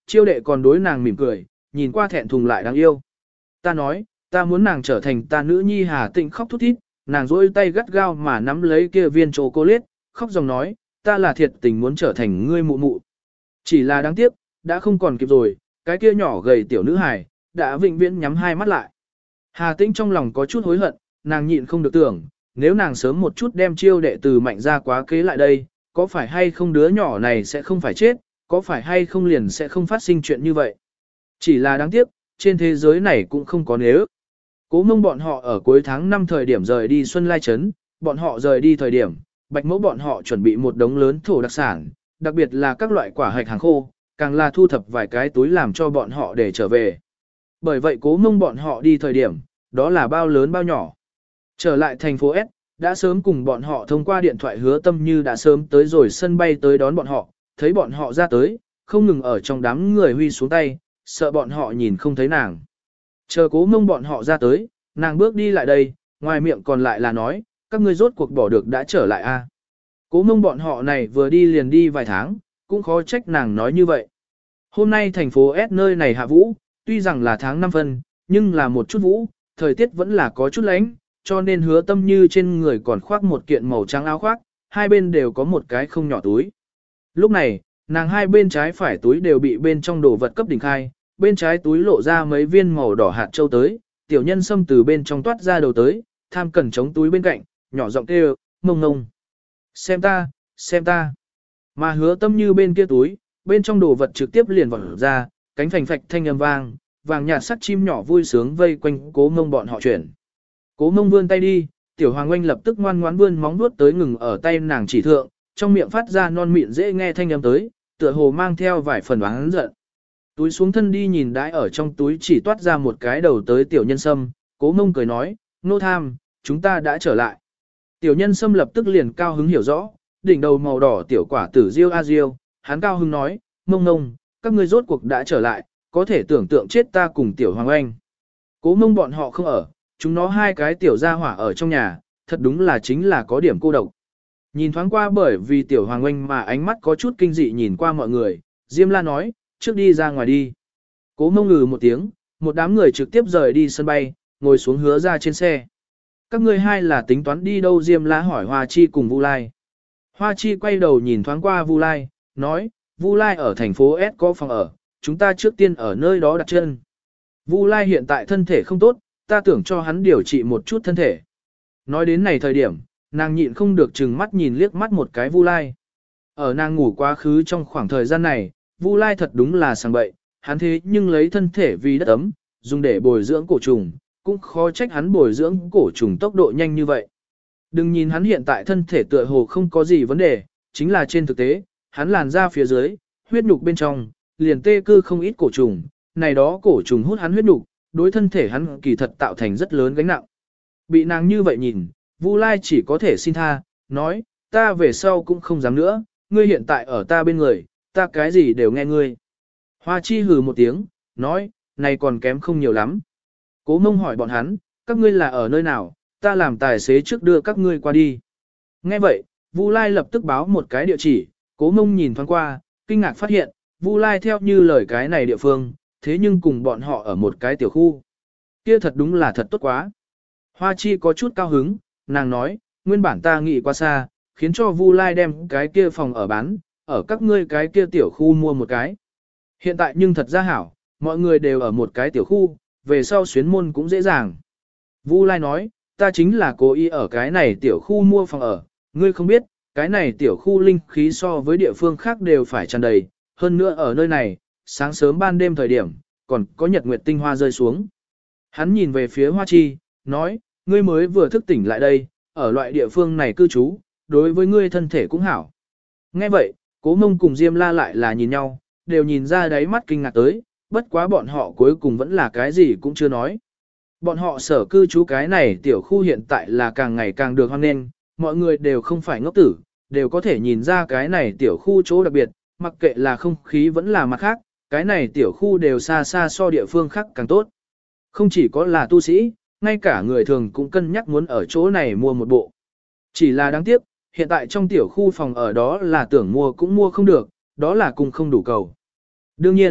chiêu đệ còn đối nàng mỉm cười, nhìn qua thẹn thùng lại đáng yêu. Ta nói, ta muốn nàng trở thành ta nữ nhi Hà Tịnh khóc thút thít, nàng rỗi tay gắt gao mà nắm lấy kia viên chocolate, khóc dòng nói, ta là thiệt tình muốn trở thành ngươi mụ mụ. Chỉ là đáng tiếc, đã không còn kịp rồi, cái kia nhỏ gầy tiểu nữ hài, đã vĩnh viễn nhắm hai mắt lại. Hà Tĩnh trong lòng có chút hối hận, nàng nhịn không được tưởng, nếu nàng sớm một chút đem chiêu đệ từ Mạnh ra quá kế lại đây, có phải hay không đứa nhỏ này sẽ không phải chết, có phải hay không liền sẽ không phát sinh chuyện như vậy. Chỉ là đáng tiếc, trên thế giới này cũng không có nếu. Cố Mông bọn họ ở cuối tháng năm thời điểm rời đi Xuân Lai Trấn, bọn họ rời đi thời điểm, Bạch Mẫu bọn họ chuẩn bị một đống lớn thổ đặc sản, đặc biệt là các loại quả hạch hàng khô, càng là thu thập vài cái túi làm cho bọn họ để trở về. Bởi vậy Cố Mông bọn họ đi thời điểm, đó là bao lớn bao nhỏ. Trở lại thành phố S, đã sớm cùng bọn họ thông qua điện thoại hứa tâm như đã sớm tới rồi sân bay tới đón bọn họ, thấy bọn họ ra tới, không ngừng ở trong đám người huy xuống tay, sợ bọn họ nhìn không thấy nàng. Chờ Cố Mông bọn họ ra tới, nàng bước đi lại đây, ngoài miệng còn lại là nói, các ngươi rốt cuộc bỏ được đã trở lại a. Cố Mông bọn họ này vừa đi liền đi vài tháng, cũng khó trách nàng nói như vậy. Hôm nay thành phố S nơi này hạ vũ, tuy rằng là tháng năm phân, nhưng là một chút vũ, thời tiết vẫn là có chút lạnh, cho nên hứa tâm như trên người còn khoác một kiện màu trắng áo khoác, hai bên đều có một cái không nhỏ túi. Lúc này, nàng hai bên trái phải túi đều bị bên trong đồ vật cấp đỉnh khai, bên trái túi lộ ra mấy viên màu đỏ hạt châu tới, tiểu nhân xâm từ bên trong toát ra đầu tới, tham cần chống túi bên cạnh, nhỏ giọng kêu, mông ngông. Xem ta, xem ta. Mà hứa tâm như bên kia túi, bên trong đồ vật trực tiếp liền vỏ ra, cánh phành phạch thanh âm vang, vàng nhạt sắt chim nhỏ vui sướng vây quanh Cố Mông bọn họ chuyển. Cố Mông vươn tay đi, tiểu hoàng oanh lập tức ngoan ngoãn vươn móng vuốt tới ngừng ở tay nàng chỉ thượng, trong miệng phát ra non mịn dễ nghe thanh âm tới, tựa hồ mang theo vài phần oán giận. Túi xuống thân đi nhìn đãi ở trong túi chỉ toát ra một cái đầu tới tiểu nhân sâm, Cố Mông cười nói, nô tham, chúng ta đã trở lại. Tiểu nhân sâm lập tức liền cao hứng hiểu rõ, đỉnh đầu màu đỏ tiểu quả tử riêu a riêu, hắn cao hứng nói, mông ngông, các ngươi rốt cuộc đã trở lại, có thể tưởng tượng chết ta cùng tiểu hoàng oanh. Cố Mông bọn họ không ở, chúng nó hai cái tiểu gia hỏa ở trong nhà, thật đúng là chính là có điểm cô độc. Nhìn thoáng qua bởi vì tiểu hoàng oanh mà ánh mắt có chút kinh dị nhìn qua mọi người, Diêm La nói, trước đi ra ngoài đi. Cố Mông ngừ một tiếng, một đám người trực tiếp rời đi sân bay, ngồi xuống hứa ra trên xe. Các ngươi hai là tính toán đi đâu? Diêm La hỏi Hoa Chi cùng Vu Lai. Hoa Chi quay đầu nhìn thoáng qua Vu Lai, nói, Vu Lai ở thành phố S có phòng ở, chúng ta trước tiên ở nơi đó đặt chân. Vu Lai hiện tại thân thể không tốt, ta tưởng cho hắn điều trị một chút thân thể. Nói đến này thời điểm, nàng nhịn không được chừng mắt nhìn liếc mắt một cái Vu Lai. Ở nàng ngủ quá khứ trong khoảng thời gian này, Vu Lai thật đúng là sàng bậy, hắn thế nhưng lấy thân thể vì đất ấm, dùng để bồi dưỡng cổ trùng, cũng khó trách hắn bồi dưỡng cổ trùng tốc độ nhanh như vậy. Đừng nhìn hắn hiện tại thân thể tựa hồ không có gì vấn đề, chính là trên thực tế, hắn làn ra phía dưới, huyết nhục bên trong, liền tê cư không ít cổ trùng, này đó cổ trùng hút hắn huyết nhục, đối thân thể hắn kỳ thật tạo thành rất lớn gánh nặng. Bị nàng như vậy nhìn, Vu Lai chỉ có thể xin tha, nói, ta về sau cũng không dám nữa, ngươi hiện tại ở ta bên người, ta cái gì đều nghe ngươi. Hoa Chi hừ một tiếng, nói, này còn kém không nhiều lắm. Cố Mông hỏi bọn hắn, các ngươi là ở nơi nào, ta làm tài xế trước đưa các ngươi qua đi. Nghe vậy, Vu Lai lập tức báo một cái địa chỉ, Cố Mông nhìn thoáng qua, kinh ngạc phát hiện, Vu Lai theo như lời cái này địa phương, thế nhưng cùng bọn họ ở một cái tiểu khu. Kia thật đúng là thật tốt quá. Hoa Chi có chút cao hứng, nàng nói, nguyên bản ta nghĩ quá xa, khiến cho Vu Lai đem cái kia phòng ở bán, ở các ngươi cái kia tiểu khu mua một cái. Hiện tại nhưng thật ra hảo, mọi người đều ở một cái tiểu khu, về sau xuyến môn cũng dễ dàng. Vu Lai nói, ta chính là cố ý ở cái này tiểu khu mua phòng ở, ngươi không biết, cái này tiểu khu linh khí so với địa phương khác đều phải tràn đầy, hơn nữa ở nơi này, sáng sớm ban đêm thời điểm, còn có nhật nguyệt tinh hoa rơi xuống. Hắn nhìn về phía Hoa Chi, nói, ngươi mới vừa thức tỉnh lại đây, ở loại địa phương này cư trú, đối với ngươi thân thể cũng hảo. Nghe vậy, Cố Mông cùng Diêm La lại là nhìn nhau, đều nhìn ra đáy mắt kinh ngạc tới, bất quá bọn họ cuối cùng vẫn là cái gì cũng chưa nói. Bọn họ sở cư trú cái này tiểu khu hiện tại là càng ngày càng được hoan nghênh, mọi người đều không phải ngốc tử, đều có thể nhìn ra cái này tiểu khu chỗ đặc biệt, mặc kệ là không khí vẫn là mặt khác, cái này tiểu khu đều xa xa so địa phương khác càng tốt. Không chỉ có là tu sĩ, ngay cả người thường cũng cân nhắc muốn ở chỗ này mua một bộ. Chỉ là đáng tiếc, hiện tại trong tiểu khu phòng ở đó là tưởng mua cũng mua không được, đó là cùng không đủ cầu. Đương nhiên,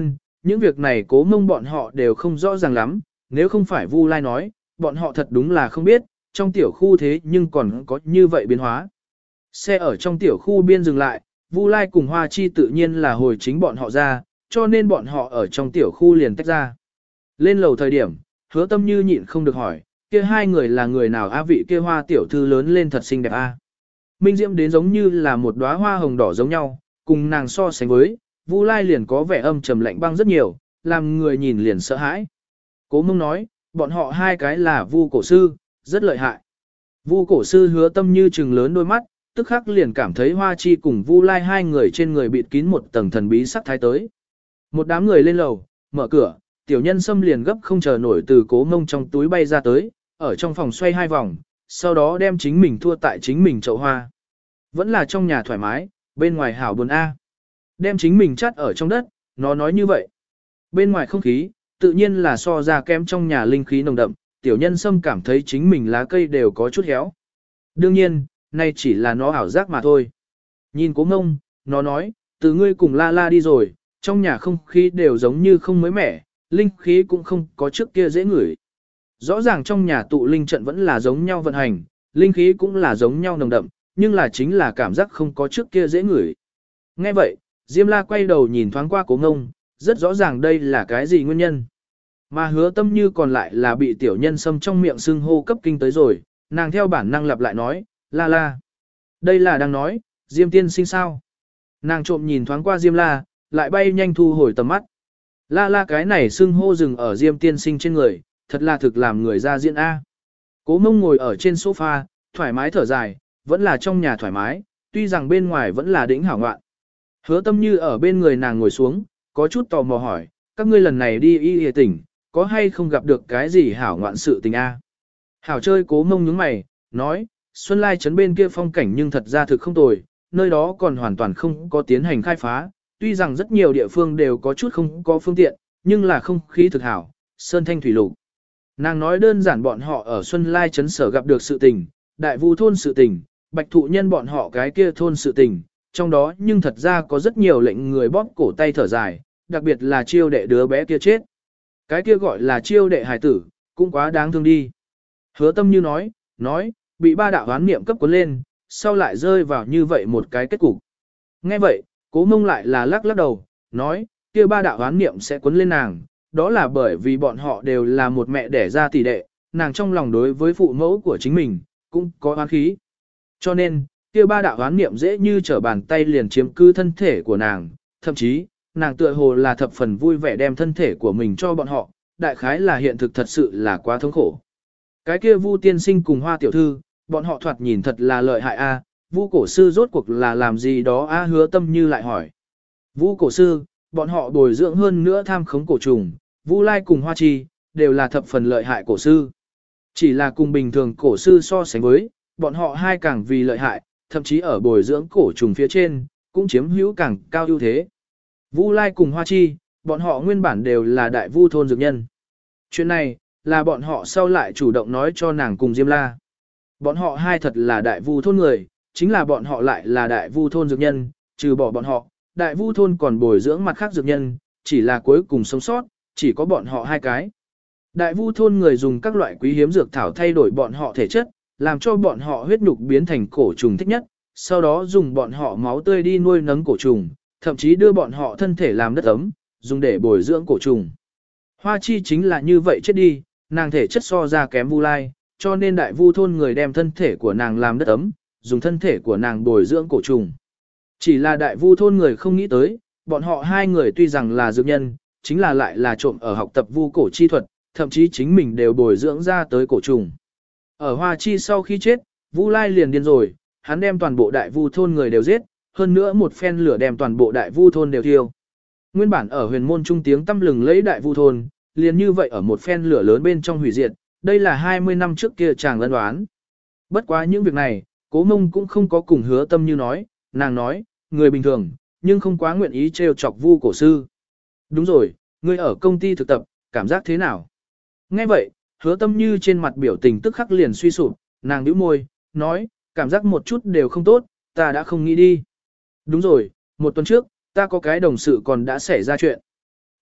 Những việc này Cố Mông bọn họ đều không rõ ràng lắm, nếu không phải Vu Lai nói, bọn họ thật đúng là không biết, trong tiểu khu thế nhưng còn có như vậy biến hóa. Xe ở trong tiểu khu biên dừng lại, Vu Lai cùng Hoa Chi tự nhiên là hồi chính bọn họ ra, cho nên bọn họ ở trong tiểu khu liền tách ra. Lên lầu thời điểm, Hứa Tâm Như nhịn không được hỏi, kia hai người là người nào a? Vị kia Hoa tiểu thư lớn lên thật xinh đẹp a. Minh Diễm đến giống như là một đóa hoa hồng đỏ giống nhau, cùng nàng so sánh với, Vu Lai liền có vẻ âm trầm lạnh băng rất nhiều, làm người nhìn liền sợ hãi. Cố Mông nói, bọn họ hai cái là Vu cổ sư, rất lợi hại. Vu cổ sư Hứa Tâm Như trừng lớn đôi mắt, tức khắc liền cảm thấy Hoa Chi cùng Vu Lai hai người trên người bịt kín một tầng thần bí sắc thái tới. Một đám người lên lầu, mở cửa, tiểu nhân Sâm liền gấp không chờ nổi từ Cố Mông trong túi bay ra tới, ở trong phòng xoay hai vòng, sau đó đem chính mình thua tại chính mình chậu hoa. Vẫn là trong nhà thoải mái, bên ngoài hảo buồn a. Đem chính mình chắt ở trong đất, nó nói như vậy. Bên ngoài không khí, tự nhiên là so ra kém trong nhà linh khí nồng đậm, tiểu nhân Sâm cảm thấy chính mình lá cây đều có chút héo. Đương nhiên, nay chỉ là nó ảo giác mà thôi. Nhìn Cố Mông, nó nói, từ ngươi cùng La La đi rồi, trong nhà không khí đều giống như không mới mẻ, linh khí cũng không có trước kia dễ ngửi. Rõ ràng trong nhà tụ linh trận vẫn là giống nhau vận hành, linh khí cũng là giống nhau nồng đậm, nhưng là chính là cảm giác không có trước kia dễ ngửi. Nghe vậy, Diêm La quay đầu nhìn thoáng qua Cố Mông, rất rõ ràng đây là cái gì nguyên nhân. Mà Hứa Tâm Như còn lại là bị tiểu nhân Sâm trong miệng xưng hô cấp kinh tới rồi, nàng theo bản năng lặp lại nói, La La. Đây là đang nói, Diêm tiên sinh sao? Nàng trộm nhìn thoáng qua Diêm La, lại bay nhanh thu hồi tầm mắt. La La cái này xưng hô dừng ở Diêm tiên sinh trên người, thật là thực làm người ra diễn A. Cố Mông ngồi ở trên sofa, thoải mái thở dài, vẫn là trong nhà thoải mái, tuy rằng bên ngoài vẫn là đỉnh hảo ngoạn. Hứa Tâm Như ở bên người nàng ngồi xuống, có chút tò mò hỏi, các ngươi lần này đi y y tỉnh, có hay không gặp được cái gì hảo ngoạn sự tình A? Hảo chơi. Cố Mông nhướng mày, nói, Xuân Lai trấn bên kia phong cảnh nhưng thật ra thực không tồi, nơi đó còn hoàn toàn không có tiến hành khai phá, tuy rằng rất nhiều địa phương đều có chút không có phương tiện, nhưng là không khí thực hảo, sơn thanh thủy lục. Nàng nói đơn giản bọn họ ở Xuân Lai trấn sở gặp được sự tình, đại vu thôn sự tình, bạch thụ nhân bọn họ cái kia thôn sự tình, trong đó nhưng thật ra có rất nhiều lệnh người bóp cổ tay thở dài, đặc biệt là chiêu đệ đứa bé kia chết. Cái kia gọi là chiêu đệ hài tử, cũng quá đáng thương đi. Hứa Tâm Như nói, nói, bị ba đạo hoán niệm cấp cuốn lên, sau lại rơi vào như vậy một cái kết cục. Nghe vậy, Cố Mông lại là lắc lắc đầu, nói, kia ba đạo hoán niệm sẽ cuốn lên nàng, đó là bởi vì bọn họ đều là một mẹ đẻ ra tỷ đệ, nàng trong lòng đối với phụ mẫu của chính mình, cũng có oán khí. Cho nên, kia ba đạo hoán niệm dễ như trở bàn tay liền chiếm cư thân thể của nàng, thậm chí, nàng tựa hồ là thập phần vui vẻ đem thân thể của mình cho bọn họ, đại khái là hiện thực thật sự là quá thống khổ. Cái kia Vu tiên sinh cùng Hoa tiểu thư, bọn họ thoạt nhìn thật là lợi hại a, Vu cổ sư rốt cuộc là làm gì đó a? Hứa Tâm Như lại hỏi. Vu cổ sư, bọn họ bồi dưỡng hơn nữa tham khống cổ trùng, Vu Lai cùng Hoa Chi, đều là thập phần lợi hại cổ sư. Chỉ là cùng bình thường cổ sư so sánh với, bọn họ hai càng vì lợi hại, thậm chí ở bồi dưỡng cổ trùng phía trên, cũng chiếm hữu càng cao ưu thế. Vu Lai cùng Hoa Chi, bọn họ nguyên bản đều là đại vu thôn dược nhân. Chuyện này, là bọn họ sau lại chủ động nói cho nàng cùng Diêm La. Bọn họ hai thật là đại vu thôn người, chính là bọn họ lại là đại vu thôn dược nhân, trừ bỏ bọn họ, đại vu thôn còn bồi dưỡng mặt khác dược nhân, chỉ là cuối cùng sống sót, chỉ có bọn họ hai cái. Đại vu thôn người dùng các loại quý hiếm dược thảo thay đổi bọn họ thể chất, làm cho bọn họ huyết nhục biến thành cổ trùng thích nhất, sau đó dùng bọn họ máu tươi đi nuôi nấng cổ trùng, thậm chí đưa bọn họ thân thể làm đất ấm, dùng để bồi dưỡng cổ trùng. Hoa Chi chính là như vậy chết đi, nàng thể chất so ra kém Vu Lai, cho nên đại vu thôn người đem thân thể của nàng làm đất ấm, dùng thân thể của nàng bồi dưỡng cổ trùng. Chỉ là đại vu thôn người không nghĩ tới, bọn họ hai người tuy rằng là dược nhân, chính là lại là trộm ở học tập vu cổ chi thuật, thậm chí chính mình đều bồi dưỡng ra tới cổ trùng. Ở Hoa Chi sau khi chết, Vu Lai liền điên rồi, hắn đem toàn bộ đại vu thôn người đều giết, hơn nữa một phen lửa đem toàn bộ đại vu thôn đều thiêu. Nguyên bản ở huyền môn trung tiếng tăm lừng lấy đại vu thôn, liền như vậy ở một phen lửa lớn bên trong hủy diệt, đây là hai mươi năm trước kia chàng ân đoán. Bất quá những việc này, Cố Mông cũng không có cùng Hứa Tâm Như nói, nàng nói, người bình thường, nhưng không quá nguyện ý trêu chọc Vu cổ sư. Đúng rồi, ngươi ở công ty thực tập, cảm giác thế nào? Nghe vậy, Hứa Tâm Như trên mặt biểu tình tức khắc liền suy sụp, nàng nhíu môi, nói, cảm giác một chút đều không tốt, ta đã không nghĩ đi. Đúng rồi, một tuần trước, ta có cái đồng sự còn đã xảy ra chuyện.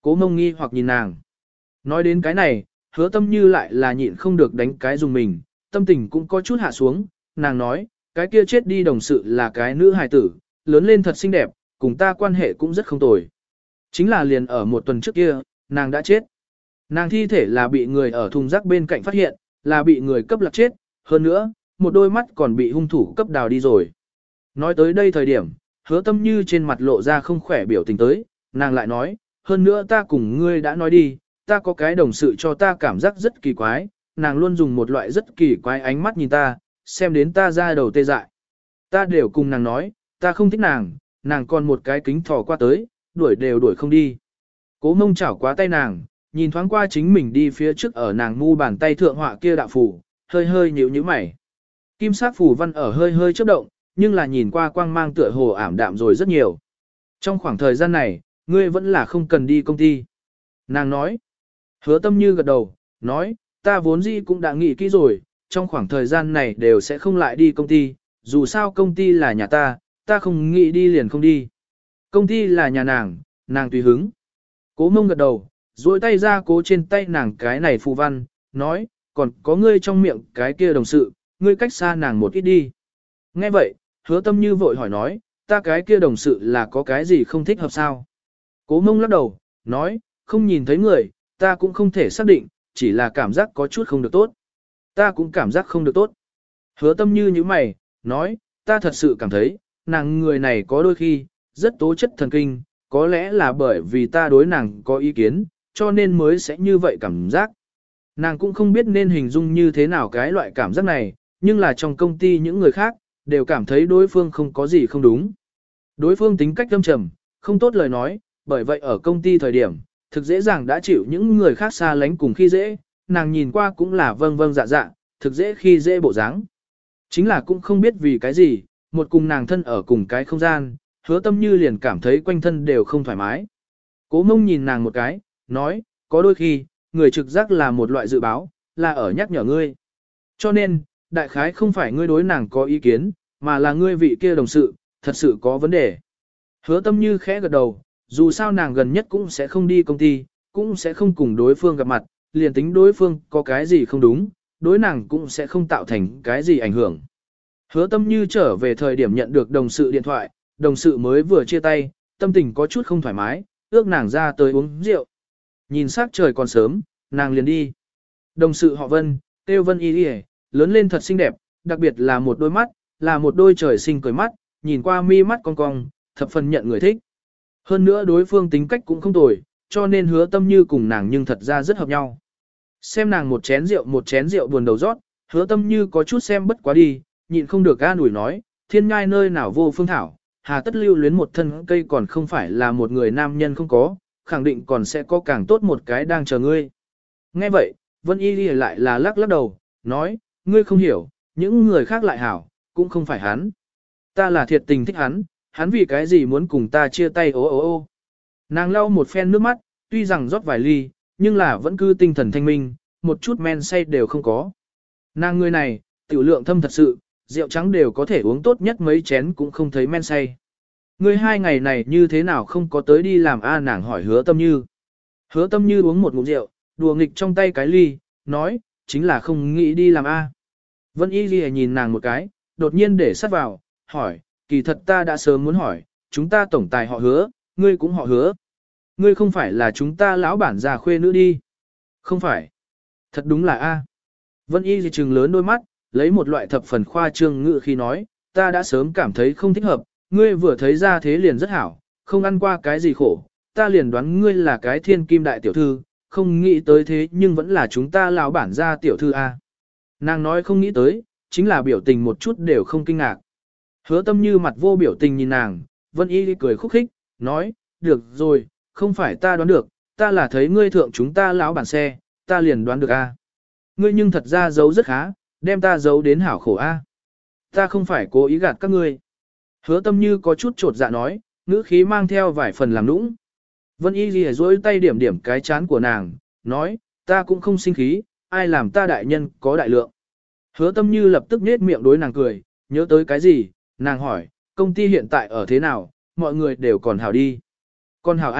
Cố Mông nghi hoặc nhìn nàng. Nói đến cái này, Hứa Tâm Như lại là nhịn không được đánh cái dùng mình, tâm tình cũng có chút hạ xuống, nàng nói, cái kia chết đi đồng sự là cái nữ hài tử, lớn lên thật xinh đẹp, cùng ta quan hệ cũng rất không tồi. Chính là liền ở một tuần trước kia, nàng đã chết. Nàng thi thể là bị người ở thùng rác bên cạnh phát hiện, là bị người cấp lạc chết, hơn nữa, một đôi mắt còn bị hung thủ cấp đào đi rồi. Nói tới đây thời điểm, Hứa Tâm Như trên mặt lộ ra không khỏe biểu tình tới, nàng lại nói, hơn nữa ta cùng ngươi đã nói đi, ta có cái đồng sự cho ta cảm giác rất kỳ quái, nàng luôn dùng một loại rất kỳ quái ánh mắt nhìn ta, xem đến ta ra đầu tê dại. Ta đều cùng nàng nói, ta không thích nàng, nàng còn một cái kính thò qua tới, đuổi đều đuổi không đi. Cố Mông chảo quá tay nàng, nhìn thoáng qua chính mình đi phía trước ở nàng mu bàn tay thượng họa kia đạo phù, hơi hơi nhíu nhíu mày. Kim sắc phù văn ở hơi hơi chớp động, nhưng là nhìn qua quang mang tựa hồ ảm đạm rồi rất nhiều. Trong khoảng thời gian này, ngươi vẫn là không cần đi công ty. Nàng nói. Hứa Tâm Như gật đầu, nói, ta vốn dĩ cũng đã nghĩ kỹ rồi, trong khoảng thời gian này đều sẽ không lại đi công ty, dù sao công ty là nhà ta, ta không nghĩ đi liền không đi. Công ty là nhà nàng, nàng tùy hứng. Cố Mông gật đầu, duỗi tay ra cố trên tay nàng cái này phù văn, nói, còn có ngươi trong miệng cái kia đồng sự, ngươi cách xa nàng một ít đi. Nghe vậy, Hứa Tâm Như vội hỏi nói, ta cái kia đồng sự là có cái gì không thích hợp sao? Cố Mông lắc đầu, nói, không nhìn thấy người, ta cũng không thể xác định, chỉ là cảm giác có chút không được tốt. Ta cũng cảm giác không được tốt. Hứa Tâm Như như mày, nói, ta thật sự cảm thấy, nàng người này có đôi khi, rất tố chất thần kinh, có lẽ là bởi vì ta đối nàng có ý kiến, cho nên mới sẽ như vậy cảm giác. Nàng cũng không biết nên hình dung như thế nào cái loại cảm giác này, nhưng là trong công ty những người khác, đều cảm thấy đối phương không có gì không đúng. Đối phương tính cách âm trầm, không tốt lời nói, bởi vậy ở công ty thời điểm, thực dễ dàng đã chịu những người khác xa lánh cùng khi dễ, nàng nhìn qua cũng là vâng vâng dạ dạ, thực dễ khi dễ bộ dáng. Chính là cũng không biết vì cái gì, một cùng nàng thân ở cùng cái không gian, Hứa Tâm Như liền cảm thấy quanh thân đều không thoải mái. Cố Mông nhìn nàng một cái, nói, có đôi khi, người trực giác là một loại dự báo, là ở nhắc nhở ngươi. Cho nên, đại khái không phải ngươi đối nàng có ý kiến, mà là ngươi vị kia đồng sự, thật sự có vấn đề. Hứa Tâm Như khẽ gật đầu, dù sao nàng gần nhất cũng sẽ không đi công ty, cũng sẽ không cùng đối phương gặp mặt, liền tính đối phương có cái gì không đúng, đối nàng cũng sẽ không tạo thành cái gì ảnh hưởng. Hứa Tâm Như trở về thời điểm nhận được đồng sự điện thoại, đồng sự mới vừa chia tay, tâm tình có chút không thoải mái, ước nàng ra tới uống rượu. Nhìn sắc trời còn sớm, nàng liền đi. Đồng sự họ Vân, Tiêu Vân Y Y, lớn lên thật xinh đẹp, đặc biệt là một đôi mắt, là một đôi trời sinh cười mắt, nhìn qua mi mắt cong cong, thập phần nhận người thích. Hơn nữa đối phương tính cách cũng không tồi, cho nên Hứa Tâm Như cùng nàng nhưng thật ra rất hợp nhau. Xem nàng một chén rượu một chén rượu buồn đầu rót, Hứa Tâm Như có chút xem bất quá đi, nhịn không được ga nủi nói, thiên ngai nơi nào vô phương thảo, hà tất lưu luyến một thân cây còn không phải là một người nam nhân không có, khẳng định còn sẽ có càng tốt một cái đang chờ ngươi. Nghe vậy, Vân Y Ghi lại là lắc lắc đầu, nói, ngươi không hiểu, những người khác lại hảo, cũng không phải hắn. Ta là thiệt tình thích hắn, hắn vì cái gì muốn cùng ta chia tay ô ô ô. Nàng lau một phen nước mắt, tuy rằng rót vài ly, nhưng là vẫn cứ tinh thần thanh minh, một chút men say đều không có. Nàng người này, tiểu lượng thâm thật sự, rượu trắng đều có thể uống tốt nhất mấy chén cũng không thấy men say. Ngươi hai ngày này như thế nào không có tới đi làm a nàng hỏi Hứa Tâm Như. Hứa Tâm Như uống một ngụm rượu, đùa nghịch trong tay cái ly, nói, chính là không nghĩ đi làm a. Vân Y Ghi nhìn nàng một cái, đột nhiên để sát vào, hỏi, kỳ thật ta đã sớm muốn hỏi, chúng ta tổng tài họ Hứa, ngươi cũng họ Hứa. Ngươi không phải là chúng ta lão bản già khuê nữ đi. Không phải. Thật đúng là a. Vân Y Ghi trừng lớn đôi mắt, lấy một loại thập phần khoa trương ngữ khi nói, ta đã sớm cảm thấy không thích hợp, ngươi vừa thấy ra thế liền rất hảo, không ăn qua cái gì khổ, ta liền đoán ngươi là cái thiên kim đại tiểu thư, không nghĩ tới thế nhưng vẫn là chúng ta lão bản gia tiểu thư a. Nàng nói không nghĩ tới, chính là biểu tình một chút đều không kinh ngạc. Hứa Tâm Như mặt vô biểu tình nhìn nàng, Vân Y cười khúc khích, nói, được rồi, không phải ta đoán được, ta là thấy ngươi thượng chúng ta lão bản xe, ta liền đoán được a. Ngươi nhưng thật ra giấu rất khá, đem ta giấu đến hảo khổ a. Ta không phải cố ý gạt các ngươi. Hứa Tâm Như có chút trột dạ nói, ngữ khí mang theo vài phần làm nũng. Vân Y lìa dối tay điểm điểm cái chán của nàng, nói, ta cũng không sinh khí, ai làm ta đại nhân có đại lượng. Hứa Tâm Như lập tức nết miệng đối nàng cười, nhớ tới cái gì, nàng hỏi, công ty hiện tại ở thế nào, mọi người đều còn hảo đi. Còn hảo A,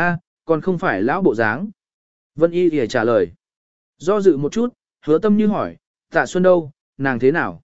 còn không phải lão bộ dáng. Vân Y thì trả lời. Do dự một chút, hứa tâm như hỏi, Tạ Xuân đâu, nàng thế nào?